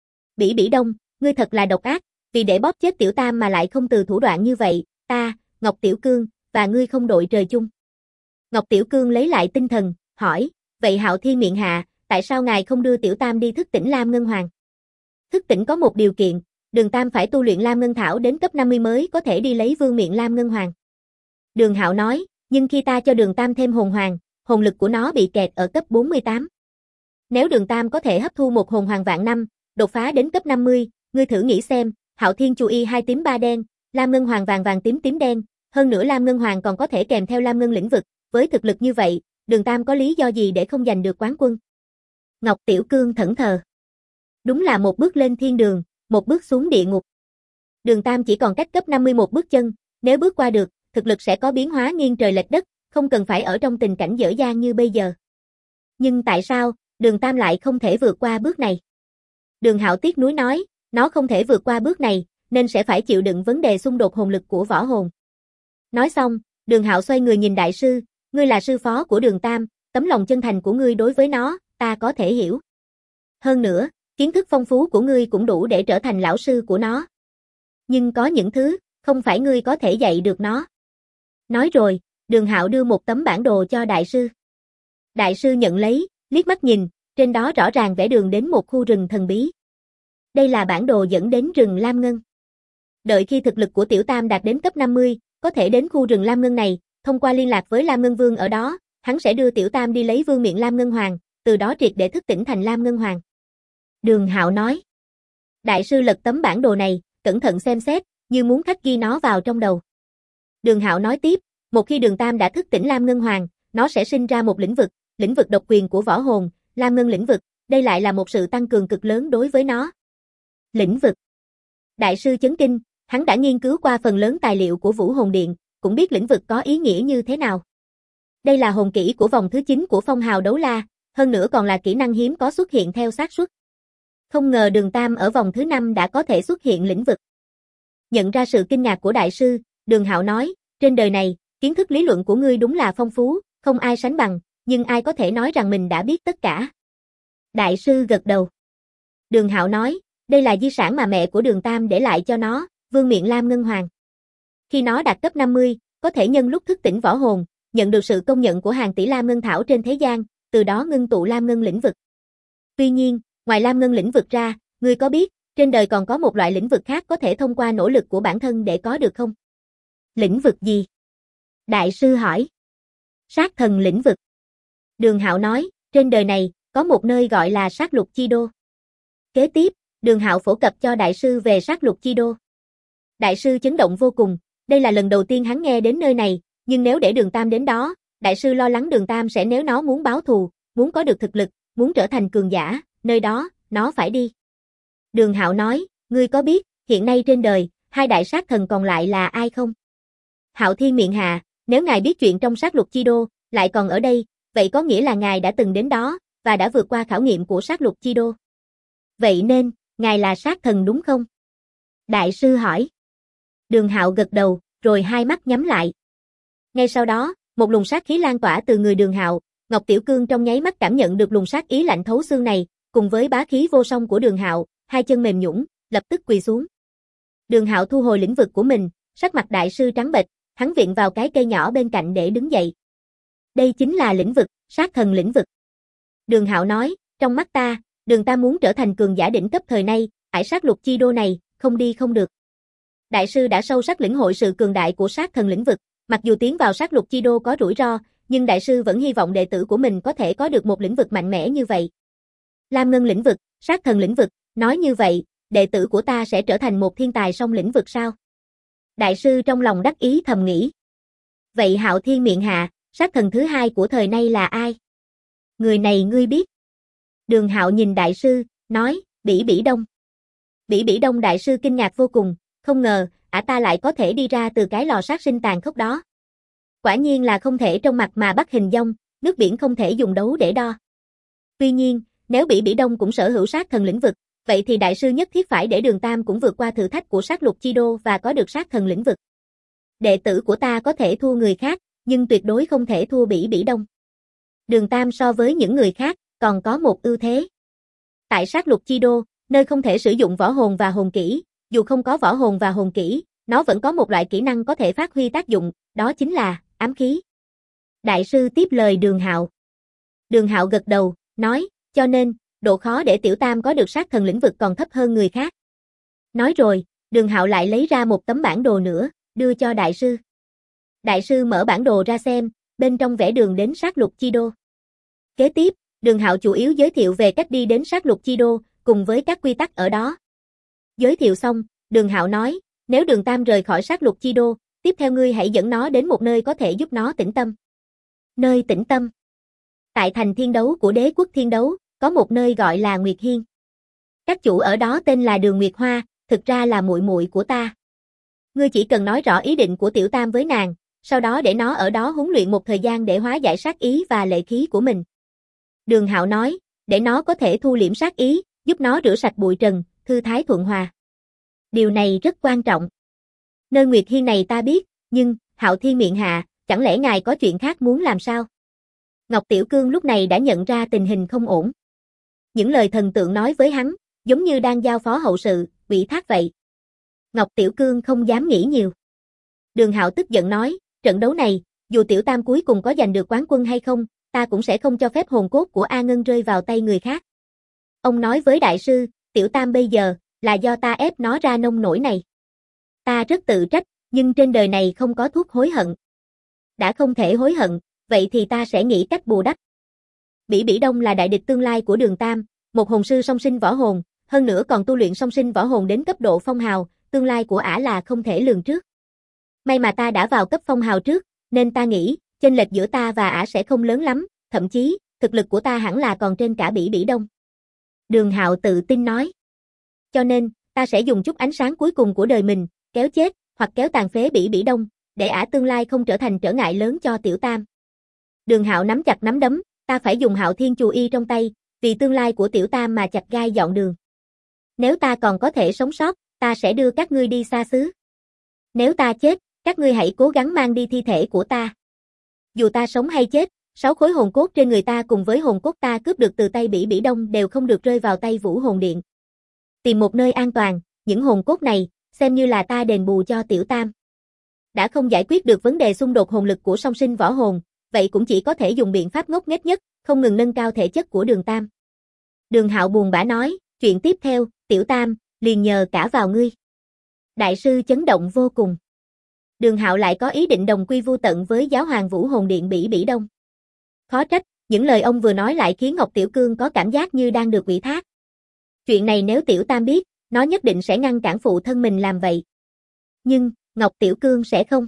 Bỉ Bỉ Đông, ngươi thật là độc ác, vì để bóp chết Tiểu Tam mà lại không từ thủ đoạn như vậy, ta, Ngọc Tiểu Cương, và ngươi không đội trời chung. Ngọc Tiểu Cương lấy lại tinh thần, hỏi, vậy Hạo Thiên miệng hạ, tại sao ngài không đưa Tiểu Tam đi thức tỉnh Lam Ngân Hoàng? Thức tỉnh có một điều kiện, Đường Tam phải tu luyện Lam Ngân Thảo đến cấp 50 mới có thể đi lấy vương miện Lam Ngân Hoàng. Đường Hạo nói, nhưng khi ta cho Đường Tam thêm hồn hoàng, hồn lực của nó bị kẹt ở cấp 48. Nếu Đường Tam có thể hấp thu một hồn hoàng vạn năm, đột phá đến cấp 50, ngươi thử nghĩ xem, Hạo Thiên chú y 2 tím 3 đen, Lam Ngân Hoàng vàng vàng tím tím đen, hơn nữa Lam Ngân Hoàng còn có thể kèm theo Lam Ngân lĩnh vực, với thực lực như vậy, Đường Tam có lý do gì để không giành được quán quân? Ngọc Tiểu Cương thẫn thờ. Đúng là một bước lên thiên đường, một bước xuống địa ngục. Đường Tam chỉ còn cách cấp 51 bước chân, nếu bước qua được, thực lực sẽ có biến hóa nghiêng trời lệch đất, không cần phải ở trong tình cảnh dở dang như bây giờ. Nhưng tại sao, Đường Tam lại không thể vượt qua bước này? Đường Hạo tiếc nuối nói, nó không thể vượt qua bước này, nên sẽ phải chịu đựng vấn đề xung đột hồn lực của võ hồn. Nói xong, Đường Hạo xoay người nhìn đại sư, ngươi là sư phó của Đường Tam, tấm lòng chân thành của ngươi đối với nó, ta có thể hiểu. Hơn nữa, kiến thức phong phú của ngươi cũng đủ để trở thành lão sư của nó. Nhưng có những thứ, không phải ngươi có thể dạy được nó. Nói rồi, Đường Hạo đưa một tấm bản đồ cho đại sư. Đại sư nhận lấy, liếc mắt nhìn, trên đó rõ ràng vẽ đường đến một khu rừng thần bí. Đây là bản đồ dẫn đến rừng Lam Ngân. Đợi khi thực lực của Tiểu Tam đạt đến cấp 50, có thể đến khu rừng Lam Ngân này, thông qua liên lạc với Lam Ngân Vương ở đó, hắn sẽ đưa Tiểu Tam đi lấy vương miện Lam Ngân Hoàng, từ đó triệt để thức tỉnh thành Lam Ngân Hoàng. Đường Hạo nói. Đại sư lật tấm bản đồ này, cẩn thận xem xét, như muốn khắc ghi nó vào trong đầu. Đường Hạo nói tiếp, một khi Đường Tam đã thức tỉnh Lam Ngân Hoàng, nó sẽ sinh ra một lĩnh vực độc quyền của võ hồn, Lam Ngân lĩnh vực, đây lại là một sự tăng cường cực lớn đối với nó. Lĩnh vực. Đại sư chấn kinh, hắn đã nghiên cứu qua phần lớn tài liệu của Vũ Hồn Điện, cũng biết lĩnh vực có ý nghĩa như thế nào. Đây là hồn kỹ của vòng thứ 9 của Phong Hào Đấu La, hơn nữa còn là kỹ năng hiếm có xuất hiện theo xác suất. Không ngờ Đường Tam ở vòng thứ 5 đã có thể xuất hiện lĩnh vực. Nhận ra sự kinh ngạc của đại sư, Đường Hạo nói, trên đời này, kiến thức lý luận của ngươi đúng là phong phú, không ai sánh bằng, nhưng ai có thể nói rằng mình đã biết tất cả. Đại sư gật đầu. Đường Hạo nói, đây là di sản mà mẹ của Đường Tam để lại cho nó, vương miện Lam Ngân Hoàng. Khi nó đạt cấp 50, có thể nhân lúc thức tỉnh võ hồn, nhận được sự công nhận của hàng tỷ Lam Ngân Thảo trên thế gian, từ đó ngưng tụ Lam Ngân lĩnh vực. Tuy nhiên, ngoài Lam Ngân lĩnh vực ra, ngươi có biết, trên đời còn có một loại lĩnh vực khác có thể thông qua nỗ lực của bản thân để có được không? Lĩnh vực gì? Đại sư hỏi. Sát thần lĩnh vực. Đường Hạo nói, trên đời này, có một nơi gọi là sát lục chi đô. Kế tiếp, Đường Hạo phổ cập cho đại sư về sát lục chi đô. Đại sư chấn động vô cùng, đây là lần đầu tiên hắn nghe đến nơi này, nhưng nếu để Đường Tam đến đó, đại sư lo lắng Đường Tam sẽ nếu nó muốn báo thù, muốn có được thực lực, muốn trở thành cường giả, nơi đó, nó phải đi. Đường Hạo nói, ngươi có biết, hiện nay trên đời, hai đại sát thần còn lại là ai không? Hạo Thiên miệng hạ, nếu ngài biết chuyện trong sát lục chi đô, lại còn ở đây, vậy có nghĩa là ngài đã từng đến đó, và đã vượt qua khảo nghiệm của sát lục chi đô. Vậy nên, ngài là sát thần đúng không? Đại sư hỏi. Đường Hạo gật đầu, rồi hai mắt nhắm lại. Ngay sau đó, một luồng sát khí lan tỏa từ người Đường Hạo, Ngọc Tiểu Cương trong nháy mắt cảm nhận được luồng sát ý lạnh thấu xương này, cùng với bá khí vô song của Đường Hạo, hai chân mềm nhũn, lập tức quỳ xuống. Đường Hạo thu hồi lĩnh vực của mình, sắc mặt đại sư trắng bệch, hắn viện vào cái cây nhỏ bên cạnh để đứng dậy. Đây chính là lĩnh vực, sát thần lĩnh vực. Đường Hạo nói, trong mắt ta, Đường ta muốn trở thành cường giả đỉnh cấp thời nay, ải sát lục chi đô này, không đi không được. Đại sư đã sâu sắc lĩnh hội sự cường đại của sát thần lĩnh vực, mặc dù tiến vào sát lục chi đô có rủi ro, nhưng đại sư vẫn hy vọng đệ tử của mình có thể có được một lĩnh vực mạnh mẽ như vậy. Lam ngân lĩnh vực, sát thần lĩnh vực, nói như vậy, đệ tử của ta sẽ trở thành một thiên tài song lĩnh vực sao? Đại sư trong lòng đắc ý thầm nghĩ. Vậy Hạo Thiên miệng hạ, sát thần thứ hai của thời nay là ai? Người này ngươi biết. Đường Hạo nhìn đại sư, nói, Bỉ Bỉ Đông. Bỉ Bỉ Đông đại sư kinh ngạc vô cùng, không ngờ, ta lại có thể đi ra từ cái lò sát sinh tàn khốc đó. Quả nhiên là không thể trong mặt mà bắt hình dong, nước biển không thể dùng đấu để đo. Tuy nhiên, nếu Bỉ Bỉ Đông cũng sở hữu sát thần lĩnh vực, vậy thì đại sư nhất thiết phải để Đường Tam cũng vượt qua thử thách của sát lục chi đô và có được sát thần lĩnh vực. Đệ tử của ta có thể thua người khác, nhưng tuyệt đối không thể thua Bỉ Bỉ Đông. Đường Tam so với những người khác, còn có một ưu thế. Tại sát lục chi đô, nơi không thể sử dụng võ hồn và hồn kỹ, dù không có võ hồn và hồn kỹ, nó vẫn có một loại kỹ năng có thể phát huy tác dụng, đó chính là ám khí. Đại sư tiếp lời Đường Hạo. Đường Hạo gật đầu, nói, cho nên, độ khó để Tiểu Tam có được sát thần lĩnh vực còn thấp hơn người khác. Nói rồi, Đường Hạo lại lấy ra một tấm bản đồ nữa, đưa cho đại sư. Đại sư mở bản đồ ra xem, bên trong vẽ đường đến sát lục chi đô. Kế tiếp, Đường Hạo chủ yếu giới thiệu về cách đi đến sát lục chi đô, cùng với các quy tắc ở đó. Giới thiệu xong, Đường Hạo nói, nếu Đường Tam rời khỏi sát lục chi đô, tiếp theo ngươi hãy dẫn nó đến một nơi có thể giúp nó tĩnh tâm. Nơi tĩnh tâm. Tại thành thiên đấu của đế quốc thiên đấu, có một nơi gọi là Nguyệt Hiên. Các chủ ở đó tên là Đường Nguyệt Hoa, thực ra là muội muội của ta. Ngươi chỉ cần nói rõ ý định của Tiểu Tam với nàng, sau đó để nó ở đó huấn luyện một thời gian để hóa giải sát ý và lệ khí của mình. Đường Hạo nói, để nó có thể thu liễm sát ý, giúp nó rửa sạch bụi trần, thư thái thuận hòa. Điều này rất quan trọng. Nơi Nguyệt Hiên này ta biết, nhưng, Hạo Thiên miệng hạ, chẳng lẽ ngài có chuyện khác muốn làm sao? Ngọc Tiểu Cương lúc này đã nhận ra tình hình không ổn. Những lời thần tượng nói với hắn, giống như đang giao phó hậu sự, ủy thác vậy. Ngọc Tiểu Cương không dám nghĩ nhiều. Đường Hạo tức giận nói, trận đấu này, dù Tiểu Tam cuối cùng có giành được quán quân hay không, ta cũng sẽ không cho phép hồn cốt của A Ngân rơi vào tay người khác. Ông nói với đại sư, Tiểu Tam bây giờ, là do ta ép nó ra nông nổi này. Ta rất tự trách, nhưng trên đời này không có thuốc hối hận. Đã không thể hối hận, vậy thì ta sẽ nghĩ cách bù đắp. Bỉ Bỉ Đông là đại địch tương lai của Đường Tam, một hồn sư song sinh võ hồn, hơn nữa còn tu luyện song sinh võ hồn đến cấp độ phong hào, tương lai của ả là không thể lường trước. May mà ta đã vào cấp phong hào trước, nên ta nghĩ, chênh lệch giữa ta và ả sẽ không lớn lắm, thậm chí, thực lực của ta hẳn là còn trên cả Bỉ Bỉ Đông. Đường Hạo tự tin nói. Cho nên, ta sẽ dùng chút ánh sáng cuối cùng của đời mình, kéo chết, hoặc kéo tàn phế Bỉ Bỉ Đông, để ả tương lai không trở thành trở ngại lớn cho Tiểu Tam. Đường Hạo nắm chặt nắm đấm, ta phải dùng Hạo Thiên Chù Y trong tay, vì tương lai của Tiểu Tam mà chặt gai dọn đường. Nếu ta còn có thể sống sót, ta sẽ đưa các ngươi đi xa xứ. Nếu ta chết, các ngươi hãy cố gắng mang đi thi thể của ta. Dù ta sống hay chết, 6 khối hồn cốt trên người ta cùng với hồn cốt ta cướp được từ tay Bỉ Bỉ Đông đều không được rơi vào tay Vũ Hồn Điện. Tìm một nơi an toàn, những hồn cốt này, xem như là ta đền bù cho Tiểu Tam. Đã không giải quyết được vấn đề xung đột hồn lực của song sinh võ hồn, vậy cũng chỉ có thể dùng biện pháp ngốc nghếch nhất, không ngừng nâng cao thể chất của Đường Tam. Đường Hạo buồn bã nói, chuyện tiếp theo, Tiểu Tam, liền nhờ cả vào ngươi. Đại sư chấn động vô cùng. Đường Hạo lại có ý định đồng quy vu tận với giáo hoàng Vũ Hồn Điện Bỉ Bỉ Đông. Khó trách, những lời ông vừa nói lại khiến Ngọc Tiểu Cương có cảm giác như đang được ủy thác. Chuyện này nếu Tiểu Tam biết, nó nhất định sẽ ngăn cản phụ thân mình làm vậy. Nhưng, Ngọc Tiểu Cương sẽ không.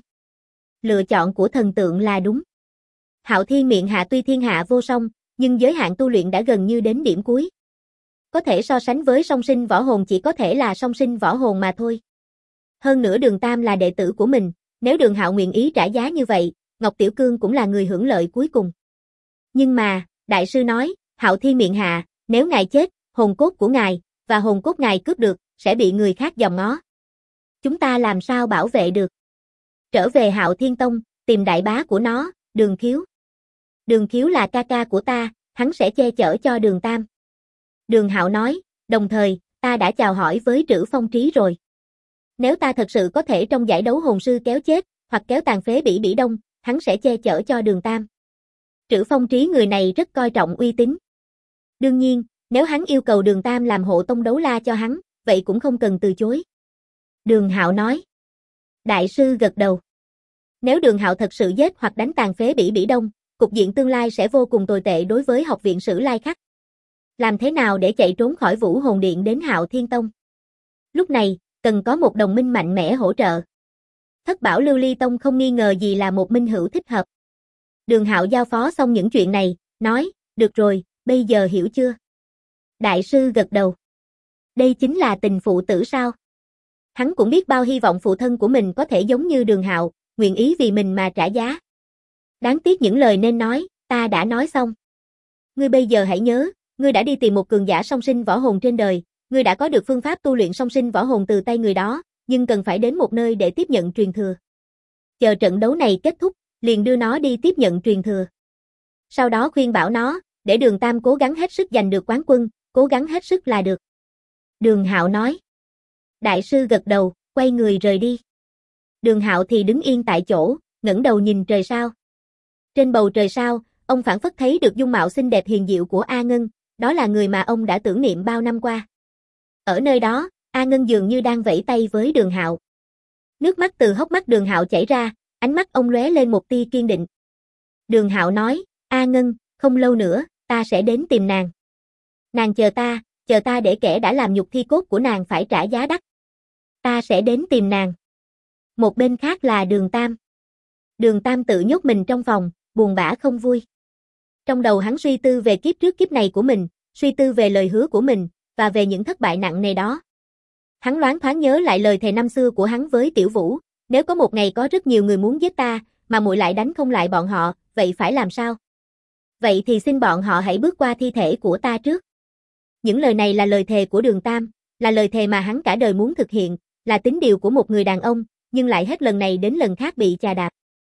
Lựa chọn của thần tượng là đúng. Hạo Thiên miệng hạ tuy thiên hạ vô song, nhưng giới hạn tu luyện đã gần như đến điểm cuối. Có thể so sánh với song sinh võ hồn chỉ có thể là song sinh võ hồn mà thôi. Hơn nữa Đường Tam là đệ tử của mình, nếu Đường Hạo nguyện ý trả giá như vậy, Ngọc Tiểu Cương cũng là người hưởng lợi cuối cùng. Nhưng mà, đại sư nói, Hạo Thiên miệng hạ, nếu ngài chết, hồn cốt của ngài, và hồn cốt ngài cướp được, sẽ bị người khác dòm ngó. Chúng ta làm sao bảo vệ được? Trở về Hạo Thiên Tông, tìm đại bá của nó, Đường Khiếu. Đường Khiếu là ca ca của ta, hắn sẽ che chở cho Đường Tam. Đường Hạo nói, đồng thời, ta đã chào hỏi với Trữ Phong Trí rồi. Nếu ta thật sự có thể trong giải đấu hồn sư kéo chết, hoặc kéo tàn phế Bỉ Bỉ Đông, hắn sẽ che chở cho Đường Tam. Trữ Phong Trí người này rất coi trọng uy tín. Đương nhiên, nếu hắn yêu cầu Đường Tam làm hộ tông đấu la cho hắn, vậy cũng không cần từ chối. Đường Hạo nói. Đại sư gật đầu. Nếu Đường Hạo thật sự giết hoặc đánh tàn phế Bỉ Bỉ Đông, cục diện tương lai sẽ vô cùng tồi tệ đối với học viện Sử Lai Khắc. Làm thế nào để chạy trốn khỏi Vũ Hồn Điện đến Hạo Thiên Tông? Lúc này, cần có một đồng minh mạnh mẽ hỗ trợ. Thất Bảo Lưu Ly Tông không nghi ngờ gì là một minh hữu thích hợp. Đường Hạo giao phó xong những chuyện này, nói, được rồi, bây giờ hiểu chưa? Đại sư gật đầu. Đây chính là tình phụ tử sao? Hắn cũng biết bao hy vọng phụ thân của mình có thể giống như Đường Hạo, nguyện ý vì mình mà trả giá. Đáng tiếc những lời nên nói, ta đã nói xong. Ngươi bây giờ hãy nhớ, ngươi đã đi tìm một cường giả song sinh võ hồn trên đời, ngươi đã có được phương pháp tu luyện song sinh võ hồn từ tay người đó, nhưng cần phải đến một nơi để tiếp nhận truyền thừa. Chờ trận đấu này kết thúc, liền đưa nó đi tiếp nhận truyền thừa. Sau đó khuyên bảo nó, để Đường Tam cố gắng hết sức giành được quán quân, cố gắng hết sức là được. Đường Hạo nói. Đại sư gật đầu, quay người rời đi. Đường Hạo thì đứng yên tại chỗ, ngẩng đầu nhìn trời sao. Trên bầu trời sao, ông phảng phất thấy được dung mạo xinh đẹp hiền diệu của A Ngân, đó là người mà ông đã tưởng niệm bao năm qua. Ở nơi đó, A Ngân dường như đang vẫy tay với Đường Hạo. Nước mắt từ hốc mắt Đường Hạo chảy ra, ánh mắt ông lóe lên một tia kiên định. Đường Hạo nói, A Ngân, không lâu nữa, ta sẽ đến tìm nàng. Nàng chờ ta để kẻ đã làm nhục thi cốt của nàng phải trả giá đắt. Ta sẽ đến tìm nàng. Một bên khác là Đường Tam. Đường Tam tự nhốt mình trong phòng, buồn bã không vui. Trong đầu hắn suy tư về kiếp trước kiếp này của mình, suy tư về lời hứa của mình, và về những thất bại nặng nề đó. Hắn loáng thoáng nhớ lại lời thề năm xưa của hắn với Tiểu Vũ, nếu có một ngày có rất nhiều người muốn giết ta, mà muội lại đánh không lại bọn họ, vậy phải làm sao? Vậy thì xin bọn họ hãy bước qua thi thể của ta trước. Những lời này là lời thề của Đường Tam, là lời thề mà hắn cả đời muốn thực hiện, là tín điều của một người đàn ông, nhưng lại hết lần này đến lần khác bị chà đạp.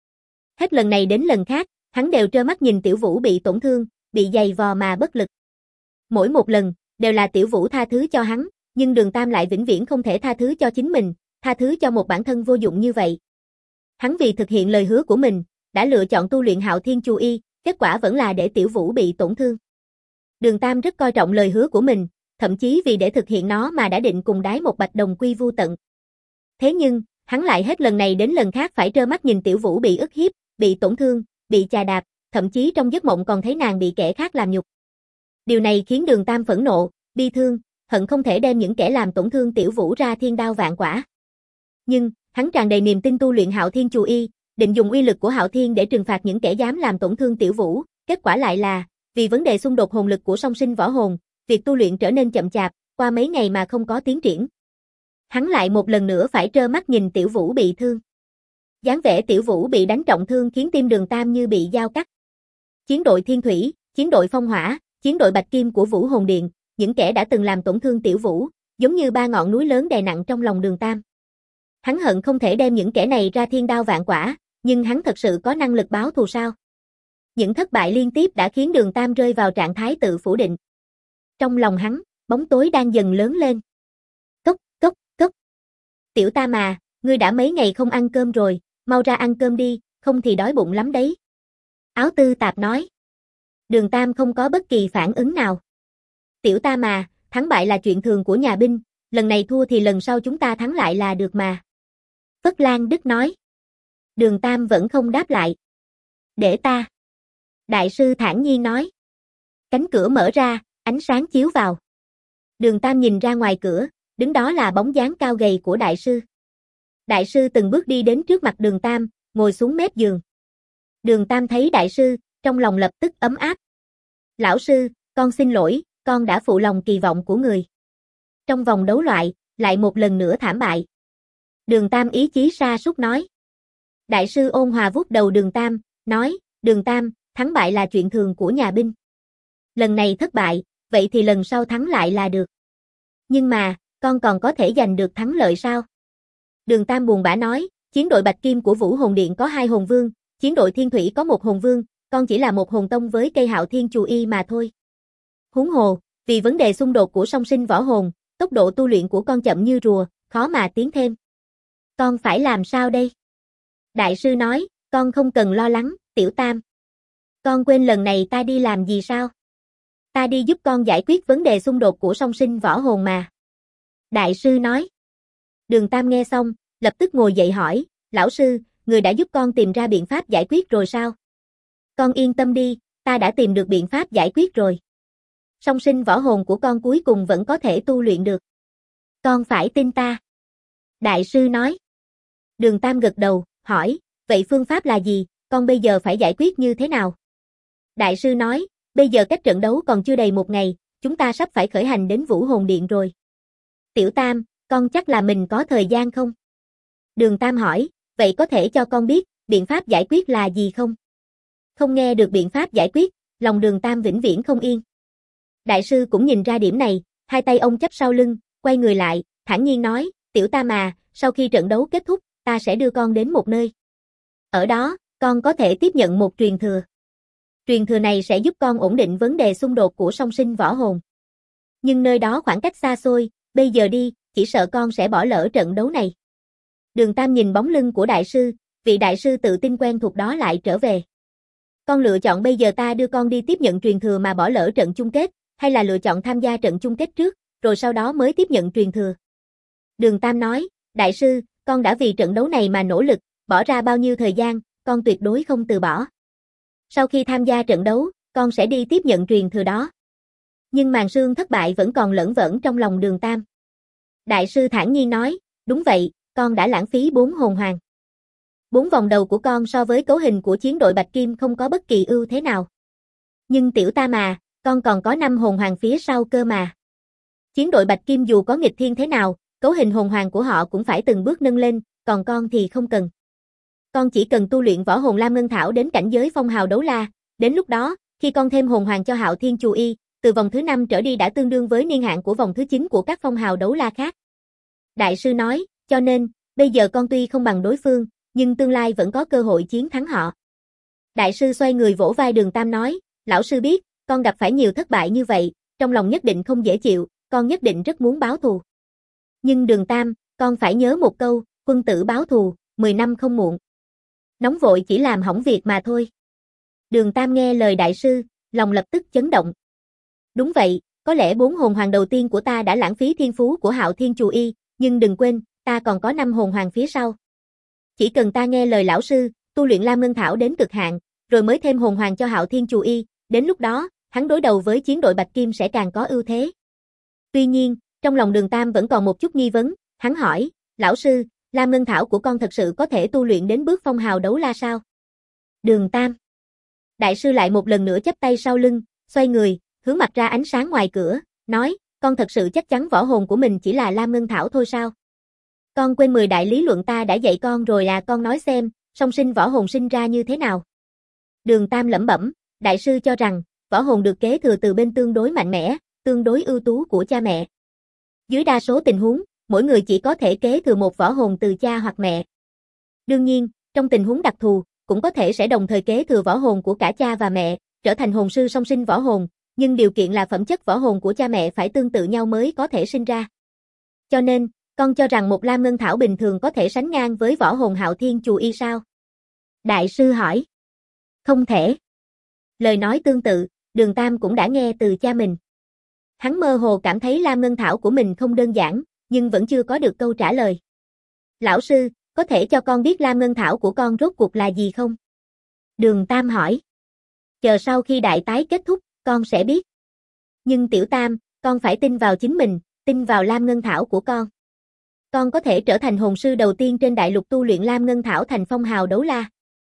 Hết lần này đến lần khác, hắn đều trơ mắt nhìn Tiểu Vũ bị tổn thương, bị giày vò mà bất lực. Mỗi một lần, đều là Tiểu Vũ tha thứ cho hắn, nhưng Đường Tam lại vĩnh viễn không thể tha thứ cho chính mình, tha thứ cho một bản thân vô dụng như vậy. Hắn vì thực hiện lời hứa của mình, đã lựa chọn tu luyện Hạo Thiên Chu Y, kết quả vẫn là để Tiểu Vũ bị tổn thương. Đường Tam rất coi trọng lời hứa của mình, thậm chí vì để thực hiện nó mà đã định cùng Đái Một Bạch đồng quy vu tận. Thế nhưng, hắn lại hết lần này đến lần khác phải trơ mắt nhìn Tiểu Vũ bị ức hiếp, bị tổn thương, bị chà đạp, thậm chí trong giấc mộng còn thấy nàng bị kẻ khác làm nhục. Điều này khiến Đường Tam phẫn nộ, bi thương, hận không thể đem những kẻ làm tổn thương Tiểu Vũ ra thiên đao vạn quả. Nhưng, hắn tràn đầy niềm tin tu luyện Hạo Thiên Chu Y, định dùng uy lực của Hạo Thiên để trừng phạt những kẻ dám làm tổn thương Tiểu Vũ, kết quả lại là, vì vấn đề xung đột hồn lực của song sinh võ hồn, việc tu luyện trở nên chậm chạp, qua mấy ngày mà không có tiến triển. Hắn lại một lần nữa phải trơ mắt nhìn Tiểu Vũ bị thương. Dáng vẻ Tiểu Vũ bị đánh trọng thương khiến tim Đường Tam như bị dao cắt. Chiến đội Thiên Thủy, chiến đội Phong Hỏa, chiến đội Bạch Kim của Vũ Hồn Điện, những kẻ đã từng làm tổn thương Tiểu Vũ, giống như ba ngọn núi lớn đè nặng trong lòng Đường Tam. Hắn hận không thể đem những kẻ này ra thiên đao vạn quả, nhưng hắn thật sự có năng lực báo thù sao? Những thất bại liên tiếp đã khiến Đường Tam rơi vào trạng thái tự phủ định. Trong lòng hắn, bóng tối đang dần lớn lên. Cốc, cốc, cốc. Tiểu Tam à, ngươi đã mấy ngày không ăn cơm rồi, mau ra ăn cơm đi, không thì đói bụng lắm đấy. Áo Tư Tạp nói. Đường Tam không có bất kỳ phản ứng nào. Tiểu Tam à, thắng bại là chuyện thường của nhà binh, lần này thua thì lần sau chúng ta thắng lại là được mà. Phất Lan Đức nói. Đường Tam vẫn không đáp lại. Để ta. Đại sư thản nhiên nói. Cánh cửa mở ra, ánh sáng chiếu vào. Đường Tam nhìn ra ngoài cửa, đứng đó là bóng dáng cao gầy của đại sư. Đại sư từng bước đi đến trước mặt Đường Tam, ngồi xuống mép giường. Đường Tam thấy đại sư, trong lòng lập tức ấm áp. Lão sư, con xin lỗi, con đã phụ lòng kỳ vọng của người. Trong vòng đấu loại, lại một lần nữa thảm bại. Đường Tam ý chí sa sút nói. Đại sư ôn hòa vuốt đầu Đường Tam, nói, Đường Tam, thắng bại là chuyện thường của nhà binh. Lần này thất bại, vậy thì lần sau thắng lại là được. Nhưng mà, con còn có thể giành được thắng lợi sao? Đường Tam buồn bã nói, chiến đội Bạch Kim của Vũ Hồn Điện có 2 hồn vương, chiến đội Thiên Thủy có 1 hồn vương, con chỉ là một hồn tông với cây Hạo Thiên Chù Y mà thôi. Huống hồ, vì vấn đề xung đột của song sinh võ hồn, tốc độ tu luyện của con chậm như rùa, khó mà tiến thêm. Con phải làm sao đây? Đại sư nói, con không cần lo lắng, Tiểu Tam. Con quên lần này ta đi làm gì sao? Ta đi giúp con giải quyết vấn đề xung đột của song sinh võ hồn mà. Đại sư nói. Đường Tam nghe xong, lập tức ngồi dậy hỏi, lão sư, người đã giúp con tìm ra biện pháp giải quyết rồi sao? Con yên tâm đi, ta đã tìm được biện pháp giải quyết rồi. Song sinh võ hồn của con cuối cùng vẫn có thể tu luyện được. Con phải tin ta. Đại sư nói. Đường Tam gật đầu, hỏi, vậy phương pháp là gì, con bây giờ phải giải quyết như thế nào? Đại sư nói, bây giờ cách trận đấu còn chưa đầy 1 ngày, chúng ta sắp phải khởi hành đến Vũ Hồn Điện rồi. Tiểu Tam, con chắc là mình có thời gian không? Đường Tam hỏi, vậy có thể cho con biết, biện pháp giải quyết là gì không? Không nghe được biện pháp giải quyết, lòng Đường Tam vĩnh viễn không yên. Đại sư cũng nhìn ra điểm này, 2 tay ông chắp sau lưng, quay người lại, thản nhiên nói, Tiểu Tam à, sau khi trận đấu kết thúc, ta sẽ đưa con đến một nơi. Ở đó, con có thể tiếp nhận một truyền thừa. Truyền thừa này sẽ giúp con ổn định vấn đề xung đột của song sinh võ hồn. Nhưng nơi đó khoảng cách xa xôi, bây giờ đi, chỉ sợ con sẽ bỏ lỡ trận đấu này. Đường Tam nhìn bóng lưng của đại sư, vị đại sư tự tin quen thuộc đó lại trở về. Con lựa chọn bây giờ ta đưa con đi tiếp nhận truyền thừa mà bỏ lỡ trận chung kết, hay là lựa chọn tham gia trận chung kết trước, rồi sau đó mới tiếp nhận truyền thừa? Đường Tam nói, đại sư, con đã vì trận đấu này mà nỗ lực, bỏ ra bao nhiêu thời gian, con tuyệt đối không từ bỏ. Sau khi tham gia trận đấu, con sẽ đi tiếp nhận truyền thừa đó. Nhưng màn sương thất bại vẫn còn lởn vởn trong lòng Đường Tam. Đại sư thản nhiên nói, đúng vậy, con đã lãng phí 4 hồn hoàng. 4 vòng đầu của con so với cấu hình của chiến đội Bạch Kim không có bất kỳ ưu thế nào. Nhưng Tiểu Tam mà, con còn có 5 hồn hoàng phía sau cơ mà. Chiến đội Bạch Kim dù có nghịch thiên thế nào, cấu hình hồn hoàng của họ cũng phải từng bước nâng lên, còn con thì không cần. Con chỉ cần tu luyện võ hồn Lam Ngân Thảo đến cảnh giới phong hào đấu la, đến lúc đó, khi con thêm hồn hoàng cho Hạo Thiên Chù Y, từ vòng thứ 5 trở đi đã tương đương với niên hạn của vòng thứ 9 của các phong hào đấu la khác. Đại sư nói, cho nên, bây giờ con tuy không bằng đối phương, nhưng tương lai vẫn có cơ hội chiến thắng họ. Đại sư xoay người vỗ vai Đường Tam nói, lão sư biết, con gặp phải nhiều thất bại như vậy, trong lòng nhất định không dễ chịu, con nhất định rất muốn báo thù. Nhưng Đường Tam, con phải nhớ một câu, quân tử báo thù, 10 năm không muộn. Nóng vội chỉ làm hỏng việc mà thôi. Đường Tam nghe lời đại sư, lòng lập tức chấn động. Đúng vậy, có lẽ 4 hồn hoàng đầu tiên của ta đã lãng phí thiên phú của Hạo Thiên Chù Y, nhưng đừng quên, ta còn có 5 hồn hoàng phía sau. Chỉ cần ta nghe lời lão sư, tu luyện Lam Ngân Thảo đến cực hạn, rồi mới thêm hồn hoàng cho Hạo Thiên Chù Y, đến lúc đó, hắn đối đầu với chiến đội Bạch Kim sẽ càng có ưu thế. Tuy nhiên, trong lòng Đường Tam vẫn còn một chút nghi vấn, hắn hỏi, lão sư, Lam Ngân Thảo của con thật sự có thể tu luyện đến bước phong hào đấu la sao? Đường Tam. Đại sư lại một lần nữa chắp tay sau lưng, xoay người, hướng mặt ra ánh sáng ngoài cửa, nói, con thật sự chắc chắn võ hồn của mình chỉ là Lam Ngân Thảo thôi sao? Con quên 10 đại lý luận ta đã dạy con rồi à, con nói xem, song sinh võ hồn sinh ra như thế nào? Đường Tam lẩm bẩm, đại sư cho rằng, võ hồn được kế thừa từ bên tương đối mạnh mẽ, tương đối ưu tú của cha mẹ. Dưới đa số tình huống, mỗi người chỉ có thể kế thừa một võ hồn từ cha hoặc mẹ. Đương nhiên, trong tình huống đặc thù, cũng có thể sẽ đồng thời kế thừa võ hồn của cả cha và mẹ, trở thành hồn sư song sinh võ hồn, nhưng điều kiện là phẩm chất võ hồn của cha mẹ phải tương tự nhau mới có thể sinh ra. Cho nên, con cho rằng một Lam Ngân Thảo bình thường có thể sánh ngang với võ hồn Hạo Thiên Chù Y sao? Đại sư hỏi. Không thể. Lời nói tương tự, Đường Tam cũng đã nghe từ cha mình. Hắn mơ hồ cảm thấy Lam Ngân Thảo của mình không đơn giản, nhưng vẫn chưa có được câu trả lời. Lão sư, có thể cho con biết Lam Ngân Thảo của con rốt cuộc là gì không? Đường Tam hỏi. Chờ sau khi đại tái kết thúc, con sẽ biết. Nhưng Tiểu Tam, con phải tin vào chính mình, tin vào Lam Ngân Thảo của con. Con có thể trở thành hồn sư đầu tiên trên đại lục tu luyện Lam Ngân Thảo thành phong hào đấu la.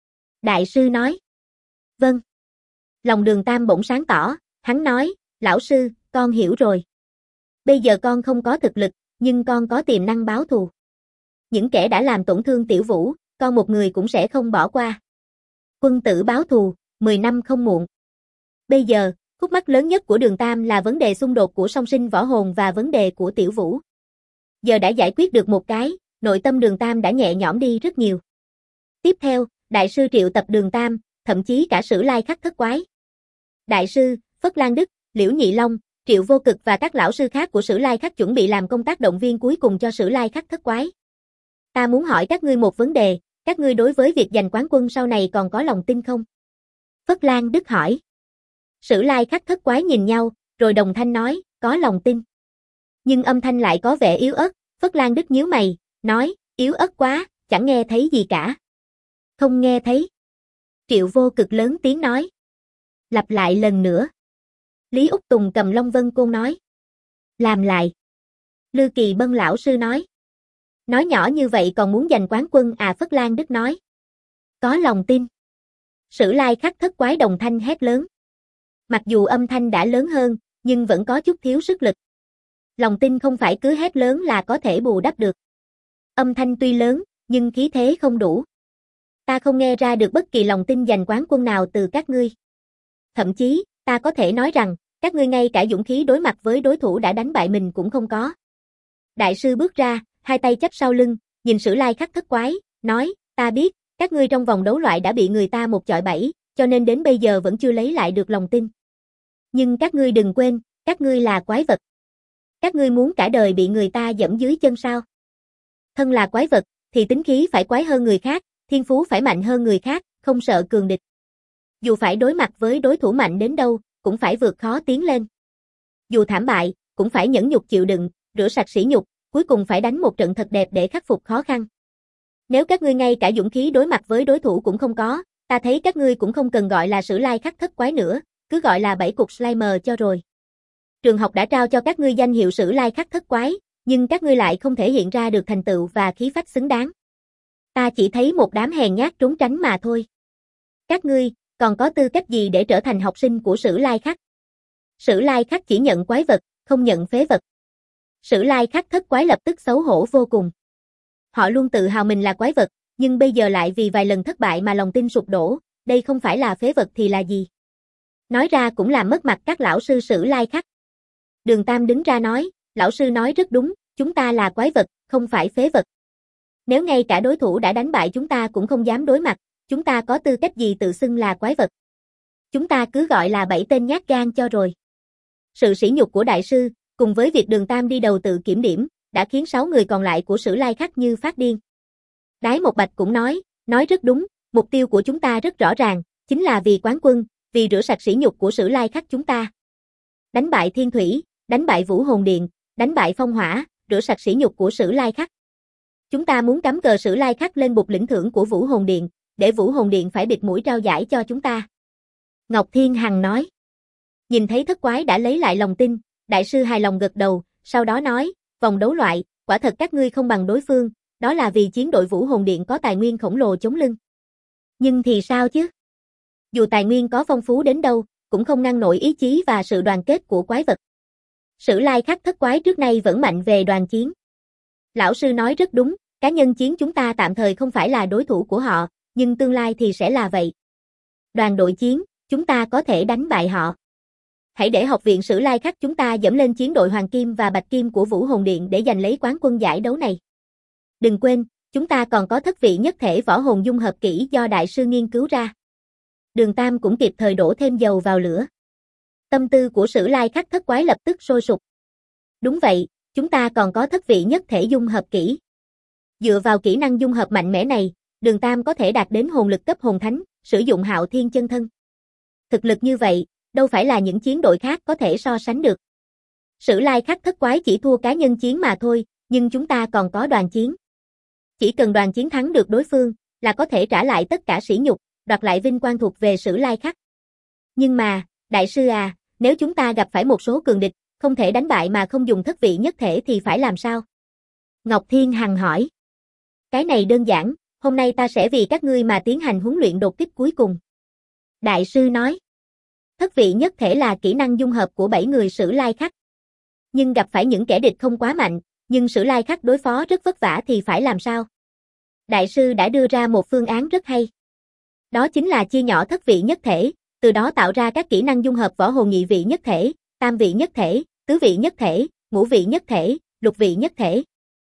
Đại sư nói. Vâng. Lòng Đường Tam bỗng sáng tỏ, hắn nói, lão sư, con hiểu rồi. Bây giờ con không có thực lực, nhưng con có tiềm năng báo thù. Những kẻ đã làm tổn thương Tiểu Vũ, con một người cũng sẽ không bỏ qua. Quân tử báo thù, 10 năm không muộn. Bây giờ, Khúc mắc lớn nhất của Đường Tam là vấn đề xung đột của song sinh võ hồn và vấn đề của Tiểu Vũ. Giờ đã giải quyết được một cái, nội tâm Đường Tam đã nhẹ nhõm đi rất nhiều. Tiếp theo, Đại sư triệu tập Đường Tam, thậm chí cả Sử Lai Khắc thất quái. Đại sư, Phất Lan Đức, Liễu Nhị Long, Triệu Vô Cực và các lão sư khác của Sử Lai Khắc chuẩn bị làm công tác động viên cuối cùng cho Sử Lai Khắc thất quái. Ta muốn hỏi các ngươi một vấn đề, các ngươi đối với việc giành quán quân sau này còn có lòng tin không? Phất Lan Đức hỏi. Sử Lai Khắc thất quái nhìn nhau, rồi đồng thanh nói, có lòng tin. Nhưng âm thanh lại có vẻ yếu ớt, Phất Lan Đức nhíu mày, nói, yếu ớt quá, chẳng nghe thấy gì cả. Không nghe thấy. Triệu Vô Cực lớn tiếng nói. Lặp lại lần nữa. Lý Úc Tùng cầm Long Vân Côn nói. Làm lại. Lư Kỳ Bân lão sư nói. Nói nhỏ như vậy còn muốn giành quán quân à? Phất Lan Đức nói. Có lòng tin. Sử Lai Khắc thất quái đồng thanh hét lớn. Mặc dù âm thanh đã lớn hơn, nhưng vẫn có chút thiếu sức lực. Lòng tin không phải cứ hét lớn là có thể bù đắp được. Âm thanh tuy lớn, nhưng khí thế không đủ. Ta không nghe ra được bất kỳ lòng tin giành quán quân nào từ các ngươi. Thậm chí, ta có thể nói rằng, các ngươi ngay cả dũng khí đối mặt với đối thủ đã đánh bại mình cũng không có. Đại sư bước ra, hai tay chắp sau lưng, nhìn Sử Lai Khắc thất quái, nói, ta biết, các ngươi trong vòng đấu loại đã bị người ta một chọi bảy, cho nên đến bây giờ vẫn chưa lấy lại được lòng tin. Nhưng các ngươi đừng quên, các ngươi là quái vật. Các ngươi muốn cả đời bị người ta dẫm dưới chân sao? Thân là quái vật, thì tính khí phải quái hơn người khác, thiên phú phải mạnh hơn người khác, không sợ cường địch. Dù phải đối mặt với đối thủ mạnh đến đâu, cũng phải vượt khó tiến lên. Dù thảm bại, cũng phải nhẫn nhục chịu đựng, rửa sạch sỉ nhục, cuối cùng phải đánh một trận thật đẹp để khắc phục khó khăn. Nếu các ngươi ngay cả dũng khí đối mặt với đối thủ cũng không có, ta thấy các ngươi cũng không cần gọi là Sử Lai Khắc thất quái nữa, cứ gọi là bảy cục Slimer cho rồi. Trường học đã trao cho các ngươi danh hiệu Sử Lai Khắc thất quái, nhưng các ngươi lại không thể hiện ra được thành tựu và khí phách xứng đáng. Ta chỉ thấy một đám hèn nhát trốn tránh mà thôi. Các ngươi, còn có tư cách gì để trở thành học sinh của Sử Lai Khắc? Sử Lai Khắc chỉ nhận quái vật, không nhận phế vật. Sử Lai Khắc thất quái lập tức xấu hổ vô cùng. Họ luôn tự hào mình là quái vật, nhưng bây giờ lại vì vài lần thất bại mà lòng tin sụp đổ, đây không phải là phế vật thì là gì? Nói ra cũng làm mất mặt các lão sư Sử Lai Khắc. Đường Tam đứng ra nói, lão sư nói rất đúng, chúng ta là quái vật, không phải phế vật. Nếu ngay cả đối thủ đã đánh bại chúng ta cũng không dám đối mặt, chúng ta có tư cách gì tự xưng là quái vật? Chúng ta cứ gọi là bảy tên nhát gan cho rồi. Sự sỉ nhục của đại sư, cùng với việc Đường Tam đi đầu tự kiểm điểm, đã khiến 6 người còn lại của Sử Lai Khắc như phát điên. Đái Một Bạch cũng nói rất đúng, mục tiêu của chúng ta rất rõ ràng, chính là vì quán quân, vì rửa sạch sỉ nhục của Sử Lai Khắc chúng ta. Đánh bại Thiên Thủy, đánh bại Vũ Hồn Điện, đánh bại Phong Hỏa, rửa sạch sỉ nhục của Sử Lai Khắc. Chúng ta muốn cắm cờ Sử Lai Khắc lên bục lĩnh thưởng của Vũ Hồn Điện, để Vũ Hồn Điện phải bịt mũi trao giải cho chúng ta. Ngọc Thiên Hằng nói. Nhìn thấy thất quái đã lấy lại lòng tin, đại sư hài lòng gật đầu, sau đó nói, vòng đấu loại, quả thật các ngươi không bằng đối phương, đó là vì chiến đội Vũ Hồn Điện có tài nguyên khổng lồ chống lưng. Nhưng thì sao chứ? Dù tài nguyên có phong phú đến đâu, cũng không ngăn nổi ý chí và sự đoàn kết của quái vật. Sử Lai Khắc thất quái trước nay vẫn mạnh về đoàn chiến. Lão sư nói rất đúng, cá nhân chiến chúng ta tạm thời không phải là đối thủ của họ, nhưng tương lai thì sẽ là vậy. Đoàn đội chiến, chúng ta có thể đánh bại họ. Hãy để học viện Sử Lai Khắc chúng ta dẫm lên chiến đội Hoàng Kim và Bạch Kim của Vũ Hồn Điện để giành lấy quán quân giải đấu này. Đừng quên, chúng ta còn có thất vị nhất thể võ hồn dung hợp kỹ do đại sư nghiên cứu ra. Đường Tam cũng kịp thời đổ thêm dầu vào lửa. Tâm tư của Sử Lai Khắc thất quái lập tức sôi sục. Đúng vậy, chúng ta còn có thất vị nhất thể dung hợp kỹ. Dựa vào kỹ năng dung hợp mạnh mẽ này, Đường Tam có thể đạt đến hồn lực cấp hồn thánh, sử dụng Hạo Thiên chân thân. Thực lực như vậy, đâu phải là những chiến đội khác có thể so sánh được. Sử Lai Khắc thất quái chỉ thua cá nhân chiến mà thôi, nhưng chúng ta còn có đoàn chiến. Chỉ cần đoàn chiến thắng được đối phương, là có thể trả lại tất cả sỉ nhục, đoạt lại vinh quang thuộc về Sử Lai Khắc. Nhưng mà, đại sư à, nếu chúng ta gặp phải một số cường địch, không thể đánh bại mà không dùng thất vị nhất thể thì phải làm sao? Ngọc Thiên Hằng hỏi. Cái này đơn giản, hôm nay ta sẽ vì các ngươi mà tiến hành huấn luyện đột kích cuối cùng. Đại sư nói. Thất vị nhất thể là kỹ năng dung hợp của 7 người Sử Lai Khắc. Nhưng gặp phải những kẻ địch không quá mạnh, nhưng Sử Lai Khắc đối phó rất vất vả thì phải làm sao? Đại sư đã đưa ra một phương án rất hay. Đó chính là chia nhỏ thất vị nhất thể, Từ đó tạo ra các kỹ năng dung hợp võ hồn nhị vị nhất thể, tam vị nhất thể, tứ vị nhất thể, ngũ vị nhất thể, lục vị nhất thể.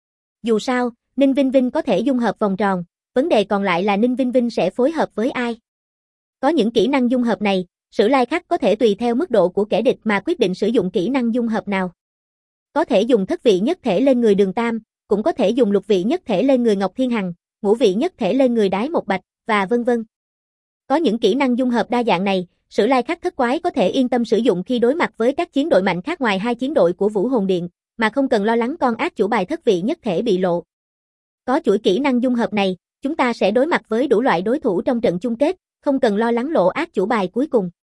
Dù sao, Ninh Vinh Vinh có thể dung hợp vòng tròn, vấn đề còn lại là Ninh Vinh Vinh sẽ phối hợp với ai. Có những kỹ năng dung hợp này, Sử Lai Khắc có thể tùy theo mức độ của kẻ địch mà quyết định sử dụng kỹ năng dung hợp nào. Có thể dùng thất vị nhất thể lên người Đường Tam, cũng có thể dùng lục vị nhất thể lên người Ngọc Thiên Hằng, ngũ vị nhất thể lên người Đái Một Bạch, và vân vân. Có những kỹ năng dung hợp đa dạng này, Sử Lai Khắc thất quái có thể yên tâm sử dụng khi đối mặt với các chiến đội mạnh khác ngoài hai chiến đội của Vũ Hồn Điện, mà không cần lo lắng con ác chủ bài thất vị nhất thể bị lộ. Có chuỗi kỹ năng dung hợp này, chúng ta sẽ đối mặt với đủ loại đối thủ trong trận chung kết, không cần lo lắng lộ ác chủ bài cuối cùng.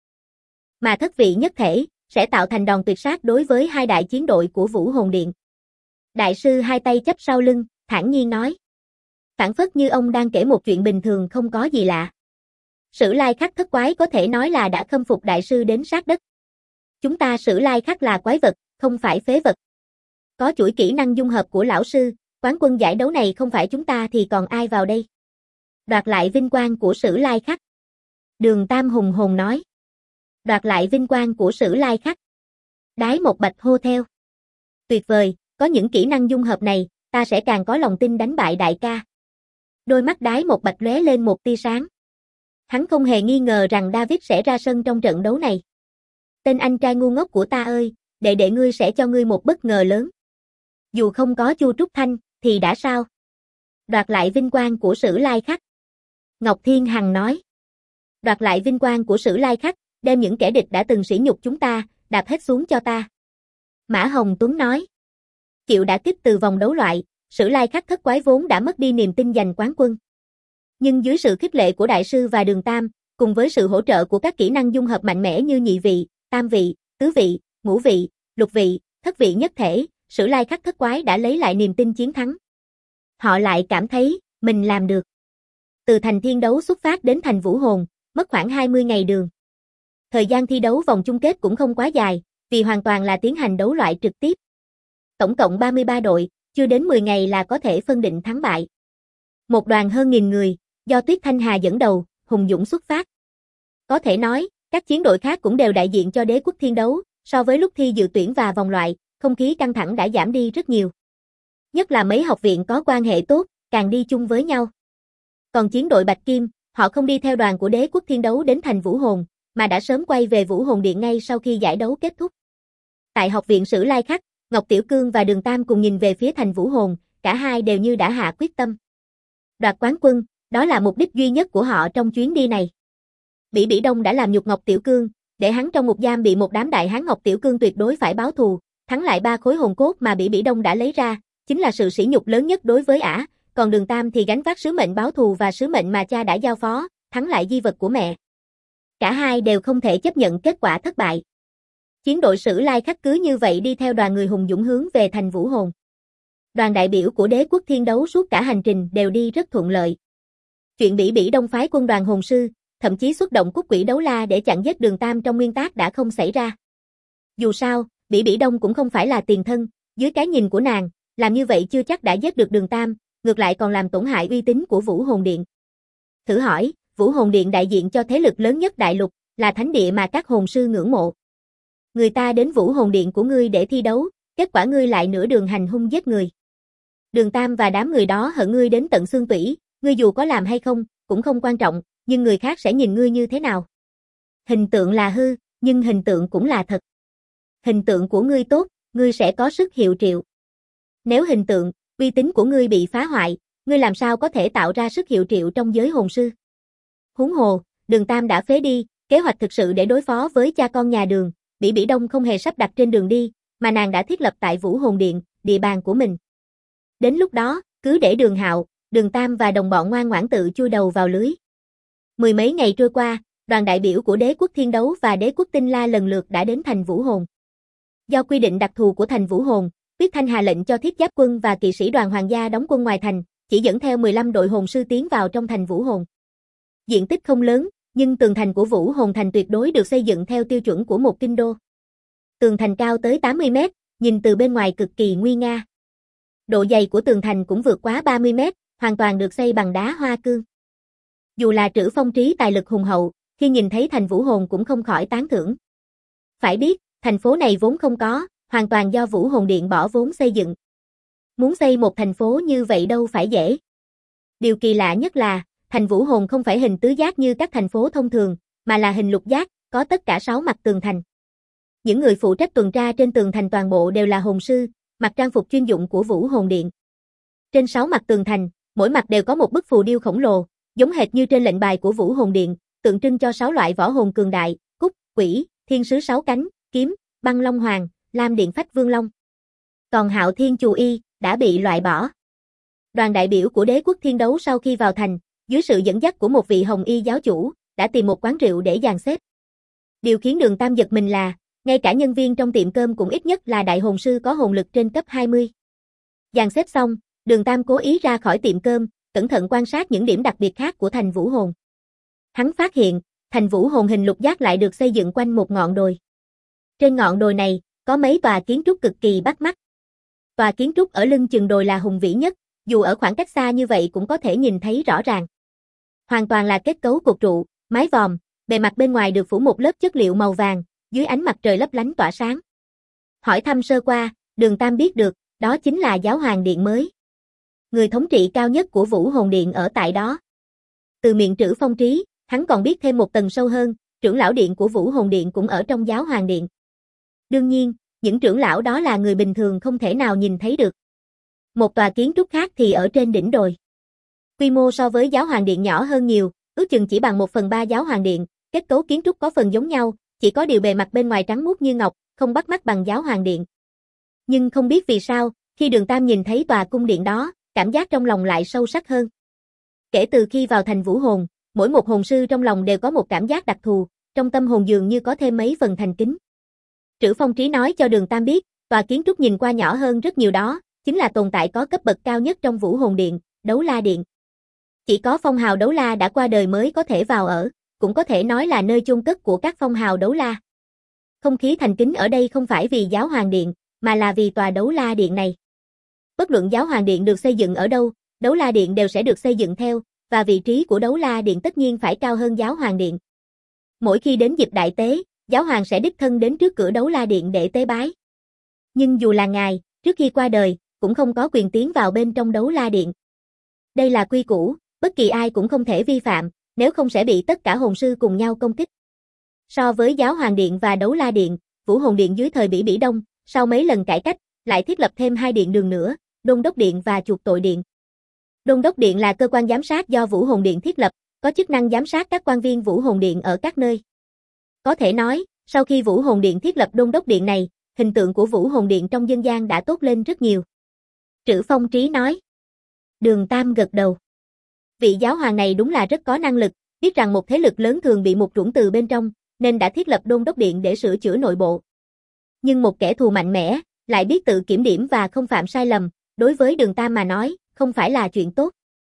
Mà thất vị nhất thể sẽ tạo thành đòn tuyệt sát đối với hai đại chiến đội của Vũ Hồn Điện. Đại sư hai tay chắp sau lưng, thản nhiên nói. Phản phất như ông đang kể một chuyện bình thường không có gì lạ. Sử Lai Khắc thất quái có thể nói là đã khâm phục đại sư đến sát đất. Chúng ta Sử Lai Khắc là quái vật, không phải phế vật. Có chuỗi kỹ năng dung hợp của lão sư, quán quân giải đấu này không phải chúng ta thì còn ai vào đây. Đoạt lại vinh quang của Sử Lai Khắc. Đường Tam hùng hồn nói. Đoạt lại vinh quang của Sử Lai Khắc. Đái Một Bạch hô theo. Tuyệt vời, có những kỹ năng dung hợp này, ta sẽ càng có lòng tin đánh bại đại ca. Đôi mắt Đái Một Bạch lóe lên một tia sáng. Hắn không hề nghi ngờ rằng David sẽ ra sân trong trận đấu này. Tên anh trai ngu ngốc của ta ơi, đệ ngươi sẽ cho ngươi một bất ngờ lớn. Dù không có Chu Trúc Thanh, thì đã sao? Đoạt lại vinh quang của Sử Lai Khắc. Ngọc Thiên Hằng nói. Đoạt lại vinh quang của Sử Lai Khắc, đem những kẻ địch đã từng sỉ nhục chúng ta, đạp hết xuống cho ta. Mã Hồng Tuấn nói. Chịu đả kích từ vòng đấu loại, Sử Lai Khắc thất quái vốn đã mất đi niềm tin giành quán quân. Nhưng dưới sự khích lệ của đại sư và Đường Tam, cùng với sự hỗ trợ của các kỹ năng dung hợp mạnh mẽ như nhị vị, tam vị, tứ vị, ngũ vị, lục vị, thất vị nhất thể, Sử Lai Khắc thất quái đã lấy lại niềm tin chiến thắng. Họ lại cảm thấy, mình làm được. Từ thành Thiên Đấu xuất phát đến thành Vũ Hồn, mất khoảng 20 ngày đường. Thời gian thi đấu vòng chung kết cũng không quá dài, vì hoàn toàn là tiến hành đấu loại trực tiếp. Tổng cộng 33 đội, chưa đến 10 ngày là có thể phân định thắng bại. Một đoàn hơn 1000 người, do Tuyết Thanh Hà dẫn đầu, hùng dũng xuất phát. Có thể nói, các chiến đội khác cũng đều đại diện cho Đế quốc Thiên Đấu, so với lúc thi dự tuyển và vòng loại, không khí căng thẳng đã giảm đi rất nhiều. Nhất là mấy học viện có quan hệ tốt, càng đi chung với nhau. Còn chiến đội Bạch Kim, họ không đi theo đoàn của Đế quốc Thiên Đấu đến thành Vũ Hồn, mà đã sớm quay về Vũ Hồn Điện ngay sau khi giải đấu kết thúc. Tại học viện Sử Lai Khắc, Ngọc Tiểu Cương và Đường Tam cùng nhìn về phía thành Vũ Hồn, cả hai đều như đã hạ quyết tâm. Đoạt quán quân, đó là mục đích duy nhất của họ trong chuyến đi này. Bỉ Bỉ Đông đã làm nhục Ngọc Tiểu Cương, để hắn trong ngục giam bị một đám đại hán. Ngọc Tiểu Cương tuyệt đối phải báo thù, thắng lại 3 khối hồn cốt mà Bỉ Bỉ Đông đã lấy ra, chính là sự sỉ nhục lớn nhất đối với ả, còn Đường Tam thì gánh vác sứ mệnh báo thù và sứ mệnh mà cha đã giao phó, thắng lại di vật của mẹ. Cả hai đều không thể chấp nhận kết quả thất bại. Chiến đội Sử Lai Khắc cứ như vậy đi theo đoàn người hùng dũng hướng về thành Vũ Hồn. Đoàn đại biểu của Đế quốc Thiên Đấu suốt cả hành trình đều đi rất thuận lợi. Chuyện Bỉ Bỉ Đông phái quân đoàn hồn sư, thậm chí xuất động Cúc Quỷ Đấu La để chặn giết Đường Tam trong nguyên tắc đã không xảy ra. Dù sao, Bỉ Bỉ Đông cũng không phải là tiền thân, dưới cái nhìn của nàng, làm như vậy chưa chắc đã giết được Đường Tam, ngược lại còn làm tổn hại uy tín của Vũ Hồn Điện. Thử hỏi, Vũ Hồn Điện đại diện cho thế lực lớn nhất đại lục, là thánh địa mà các hồn sư ngưỡng mộ. Người ta đến Vũ Hồn Điện của ngươi để thi đấu, kết quả ngươi lại nửa đường hành hung giết người. Đường Tam và đám người đó hận ngươi đến tận xương tủy, ngươi dù có làm hay không, cũng không quan trọng, nhưng người khác sẽ nhìn ngươi như thế nào. Hình tượng là hư, nhưng hình tượng cũng là thật. Hình tượng của ngươi tốt, ngươi sẽ có sức hiệu triệu. Nếu hình tượng, uy tín của ngươi bị phá hoại, ngươi làm sao có thể tạo ra sức hiệu triệu trong giới hồn sư. Huống hồ, Đường Tam đã phế đi, kế hoạch thực sự để đối phó với cha con nhà Đường, Bỉ Bỉ Đông không hề sắp đặt trên đường đi, mà nàng đã thiết lập tại Vũ Hồn Điện, địa bàn của mình. Đến lúc đó, cứ để Đường Hạo, Đường Tam và đồng bọn ngoan ngoãn tự chui đầu vào lưới. Mười mấy ngày trôi qua, đoàn đại biểu của Đế quốc Thiên Đấu và Đế quốc Tinh La lần lượt đã đến thành Vũ Hồn. Do quy định đặc thù của thành Vũ Hồn, Tuyết Thanh Hà lệnh cho thiết giáp quân và kỵ sĩ đoàn hoàng gia đóng quân ngoài thành, chỉ dẫn theo 15 đội hồn sư tiến vào trong thành Vũ Hồn. Diện tích không lớn, nhưng tường thành của Vũ Hồn thành tuyệt đối được xây dựng theo tiêu chuẩn của một kinh đô. Tường thành cao tới 80 mét, nhìn từ bên ngoài cực kỳ nguy nga. Độ dày của tường thành cũng vượt quá 30 mét, hoàn toàn được xây bằng đá hoa cương. Dù là Trữ Phong Trí tài lực hùng hậu, khi nhìn thấy thành Vũ Hồn cũng không khỏi tán thưởng. Phải biết, thành phố này vốn không có, hoàn toàn do Vũ Hồn Điện bỏ vốn xây dựng. Muốn xây một thành phố như vậy đâu phải dễ. Điều kỳ lạ nhất là, thành Vũ Hồn không phải hình tứ giác như các thành phố thông thường, mà là hình lục giác, có tất cả 6 mặt tường thành. Những người phụ trách tuần tra trên tường thành toàn bộ đều là hồn sư, mặc trang phục chuyên dụng của Vũ Hồn Điện. Trên 6 mặt tường thành, mỗi mặt đều có một bức phù điêu khổng lồ, giống hệt như trên lệnh bài của Vũ Hồn Điện, tượng trưng cho 6 loại võ hồn cường đại: Cúc, Quỷ, Thiên Sứ 6 cánh, Kiếm, Băng Long Hoàng, Lam Điện Phách Vương Long. Còn Hạo Thiên Chù Y đã bị loại bỏ. Đoàn đại biểu của Đế quốc Thiên Đấu sau khi vào thành, dưới sự dẫn dắt của một vị Hồng Y giáo chủ, đã tìm một quán rượu để dàn xếp. Điều khiến Đường Tam giật mình là, ngay cả nhân viên trong tiệm cơm cũng ít nhất là đại hồn sư có hồn lực trên cấp 20. Dàn xếp xong, Đường Tam cố ý ra khỏi tiệm cơm, cẩn thận quan sát những điểm đặc biệt khác của thành Vũ Hồn. Hắn phát hiện, thành Vũ Hồn hình lục giác lại được xây dựng quanh một ngọn đồi. Trên ngọn đồi này, có mấy tòa kiến trúc cực kỳ bắt mắt. Tòa kiến trúc ở lưng chừng đồi là hùng vĩ nhất, dù ở khoảng cách xa như vậy cũng có thể nhìn thấy rõ ràng. Hoàn toàn là kết cấu cột trụ, mái vòm, bề mặt bên ngoài được phủ một lớp chất liệu màu vàng, dưới ánh mặt trời lấp lánh tỏa sáng. Hỏi thăm sơ qua, Đường Tam biết được, đó chính là Giáo Hoàng Điện mới. Người thống trị cao nhất của Vũ Hồn Điện ở tại đó. Từ miệng Trữ Phong Trí, hắn còn biết thêm một tầng sâu hơn, trưởng lão điện của Vũ Hồn Điện cũng ở trong Giáo Hoàng Điện. Đương nhiên, những trưởng lão đó là người bình thường không thể nào nhìn thấy được. Một tòa kiến trúc khác thì ở trên đỉnh đồi. Quy mô so với Giáo Hoàng Điện nhỏ hơn nhiều, ước chừng chỉ bằng 1/3 Giáo Hoàng Điện, kết cấu kiến trúc có phần giống nhau, chỉ có điều bề mặt bên ngoài trắng muốt như ngọc, không bắt mắt bằng Giáo Hoàng Điện. Nhưng không biết vì sao, khi Đường Tam nhìn thấy tòa cung điện đó, cảm giác trong lòng lại sâu sắc hơn. Kể từ khi vào thành Vũ Hồn, mỗi một hồn sư trong lòng đều có một cảm giác đặc thù, trong tâm hồn dường như có thêm mấy phần thành kính. Trữ Phong Trí nói cho Đường Tam biết, tòa kiến trúc nhìn qua nhỏ hơn rất nhiều đó, chính là tồn tại có cấp bậc cao nhất trong Vũ Hồn Điện, Đấu La Điện. Chỉ có phong hào đấu la đã qua đời mới có thể vào ở, cũng có thể nói là nơi chôn cất của các phong hào đấu la. Không khí thành kính ở đây không phải vì Giáo Hoàng Điện, mà là vì tòa Đấu La Điện này. Bất luận Giáo Hoàng Điện được xây dựng ở đâu, Đấu La Điện đều sẽ được xây dựng theo, và vị trí của Đấu La Điện tất nhiên phải cao hơn Giáo Hoàng Điện. Mỗi khi đến dịp đại tế, Giáo Hoàng sẽ đích thân đến trước cửa Đấu La Điện để tế bái. Nhưng dù là ngài, trước khi qua đời, cũng không có quyền tiến vào bên trong Đấu La Điện. Đây là quy củ, bất kỳ ai cũng không thể vi phạm, nếu không sẽ bị tất cả hồn sư cùng nhau công kích. So với Giáo Hoàng Điện và Đấu La Điện, Vũ Hồn Điện dưới thời Bỉ Đông, sau mấy lần cải cách, lại thiết lập thêm 2 điện đường nữa, Đôn Đốc Điện và Chuộc Tội Điện. Đôn Đốc Điện là cơ quan giám sát do Vũ Hồn Điện thiết lập, có chức năng giám sát các quan viên Vũ Hồn Điện ở các nơi. Có thể nói, sau khi Vũ Hồn Điện thiết lập Đôn Đốc Điện này, hình tượng của Vũ Hồn Điện trong dân gian đã tốt lên rất nhiều. Trữ Phong Trí nói. Đường Tam gật đầu. Vị giáo hoàng này đúng là rất có năng lực, biết rằng một thế lực lớn thường bị mục ruỗng từ bên trong, nên đã thiết lập Đôn Đốc Điện để sửa chữa nội bộ. Nhưng một kẻ thù mạnh mẽ, lại biết tự kiểm điểm và không phạm sai lầm, đối với Đường Tam mà nói, không phải là chuyện tốt.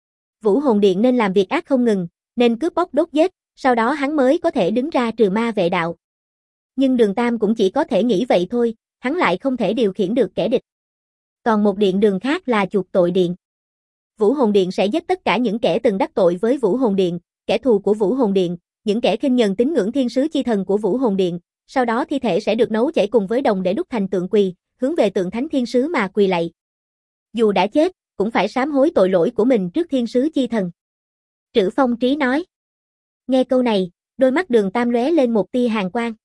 Vũ Hồn Điện nên làm việc ác không ngừng, nên cướp bóc đốt giết, sau đó hắn mới có thể đứng ra trừ ma vệ đạo. Nhưng Đường Tam cũng chỉ có thể nghĩ vậy thôi, hắn lại không thể điều khiển được kẻ địch. Còn một điện đường khác là Chuộc Tội Điện. Vũ Hồn Điện sẽ giết tất cả những kẻ từng đắc tội với Vũ Hồn Điện, kẻ thù của Vũ Hồn Điện, những kẻ khinh nhờn tín ngưỡng thiên sứ chi thần của Vũ Hồn Điện, sau đó thi thể sẽ được nấu chảy cùng với đồng để đúc thành tượng quỳ, hướng về tượng thánh thiên sứ mà quỳ lạy. Dù đã chết, cũng phải sám hối tội lỗi của mình trước thiên sứ chi thần. Trữ Phong Trí nói. Nghe câu này, đôi mắt Đường Tam lóe lên một tia hàn quang.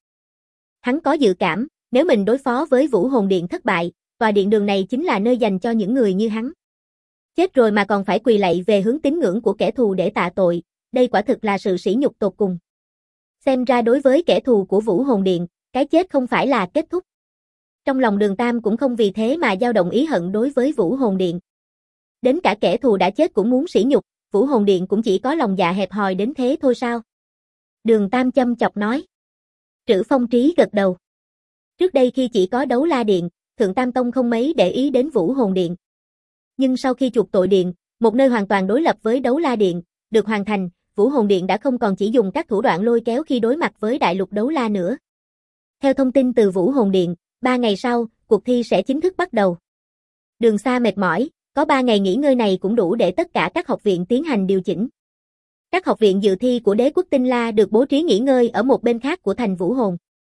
Hắn có dự cảm, nếu mình đối phó với Vũ Hồn Điện thất bại, tòa điện đường này chính là nơi dành cho những người như hắn. Chết rồi mà còn phải quỳ lạy về hướng tín ngưỡng của kẻ thù để tạ tội, đây quả thực là sự sỉ nhục tột cùng. Xem ra đối với kẻ thù của Vũ Hồn Điện, cái chết không phải là kết thúc. Trong lòng Đường Tam cũng không vì thế mà dao động ý hận đối với Vũ Hồn Điện. Đến cả kẻ thù đã chết cũng muốn sỉ nhục, Vũ Hồn Điện cũng chỉ có lòng dạ hẹp hòi đến thế thôi sao? Đường Tam châm chọc nói. Trữ Phong Trí gật đầu. Trước đây khi chỉ có Đấu La Điện, Thượng Tam Tông không mấy để ý đến Vũ Hồn Điện. Nhưng sau khi Chuộc Tội Điện, một nơi hoàn toàn đối lập với Đấu La Điện, được hoàn thành, Vũ Hồn Điện đã không còn chỉ dùng các thủ đoạn lôi kéo khi đối mặt với đại lục Đấu La nữa. Theo thông tin từ Vũ Hồn Điện, 3 ngày sau, cuộc thi sẽ chính thức bắt đầu. Đường xa mệt mỏi, có 3 ngày nghỉ ngơi này cũng đủ để tất cả các học viện tiến hành điều chỉnh. Các học viện dự thi của đế quốc Tinh La được bố trí nghỉ ngơi ở một bên khác của thành Vũ Hồn.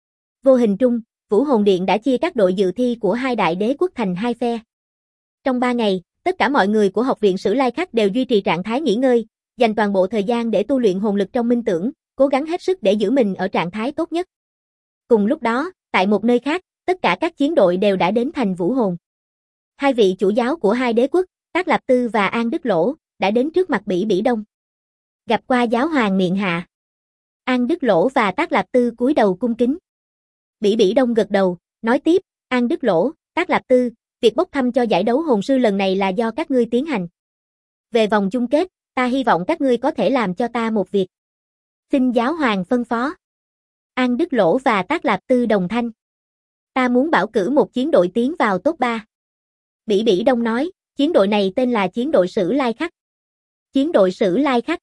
Vô hình trung, Vũ Hồn Điện đã chia các đội dự thi của hai đại đế quốc thành hai phe. Trong 3 ngày, tất cả mọi người của học viện Sử Lai Khắc đều duy trì trạng thái nghỉ ngơi, dành toàn bộ thời gian để tu luyện hồn lực trong minh tưởng, cố gắng hết sức để giữ mình ở trạng thái tốt nhất. Cùng lúc đó, tại một nơi khác, tất cả các chiến đội đều đã đến thành Vũ Hồn. Hai vị chủ giáo của hai đế quốc, Tác Lạp Tư và An Đức Lỗ, đã đến trước mặt Bỉ Bỉ Đông. Gặp qua giáo hoàng miện hạ. An Đức Lỗ và Tác Lạp Tư cúi đầu cung kính. Bỉ Bỉ Đông gật đầu, nói tiếp, An Đức Lỗ, Tác Lạp Tư, việc bốc thăm cho giải đấu hồn sư lần này là do các ngươi tiến hành. Về vòng chung kết, ta hy vọng các ngươi có thể làm cho ta một việc. Xin giáo hoàng phân phó. An Đức Lỗ và Tác Lạp Tư đồng thanh. Ta muốn bảo cử một chiến đội tiến vào top 3. Bỉ Bỉ Đông nói, chiến đội này tên là chiến đội Sử Lai Khắc. Chiến đội Sử Lai Khắc.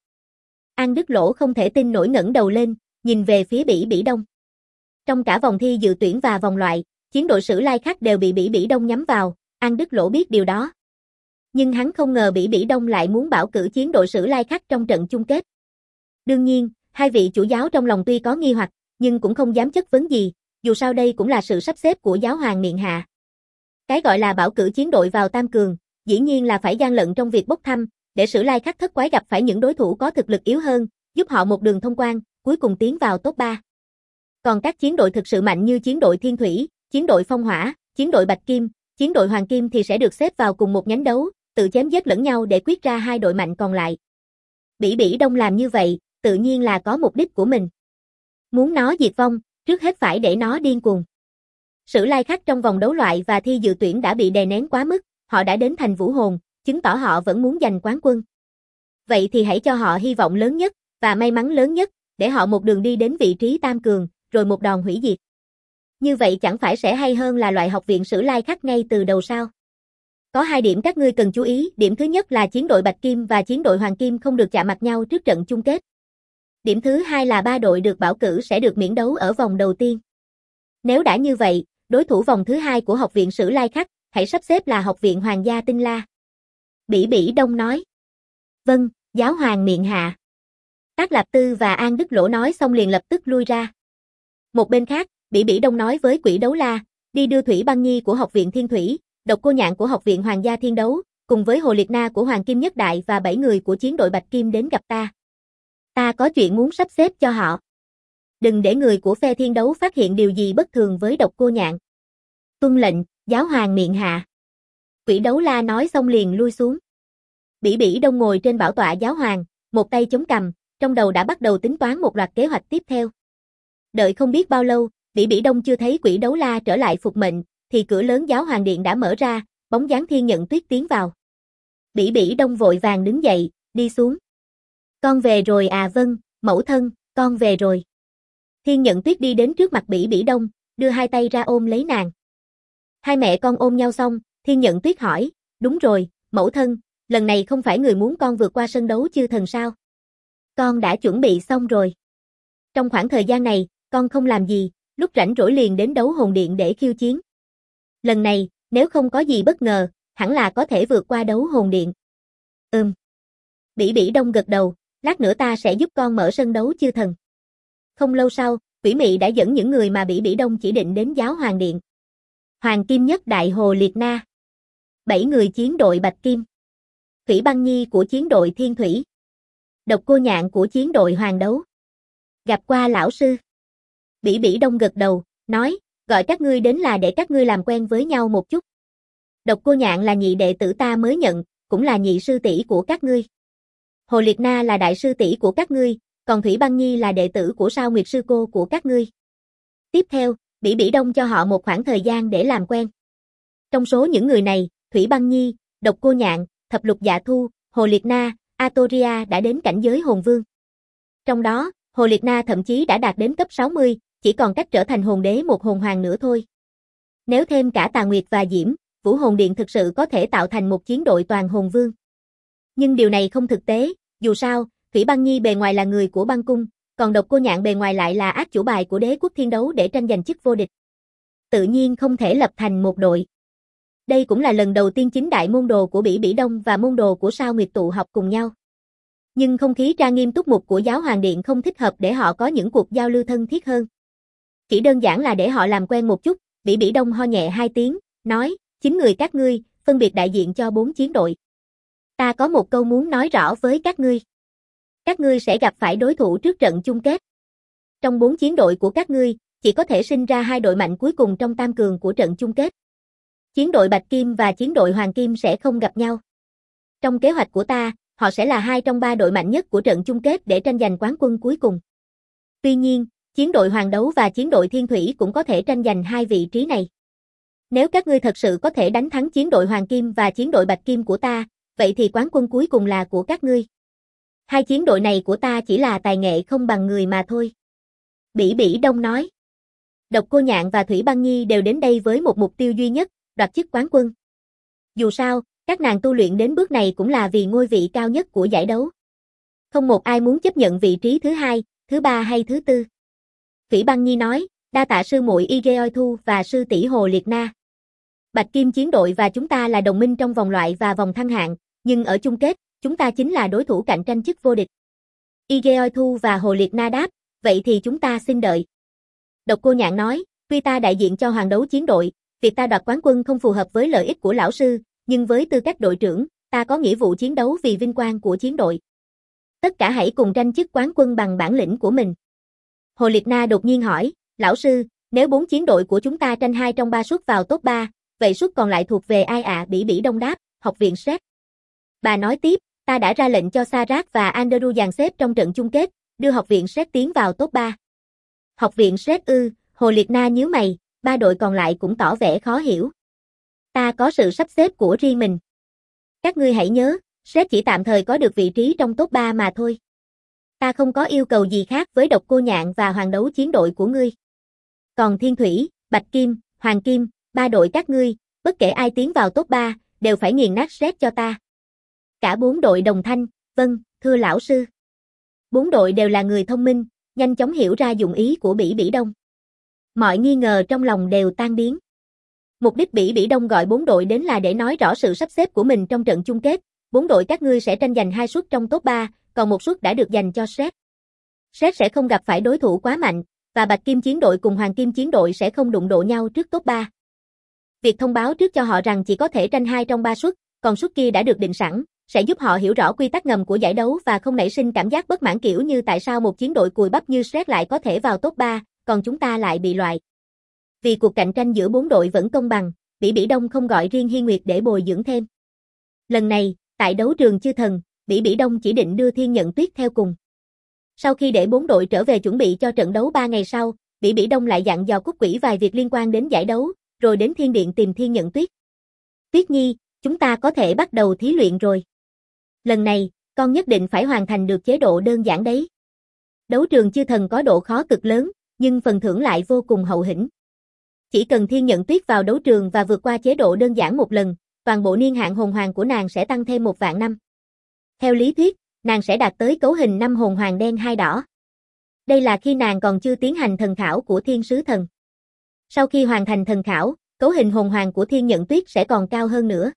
An Đức Lỗ không thể tin nổi ngẩng đầu lên, nhìn về phía Bỉ Bỉ Đông. Trong cả vòng thi dự tuyển và vòng loại, chiến đội Sử Lai Khắc đều bị Bỉ Bỉ Đông nhắm vào, An Đức Lỗ biết điều đó. Nhưng hắn không ngờ Bỉ Bỉ Đông lại muốn bảo cử chiến đội Sử Lai Khắc trong trận chung kết. Đương nhiên, hai vị chủ giáo trong lòng tuy có nghi hoặc, nhưng cũng không dám chất vấn gì, dù sao đây cũng là sự sắp xếp của giáo hoàng miện hạ. Cái gọi là bảo cử chiến đội vào tam cường, dĩ nhiên là phải gian lận trong việc bốc thăm, để Sử Lai Khắc thất quái gặp phải những đối thủ có thực lực yếu hơn, giúp họ một đường thông quan, cuối cùng tiến vào top 3. Còn các chiến đội thực sự mạnh như chiến đội Thiên Thủy, chiến đội Phong Hỏa, chiến đội Bạch Kim, chiến đội Hoàng Kim thì sẽ được xếp vào cùng một nhánh đấu, tự chém giết lẫn nhau để quyết ra hai đội mạnh còn lại. Bỉ Bỉ Đông làm như vậy, tự nhiên là có mục đích của mình. Muốn nó diệt vong, trước hết phải để nó điên cuồng. Sử Lai Khắc trong vòng đấu loại và thi dự tuyển đã bị đè nén quá mức, họ đã đến thành Vũ Hồn, chứng tỏ họ vẫn muốn giành quán quân. Vậy thì hãy cho họ hy vọng lớn nhất, và may mắn lớn nhất, để họ một đường đi đến vị trí tam cường, rồi một đòn hủy diệt. Như vậy chẳng phải sẽ hay hơn là loại học viện Sử Lai Khắc ngay từ đầu sao? Có 2 điểm các ngươi cần chú ý, điểm thứ nhất là chiến đội Bạch Kim và chiến đội Hoàng Kim không được chạm mặt nhau trước trận chung kết. Điểm thứ hai là 3 đội được bảo cử sẽ được miễn đấu ở vòng đầu tiên. Nếu đã như vậy, đối thủ vòng thứ 2 của học viện Sử Lai Khắc, hãy sắp xếp là học viện Hoàng gia Tinh La. Bỉ Bỉ Đông nói. Vâng, giáo hoàng miện hạ. Tác Lạp Tư và An Đức Lỗ nói xong liền lập tức lui ra. Một bên khác, Bỉ Bỉ Đông nói với Quỷ Đấu La, đi đưa Thủy Băng Nhi của học viện Thiên Thủy, Độc Cô Nhạn của học viện Hoàng gia Thiên Đấu, cùng với Hồ Liệt Na của Hoàng Kim Nhất Đại và 7 người của chiến đội Bạch Kim đến gặp ta. Ta có chuyện muốn sắp xếp cho họ. Đừng để người của phe Thiên Đấu phát hiện điều gì bất thường với Độc Cô Nhạn. Tuân lệnh, giáo hoàng miện hạ. Quỷ Đấu La nói xong liền lui xuống. Bỉ Bỉ Đông ngồi trên bảo tọa giáo hoàng, một tay chống cằm, trong đầu đã bắt đầu tính toán một loạt kế hoạch tiếp theo. Đợi không biết bao lâu, Bỉ Bỉ Đông chưa thấy Quỷ Đấu La trở lại phục mệnh, thì cửa lớn giáo hoàng điện đã mở ra, bóng dáng Thiên Nhận Tuyết tiến vào. Bỉ Bỉ Đông vội vàng đứng dậy, đi xuống. Con về rồi à? Vâng, mẫu thân, con về rồi. Thiên Nhận Tuyết đi đến trước mặt Bỉ Bỉ Đông, đưa 2 tay ra ôm lấy nàng. Hai mẹ con ôm nhau xong, Thiên Nhận Tuyết hỏi, đúng rồi, mẫu thân, lần này không phải người muốn con vượt qua sân đấu chư thần sao? Con đã chuẩn bị xong rồi. Trong khoảng thời gian này, con không làm gì, lúc rảnh rỗi liền đến đấu hồn điện để khiêu chiến. Lần này, nếu không có gì bất ngờ, hẳn là có thể vượt qua đấu hồn điện. Bỉ Bỉ Đông gật đầu, lát nữa ta sẽ giúp con mở sân đấu chư thần. Không lâu sau, Quỷ Mị đã dẫn những người mà Bỉ Bỉ Đông chỉ định đến giáo hoàng điện. Hoàng Kim Nhất Đại Hồ Liệt Na. 7 người chiến đội Bạch Kim. Thủy Băng Nhi của chiến đội Thiên Thủy. Độc Cô Nhạn của chiến đội Hoàng Đấu. Gặp qua lão sư. Bỉ Bỉ Đông gật đầu, nói, gọi các ngươi đến là để các ngươi làm quen với nhau một chút. Độc Cô Nhạn là nhị đệ tử ta mới nhận, cũng là nhị sư tỷ của các ngươi. Hồ Liệt Na là đại sư tỷ của các ngươi, còn Thủy Băng Nhi là đệ tử của Sao Nguyệt sư cô của các ngươi. Tiếp theo, Bỉ Bỉ Đông cho họ một khoảng thời gian để làm quen. Trong số những người này, Thủy Băng Nhi, Độc Cô Nhạn, Thập Lục Dạ Thu, Hồ Liệt Na, Atoria đã đến cảnh giới hồn vương. Trong đó, Hồ Liệt Na thậm chí đã đạt đến cấp 60, chỉ còn cách trở thành hồn đế một hồn hoàng nữa thôi. Nếu thêm cả Tà Nguyệt và Diễm, Vũ Hồn Điện thực sự có thể tạo thành một chiến đội toàn hồn vương. Nhưng điều này không thực tế, dù sao, Thủy Băng Nhi bề ngoài là người của băng cung, còn Độc Cô Nhạn bề ngoài lại là ác chủ bài của đế quốc thiên đấu để tranh giành chức vô địch. Tự nhiên không thể lập thành một đội. Đây cũng là lần đầu tiên chính đại môn đồ của Bỉ Bỉ Đông và môn đồ của Sao Nguyệt tụ họp cùng nhau. Nhưng không khí trang nghiêm túc mục của giáo hoàng điện không thích hợp để họ có những cuộc giao lưu thân thiết hơn. Chỉ đơn giản là để họ làm quen một chút, Bỉ Bỉ Đông ho nhẹ 2 tiếng, nói, 9 người các ngươi, phân biệt đại diện cho 4 chiến đội. Ta có một câu muốn nói rõ với các ngươi. Các ngươi sẽ gặp phải đối thủ trước trận chung kết. Trong 4 chiến đội của các ngươi, chỉ có thể sinh ra 2 đội mạnh cuối cùng trong tam cường của trận chung kết. Chiến đội Bạch Kim và chiến đội Hoàng Kim sẽ không gặp nhau. Trong kế hoạch của ta, họ sẽ là 2 trong 3 đội mạnh nhất của trận chung kết để tranh giành quán quân cuối cùng. Tuy nhiên, chiến đội Hoàng Đấu và chiến đội Thiên Thủy cũng có thể tranh giành 2 vị trí này. Nếu các ngươi thật sự có thể đánh thắng chiến đội Hoàng Kim và chiến đội Bạch Kim của ta, vậy thì quán quân cuối cùng là của các ngươi. 2 chiến đội này của ta chỉ là tài nghệ không bằng người mà thôi. Bỉ Bỉ Đông nói. Độc Cô Nhạn và Thủy Băng Nhi đều đến đây với một mục tiêu duy nhất, đoạt chức quán quân. Dù sao, các nàng tu luyện đến bước này cũng là vì ngôi vị cao nhất của giải đấu. Không một ai muốn chấp nhận vị trí thứ 2, thứ 3 hay thứ 4. Thủy Băng Nhi nói, đa tạ sư muội Igeoi Thu và sư tỷ Hồ Liệt Na. Bạch Kim chiến đội và chúng ta là đồng minh trong vòng loại và vòng thăng hạng, nhưng ở chung kết, chúng ta chính là đối thủ cạnh tranh chức vô địch. Igeoi Thu và Hồ Liệt Na đáp, vậy thì chúng ta xin đợi. Độc Cô Nhạn nói, tuy ta đại diện cho Hoàng Đấu chiến đội, việc ta đoạt quán quân không phù hợp với lợi ích của lão sư, nhưng với tư cách đội trưởng, ta có nghĩa vụ chiến đấu vì vinh quang của chiến đội. Tất cả hãy cùng tranh chức quán quân bằng bản lĩnh của mình. Hồ Liệt Na đột nhiên hỏi, lão sư, nếu 4 chiến đội của chúng ta tranh 2 trong 3 suất vào top 3, vậy suất còn lại thuộc về ai ạ? Bỉ Bỉ Đông đáp, học viện Sét. Bà nói tiếp, ta đã ra lệnh cho Sarat và Anderu dàn xếp trong trận chung kết, đưa học viện Sét tiến vào top 3. Học viện Sét ư? Hồ Liệt Na nhíu mày, 3 đội còn lại cũng tỏ vẻ khó hiểu. Ta có sự sắp xếp của riêng mình. Các ngươi hãy nhớ, Sét chỉ tạm thời có được vị trí trong top 3 mà thôi. Ta không có yêu cầu gì khác với Độc Cô Nhạn và Hoàng Đấu chiến đội của ngươi. Còn Thiên Thủy, Bạch Kim, Hoàng Kim, 3 đội các ngươi, bất kể ai tiến vào top 3, đều phải nghiền nát Sét cho ta. Cả 4 đội đồng thanh, vâng, thưa lão sư. 4 đội đều là người thông minh, nhanh chóng hiểu ra dụng ý của Bỉ Bỉ Đông. Mọi nghi ngờ trong lòng đều tan biến. Mục đích Bỉ Bỉ Đông gọi 4 đội đến là để nói rõ sự sắp xếp của mình trong trận chung kết. 4 đội các ngươi sẽ tranh giành 2 suất trong top 3, còn 1 suất đã được dành cho Sét. Sét sẽ không gặp phải đối thủ quá mạnh, và Bạch Kim chiến đội cùng Hoàng Kim chiến đội sẽ không đụng độ nhau trước top 3. Việc thông báo trước cho họ rằng chỉ có thể tranh 2 trong 3 suất, còn suất kia đã được định sẵn, sẽ giúp họ hiểu rõ quy tắc ngầm của giải đấu và không nảy sinh cảm giác bất mãn kiểu như tại sao một chiến đội cùi bắp như Sét lại có thể vào top 3, còn chúng ta lại bị loại. Vì cuộc cạnh tranh giữa 4 đội vẫn công bằng, Bỉ Bỉ Đông không gọi riêng Hiên Nguyệt để bồi dưỡng thêm. Lần này, tại đấu trường Chư Thần, Bỉ Bỉ Đông chỉ định đưa Thiên Nhận Tuyết theo cùng. Sau khi để 4 đội trở về chuẩn bị cho trận đấu 3 ngày sau, Bỉ Bỉ Đông lại dặn dò Cúc Quỷ vài việc liên quan đến giải đấu, rồi đến Thiên Điện tìm Thiên Nhận Tuyết. Tuyết Nhi, chúng ta có thể bắt đầu thí luyện rồi. Lần này, con nhất định phải hoàn thành được chế độ đơn giản đấy. Đấu trường Chư Thần có độ khó cực lớn, nhưng phần thưởng lại vô cùng hậu hĩnh. Chỉ cần Thiên Nhận Tuyết vào đấu trường và vượt qua chế độ đơn giản một lần, toàn bộ niên hạn hồn hoàng của nàng sẽ tăng thêm 1 vạn năm. Theo lý thuyết, nàng sẽ đạt tới cấu hình 5 hồn hoàng đen 2 đỏ. Đây là khi nàng còn chưa tiến hành thần khảo của Thiên Sứ Thần. Sau khi hoàn thành thần khảo, cấu hình hồn hoàng của Thiên Nhận Tuyết sẽ còn cao hơn nữa.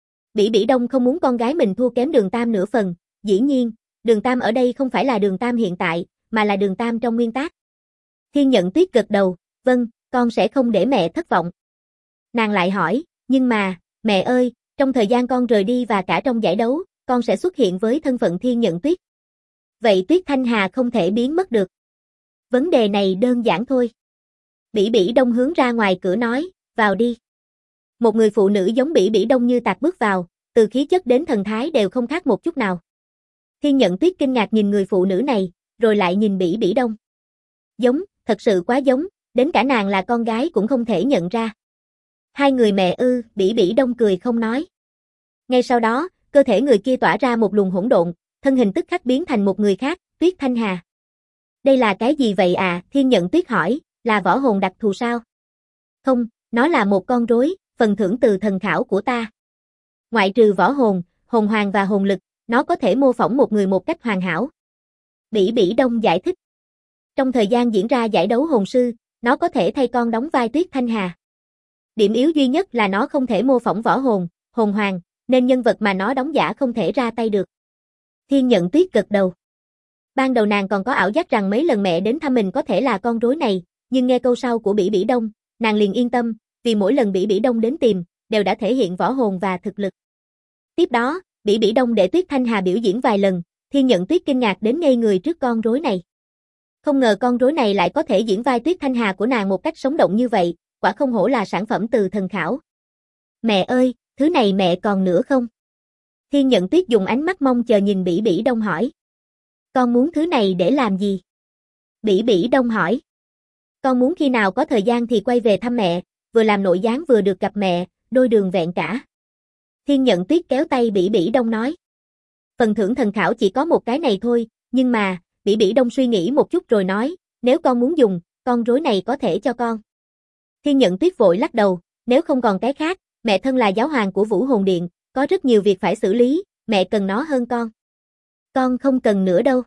Bỉ Bỉ Đông không muốn con gái mình thua kém Đường Tam nửa phần, dĩ nhiên, Đường Tam ở đây không phải là Đường Tam hiện tại, mà là Đường Tam trong nguyên tác. Thiên Nhận Tuyết gật đầu, vâng, con sẽ không để mẹ thất vọng. Nàng lại hỏi, nhưng mà, mẹ ơi, trong thời gian con rời đi và cả trong giải đấu, con sẽ xuất hiện với thân phận Thiên Nhận Tuyết. Vậy Tuyết Thanh Hà không thể biến mất được. Vấn đề này đơn giản thôi. Bỉ Bỉ Đông hướng ra ngoài cửa nói, vào đi. Một người phụ nữ giống Bỉ Bỉ Đông như tạc bước vào, từ khí chất đến thần thái đều không khác một chút nào. Thiên Nhận Tuyết kinh ngạc nhìn người phụ nữ này, rồi lại nhìn Bỉ Bỉ Đông. Giống, thật sự quá giống, đến cả nàng là con gái cũng không thể nhận ra. 2 người mẹ ư? Bỉ Bỉ Đông cười không nói. Ngay sau đó, cơ thể người kia tỏa ra một luồng hỗn độn, thân hình tức khắc biến thành một người khác, Tuyết Thanh Hà. Đây là cái gì vậy à? Thiên Nhận Tuyết hỏi, là võ hồn đặc thù sao? Không, nó là một con rối, phần thưởng từ thần khảo của ta. Ngoại trừ võ hồn, hồn hoàng và hồn lực, nó có thể mô phỏng một người một cách hoàn hảo. Bỉ Bỉ Đông giải thích. Trong thời gian diễn ra giải đấu hồn sư, nó có thể thay con đóng vai Tuyết Thanh Hà. Điểm yếu duy nhất là nó không thể mô phỏng võ hồn, hồn hoàng, nên nhân vật mà nó đóng giả không thể ra tay được. Thiên Nhận Tuyết gật đầu. Ban đầu nàng còn có ảo giác rằng mấy lần mẹ đến thăm mình có thể là con rối này, nhưng nghe câu sau của Bỉ Bỉ Đông, nàng liền yên tâm, vì mỗi lần Bỉ Bỉ Đông đến tìm, đều đã thể hiện võ hồn và thực lực. Tiếp đó, Bỉ Bỉ Đông để Tuyết Thanh Hà biểu diễn vài lần, Thiên Nhận Tuyết kinh ngạc đến ngây người trước con rối này. Không ngờ con rối này lại có thể diễn vai Tuyết Thanh Hà của nàng một cách sống động như vậy, quả không hổ là sản phẩm từ thần khảo. Mẹ ơi, thứ này mẹ còn nữa không? Thiên Nhận Tuyết dùng ánh mắt mong chờ nhìn Bỉ Bỉ Đông hỏi. Con muốn thứ này để làm gì? Bỉ Bỉ Đông hỏi. Con muốn khi nào có thời gian thì quay về thăm mẹ, vừa làm nội gián vừa được gặp mẹ, đôi đường vẹn cả. Thiên Nhận Tuyết kéo tay Bỉ Bỉ Đông nói. Phần thưởng thần khảo chỉ có một cái này thôi, nhưng mà, Bỉ Bỉ Đông suy nghĩ một chút rồi nói, nếu con muốn dùng, con rối này có thể cho con. Thiên Nhận Tuyết vội lắc đầu, nếu không còn cái khác, mẹ thân là giáo hoàng của Vũ Hồn Điện, có rất nhiều việc phải xử lý, mẹ cần nó hơn con. Con không cần nữa đâu.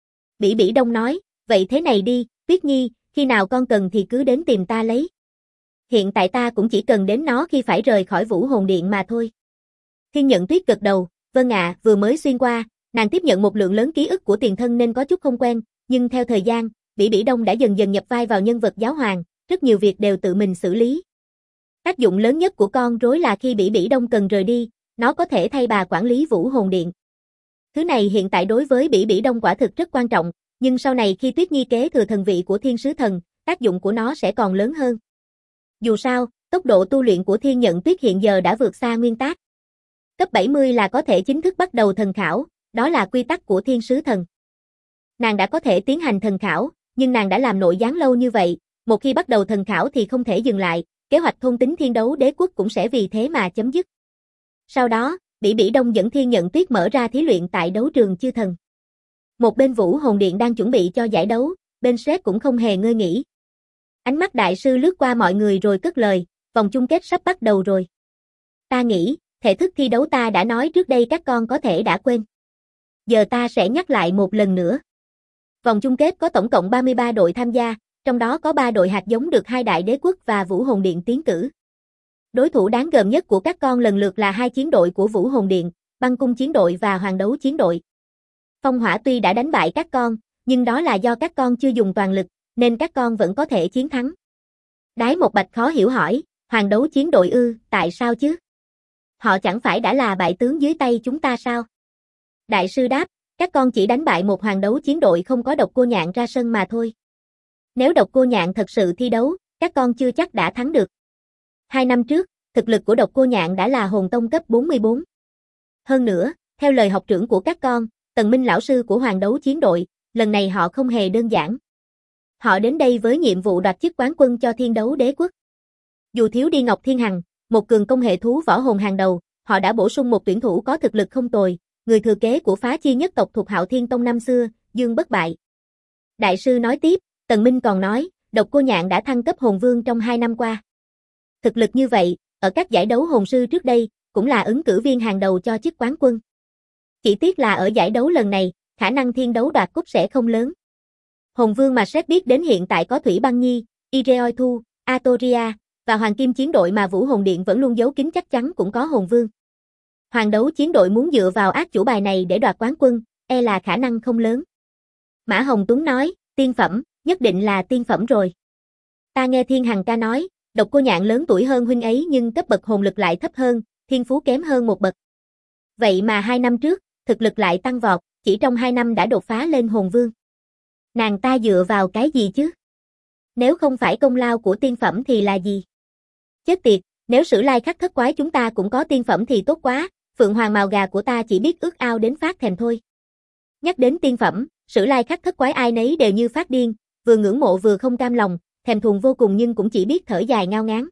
Bỉ Bỉ Đông nói, vậy thế này đi, Tuyết Nhi, khi nào con cần thì cứ đến tìm ta lấy. Hiện tại ta cũng chỉ cần đến nó khi phải rời khỏi Vũ Hồn Điện mà thôi. Thiên Nhận Tuyết gật đầu, vâng ạ, vừa mới xuyên qua, nàng tiếp nhận một lượng lớn ký ức của tiền thân nên có chút không quen, nhưng theo thời gian, Bỉ Bỉ Đông đã dần dần nhập vai vào nhân vật giáo hoàng, rất nhiều việc đều tự mình xử lý. Tác dụng lớn nhất của con rối là khi Bỉ Bỉ Đông cần rời đi, nó có thể thay bà quản lý Vũ Hồn Điện. Thứ này hiện tại đối với Bỉ Bỉ Đông quả thực rất quan trọng, nhưng sau này khi Tuyết Nhi kế thừa thần vị của Thiên Sứ Thần, tác dụng của nó sẽ còn lớn hơn. Dù sao, tốc độ tu luyện của Thiên Nhận Tuyết hiện giờ đã vượt xa nguyên tác. Cấp 70 là có thể chính thức bắt đầu thần khảo, đó là quy tắc của Thiên Sứ Thần. Nàng đã có thể tiến hành thần khảo, nhưng nàng đã làm nội gián lâu như vậy, một khi bắt đầu thần khảo thì không thể dừng lại, kế hoạch thôn tính thiên đấu đế quốc cũng sẽ vì thế mà chấm dứt. Sau đó, Bỉ Bỉ Đông dẫn Thiên Nhận Tuyết mở ra thí luyện tại đấu trường chư thần. Một bên Vũ Hồn Điện đang chuẩn bị cho giải đấu, bên sếp cũng không hề ngơi nghỉ. Ánh mắt đại sư lướt qua mọi người rồi cất lời, vòng chung kết sắp bắt đầu rồi. Ta nghĩ, thể thức thi đấu ta đã nói trước đây các con có thể đã quên. Giờ ta sẽ nhắc lại một lần nữa. Vòng chung kết có tổng cộng 33 đội tham gia, trong đó có 3 đội hạt giống được 2 đại đế quốc và Vũ Hồn Điện tiến cử. Đối thủ đáng gờm nhất của các con lần lượt là 2 chiến đội của Vũ Hồn Điện, Băng Cung chiến đội và Hoàng Đấu chiến đội. Phong Hỏa tuy đã đánh bại các con, nhưng đó là do các con chưa dùng toàn lực, nên các con vẫn có thể chiến thắng. Đái Một Bạch khó hiểu hỏi, Hoàng Đấu chiến đội ư, tại sao chứ? Họ chẳng phải đã là bại tướng dưới tay chúng ta sao? Đại sư đáp, các con chỉ đánh bại một Hoàng Đấu chiến đội không có Độc Cô Nhạn ra sân mà thôi. Nếu Độc Cô Nhạn thật sự thi đấu, các con chưa chắc đã thắng được. 2 năm trước, thực lực của Độc Cô Nhạn đã là hồn tông cấp 44. Hơn nữa, theo lời học trưởng của các con, Tần Minh lão sư của Hoàng Đấu chiến đội, lần này họ không hề đơn giản. Họ đến đây với nhiệm vụ đoạt chức quán quân cho Thiên Đấu Đế quốc. Dù thiếu đi Ngọc Thiên Hằng, một cường công hệ thú võ hồn hàng đầu, họ đã bổ sung một tuyển thủ có thực lực không tồi, người thừa kế của Phá Chi nhất tộc thuộc Hạo Thiên Tông năm xưa, Dương Bất Bại. Đại sư nói tiếp, Tần Minh còn nói, Độc Cô Nhạn đã thăng cấp hồn vương trong 2 năm qua. Thực lực như vậy, ở các giải đấu hồn sư trước đây, cũng là ứng cử viên hàng đầu cho chức quán quân. Chỉ tiếc là ở giải đấu lần này, khả năng thiên đấu đoạt cúp sẽ không lớn. Hồn vương mà sếp biết đến hiện tại có Thủy Băng Nhi, Ireoi Thu, Atoria, và Hoàng Kim chiến đội mà Vũ Hồn Điện vẫn luôn giấu kín chắc chắn cũng có hồn vương. Hoàng Đấu chiến đội muốn dựa vào ác chủ bài này để đoạt quán quân, e là khả năng không lớn. Mã Hồng Tuấn nói, tiên phẩm, nhất định là tiên phẩm rồi. Ta nghe Thiên Hằng ca nói, Độc Cô Nhạn lớn tuổi hơn huynh ấy nhưng cấp bậc hồn lực lại thấp hơn, thiên phú kém hơn một bậc. Vậy mà 2 năm trước, thực lực lại tăng vọt, chỉ trong 2 năm đã đột phá lên hồn vương. Nàng ta dựa vào cái gì chứ? Nếu không phải công lao của tiên phẩm thì là gì? Chết tiệt, nếu Sử Lai Khắc Thất Quái chúng ta cũng có tiên phẩm thì tốt quá, Phượng Hoàng màu gà của ta chỉ biết ước ao đến phát thèm thôi. Nhắc đến tiên phẩm, Sử Lai Khắc Thất Quái ai nấy đều như phát điên, vừa ngưỡng mộ vừa không cam lòng, thèm thuồng vô cùng nhưng cũng chỉ biết thở dài ngao ngán.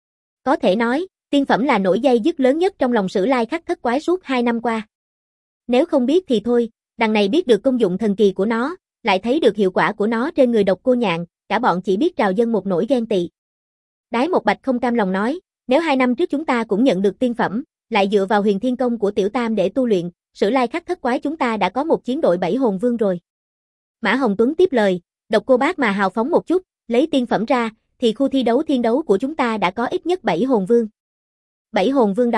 Có thể nói, tiên phẩm là nỗi dây dứt lớn nhất trong lòng Sử Lai Khắc Thất Quái suốt 2 năm qua. Nếu không biết thì thôi, đằng này biết được công dụng thần kỳ của nó, lại thấy được hiệu quả của nó trên người Độc Cô Nhạn, cả bọn chỉ biết trào dâng một nỗi ghen tị. Đái Một Bạch không cam lòng nói, nếu 2 năm trước chúng ta cũng nhận được tiên phẩm, lại dựa vào Huyền Thiên Công của Tiểu Tam để tu luyện, Sử Lai Khắc Thất Quái chúng ta đã có một chiến đội 7 hồn vương rồi. Mã Hồng Tuấn tiếp lời, Độc Cô Bác mà hào phóng một chút, lấy tiên phẩm ra, thì khu thi đấu thiên đấu của chúng ta đã có ít nhất 7 hồn vương. 7 hồn vương đó,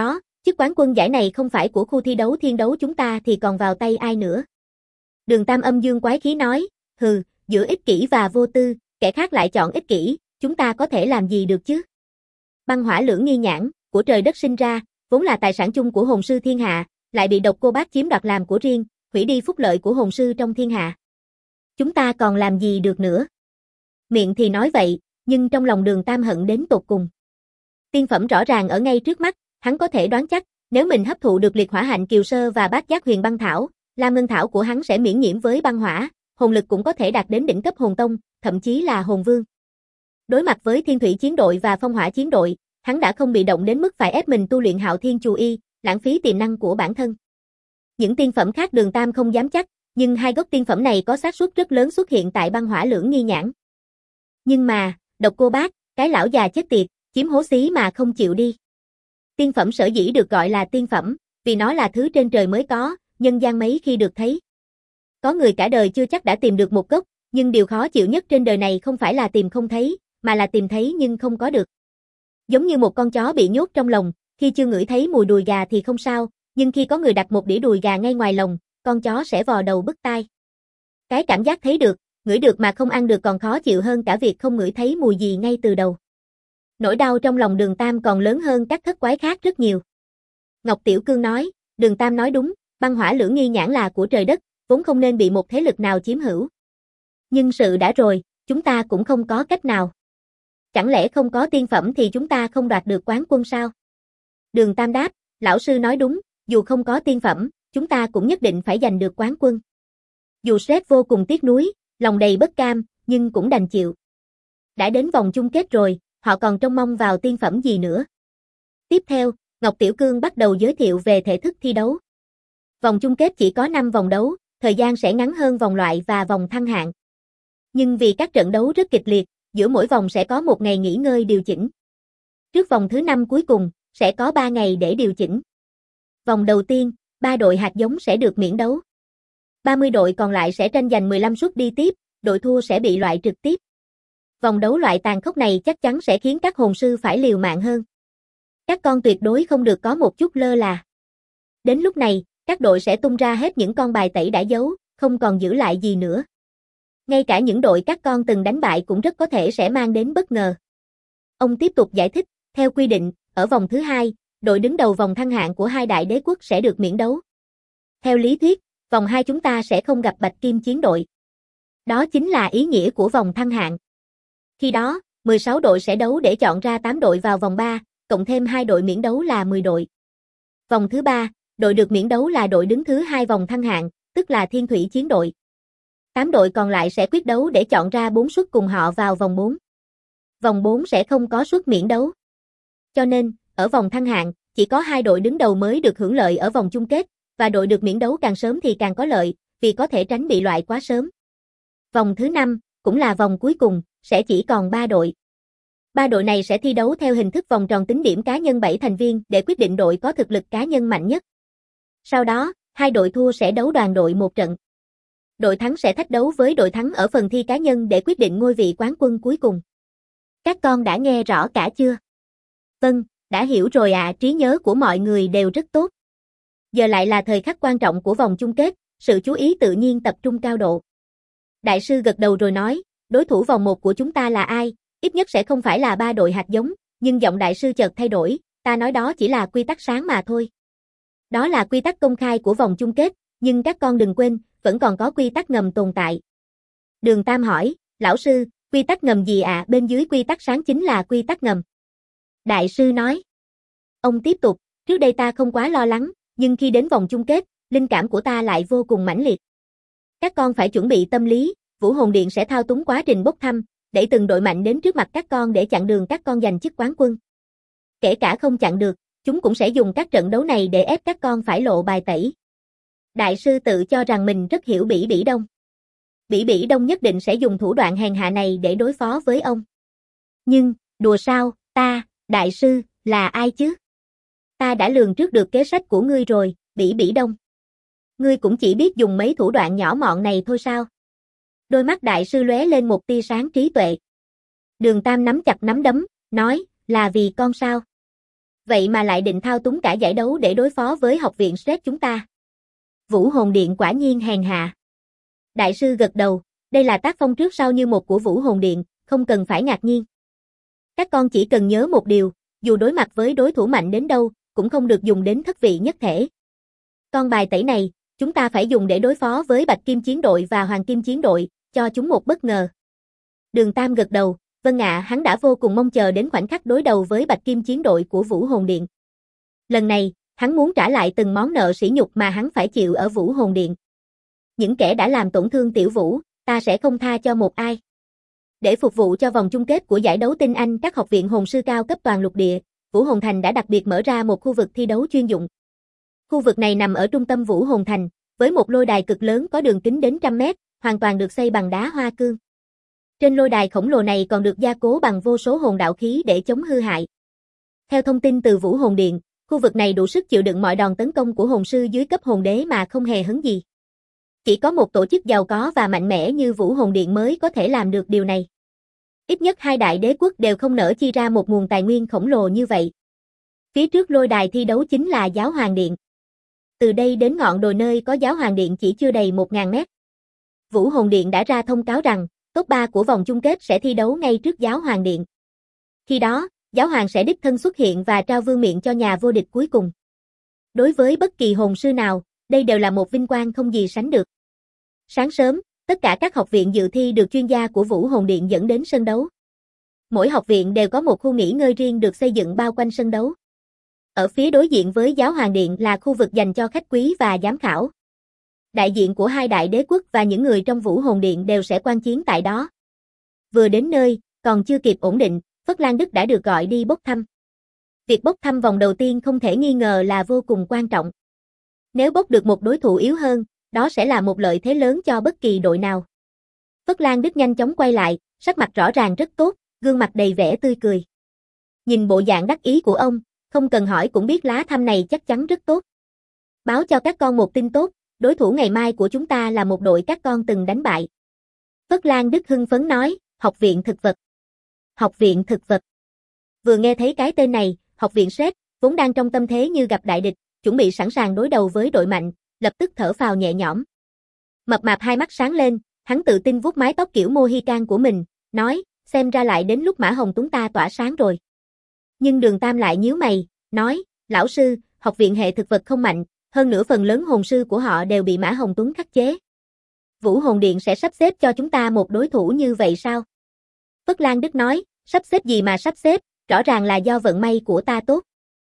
Chức quán quân giải này không phải của khu thi đấu thiên đấu chúng ta thì còn vào tay ai nữa. Đường Tam âm dương quái khí nói, hừ, giữa ích kỷ và vô tư, kẻ khác lại chọn ích kỷ, chúng ta có thể làm gì được chứ? Băng hỏa lưỡng nghi nhãn, của trời đất sinh ra, vốn là tài sản chung của hồn sư thiên hạ, lại bị độc cô bác chiếm đoạt làm của riêng, hủy đi phúc lợi của hồn sư trong thiên hạ. Chúng ta còn làm gì được nữa? Miệng thì nói vậy, nhưng trong lòng Đường Tam hận đến tột cùng. Tiên phẩm rõ ràng ở ngay trước mắt, hắn có thể đoán chắc, nếu mình hấp thụ được liệt hỏa hạnh kiều sơ và bát giác huyền băng thảo, lam ngân thảo của hắn sẽ miễn nhiễm với băng hỏa, hồn lực cũng có thể đạt đến đỉnh cấp hồn tông, thậm chí là hồn vương. Đối mặt với thiên thủy chiến đội và phong hỏa chiến đội, hắn đã không bị động đến mức phải ép mình tu luyện hạo thiên chù y, lãng phí tiềm năng của bản thân. Những tiên phẩm khác Đường Tam không dám chắc, nhưng hai gốc tiên phẩm này có xác suất rất lớn xuất hiện tại băng hỏa lưỡng nghi nhãn. Nhưng mà, độc cô bác, cái lão già chết tiệt, chiếm hố xí mà không chịu đi. Tiên phẩm sở dĩ được gọi là tiên phẩm, vì nó là thứ trên trời mới có, nhân gian mấy khi được thấy. Có người cả đời chưa chắc đã tìm được một gốc, nhưng điều khó chịu nhất trên đời này không phải là tìm không thấy, mà là tìm thấy nhưng không có được. Giống như một con chó bị nhốt trong lồng, khi chưa ngửi thấy mùi đùi gà thì không sao, nhưng khi có người đặt một đĩa đùi gà ngay ngoài lồng, con chó sẽ vò đầu bứt tai. Cái cảm giác thấy được, ngửi được mà không ăn được còn khó chịu hơn cả việc không ngửi thấy mùi gì ngay từ đầu. Nỗi đau trong lòng Đường Tam còn lớn hơn các thất quái khác rất nhiều. Ngọc Tiểu Cương nói, Đường Tam nói đúng, băng hỏa lưỡng nghi nhãn là của trời đất, vốn không nên bị một thế lực nào chiếm hữu. Nhưng sự đã rồi, chúng ta cũng không có cách nào. Chẳng lẽ không có tiên phẩm thì chúng ta không đoạt được quán quân sao? Đường Tam đáp, lão sư nói đúng, dù không có tiên phẩm, chúng ta cũng nhất định phải giành được quán quân. Dù sếp vô cùng tiếc nuối, lòng đầy bất cam, nhưng cũng đành chịu. Đã đến vòng chung kết rồi, họ còn trông mong vào tiên phẩm gì nữa. Tiếp theo, Ngọc Tiểu Cương bắt đầu giới thiệu về thể thức thi đấu. Vòng chung kết chỉ có 5 vòng đấu, thời gian sẽ ngắn hơn vòng loại và vòng thăng hạng. Nhưng vì các trận đấu rất kịch liệt, giữa mỗi vòng sẽ có một ngày nghỉ ngơi điều chỉnh. Trước vòng thứ 5 cuối cùng, sẽ có 3 ngày để điều chỉnh. Vòng đầu tiên, 3 đội hạt giống sẽ được miễn đấu. 30 đội còn lại sẽ tranh giành 15 suất đi tiếp, đội thua sẽ bị loại trực tiếp. Vòng đấu loại tàn khốc này chắc chắn sẽ khiến các hồn sư phải liều mạng hơn. Các con tuyệt đối không được có một chút lơ là. Đến lúc này, các đội sẽ tung ra hết những con bài tẩy đã giấu, không còn giữ lại gì nữa. Ngay cả những đội các con từng đánh bại cũng rất có thể sẽ mang đến bất ngờ. Ông tiếp tục giải thích, theo quy định, ở vòng thứ 2, đội đứng đầu vòng thăng hạng của hai đại đế quốc sẽ được miễn đấu. Theo lý thuyết, vòng 2 chúng ta sẽ không gặp Bạch Kim chiến đội. Đó chính là ý nghĩa của vòng thăng hạng. Khi đó, 16 đội sẽ đấu để chọn ra 8 đội vào vòng 3, cộng thêm 2 đội miễn đấu là 10 đội. Vòng thứ 3, đội được miễn đấu là đội đứng thứ 2 vòng thăng hạng, tức là Thiên Thủy chiến đội. 8 đội còn lại sẽ quyết đấu để chọn ra 4 suất cùng họ vào vòng 4. Vòng 4 sẽ không có suất miễn đấu. Cho nên, ở vòng thăng hạng, chỉ có 2 đội đứng đầu mới được hưởng lợi ở vòng chung kết, và đội được miễn đấu càng sớm thì càng có lợi, vì có thể tránh bị loại quá sớm. Vòng thứ 5, cũng là vòng cuối cùng, sẽ chỉ còn 3 đội. 3 đội này sẽ thi đấu theo hình thức vòng tròn tính điểm cá nhân 7 thành viên để quyết định đội có thực lực cá nhân mạnh nhất. Sau đó, 2 đội thua sẽ đấu đoàn đội một trận. Đội thắng sẽ thách đấu với đội thắng ở phần thi cá nhân để quyết định ngôi vị quán quân cuối cùng. Các con đã nghe rõ cả chưa? Vâng, đã hiểu rồi ạ, trí nhớ của mọi người đều rất tốt. Giờ lại là thời khắc quan trọng của vòng chung kết, sự chú ý tự nhiên tập trung cao độ. Đại sư gật đầu rồi nói, đối thủ vòng 1 của chúng ta là ai? Ít nhất sẽ không phải là 3 đội hạt giống, nhưng giọng đại sư chợt thay đổi, ta nói đó chỉ là quy tắc sáng mà thôi. Đó là quy tắc công khai của vòng chung kết, nhưng các con đừng quên, vẫn còn có quy tắc ngầm tồn tại. Đường Tam hỏi, lão sư, quy tắc ngầm gì ạ? Bên dưới quy tắc sáng chính là quy tắc ngầm. Đại sư nói. Ông tiếp tục, trước đây ta không quá lo lắng, nhưng khi đến vòng chung kết, linh cảm của ta lại vô cùng mãnh liệt. Các con phải chuẩn bị tâm lý, Vũ Hồn Điện sẽ thao túng quá trình bốc thăm, để từng đội mạnh đến trước mặt các con để chặn đường các con giành chức quán quân. Kể cả không chặn được, chúng cũng sẽ dùng các trận đấu này để ép các con phải lộ bài tẩy. Đại sư tự cho rằng mình rất hiểu Bỉ Bỉ Đông. Bỉ Bỉ Đông nhất định sẽ dùng thủ đoạn hèn hạ này để đối phó với ông. Nhưng, đùa sao, đại sư, là ai chứ? Ta đã lường trước được kế sách của ngươi rồi, Bỉ Bỉ Đông. Ngươi cũng chỉ biết dùng mấy thủ đoạn nhỏ mọn này thôi sao? Đôi mắt đại sư lóe lên một tia sáng trí tuệ. Đường Tam nắm chặt nắm đấm, nói, là vì con sao? Vậy mà lại định thao túng cả giải đấu để đối phó với học viện Stress chúng ta. Vũ Hồn Điện quả nhiên hèn hạ. Đại sư gật đầu, đây là tác phong trước sau như một của Vũ Hồn Điện, không cần phải ngạc nhiên. Các con chỉ cần nhớ một điều, dù đối mặt với đối thủ mạnh đến đâu, cũng không được dùng đến thất vị nhất thể. Con bài tẩy này, chúng ta phải dùng để đối phó với Bạch Kim Chiến đội và Hoàng Kim Chiến đội, cho chúng một bất ngờ. Đường Tam gật đầu, vâng ạ, hắn đã vô cùng mong chờ đến khoảnh khắc đối đầu với Bạch Kim Chiến đội của Vũ Hồn Điện. Lần này, hắn muốn trả lại từng món nợ sỉ nhục mà hắn phải chịu ở Vũ Hồn Điện. Những kẻ đã làm tổn thương Tiểu Vũ, ta sẽ không tha cho một ai. Để phục vụ cho vòng chung kết của giải đấu tinh anh các học viện hồn sư cao cấp toàn lục địa, Vũ Hồn Thành đã đặc biệt mở ra một khu vực thi đấu chuyên dụng. Khu vực này nằm ở trung tâm Vũ Hồn Thành, với một lôi đài cực lớn có đường kính đến trăm mét, hoàn toàn được xây bằng đá hoa cương. Trên lôi đài khổng lồ này còn được gia cố bằng vô số hồn đạo khí để chống hư hại. Theo thông tin từ Vũ Hồn Điện, khu vực này đủ sức chịu đựng mọi đòn tấn công của hồn sư dưới cấp hồn đế mà không hề hấn gì. Chỉ có một tổ chức giàu có và mạnh mẽ như Vũ Hồn Điện mới có thể làm được điều này. Ít nhất hai đại đế quốc đều không nỡ chi ra một nguồn tài nguyên khổng lồ như vậy. Phía trước lôi đài thi đấu chính là Giáo Hoàng Điện. Từ đây đến ngọn đồi nơi có Giáo Hoàng Điện chỉ chưa đầy 1000 mét. Vũ Hồn Điện đã ra thông cáo rằng, top 3 của vòng chung kết sẽ thi đấu ngay trước Giáo Hoàng Điện. Khi đó, Giáo Hoàng sẽ đích thân xuất hiện và trao vương miện cho nhà vô địch cuối cùng. Đối với bất kỳ hồn sư nào, đây đều là một vinh quang không gì sánh được. Sáng sớm, tất cả các học viện dự thi được chuyên gia của Vũ Hồn Điện dẫn đến sân đấu. Mỗi học viện đều có một khu nghỉ ngơi riêng được xây dựng bao quanh sân đấu. Ở phía đối diện với Giáo Hoàng Điện là khu vực dành cho khách quý và giám khảo. Đại diện của hai đại đế quốc và những người trong Vũ Hồn Điện đều sẽ quan chiến tại đó. Vừa đến nơi, còn chưa kịp ổn định, Phất Lan Đức đã được gọi đi bốc thăm. Việc bốc thăm vòng đầu tiên không thể nghi ngờ là vô cùng quan trọng. Nếu bốc được một đối thủ yếu hơn, đó sẽ là một lợi thế lớn cho bất kỳ đội nào. Phất Lan Đức nhanh chóng quay lại, sắc mặt rõ ràng rất tốt, gương mặt đầy vẻ tươi cười. Nhìn bộ dạng đắc ý của ông, không cần hỏi cũng biết lá thăm này chắc chắn rất tốt. Báo cho các con một tin tốt, đối thủ ngày mai của chúng ta là một đội các con từng đánh bại. Phất Lan Đức hưng phấn nói, Học viện thực vật. Học viện thực vật. Vừa nghe thấy cái tên này, Học viện Stress, vốn đang trong tâm thế như gặp đại địch, chuẩn bị sẵn sàng đối đầu với đội mạnh, lập tức thở phào nhẹ nhõm. Mập mạp hai mắt sáng lên, hắn tự tin vuốt mái tóc kiểu Mohican của mình, nói, xem ra lại đến lúc Mã Hồng Tuấn ta tỏa sáng rồi. Nhưng Đường Tam lại nhíu mày, nói, lão sư, học viện hệ thực vật không mạnh, hơn nữa phần lớn hồn sư của họ đều bị Mã Hồng Tuấn khắc chế. Vũ Hồn Điện sẽ sắp xếp cho chúng ta một đối thủ như vậy sao? Phất Lan Đức nói, sắp xếp gì mà sắp xếp, rõ ràng là do vận may của ta tốt.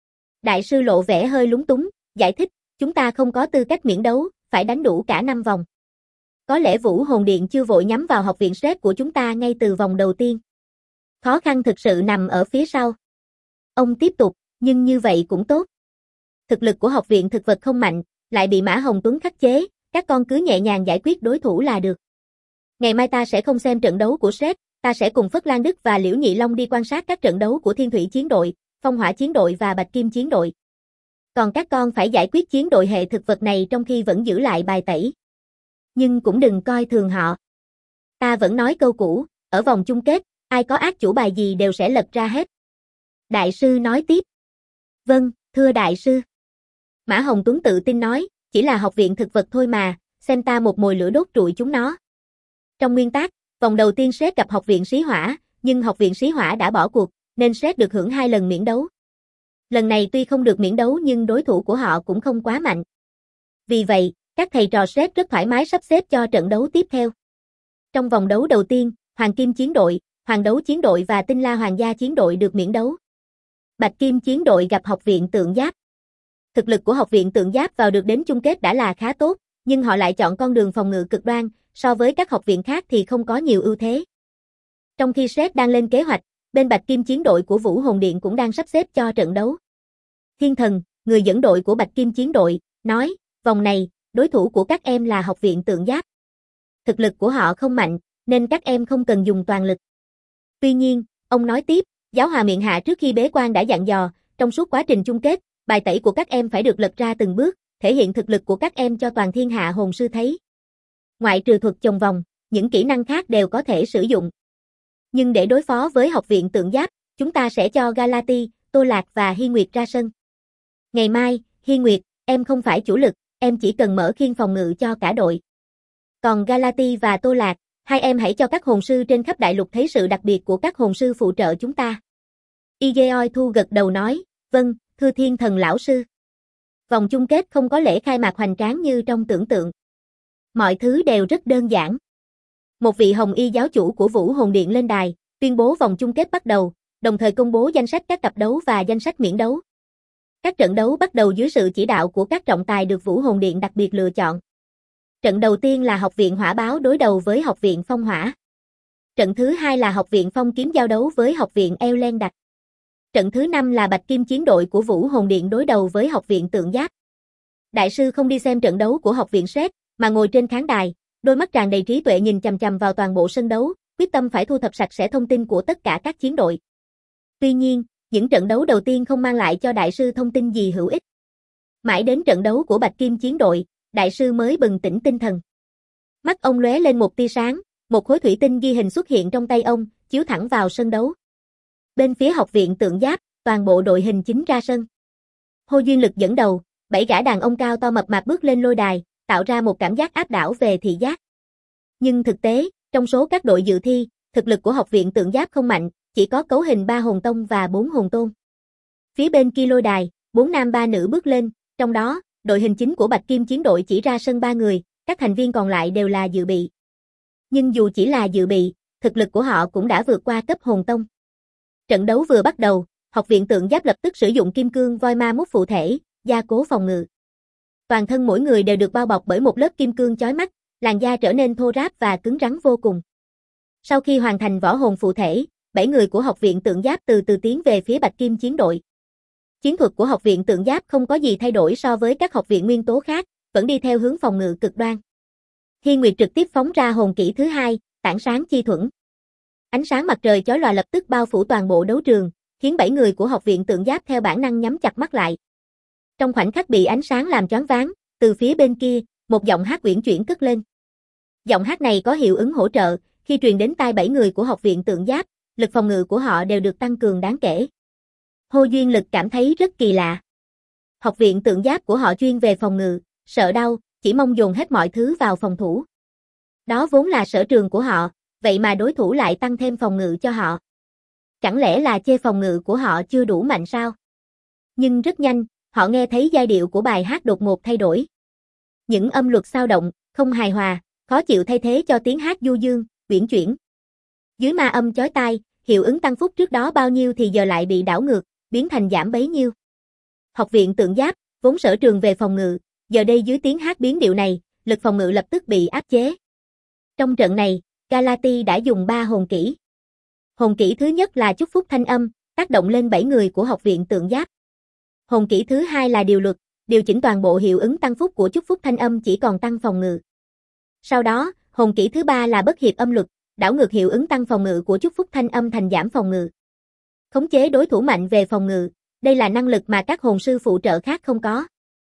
Đại sư lộ vẻ hơi lúng túng, giải thích, chúng ta không có tư cách miễn đấu, phải đánh đủ cả 5 vòng. Có lẽ Vũ Hồn Điện chưa vội nhắm vào học viện Stress của chúng ta ngay từ vòng đầu tiên. Khó khăn thực sự nằm ở phía sau. Ông tiếp tục, nhưng như vậy cũng tốt. Thực lực của học viện thực vật không mạnh, lại bị Mã Hồng Tuấn khắc chế, các con cứ nhẹ nhàng giải quyết đối thủ là được. Ngày mai ta sẽ không xem trận đấu của Stress, ta sẽ cùng Phất Lan Đức và Liễu Nhị Long đi quan sát các trận đấu của Thiên Thủy Chiến đội, Phong Hỏa Chiến đội và Bạch Kim Chiến đội. Còn các con phải giải quyết chiến đội hệ thực vật này trong khi vẫn giữ lại bài tẩy. Nhưng cũng đừng coi thường họ. Ta vẫn nói câu cũ, ở vòng chung kết, ai có ác chủ bài gì đều sẽ lật ra hết. Đại sư nói tiếp. Vâng, thưa đại sư. Mã Hồng Tuấn tự tin nói, chỉ là học viện thực vật thôi mà, xem ta một mồi lửa đốt trụi chúng nó. Trong nguyên tắc, vòng đầu tiên Stress gặp học viện Xí Hỏa, nhưng học viện Xí Hỏa đã bỏ cuộc, nên Stress được hưởng 2 lần miễn đấu. Lần này tuy không được miễn đấu nhưng đối thủ của họ cũng không quá mạnh. Vì vậy, các thầy trò Stress rất thoải mái sắp xếp cho trận đấu tiếp theo. Trong vòng đấu đầu tiên, Hoàng Kim Chiến đội, Hoàng Đấu Chiến đội và Tinh La Hoàng Gia Chiến đội được miễn đấu. Bạch Kim Chiến đội gặp học viện Tượng Giáp. Thực lực của học viện Tượng Giáp vào được đến chung kết đã là khá tốt, nhưng họ lại chọn con đường phòng ngự cực đoan, so với các học viện khác thì không có nhiều ưu thế. Trong khi Stress đang lên kế hoạch, bên Bạch Kim Chiến đội của Vũ Hồn Điện cũng đang sắp xếp cho trận đấu. Thiên Thần, người dẫn đội của Bạch Kim Chiến đội, nói, vòng này, đối thủ của các em là học viện Tượng Giáp. Thực lực của họ không mạnh, nên các em không cần dùng toàn lực. Tuy nhiên, ông nói tiếp, Giáo Hòa Miện Hạ trước khi bế quan đã dặn dò, trong suốt quá trình chung kết, bài tẩy của các em phải được lật ra từng bước, thể hiện thực lực của các em cho toàn thiên hạ hồn sư thấy. Ngoại trừ thuật chồng vòng, những kỹ năng khác đều có thể sử dụng. Nhưng để đối phó với học viện Tượng Giáp, chúng ta sẽ cho Galati, Tô Lạc và Hi Nguyệt ra sân. Ngày mai, Hi Nguyệt, em không phải chủ lực, em chỉ cần mở khiên phòng ngự cho cả đội. Còn Galati và Tô Lạc, hai em hãy cho các hồn sư trên khắp đại lục thấy sự đặc biệt của các hồn sư phụ trợ chúng ta. Igeoi Thu gật đầu nói, vâng, thưa thiên thần lão sư. Vòng chung kết không có lễ khai mạc hoành tráng như trong tưởng tượng. Mọi thứ đều rất đơn giản. Một vị hồng y giáo chủ của Vũ Hồn Điện lên đài, tuyên bố vòng chung kết bắt đầu, đồng thời công bố danh sách các cặp đấu và danh sách miễn đấu. Các trận đấu bắt đầu dưới sự chỉ đạo của các trọng tài được Vũ Hồn Điện đặc biệt lựa chọn. Trận đầu tiên là Học viện Hỏa Báo đối đầu với Học viện Phong Hỏa. Trận thứ hai là Học viện Phong Kiếm giao đấu với Học viện Elen Đặc. Trận thứ 5 là Bạch Kim chiến đội của Vũ Hồn Điện đối đầu với Học viện Tượng Giáp. Đại sư không đi xem trận đấu của Học viện Sét, mà ngồi trên khán đài, đôi mắt tràn đầy trí tuệ nhìn chằm chằm vào toàn bộ sân đấu, quyết tâm phải thu thập sạch sẽ thông tin của tất cả các chiến đội. Tuy nhiên, những trận đấu đầu tiên không mang lại cho đại sư thông tin gì hữu ích. Mãi đến trận đấu của Bạch Kim chiến đội, đại sư mới bừng tỉnh tinh thần. Mắt ông lóe lên một tia sáng, một khối thủy tinh ghi hình xuất hiện trong tay ông, chiếu thẳng vào sân đấu. Bên phía Học viện Tượng Giáp, toàn bộ đội hình chính ra sân. Hồ Duyên Lực dẫn đầu, 7 gã đàn ông cao to mập mạp bước lên lôi đài, tạo ra một cảm giác áp đảo về thị giác. Nhưng thực tế, trong số các đội dự thi, thực lực của Học viện Tượng Giáp không mạnh, chỉ có cấu hình 3 hồn tông và 4 hồn tôn. Phía bên kia lôi đài, 4 nam 3 nữ bước lên, trong đó, đội hình chính của Bạch Kim chiến đội chỉ ra sân 3 người, các thành viên còn lại đều là dự bị. Nhưng dù chỉ là dự bị, thực lực của họ cũng đã vượt qua cấp hồn tông. Trận đấu vừa bắt đầu, Học viện Tượng Giáp lập tức sử dụng kim cương voi ma mút phụ thể, gia cố phòng ngự. Toàn thân mỗi người đều được bao bọc bởi một lớp kim cương chói mắt, làn da trở nên thô ráp và cứng rắn vô cùng. Sau khi hoàn thành võ hồn phụ thể, 7 người của Học viện Tượng Giáp từ từ tiến về phía Bạch Kim chiến đội. Chiến thuật của Học viện Tượng Giáp không có gì thay đổi so với các học viện nguyên tố khác, vẫn đi theo hướng phòng ngự cực đoan. Hi Nguyệt trực tiếp phóng ra hồn kỹ thứ 2, tảng sáng chi thuẫn. Ánh sáng mặt trời chói lòa lập tức bao phủ toàn bộ đấu trường, khiến 7 người của Học viện Tượng Giáp theo bản năng nhắm chặt mắt lại. Trong khoảnh khắc bị ánh sáng làm choáng váng, từ phía bên kia, một giọng hát uyển chuyển cất lên. Giọng hát này có hiệu ứng hỗ trợ, khi truyền đến tai 7 người của Học viện Tượng Giáp, lực phòng ngự của họ đều được tăng cường đáng kể. Hồ Duyên Lực cảm thấy rất kỳ lạ. Học viện Tượng Giáp của họ chuyên về phòng ngự, sợ đau, chỉ mong dồn hết mọi thứ vào phòng thủ. Đó vốn là sở trường của họ, vậy mà đối thủ lại tăng thêm phòng ngự cho họ. Chẳng lẽ là chê phòng ngự của họ chưa đủ mạnh sao? Nhưng rất nhanh, họ nghe thấy giai điệu của bài hát đột ngột thay đổi. Những âm luật xao động, không hài hòa, khó chịu thay thế cho tiếng hát du dương, uyển chuyển. Dưới ma âm chói tai, hiệu ứng tăng phúc trước đó bao nhiêu thì giờ lại bị đảo ngược, biến thành giảm bấy nhiêu. Học viện Tượng Giáp, vốn sở trường về phòng ngự, giờ đây dưới tiếng hát biến điệu này, lực phòng ngự lập tức bị áp chế. Trong trận này, Galati đã dùng 3 hồn kỹ. Hồn kỹ thứ nhất là chúc phúc thanh âm, tác động lên 7 người của Học viện Tượng Giáp. Hồn kỹ thứ 2 là điều luật, điều chỉnh toàn bộ hiệu ứng tăng phúc của chúc phúc thanh âm chỉ còn tăng phòng ngự. Sau đó, hồn kỹ thứ 3 là bất hiệp âm luật, đảo ngược hiệu ứng tăng phòng ngự của chúc phúc thanh âm thành giảm phòng ngự. Khống chế đối thủ mạnh về phòng ngự, đây là năng lực mà các hồn sư phụ trợ khác không có.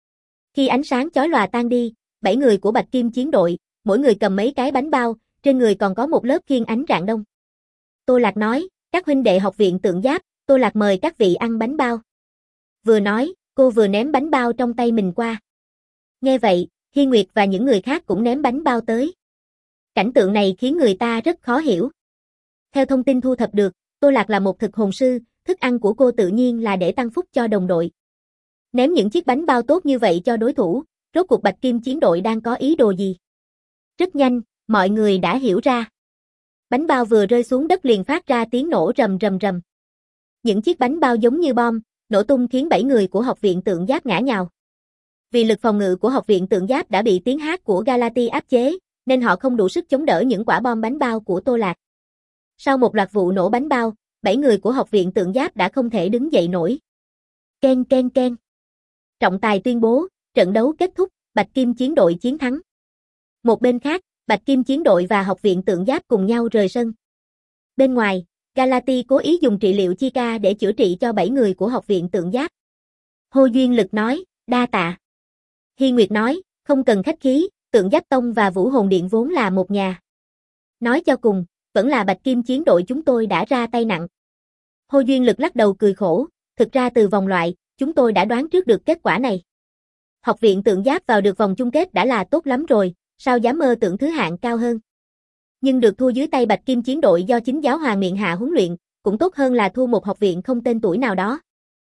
Khi ánh sáng chói lòa tan đi, 7 người của Bạch Kim chiến đội, mỗi người cầm mấy cái bánh bao, trên người còn có một lớp khiên ánh rạng đông. Tô Lạc nói, các huynh đệ Học viện Tượng Giáp, Tô Lạc mời các vị ăn bánh bao. Vừa nói, cô vừa ném bánh bao trong tay mình qua. Nghe vậy, Hi Nguyệt và những người khác cũng ném bánh bao tới. Cảnh tượng này khiến người ta rất khó hiểu. Theo thông tin thu thập được, Tô Lạc là một thực hồn sư, thức ăn của cô tự nhiên là để tăng phúc cho đồng đội. Ném những chiếc bánh bao tốt như vậy cho đối thủ, rốt cuộc Bạch Kim chiến đội đang có ý đồ gì? Rất nhanh, mọi người đã hiểu ra. Bánh bao vừa rơi xuống đất liền phát ra tiếng nổ rầm rầm rầm. Những chiếc bánh bao giống như bom, nổ tung khiến 7 người của Học viện Tượng Giáp ngã nhào. Vì lực phòng ngự của Học viện Tượng Giáp đã bị tiếng hát của Galati áp chế, nên họ không đủ sức chống đỡ những quả bom bánh bao của Tô Lạc. Sau một loạt vụ nổ bánh bao, 7 người của Học viện Tượng Giáp đã không thể đứng dậy nổi. Ken ken ken. Trọng tài tuyên bố, trận đấu kết thúc, Bạch Kim chiến đội chiến thắng. Một bên khác, Bạch Kim chiến đội và Học viện Tượng Giáp cùng nhau rời sân. Bên ngoài, Galati cố ý dùng trị liệu chi ca để chữa trị cho 7 người của Học viện Tượng Giáp. Hồ Duyên Lực nói, đa tạ. Hi Nguyệt nói, không cần khách khí, Tượng Giáp Tông và Vũ Hồn Điện vốn là một nhà. Nói cho cùng, vẫn là Bạch Kim chiến đội chúng tôi đã ra tay nặng. Hồ Duyên Lực lắc đầu cười khổ, thực ra từ vòng loại, chúng tôi đã đoán trước được kết quả này. Học viện Tượng Giáp vào được vòng chung kết đã là tốt lắm rồi, sao dám mơ tưởng thứ hạng cao hơn. Nhưng được thua dưới tay Bạch Kim Chiến đội do chính giáo hoàng miện hạ huấn luyện, cũng tốt hơn là thua một học viện không tên tuổi nào đó.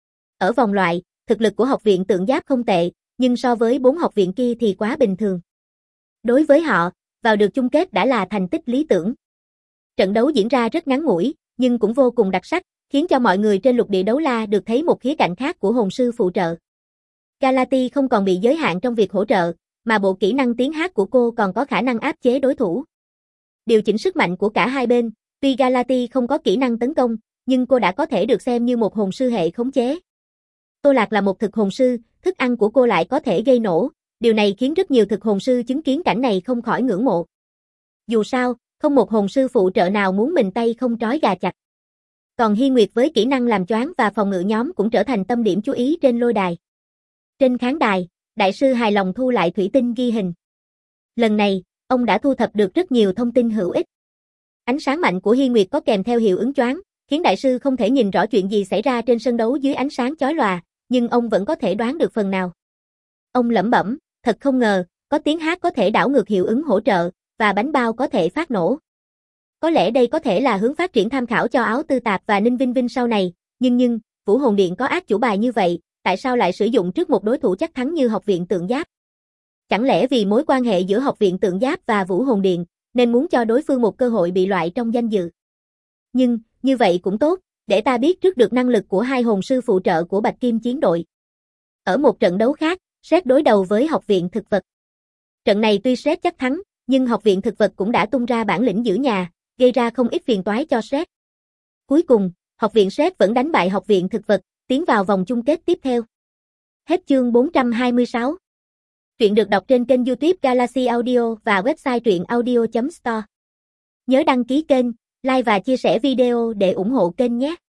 Ở vòng loại, thực lực của học viện Tượng Giáp không tệ, nhưng so với 4 học viện kia thì quá bình thường. Đối với họ, vào được chung kết đã là thành tích lý tưởng. Trận đấu diễn ra rất ngắn ngủi, nhưng cũng vô cùng đặc sắc, khiến cho mọi người trên lục địa đấu la được thấy một khía cạnh khác của hồn sư phụ trợ. Galati không còn bị giới hạn trong việc hỗ trợ, mà bộ kỹ năng tiếng hát của cô còn có khả năng áp chế đối thủ. Điều chỉnh sức mạnh của cả hai bên, tuy Galati không có kỹ năng tấn công, nhưng cô đã có thể được xem như một hồn sư hệ khống chế. Tô Lạc là một thực hồn sư, thức ăn của cô lại có thể gây nổ, điều này khiến rất nhiều thực hồn sư chứng kiến cảnh này không khỏi ngưỡng mộ. Dù sao, không một hồn sư phụ trợ nào muốn mình tay không trói gà chặt. Còn Hy Nguyệt với kỹ năng làm choáng và phòng ngự nhóm cũng trở thành tâm điểm chú ý trên lôi đài. Trên khán đài, đại sư hài lòng thu lại thủy tinh ghi hình. Lần này, ông đã thu thập được rất nhiều thông tin hữu ích. Ánh sáng mạnh của Hy Nguyệt có kèm theo hiệu ứng choáng, khiến đại sư không thể nhìn rõ chuyện gì xảy ra trên sân đấu dưới ánh sáng chói lòa, nhưng ông vẫn có thể đoán được phần nào. Ông lẩm bẩm, thật không ngờ, có tiếng hát có thể đảo ngược hiệu ứng hỗ trợ, và bánh bao có thể phát nổ. Có lẽ đây có thể là hướng phát triển tham khảo cho áo tư tạp và Ninh Vinh Vinh sau này, nhưng, Vũ Hồn Điện có ác chủ bài như vậy, tại sao lại sử dụng trước một đối thủ chắc thắng như Học viện Tượng Giáp? Chẳng lẽ vì mối quan hệ giữa Học viện Tượng Giáp và Vũ Hồn Điện, nên muốn cho đối phương một cơ hội bị loại trong danh dự? Nhưng, như vậy cũng tốt, để ta biết trước được năng lực của hai hồn sư phụ trợ của Bạch Kim Chiến đội. Ở một trận đấu khác, Sét đối đầu với Học viện Thực vật. Trận này tuy Sét chắc thắng, nhưng Học viện Thực vật cũng đã tung ra bản lĩnh giữ nhà, gây ra không ít phiền toái cho Sét. Cuối cùng, Học viện Sét vẫn đánh bại Học viện Thực vật, tiến vào vòng chung kết tiếp theo. Hết chương 426. Truyện được đọc trên kênh YouTube Galaxy Audio và website truyệnaudio.store. Nhớ đăng ký kênh, like và chia sẻ video để ủng hộ kênh nhé.